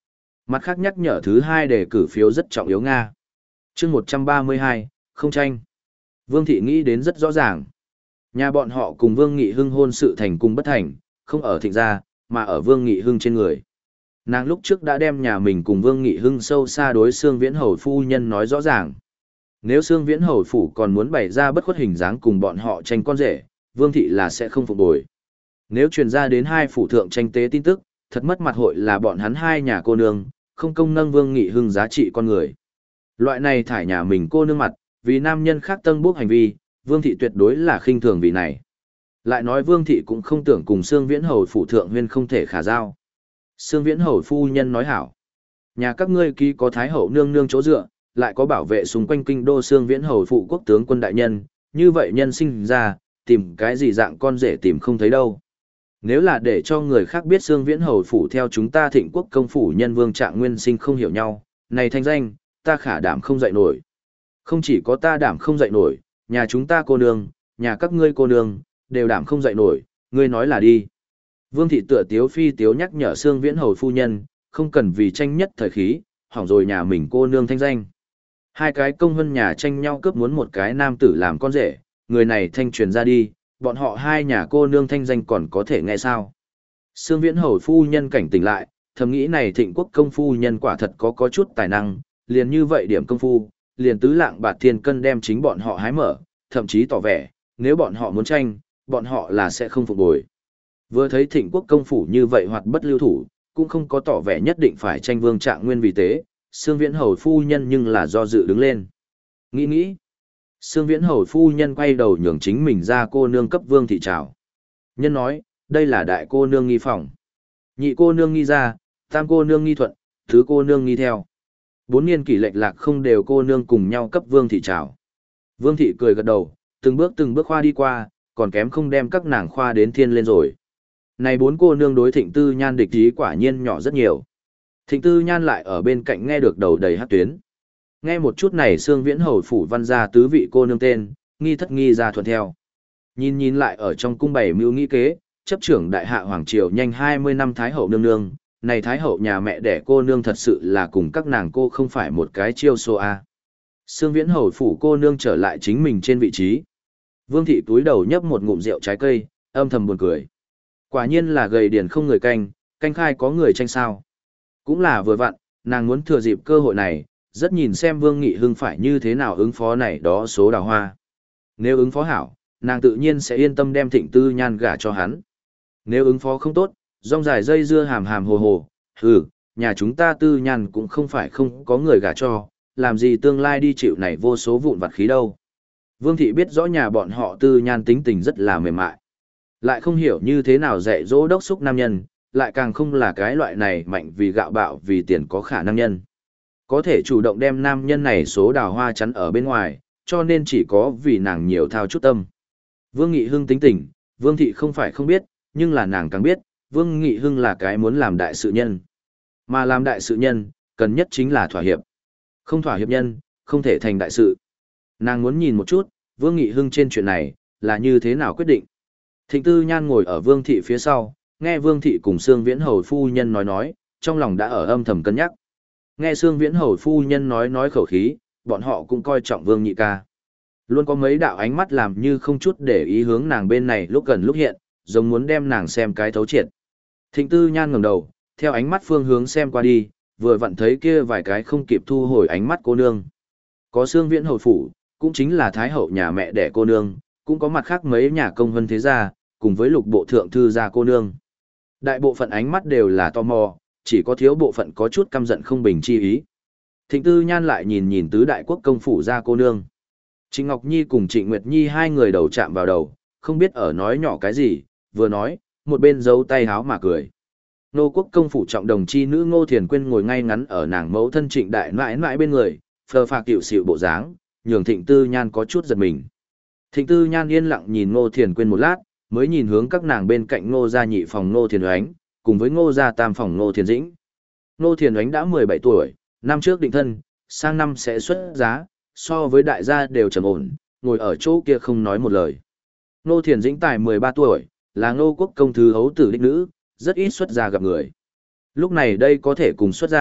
Mặt khác nhắc nhở thứ hai đề cử phiếu rất trọng yếu Nga. chương một trăm ba mươi hai, không tranh. Vương Thị nghĩ đến rất rõ ràng. Nhà bọn họ cùng Vương Nghị Hưng hôn sự thành cùng bất thành, không ở Thịnh gia, mà ở Vương Nghị Hưng trên người. Nàng lúc trước đã đem nhà mình cùng Vương Nghị Hưng sâu xa đối Sương Viễn Hầu phu nhân nói rõ ràng. Nếu Sương Viễn Hầu phủ còn muốn bày ra bất khuất hình dáng cùng bọn họ tranh con rể, Vương Thị là sẽ không phục bồi. Nếu truyền ra đến hai phủ thượng tranh tế tin tức, thật mất mặt hội là bọn hắn hai nhà cô nương, không công nâng Vương Nghị Hưng giá trị con người. Loại này thải nhà mình cô nương mặt, vì nam nhân khác tân bốc hành vi, Vương Thị tuyệt đối là khinh thường vì này. Lại nói Vương Thị cũng không tưởng cùng Sương Viễn Hầu phủ thượng huyên không thể khả giao. Sương Viễn Hầu phu nhân nói hảo. Nhà các ngươi ký có Thái Hậu nương nương chỗ dựa, lại có bảo vệ xung quanh kinh đô Sương Viễn Hầu phụ quốc tướng quân đại nhân, như vậy nhân sinh ra, tìm cái gì dạng con rể tìm không thấy đâu. Nếu là để cho người khác biết Sương Viễn Hầu phủ theo chúng ta Thịnh Quốc công phủ nhân Vương Trạng Nguyên Sinh không hiểu nhau, này thanh danh, ta khả đảm không dậy nổi. Không chỉ có ta đảm không dậy nổi, nhà chúng ta cô nương, nhà các ngươi cô nương, đều đảm không dậy nổi, ngươi nói là đi. Vương Thị tựa tiếu phi tiếu nhắc nhở Sương Viễn Hầu phu nhân, không cần vì tranh nhất thời khí, hỏng rồi nhà mình cô nương thanh danh. Hai cái công hân nhà tranh nhau cướp muốn một cái nam tử làm con rể, người này thanh truyền ra đi, bọn họ hai nhà cô nương thanh danh còn có thể nghe sao. Sương Viễn Hầu phu nhân cảnh tỉnh lại, thầm nghĩ này Thịnh Quốc công phu nhân quả thật có có chút tài năng, liền như vậy điểm công phu, liền tứ lạng bạt thiên cân đem chính bọn họ hái mở, thậm chí tỏ vẻ, nếu bọn họ muốn tranh, bọn họ là sẽ không phục bồi. Vừa thấy Thịnh Quốc công phủ như vậy hoặc bất lưu thủ, cũng không có tỏ vẻ nhất định phải tranh Vương Trạng Nguyên vì thế, Sương Viễn Hầu phu nhân nhưng là do dự đứng lên. Nghĩ nghĩ, Sương Viễn Hầu phu nhân quay đầu nhường chính mình ra cô nương cấp Vương Thị chào. Nhân nói, đây là đại cô nương nghi phòng. Nhị cô nương nghi ra, tam cô nương nghi thuận, thứ cô nương nghi theo. Bốn niên kỷ lệch lạc không đều cô nương cùng nhau cấp Vương Thị chào. Vương Thị cười gật đầu, từng bước từng bước khoa đi qua, còn kém không đem các nàng khoa đến thiên lên rồi. Này bốn cô nương đối Thịnh Tư Nhan địch ý quả nhiên nhỏ rất nhiều. Thịnh Tư Nhan lại ở bên cạnh nghe được đầu đầy hát tuyến. Nghe một chút này Sương Viễn Hầu phủ văn ra tứ vị cô nương tên, nghi thất nghi ra thuận theo. Nhìn nhìn lại ở trong cung bảy mưu nghĩ kế, chấp trưởng đại hạ hoàng triều nhanh hai mươi năm Thái Hậu nương nương, này Thái Hậu nhà mẹ đẻ cô nương thật sự là cùng các nàng cô không phải một cái chiêu số A. Sương Viễn Hầu phủ cô nương trở lại chính mình trên vị trí. Vương Thị túi đầu nhấp một ngụm rượu trái cây, âm thầm buồn cười. Quả nhiên là gầy điển không người canh, canh khai có người tranh sao. Cũng là vừa vặn, nàng muốn thừa dịp cơ hội này, rất nhìn xem Vương Nghị Hưng phải như thế nào ứng phó này đó số đào hoa. Nếu ứng phó hảo, nàng tự nhiên sẽ yên tâm đem Thịnh Tư Nhan gả cho hắn. Nếu ứng phó không tốt, rong dài dây dưa hàm hàm hồ hồ, hừ, nhà chúng ta Tư Nhan cũng không phải không có người gả cho, làm gì tương lai đi chịu này vô số vụn vặt khí đâu. Vương Thị biết rõ nhà bọn họ Tư Nhan tính tình rất là mềm mại. Lại không hiểu như thế nào dạy dỗ đốc xúc nam nhân, lại càng không là cái loại này mạnh vì gạo bạo vì tiền có khả năng nhân. Có thể chủ động đem nam nhân này số đào hoa chắn ở bên ngoài, cho nên chỉ có vì nàng nhiều thao chút tâm. Vương Nghị Hưng tính tình, Vương Thị không phải không biết, nhưng là nàng càng biết, Vương Nghị Hưng là cái muốn làm đại sự nhân. Mà làm đại sự nhân, cần nhất chính là thỏa hiệp. Không thỏa hiệp nhân, không thể thành đại sự. Nàng muốn nhìn một chút, Vương Nghị Hưng trên chuyện này, là như thế nào quyết định. Thịnh Tư Nhan ngồi ở Vương Thị phía sau, nghe Vương Thị cùng Sương Viễn Hầu phu nhân nói nói, trong lòng đã ở âm thầm cân nhắc. Nghe Sương Viễn Hầu phu nhân nói nói khẩu khí, bọn họ cũng coi trọng Vương Nhị ca. Luôn có mấy đạo ánh mắt làm như không chút để ý hướng nàng bên này lúc gần lúc hiện, giống muốn đem nàng xem cái thấu triệt. Thịnh Tư Nhan ngẩng đầu, theo ánh mắt phương hướng xem qua đi, vừa vặn thấy kia vài cái không kịp thu hồi ánh mắt cô nương. Có Sương Viễn Hầu phủ, cũng chính là Thái Hậu nhà mẹ đẻ cô nương, cũng có mặt khác mấy nhà công vân thế gia, cùng với lục bộ thượng thư gia cô nương. Đại bộ phận ánh mắt đều là tò mò, chỉ có thiếu bộ phận có chút căm giận không bình chi ý. Thịnh Tư Nhan lại nhìn nhìn tứ đại quốc công phủ gia cô nương. Trịnh Ngọc Nhi cùng Trịnh Nguyệt Nhi hai người đầu chạm vào đầu, không biết ở nói nhỏ cái gì, vừa nói, một bên giấu tay háo mà cười. Nô quốc công phủ trọng đồng chi nữ Ngô Thiền Quyên ngồi ngay ngắn ở nàng mẫu thân Trịnh đại nãi nãi bên người, phờ phạc tiểu xịu bộ dáng, nhường Thịnh Tư Nhan có chút giật mình. Thịnh Tư Nhan yên lặng nhìn Ngô Thiền Quyên một lát, mới nhìn hướng các nàng bên cạnh Ngô gia nhị phòng Ngô Thiền Oánh, cùng với Ngô gia tam phòng Ngô Thiền Dĩnh. Ngô Thiền Oánh đã mười bảy tuổi, năm trước định thân, sang năm sẽ xuất giá, so với đại gia đều trầm ổn, ngồi ở chỗ kia không nói một lời. Ngô Thiền Dĩnh tài mười ba tuổi, là Ngô quốc công thứ hấu tử đích nữ, rất ít xuất gia gặp người. Lúc này đây có thể cùng xuất gia,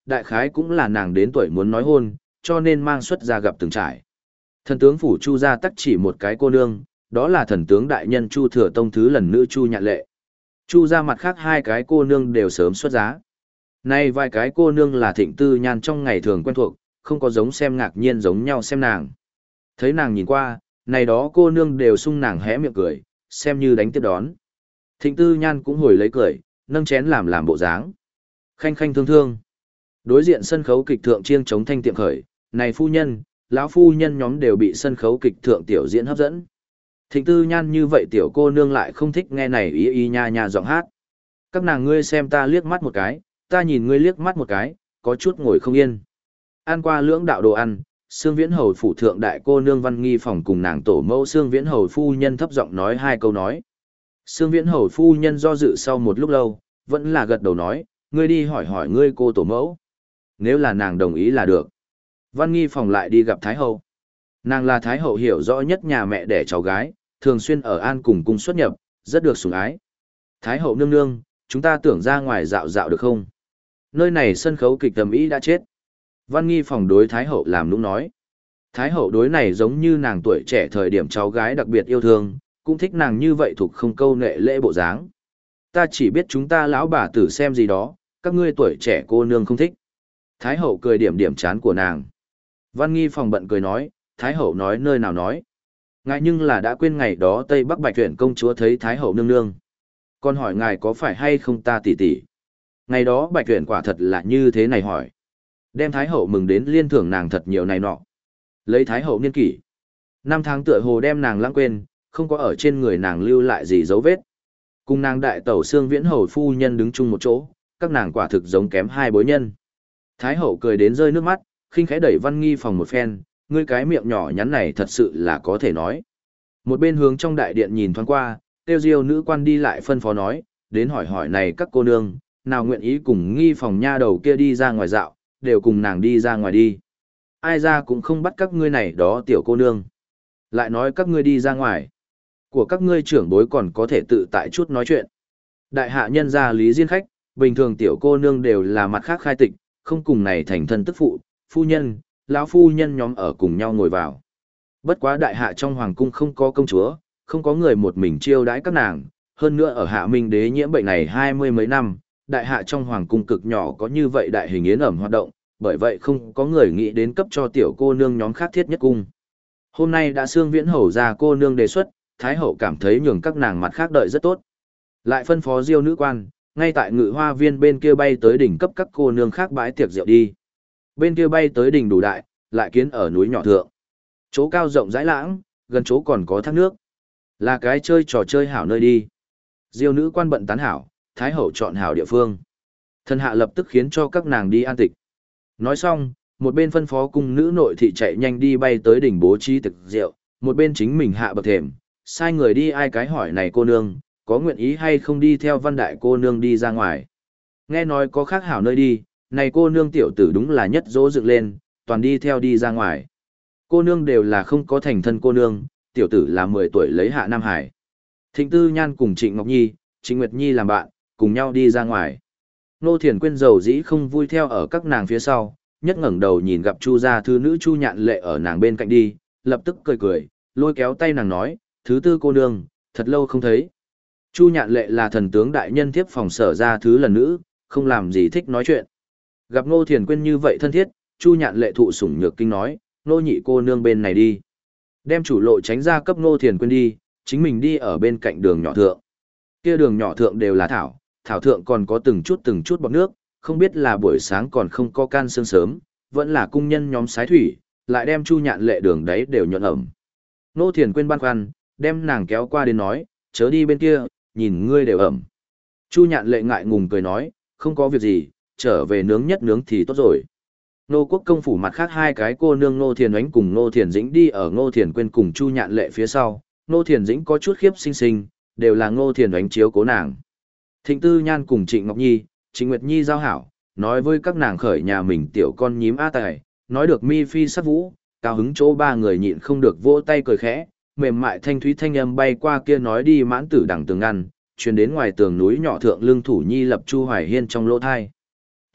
đại khái cũng là nàng đến tuổi muốn nói hôn, cho nên mang xuất ra gặp từng trải. Thần tướng phủ Chu gia tắc chỉ một cái cô nương, đó là thần tướng đại nhân Chu Thừa Tông thứ lần nữ Chu Nhạn Lệ. Chu gia mặt khác hai cái cô nương đều sớm xuất giá. Nay vài cái cô nương là Thịnh Tư Nhan trong ngày thường quen thuộc, không có giống xem ngạc nhiên giống nhau xem nàng. Thấy nàng nhìn qua, này đó cô nương đều sung nàng hé miệng cười, xem như đánh tiếp đón. Thịnh Tư Nhan cũng hồi lấy cười, nâng chén làm làm bộ dáng. Khanh khanh thương thương. Đối diện sân khấu kịch thượng chiêng chống thanh tiệm khởi, này phu nhân, lão phu nhân nhóm đều bị sân khấu kịch thượng tiểu diễn hấp dẫn. Thịnh Tư Nhan như vậy tiểu cô nương lại không thích nghe này ý ý nha nha giọng hát. Các nàng ngươi xem ta liếc mắt một cái, ta nhìn ngươi liếc mắt một cái, có chút ngồi không yên. Ăn qua lưỡng đạo đồ ăn, Sương Viễn Hầu phủ thượng đại cô nương Văn Nghi phòng cùng nàng tổ mẫu Sương Viễn Hầu phu nhân thấp giọng nói hai câu nói. Sương Viễn Hầu phu nhân do dự sau một lúc lâu, vẫn là gật đầu nói, ngươi đi hỏi hỏi ngươi cô tổ mẫu. Nếu là nàng đồng ý là được. Văn Nghi phòng lại đi gặp Thái Hậu. Nàng là Thái Hậu hiểu rõ nhất nhà mẹ đẻ cháu gái, thường xuyên ở an cùng cung xuất nhập, rất được sủng ái. Thái Hậu nương nương, chúng ta tưởng ra ngoài dạo dạo được không? Nơi này sân khấu kịch tầm ý đã chết. Văn Nghi phòng đối Thái Hậu làm nũng nói. Thái Hậu đối này giống như nàng tuổi trẻ thời điểm cháu gái đặc biệt yêu thương, cũng thích nàng như vậy thuộc không câu nệ lễ bộ dáng. Ta chỉ biết chúng ta lão bà tử xem gì đó, các ngươi tuổi trẻ cô nương không thích. Thái Hậu cười điểm điểm chán của nàng. Văn Nghi phòng bận cười nói, Thái Hậu nói nơi nào nói. Ngài nhưng là đã quên ngày đó Tây Bắc Bạch Tuyển công chúa thấy Thái Hậu nương nương. Còn hỏi ngài có phải hay không ta tỉ tỉ. Ngày đó Bạch Tuyển quả thật là như thế này hỏi. Đem Thái Hậu mừng đến liên thưởng nàng thật nhiều này nọ. Lấy Thái Hậu niên kỷ. Năm tháng tựa hồ đem nàng lãng quên, không có ở trên người nàng lưu lại gì dấu vết. Cùng nàng đại tẩu Sương Viễn Hầu phu nhân đứng chung một chỗ, các nàng quả thực giống kém hai bối nhân. Thái Hậu cười đến rơi nước mắt, khinh khẽ đẩy Văn Nghi phòng một phen, ngươi cái miệng nhỏ nhắn này thật sự là có thể nói. Một bên hướng trong đại điện nhìn thoáng qua, tiêu diêu nữ quan đi lại phân phó nói, đến hỏi hỏi này các cô nương, nào nguyện ý cùng Nghi phòng nha đầu kia đi ra ngoài dạo, đều cùng nàng đi ra ngoài đi. Ai ra cũng không bắt các ngươi này đó tiểu cô nương. Lại nói các ngươi đi ra ngoài. Của các ngươi trưởng bối còn có thể tự tại chút nói chuyện. Đại hạ nhân gia lý diên khách, bình thường tiểu cô nương đều là mặt khác khai tịch, không cùng này thành thân tức phụ, phu nhân, lão phu nhân nhóm ở cùng nhau ngồi vào. Bất quá đại hạ trong hoàng cung không có công chúa, không có người một mình chiêu đãi các nàng, hơn nữa ở hạ minh đế nhiễm bệnh này hai mươi mấy năm, đại hạ trong hoàng cung cực nhỏ có như vậy đại hình yến ẩm hoạt động, bởi vậy không có người nghĩ đến cấp cho tiểu cô nương nhóm khác thiết nhất cung. Hôm nay đã Sương Viễn Hầu ra cô nương đề xuất, Thái Hậu cảm thấy nhường các nàng mặt khác đợi rất tốt. Lại phân phó diêu nữ quan, ngay tại ngự hoa viên bên kia bay tới đỉnh cấp các cô nương khác bãi tiệc rượu đi. Bên kia bay tới đỉnh đủ đại, lại kiến ở núi nhỏ thượng. Chỗ cao rộng rãi lãng, gần chỗ còn có thác nước. Là cái chơi trò chơi hảo nơi đi. Diêu nữ quan bận tán hảo, Thái Hậu chọn hảo địa phương. Thần hạ lập tức khiến cho các nàng đi an tịch. Nói xong, một bên phân phó cung nữ nội thị chạy nhanh đi bay tới đỉnh bố trí tiệc rượu, một bên chính mình hạ bậc thềm, sai người đi ai cái hỏi này cô nương, có nguyện ý hay không đi theo văn đại cô nương đi ra ngoài. Nghe nói có khác hảo nơi đi, này cô nương tiểu tử đúng là nhất dỗ dựng lên, toàn đi theo đi ra ngoài. Cô nương đều là không có thành thân cô nương, tiểu tử là mười tuổi lấy hạ Nam Hải. Thịnh Tư Nhan cùng Trịnh Ngọc Nhi, Trịnh Nguyệt Nhi làm bạn, cùng nhau đi ra ngoài. Nô Thiền Quyên dầu dĩ không vui theo ở các nàng phía sau, nhất ngẩng đầu nhìn gặp Chu gia thư nữ Chu Nhạn Lệ ở nàng bên cạnh đi, lập tức cười cười, lôi kéo tay nàng nói, thứ tư cô nương, thật lâu không thấy. Chu Nhạn Lệ là thần tướng đại nhân tiếp phòng sở ra thứ lần nữ, không làm gì thích nói chuyện. Gặp Nô Thiền Quyên như vậy thân thiết, Chu Nhạn Lệ thụ sủng nhược kinh nói, nô nhị cô nương bên này đi. Đem chủ lộ tránh ra cấp Nô Thiền Quyên đi, chính mình đi ở bên cạnh đường nhỏ thượng. Kia đường nhỏ thượng đều là thảo, thảo thượng còn có từng chút từng chút bọt nước, không biết là buổi sáng còn không có can sương sớm, vẫn là cung nhân nhóm sái thủy, lại đem Chu Nhạn Lệ đường đấy đều nhuận ẩm. Nô Thiền Quyên băn khoăn, đem nàng kéo qua đến nói, chớ đi bên kia, nhìn ngươi đều ẩm. Chu Nhạn Lệ ngại ngùng cười nói, không có việc gì, trở về nướng nhất nướng thì tốt rồi. Nô Quốc công phủ mặt khác hai cái cô nương Nô Thiền Ánh cùng Nô Thiền Dĩnh đi ở Nô Thiền Quyên cùng Chu Nhạn Lệ phía sau, Nô Thiền Dĩnh có chút khiếp sinh sinh, đều là Nô Thiền Ánh chiếu cố nàng. Thịnh Tư Nhan cùng Trịnh Ngọc Nhi, Trịnh Nguyệt Nhi giao hảo, nói với các nàng khởi nhà mình tiểu con nhím A Tài, nói được mi phi sắc vũ, cao hứng chỗ ba người nhịn không được vỗ tay cười khẽ, mềm mại thanh thúy thanh âm bay qua kia nói đi mãn tử đằng tường ngăn, truyền đến ngoài tường núi nhỏ thượng lương thủ nhi lập Chu Hoài Hiên trong lỗ thai.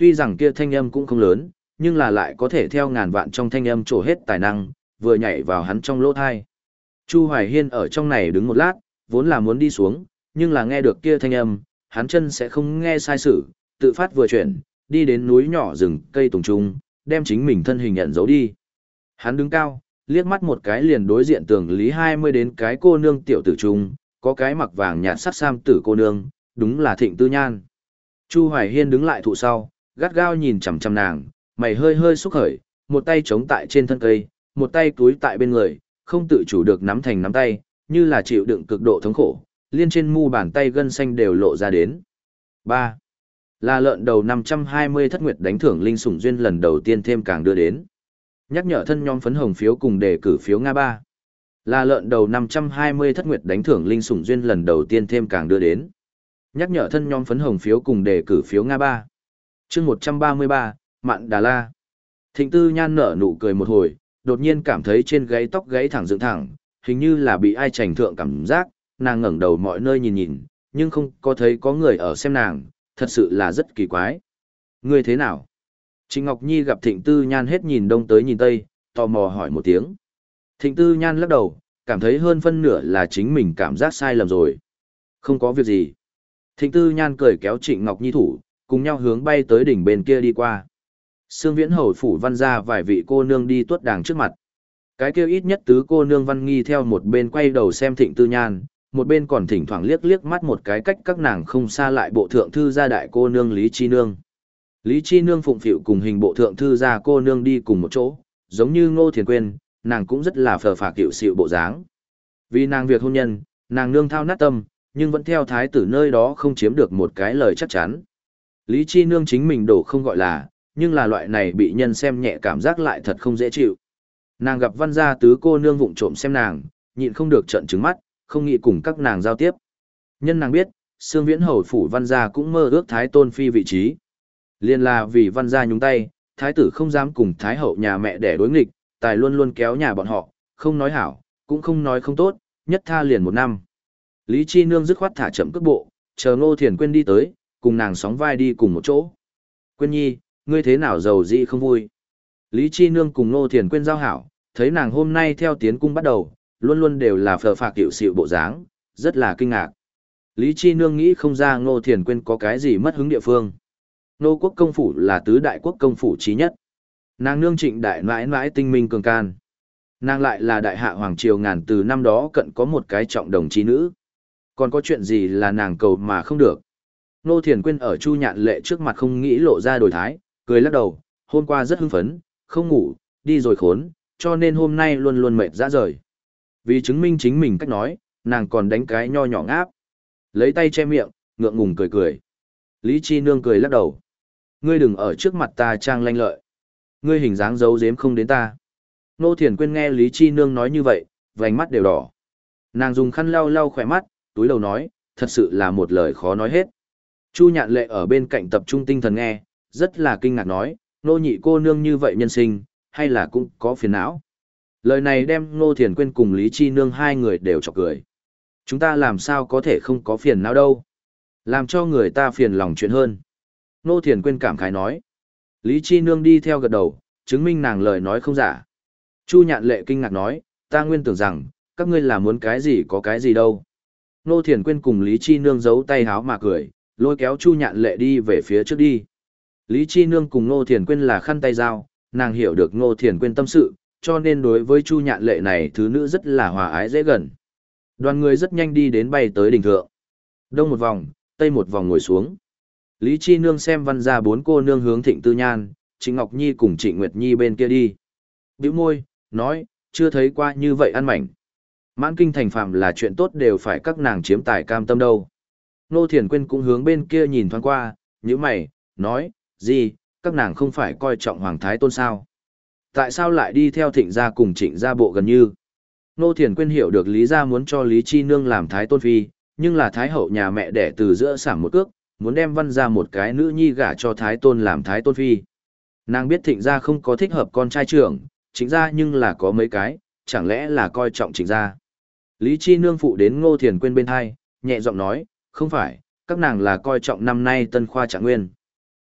Tuy rằng kia thanh âm cũng không lớn, nhưng là lại có thể theo ngàn vạn trong thanh âm trổ hết tài năng, vừa nhảy vào hắn trong lỗ thai. Chu Hoài Hiên ở trong này đứng một lát, vốn là muốn đi xuống, nhưng là nghe được kia thanh âm, hắn chân sẽ không nghe sai sự, tự phát vừa chuyển, đi đến núi nhỏ rừng cây tùng trung, đem chính mình thân hình nhận giấu đi. Hắn đứng cao, liếc mắt một cái liền đối diện tường lý hai mươi đến cái cô nương tiểu tử trung, có cái mặc vàng nhạt sắc sam tử cô nương, đúng là Thịnh Tư Nhan. Chu Hoài Hiên đứng lại thụ sau, gắt gao nhìn chằm chằm nàng, mày hơi hơi xúc khởi, một tay chống tại trên thân cây, một tay túi tại bên người, không tự chủ được nắm thành nắm tay, như là chịu đựng cực độ thống khổ, liên trên mu bàn tay gân xanh đều lộ ra đến. ba. Là lợn đầu năm trăm hai mươi thất nguyệt đánh thưởng linh sủng duyên lần đầu tiên thêm càng đưa đến. Nhắc nhở thân nhóm phấn hồng phiếu cùng đề cử phiếu Nga ba. Là lợn đầu năm trăm hai mươi thất nguyệt đánh thưởng linh sủng duyên lần đầu tiên thêm càng đưa đến. Nhắc nhở thân nhóm phấn hồng phiếu cùng đề cử phiếu Nga ba. Chương một trăm ba mươi ba, Mạn Đà La. Thịnh Tư Nhan nở nụ cười một hồi, đột nhiên cảm thấy trên gáy tóc gáy thẳng dựng thẳng, hình như là bị ai chành thượng cảm giác, nàng ngẩng đầu mọi nơi nhìn nhìn, nhưng không có thấy có người ở xem nàng, thật sự là rất kỳ quái. Ngươi thế nào? Trịnh Ngọc Nhi gặp Thịnh Tư Nhan hết nhìn đông tới nhìn tây, tò mò hỏi một tiếng. Thịnh Tư Nhan lắc đầu, cảm thấy hơn phân nửa là chính mình cảm giác sai lầm rồi. Không có việc gì. Thịnh Tư Nhan cười kéo Trịnh Ngọc Nhi thủ, cùng nhau hướng bay tới đỉnh bên kia đi qua. Sương Viễn Hầu phủ văn ra vài vị cô nương đi tuốt đàng trước mặt. Cái kia ít nhất tứ cô nương Văn Nghi theo một bên quay đầu xem Thịnh Tư Nhan, một bên còn thỉnh thoảng liếc liếc mắt một cái cách các nàng không xa lại bộ thượng thư gia đại cô nương Lý Chi Nương. Lý Chi Nương phụng phịu cùng hình bộ thượng thư gia cô nương đi cùng một chỗ, giống như Ngô Thiền Quyên, nàng cũng rất là phờ phạc hiệu xịu bộ dáng. Vì nàng việc hôn nhân, nàng nương thao nát tâm, nhưng vẫn theo thái tử nơi đó không chiếm được một cái lời chắc chắn. Lý Chi Nương chính mình đổ không gọi là, nhưng là loại này bị nhân xem nhẹ cảm giác lại thật không dễ chịu. Nàng gặp văn gia tứ cô nương vụng trộm xem nàng, nhịn không được trợn trừng mắt, không nghĩ cùng các nàng giao tiếp. Nhân nàng biết, Sương Viễn Hầu phủ văn gia cũng mơ ước thái tôn phi vị trí. Liên là vì văn gia nhúng tay, thái tử không dám cùng thái hậu nhà mẹ để đối nghịch, tài luôn luôn kéo nhà bọn họ, không nói hảo, cũng không nói không tốt, nhất tha liền một năm. Lý Chi Nương dứt khoát thả chậm cước bộ, chờ Ngô Thiền Quyên đi tới, cùng nàng sóng vai đi cùng một chỗ. Quyên nhi, ngươi thế nào giàu dị không vui? Lý Chi Nương cùng Ngô Thiền Quyên giao hảo, thấy nàng hôm nay theo tiến cung bắt đầu, luôn luôn đều là phờ phạc hiệu xịu bộ dáng, rất là kinh ngạc. Lý Chi Nương nghĩ không ra Ngô Thiền Quyên có cái gì mất hứng địa phương. Nô quốc công phủ là tứ đại quốc công phủ trí nhất. Nàng nương Trịnh đại mãi mãi tinh minh cường can. Nàng lại là đại hạ hoàng triều ngàn từ năm đó cận có một cái trọng đồng trí nữ. Còn có chuyện gì là nàng cầu mà không được. Ngô Thiền Quyên ở Chu Nhạn Lệ trước mặt không nghĩ lộ ra đổi thái, cười lắc đầu, hôm qua rất hưng phấn, không ngủ, đi rồi khốn, cho nên hôm nay luôn luôn mệt ra rời. Vì chứng minh chính mình cách nói, nàng còn đánh cái nho nhỏ ngáp. Lấy tay che miệng, ngượng ngùng cười cười. Lý Chi Nương cười lắc đầu. Ngươi đừng ở trước mặt ta trang lanh lợi. Ngươi hình dáng giấu giếm không đến ta. Ngô Thiền Quyên nghe Lý Chi Nương nói như vậy, vành mắt đều đỏ. Nàng dùng khăn lau lau khỏe mắt, túi đầu nói, thật sự là một lời khó nói hết. Chu Nhạn Lệ ở bên cạnh tập trung tinh thần nghe, rất là kinh ngạc nói, nô nhị cô nương như vậy nhân sinh, hay là cũng có phiền não. Lời này đem Ngô Thiền Quyên cùng Lý Chi Nương hai người đều chọc cười. Chúng ta làm sao có thể không có phiền não đâu. Làm cho người ta phiền lòng chuyện hơn. Ngô Thiền Quyên cảm khái nói. Lý Chi Nương đi theo gật đầu, chứng minh nàng lời nói không giả. Chu Nhạn Lệ kinh ngạc nói, ta nguyên tưởng rằng, các ngươi là muốn cái gì có cái gì đâu. Ngô Thiền Quyên cùng Lý Chi Nương giấu tay háo mà cười, lôi kéo Chu Nhạn Lệ đi về phía trước đi. Lý Chi Nương cùng Ngô Thiền Quyên là khăn tay dao, nàng hiểu được Ngô Thiền Quyên tâm sự, cho nên đối với Chu Nhạn Lệ này thứ nữ rất là hòa ái dễ gần. Đoàn người rất nhanh đi đến bay tới đỉnh thượng. Đông một vòng, tây một vòng ngồi xuống. Lý Chi Nương xem văn ra bốn cô nương hướng Thịnh Tư Nhan, Trịnh Ngọc Nhi cùng Trịnh Nguyệt Nhi bên kia đi. Bĩu môi, nói, chưa thấy qua như vậy ăn mảnh. Mãn kinh thành phạm là chuyện tốt đều phải các nàng chiếm tài cam tâm đâu. Ngô Thiền Quyên cũng hướng bên kia nhìn thoáng qua, như mày, nói, gì, các nàng không phải coi trọng Hoàng Thái Tôn sao? Tại sao lại đi theo Thịnh gia cùng Trịnh gia bộ gần như? Ngô Thiền Quyên hiểu được Lý gia muốn cho Lý Chi Nương làm Thái Tôn phi, nhưng là Thái hậu nhà mẹ đẻ từ giữa sảm một cước, muốn đem văn ra một cái nữ nhi gả cho Thái Tôn làm Thái Tôn phi. Nàng biết Thịnh gia không có thích hợp con trai trưởng, Trịnh gia nhưng là có mấy cái, chẳng lẽ là coi trọng Trịnh gia. Lý Chi Nương phụ đến Ngô Thiền Quyên bên hai, nhẹ giọng nói, không phải, các nàng là coi trọng năm nay tân khoa trạng nguyên.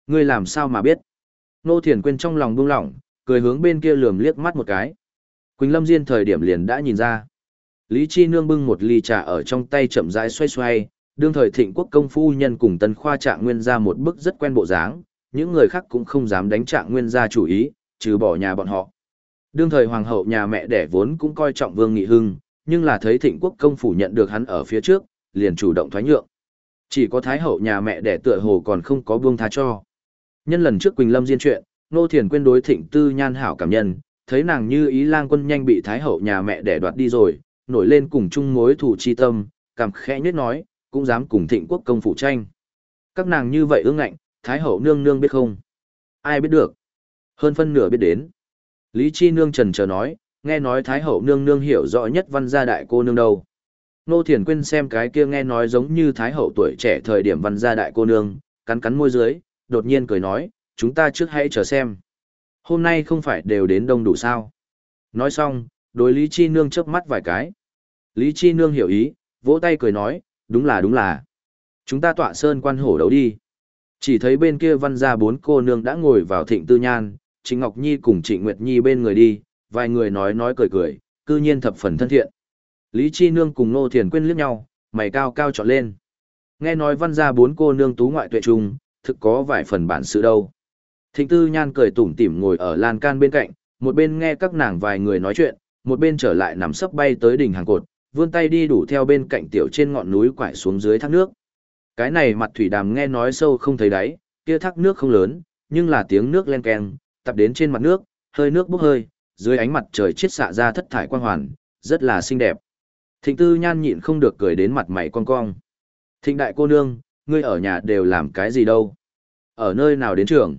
Ngươi làm sao mà biết? Ngô Thiền Quyên trong lòng buông lỏng, cười hướng bên kia lườm liếc mắt một cái. Quỳnh Lâm Diên thời điểm liền đã nhìn ra. Lý Chi Nương bưng một ly trà ở trong tay chậm rãi xoay xoay, đương thời Thịnh Quốc công phu nhân cùng Tân Khoa Trạng Nguyên ra một bức rất quen bộ dáng, những người khác cũng không dám đánh Trạng Nguyên ra chủ ý, trừ bỏ nhà bọn họ. Đương thời hoàng hậu nhà mẹ đẻ vốn cũng coi trọng Vương Nghị Hưng, nhưng là thấy Thịnh Quốc công phủ nhận được hắn ở phía trước, liền chủ động thoái nhượng. Chỉ có Thái hậu nhà mẹ đẻ tựa hồ còn không có buông tha cho. Nhân lần trước Quỳnh Lâm Diên chuyện, Ngô Thiền Quyên đối Thịnh Tư Nhan hảo cảm nhân, thấy nàng như ý lang quân nhanh bị Thái hậu nhà mẹ đẻ đoạt đi rồi, nổi lên cùng chung mối thù chi tâm, cảm khẽ nhất nói, cũng dám cùng Thịnh Quốc công phủ tranh. Các nàng như vậy ương ngạnh, Thái hậu nương nương biết không? Ai biết được? Hơn phân nửa biết đến. Lý Chi Nương trần chờ nói, nghe nói Thái hậu nương nương hiểu rõ nhất văn gia đại cô nương đâu. Ngô Thiền Quyên xem cái kia nghe nói giống như Thái hậu tuổi trẻ thời điểm văn gia đại cô nương, cắn cắn môi dưới, đột nhiên cười nói, chúng ta trước hãy chờ xem. Hôm nay không phải đều đến đông đủ sao. Nói xong, đối Lý Chi Nương chớp mắt vài cái. Lý Chi Nương hiểu ý, vỗ tay cười nói, đúng là đúng là. Chúng ta tọa sơn quan hổ đấu đi. Chỉ thấy bên kia văn gia bốn cô nương đã ngồi vào Thịnh Tư Nhan, Trịnh Ngọc Nhi cùng Trịnh Nguyệt Nhi bên người đi, vài người nói nói cười cười, cư nhiên thập phần thân thiện. Lý Chi Nương cùng Ngô Thiền Quyên liếc nhau, mày cao cao trọn lên. Nghe nói văn gia bốn cô nương tú ngoại tuệ trung, thực có vài phần bản sự đâu. Thịnh Tư Nhan cười tủm tỉm ngồi ở lan can bên cạnh, một bên nghe các nàng vài người nói chuyện, một bên trở lại nằm sấp bay tới đỉnh hàng cột, vươn tay đi đủ theo bên cạnh tiểu trên ngọn núi quải xuống dưới thác nước. Cái này mặt thủy đàm nghe nói sâu không thấy đáy, kia thác nước không lớn, nhưng là tiếng nước len keng, tập đến trên mặt nước, hơi nước bốc hơi, dưới ánh mặt trời chiết xạ ra thất thải quang hoàn, rất là xinh đẹp. Thịnh Tư Nhan nhịn không được cười đến mặt mày cong cong. Thịnh đại cô nương, ngươi ở nhà đều làm cái gì đâu? Ở nơi nào đến trường?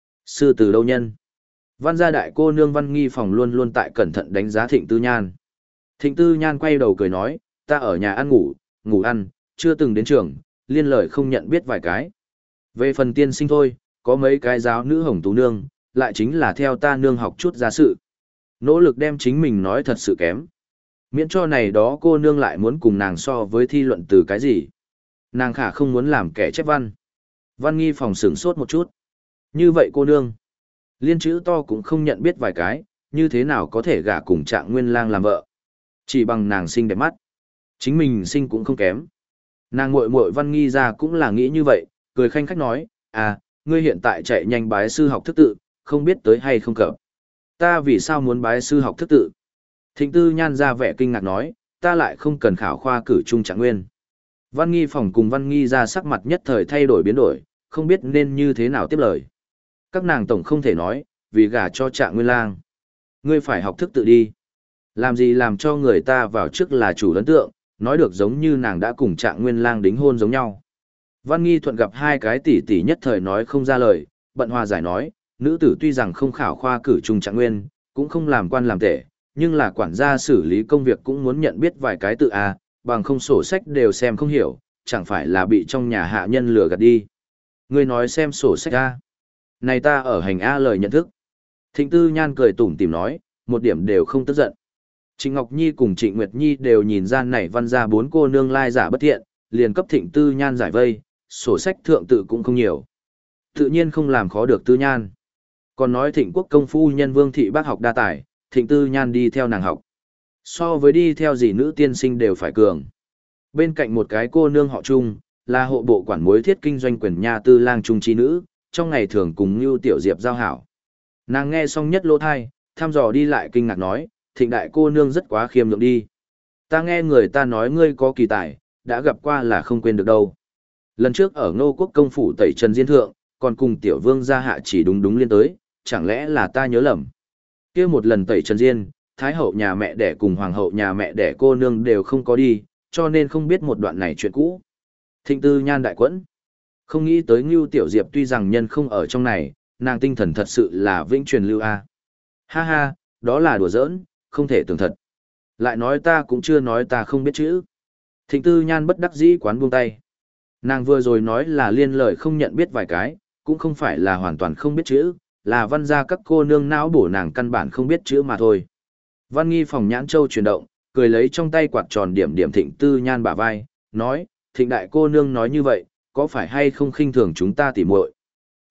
Sư từ đâu nhân? Văn gia đại cô nương Văn Nghi Phòng luôn luôn tại cẩn thận đánh giá Thịnh Tư Nhan. Thịnh Tư Nhan quay đầu cười nói, ta ở nhà ăn ngủ, ngủ ăn, chưa từng đến trường, liên lời không nhận biết vài cái. Về phần tiên sinh thôi, có mấy cái giáo nữ hồng tú nương, lại chính là theo ta nương học chút gia sự. Nỗ lực đem chính mình nói thật sự kém. Miễn cho này đó cô nương lại muốn cùng nàng so với thi luận từ cái gì. Nàng khả không muốn làm kẻ chép văn. Văn Nghi Phòng sửng sốt một chút. Như vậy cô nương, liên chữ to cũng không nhận biết vài cái, như thế nào có thể gả cùng Trạng Nguyên lang làm vợ. Chỉ bằng nàng xinh đẹp mắt. Chính mình xinh cũng không kém. Nàng muội muội Văn Nghi ra cũng là nghĩ như vậy, cười khanh khách nói, à, ngươi hiện tại chạy nhanh bái sư học thức tự, không biết tới hay không cập. Ta vì sao muốn bái sư học thức tự? Thịnh Tư Nhan ra vẻ kinh ngạc nói, ta lại không cần khảo khoa cử trung Trạng Nguyên. Văn Nghi Phòng cùng Văn Nghi ra sắc mặt nhất thời thay đổi biến đổi, không biết nên như thế nào tiếp lời. Các nàng tổng không thể nói, vì gả cho Trạng Nguyên lang. Ngươi phải học thức tự đi. Làm gì làm cho người ta vào trước là chủ ấn tượng, nói được giống như nàng đã cùng Trạng Nguyên lang đính hôn giống nhau. Văn Nghi Thuận gặp hai cái tỷ tỷ nhất thời nói không ra lời, bận hòa giải nói, nữ tử tuy rằng không khảo khoa cử trung Trạng Nguyên, cũng không làm quan làm tể, nhưng là quản gia xử lý công việc cũng muốn nhận biết vài cái tự a, bằng không sổ sách đều xem không hiểu, chẳng phải là bị trong nhà hạ nhân lừa gạt đi. Ngươi nói xem sổ sách a. Này ta ở hành a lời nhận thức. Thịnh Tư Nhan cười tủm tỉm nói, một điểm đều không tức giận. Trịnh Ngọc Nhi cùng Trịnh Nguyệt Nhi đều nhìn ra nảy văn ra bốn cô nương lai giả bất thiện, liền cấp Thịnh Tư Nhan giải vây, sổ sách thượng tự cũng không nhiều. Tự nhiên không làm khó được Tư Nhan. Còn nói Thịnh Quốc công phu nhân Vương thị bác học đa tài, Thịnh Tư Nhan đi theo nàng học. So với đi theo gì nữ tiên sinh đều phải cường. Bên cạnh một cái cô nương họ Trung, là hộ bộ quản mối thiết kinh doanh quyền nha tư lang trung trí nữ, trong ngày thường cùng Nưu Tiểu Diệp giao hảo. Nàng nghe xong nhất lỗ thai, thăm dò đi lại kinh ngạc nói, Thịnh đại cô nương rất quá khiêm nhượng đi. Ta nghe người ta nói ngươi có kỳ tài, đã gặp qua là không quên được đâu. Lần trước ở Ngô Quốc công phủ tẩy trần diên thượng, còn cùng tiểu vương gia hạ chỉ đúng đúng liên tới, chẳng lẽ là ta nhớ lầm. Kia một lần tẩy trần diên, thái hậu nhà mẹ đẻ cùng hoàng hậu nhà mẹ đẻ cô nương đều không có đi, cho nên không biết một đoạn này chuyện cũ. Thịnh Tư Nhan đại quẫn. Không nghĩ tới Ngưu Tiểu Diệp tuy rằng nhân không ở trong này, nàng tinh thần thật sự là vĩnh truyền lưu a. Ha ha, đó là đùa giỡn, không thể tưởng thật. Lại nói ta cũng chưa nói ta không biết chữ. Thịnh Tư Nhan bất đắc dĩ quán buông tay. Nàng vừa rồi nói là liên lời không nhận biết vài cái, cũng không phải là hoàn toàn không biết chữ, là văn gia các cô nương não bổ nàng căn bản không biết chữ mà thôi. Văn Nghi Phòng nhãn châu chuyển động, cười lấy trong tay quạt tròn điểm điểm Thịnh Tư Nhan bả vai, nói, Thịnh đại cô nương nói như vậy, có phải hay không khinh thường chúng ta tỉ muội?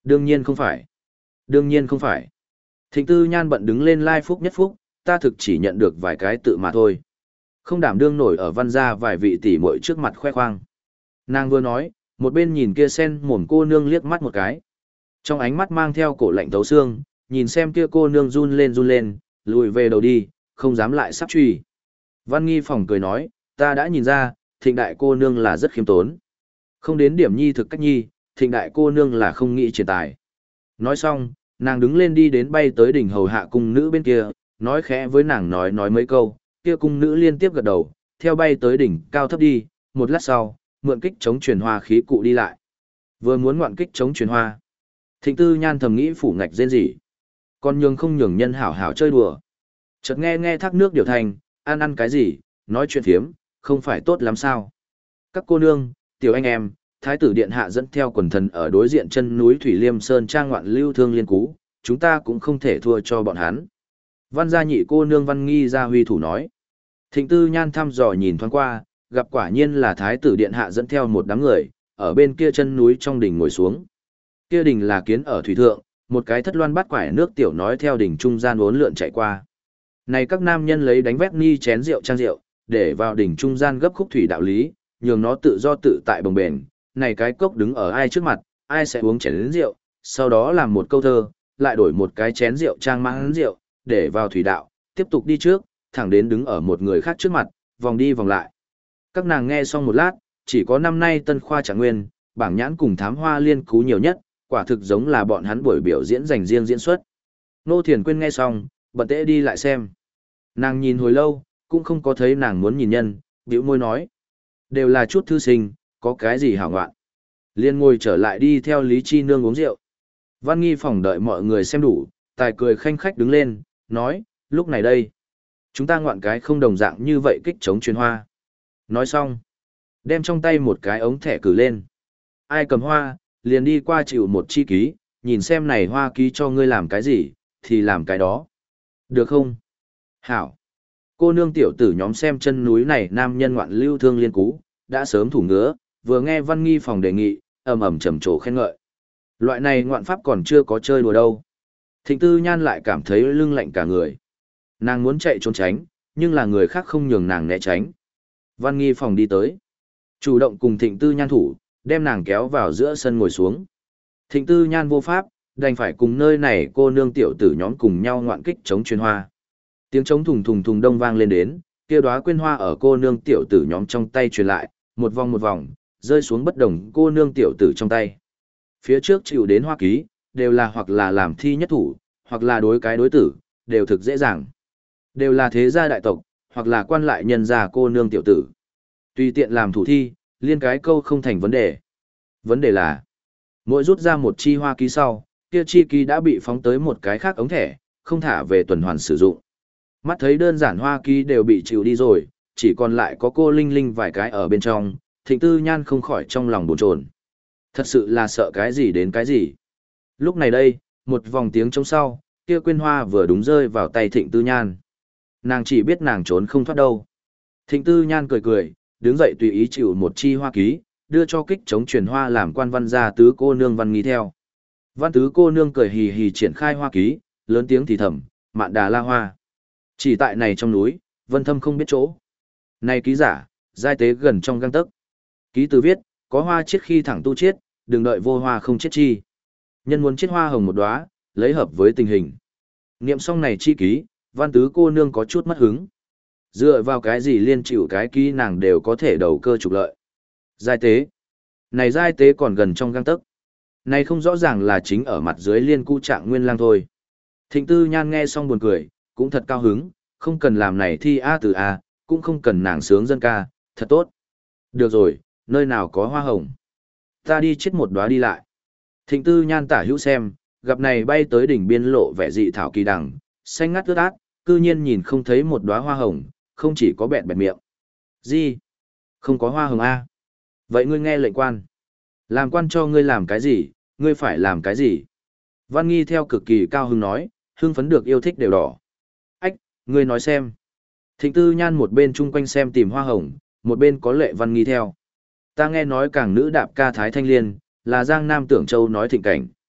Đương nhiên không phải. Đương nhiên không phải. Thịnh Tư Nhan bận đứng lên lai phúc nhất phúc, ta thực chỉ nhận được vài cái tự mà thôi. Không đảm đương nổi ở văn gia vài vị tỷ muội trước mặt khoe khoang. Nàng vừa nói, một bên nhìn kia sen mồm cô nương liếc mắt một cái. Trong ánh mắt mang theo cổ lạnh thấu xương, nhìn xem kia cô nương run lên run lên, lùi về đầu đi, không dám lại sắp truy. Văn Nghi Phòng cười nói, ta đã nhìn ra, thịnh đại cô nương là rất khiêm tốn. Không đến điểm nhi thực cách nhi, thịnh đại cô nương là không nghĩ triển tài. Nói xong, nàng đứng lên đi đến bay tới đỉnh hầu hạ cung nữ bên kia, nói khẽ với nàng nói nói mấy câu, kia cung nữ liên tiếp gật đầu, theo bay tới đỉnh cao thấp đi, một lát sau, mượn kích chống truyền hoa khí cụ đi lại. Vừa muốn ngoạn kích chống truyền hoa. Thịnh Tư Nhan thầm nghĩ phủ ngạch rên rỉ. Còn nhường không nhường nhân hảo hảo chơi đùa. Chợt nghe nghe thác nước điều thành, ăn ăn cái gì, nói chuyện phiếm, không phải tốt lắm sao. Các cô nương, tiểu anh em, thái tử điện hạ dẫn theo quần thần ở đối diện chân núi Thủy Liêm Sơn trang ngoạn lưu thương liên cú, chúng ta cũng không thể thua cho bọn hắn. Văn gia nhị cô nương Văn Nghi gia huy thủ nói. Thịnh Tư Nhan thăm dò nhìn thoáng qua, gặp quả nhiên là thái tử điện hạ dẫn theo một đám người, ở bên kia chân núi trong đỉnh ngồi xuống. Kia đỉnh là kiến ở thủy thượng, một cái thất loan bắt quải nước tiểu nói theo đỉnh trung gian uốn lượn chạy qua. Này các nam nhân lấy đánh vét ni chén rượu trang rượu, để vào đỉnh trung gian gấp khúc thủy đạo lý, nhường nó tự do tự tại bồng bềnh. Này cái cốc đứng ở ai trước mặt, ai sẽ uống chén đến rượu, sau đó làm một câu thơ, lại đổi một cái chén rượu trang mang rượu, để vào thủy đạo, tiếp tục đi trước, thẳng đến đứng ở một người khác trước mặt, vòng đi vòng lại. Các nàng nghe xong một lát, chỉ có năm nay tân khoa trạng nguyên, bảng nhãn cùng thám hoa liên cú nhiều nhất, quả thực giống là bọn hắn buổi biểu diễn dành riêng diễn xuất. Nô Thiền Quyên nghe xong, bận tễ đi lại xem. Nàng nhìn hồi lâu, cũng không có thấy nàng muốn nhìn nhân, bĩu môi nói. Đều là chút thư sinh, có cái gì hảo ngoạn. Liên ngồi trở lại đi theo Lý Chi Nương uống rượu. Văn Nghi Phòng đợi mọi người xem đủ, tài cười khanh khách đứng lên, nói, lúc này đây. Chúng ta ngoạn cái không đồng dạng như vậy kích chống truyền hoa. Nói xong, đem trong tay một cái ống thẻ cử lên. Ai cầm hoa, liền đi qua chịu một chi ký, nhìn xem này hoa ký cho ngươi làm cái gì, thì làm cái đó. Được không? Hảo. Cô nương tiểu tử nhóm xem chân núi này nam nhân ngoạn lưu thương liên cú, đã sớm thủ ngứa, vừa nghe Văn Nghi Phòng đề nghị, ầm ầm trầm trồ khen ngợi. Loại này ngoạn pháp còn chưa có chơi đùa đâu. Thịnh Tư Nhan lại cảm thấy lưng lạnh cả người. Nàng muốn chạy trốn tránh, nhưng là người khác không nhường nàng né tránh. Văn Nghi Phòng đi tới, chủ động cùng Thịnh Tư Nhan thủ, đem nàng kéo vào giữa sân ngồi xuống. Thịnh Tư Nhan vô pháp, đành phải cùng nơi này cô nương tiểu tử nhóm cùng nhau ngoạn kích chống truyền hoa. Tiếng trống thùng thùng thùng đông vang lên đến, kia đóa quyên hoa ở cô nương tiểu tử nhóm trong tay truyền lại, một vòng một vòng, rơi xuống bất đồng cô nương tiểu tử trong tay. Phía trước chịu đến hoa ký, đều là hoặc là làm thi nhất thủ, hoặc là đối cái đối tử, đều thực dễ dàng. Đều là thế gia đại tộc, hoặc là quan lại nhân gia cô nương tiểu tử. Tùy tiện làm thủ thi, liên cái câu không thành vấn đề. Vấn đề là, mỗi rút ra một chi hoa ký sau, kia chi ký đã bị phóng tới một cái khác ống thẻ, không thả về tuần hoàn sử dụng. Mắt thấy đơn giản hoa ký đều bị chịu đi rồi, chỉ còn lại có cô Linh Linh vài cái ở bên trong, Thịnh Tư Nhan không khỏi trong lòng bồn chồn. Thật sự là sợ cái gì đến cái gì. Lúc này đây, một vòng tiếng trống sau, kia quyên hoa vừa đúng rơi vào tay Thịnh Tư Nhan. Nàng chỉ biết nàng trốn không thoát đâu. Thịnh Tư Nhan cười cười, đứng dậy tùy ý chịu một chi hoa ký, đưa cho kích chống truyền hoa làm quan văn gia tứ cô nương Văn Nghi theo. Văn tứ cô nương cười hì hì triển khai hoa ký, lớn tiếng thì thầm, mạn đà la hoa. Chỉ tại này trong núi, Vân Thâm không biết chỗ. Này ký giả, giai tế gần trong gang tấc. Ký từ viết, có hoa chết khi thẳng tu chết, đừng đợi vô hoa không chết chi. Nhân muốn chết hoa hồng một đóa, lấy hợp với tình hình. Niệm xong này chi ký, văn tứ cô nương có chút mất hứng. Dựa vào cái gì liên chịu cái ký nàng đều có thể đầu cơ trục lợi. Giai tế. Này giai tế còn gần trong gang tấc. Này không rõ ràng là chính ở mặt dưới liên cu trạng nguyên lang thôi. Thịnh Tư Nhan nghe xong buồn cười, cũng thật cao hứng, không cần làm này thi A từ A, cũng không cần nàng sướng dân ca, thật tốt. Được rồi, nơi nào có hoa hồng. Ta đi chết một đóa đi lại. Thịnh Tư Nhan tả hữu xem, gặp này bay tới đỉnh biên lộ vẻ dị thảo kỳ đằng, xanh ngắt ướt át, cư nhiên nhìn không thấy một đóa hoa hồng, không chỉ có bẹn bẹt miệng. Gì? Không có hoa hồng A. Vậy ngươi nghe lệnh quan. Làm quan cho ngươi làm cái gì, ngươi phải làm cái gì? Văn Nghi theo cực kỳ cao hứng nói, hưng phấn được yêu thích đều đỏ. Ách, ngươi nói xem. Thịnh Tư Nhan một bên chung quanh xem tìm hoa hồng, một bên có lệ Văn Nghi theo. Ta nghe nói càng nữ đạp ca Thái Thanh Liên, là Giang Nam Tưởng Châu nói thịnh cảnh.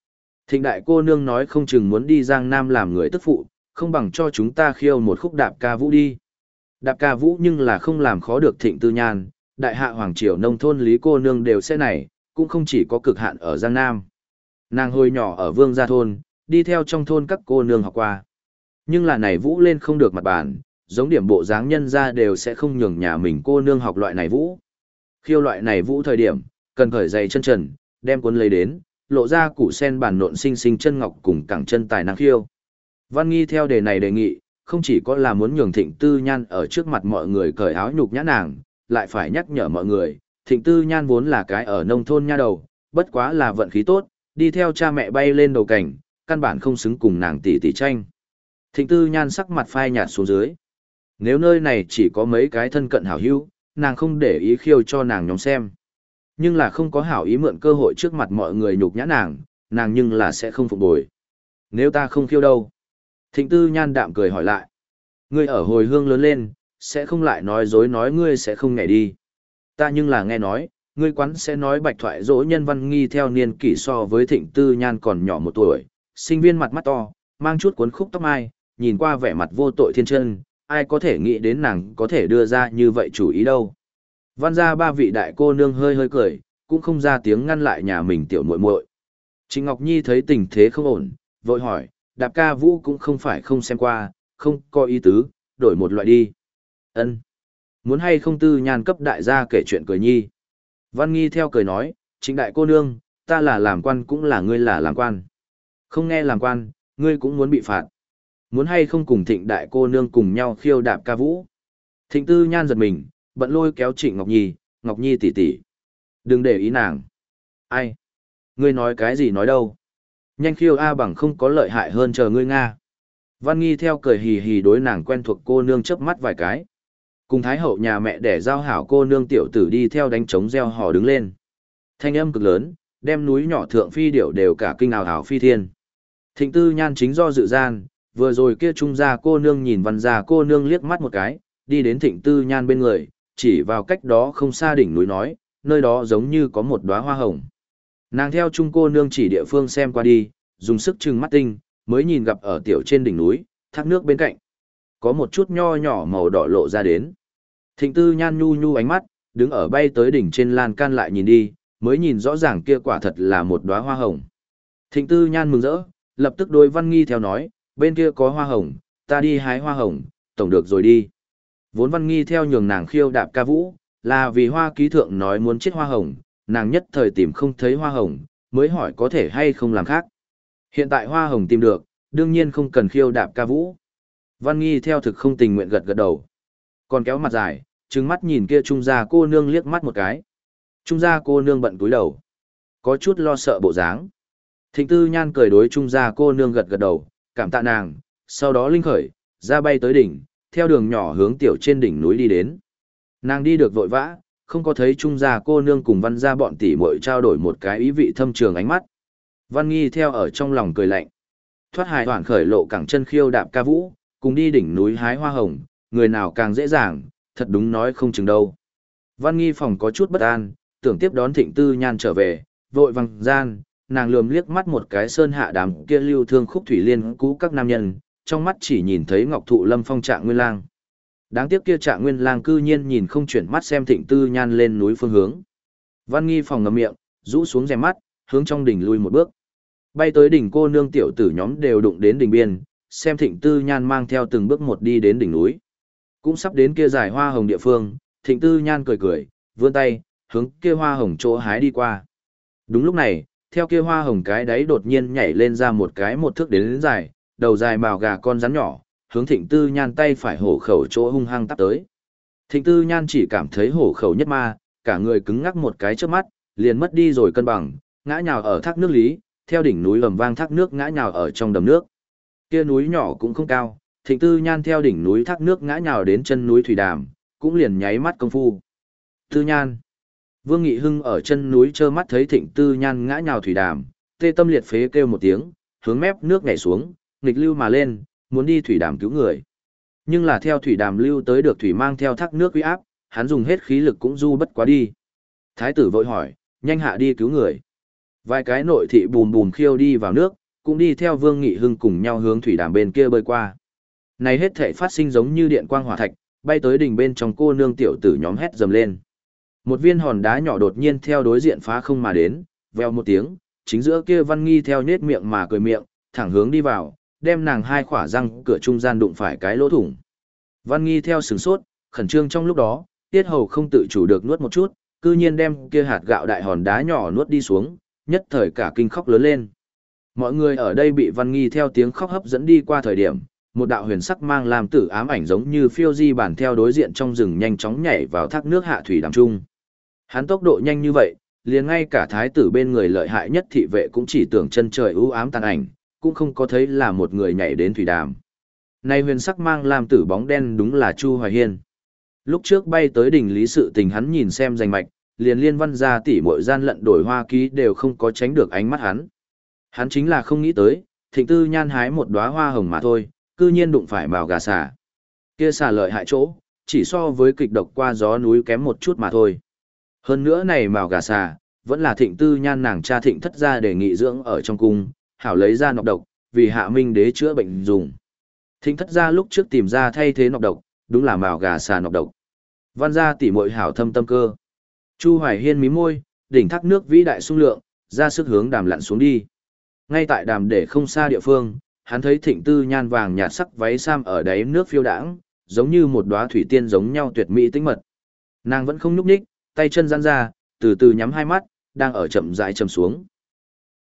Thịnh đại cô nương nói không chừng muốn đi Giang Nam làm người tức phụ, không bằng cho chúng ta khiêu một khúc đạp ca vũ đi. Đạp ca vũ nhưng là không làm khó được Thịnh Tư Nhan, đại hạ hoàng triều nông thôn lý cô nương đều sẽ này, cũng không chỉ có cực hạn ở Giang Nam. Nàng hồi nhỏ ở Vương Gia Thôn, đi theo trong thôn các cô nương học qua. Nhưng là này vũ lên không được mặt bàn, giống điểm bộ dáng nhân ra đều sẽ không nhường nhà mình cô nương học loại này vũ. Khiêu loại này vũ thời điểm, cần khởi giày chân trần, đem cuốn lấy đến, lộ ra củ sen bản nộn xinh xinh chân ngọc cùng cẳng chân tài năng khiêu. Văn Nghi theo đề này đề nghị, không chỉ có là muốn nhường Thịnh Tư Nhan ở trước mặt mọi người cởi áo nhục nhã nàng, lại phải nhắc nhở mọi người, Thịnh Tư Nhan vốn là cái ở nông thôn nha đầu, bất quá là vận khí tốt, đi theo cha mẹ bay lên đầu cảnh, căn bản không xứng cùng nàng tỷ tỷ tranh. Thịnh Tư Nhan sắc mặt phai nhạt xuống dưới. Nếu nơi này chỉ có mấy cái thân cận hảo hữu, nàng không để ý khiêu cho nàng nhóm xem. Nhưng là không có hảo ý mượn cơ hội trước mặt mọi người nhục nhã nàng, nàng nhưng là sẽ không phục bồi. Nếu ta không khiêu đâu? Thịnh Tư Nhan đạm cười hỏi lại. Ngươi ở hồi hương lớn lên, sẽ không lại nói dối nói ngươi sẽ không nhảy đi. Ta nhưng là nghe nói, ngươi quán sẽ nói bạch thoại dỗ nhân Văn Nghi theo niên kỷ so với Thịnh Tư Nhan còn nhỏ một tuổi, sinh viên mặt mắt to, mang chút cuốn khúc tóc mai, nhìn qua vẻ mặt vô tội thiên chân, ai có thể nghĩ đến nàng có thể đưa ra như vậy chủ ý đâu. Văn gia ba vị đại cô nương hơi hơi cười, cũng không ra tiếng ngăn lại nhà mình tiểu muội muội. Trịnh Ngọc Nhi thấy tình thế không ổn, vội hỏi, đạp ca vũ cũng không phải không xem qua, không có ý tứ, đổi một loại đi. Ân, muốn hay không Tư Nhan cấp đại gia kể chuyện cười nhi. Văn Nghi theo cười nói, Trịnh đại cô nương, ta là làm quan cũng là ngươi là làm quan. Không nghe làm quan, ngươi cũng muốn bị phạt. Muốn hay không cùng Thịnh đại cô nương cùng nhau khiêu đạp ca vũ. Thịnh Tư Nhan giật mình, bận lôi kéo Trịnh Ngọc Nhi, Ngọc Nhi tỷ tỷ, đừng để ý nàng. Ai? Ngươi nói cái gì nói đâu? Nhanh khiêu A bằng không có lợi hại hơn chờ ngươi Nga. Văn Nghi theo cười hì hì đối nàng quen thuộc cô nương chớp mắt vài cái. Cùng Thái hậu nhà mẹ để giao hảo cô nương tiểu tử đi theo đánh trống reo hò đứng lên. Thanh âm cực lớn, đem núi nhỏ thượng phi điểu đều cả kinh ào ào phi thiên. Thịnh Tư Nhan chính do dự gian, vừa rồi kia trung gia cô nương nhìn văn gia cô nương liếc mắt một cái, đi đến Thịnh Tư Nhan bên người, chỉ vào cách đó không xa đỉnh núi nói, nơi đó giống như có một đóa hoa hồng. Nàng theo trung cô nương chỉ địa phương xem qua đi, dùng sức trừng mắt tinh, mới nhìn gặp ở tiểu trên đỉnh núi, thác nước bên cạnh. Có một chút nho nhỏ màu đỏ lộ ra đến. Thịnh Tư Nhan nhu nhu ánh mắt, đứng ở bay tới đỉnh trên lan can lại nhìn đi, mới nhìn rõ ràng kia quả thật là một đóa hoa hồng. Thịnh Tư Nhan mừng rỡ, lập tức đối Văn Nghi theo nói, bên kia có hoa hồng, ta đi hái hoa hồng, tổng được rồi đi. Vốn Văn Nghi theo nhường nàng khiêu đạp ca vũ, là vì hoa ký thượng nói muốn chết hoa hồng, nàng nhất thời tìm không thấy hoa hồng, mới hỏi có thể hay không làm khác. Hiện tại hoa hồng tìm được, đương nhiên không cần khiêu đạp ca vũ. Văn Nghi theo thực không tình nguyện gật gật đầu. Còn kéo mặt dài, trừng mắt nhìn kia trung gia cô nương liếc mắt một cái. Trung gia cô nương bận cúi đầu, có chút lo sợ bộ dáng. Thịnh Tư Nhan cười đối trung gia cô nương gật gật đầu, cảm tạ nàng, sau đó linh khởi, ra bay tới đỉnh, theo đường nhỏ hướng tiểu trên đỉnh núi đi đến. Nàng đi được vội vã, không có thấy trung gia cô nương cùng văn gia bọn tỷ muội trao đổi một cái ý vị thâm trường ánh mắt. Văn Nghi theo ở trong lòng cười lạnh. Thoát hài hoảng khởi lộ cẳng chân khiêu đạp ca vũ, cùng đi đỉnh núi hái hoa hồng, người nào càng dễ dàng, thật đúng nói không chừng đâu. Văn Nghi phòng có chút bất an, tưởng tiếp đón Thịnh Tư Nhan trở về, vội vàng gian, nàng lườm liếc mắt một cái sơn hạ đám kia lưu thương khúc thủy liên cũ các nam nhân, trong mắt chỉ nhìn thấy Ngọc Thụ Lâm Phong Trạng Nguyên Lang. Đáng tiếc kia Trạng Nguyên Lang cư nhiên nhìn không chuyển mắt xem Thịnh Tư Nhan lên núi phương hướng. Văn Nghi phòng ngậm miệng, rũ xuống rèm mắt, hướng trong đỉnh lui một bước. Bay tới đỉnh cô nương tiểu tử nhóm đều đụng đến đỉnh biên, xem Thịnh Tư Nhan mang theo từng bước một đi đến đỉnh núi. Cũng sắp đến kia giải hoa hồng địa phương, Thịnh Tư Nhan cười cười, vươn tay, hướng kia hoa hồng chỗ hái đi qua. Đúng lúc này, theo kia hoa hồng cái đáy đột nhiên nhảy lên ra một cái một thước đến, đến dài, đầu dài màu gà con rắn nhỏ, hướng Thịnh Tư Nhan tay phải hổ khẩu chỗ hung hăng tắp tới. Thịnh Tư Nhan chỉ cảm thấy hổ khẩu nhất ma, cả người cứng ngắc một cái trước mắt, liền mất đi rồi cân bằng, ngã nhào ở thác nước lý, theo đỉnh núi ầm vang thác nước ngã nhào ở trong đầm nước. Kia núi nhỏ cũng không cao, Thịnh Tư Nhan theo đỉnh núi thác nước ngã nhào đến chân núi thủy đàm, cũng liền nháy mắt công phu. Tư Nhan. Vương Nghị Hưng ở chân núi trơ mắt thấy Thịnh Tư Nhan ngã nhào thủy đàm, tê tâm liệt phế kêu một tiếng, hướng mép nước nhảy xuống, nghịch lưu mà lên, muốn đi thủy đàm cứu người. Nhưng là theo thủy đàm lưu tới được thủy mang theo thác nước uy áp, hắn dùng hết khí lực cũng du bất quá đi. Thái tử vội hỏi, nhanh hạ đi cứu người. Vài cái nội thị bùm bùm khiêu đi vào nước, cũng đi theo Vương Nghị Hưng cùng nhau hướng thủy đàm bên kia bơi qua. Này hết thể phát sinh giống như điện quang hỏa thạch, bay tới đỉnh bên trong cô nương tiểu tử nhóm hét dầm lên. Một viên hòn đá nhỏ đột nhiên theo đối diện phá không mà đến, veo một tiếng, chính giữa kia Văn Nghi theo nết miệng mà cười miệng, thẳng hướng đi vào, đem nàng hai khỏa răng cửa trung gian đụng phải cái lỗ thủng. Văn Nghi theo sửng sốt, khẩn trương trong lúc đó, tiết hầu không tự chủ được nuốt một chút, cư nhiên đem kia hạt gạo đại hòn đá nhỏ nuốt đi xuống, nhất thời cả kinh khóc lớn lên. Mọi người ở đây bị Văn Nghi theo tiếng khóc hấp dẫn đi qua thời điểm, một đạo huyền sắc mang làm tử ám ảnh giống như phiêu di bản theo đối diện trong rừng nhanh chóng nhảy vào thác nước hạ thủy đàm trung. Hắn tốc độ nhanh như vậy, liền ngay cả thái tử bên người lợi hại nhất thị vệ cũng chỉ tưởng chân trời u ám tàn ảnh, cũng không có thấy là một người nhảy đến thủy đàm. Này huyền sắc mang làm tử bóng đen đúng là Chu Hoài Hiên. Lúc trước bay tới đỉnh lý sự tình hắn nhìn xem danh mạch, liền liên văn ra tỉ muội gian lận đổi hoa ký đều không có tránh được ánh mắt hắn. Hắn chính là không nghĩ tới, Thịnh Tư Nhan hái một đóa hoa hồng mà thôi, cư nhiên đụng phải mào gà xà. Kia xà lợi hại chỗ, chỉ so với kịch độc qua gió núi kém một chút mà thôi. Hơn nữa này mào gà xà, vẫn là Thịnh Tư Nhan nàng cha Thịnh thất gia đề nghị dưỡng ở trong cung, hảo lấy ra nọc độc, vì Hạ Minh đế chữa bệnh dùng. Thịnh thất gia lúc trước tìm ra thay thế nọc độc, đúng là mào gà xà nọc độc. Văn gia tỉ muội hảo thâm tâm cơ. Chu Hoài Hiên mí môi, đỉnh thác nước vĩ đại sung lượng, ra sức hướng đàm lặn xuống đi. Ngay tại đàm để không xa địa phương, hắn thấy Thịnh Tư Nhan vàng nhạt sắc váy sam ở đáy nước phiêu đãng, giống như một đóa thủy tiên giống nhau tuyệt mỹ tĩnh mật. Nàng vẫn không nhúc nhích, tay chân giãn ra, từ từ nhắm hai mắt, đang ở chậm rãi chầm xuống.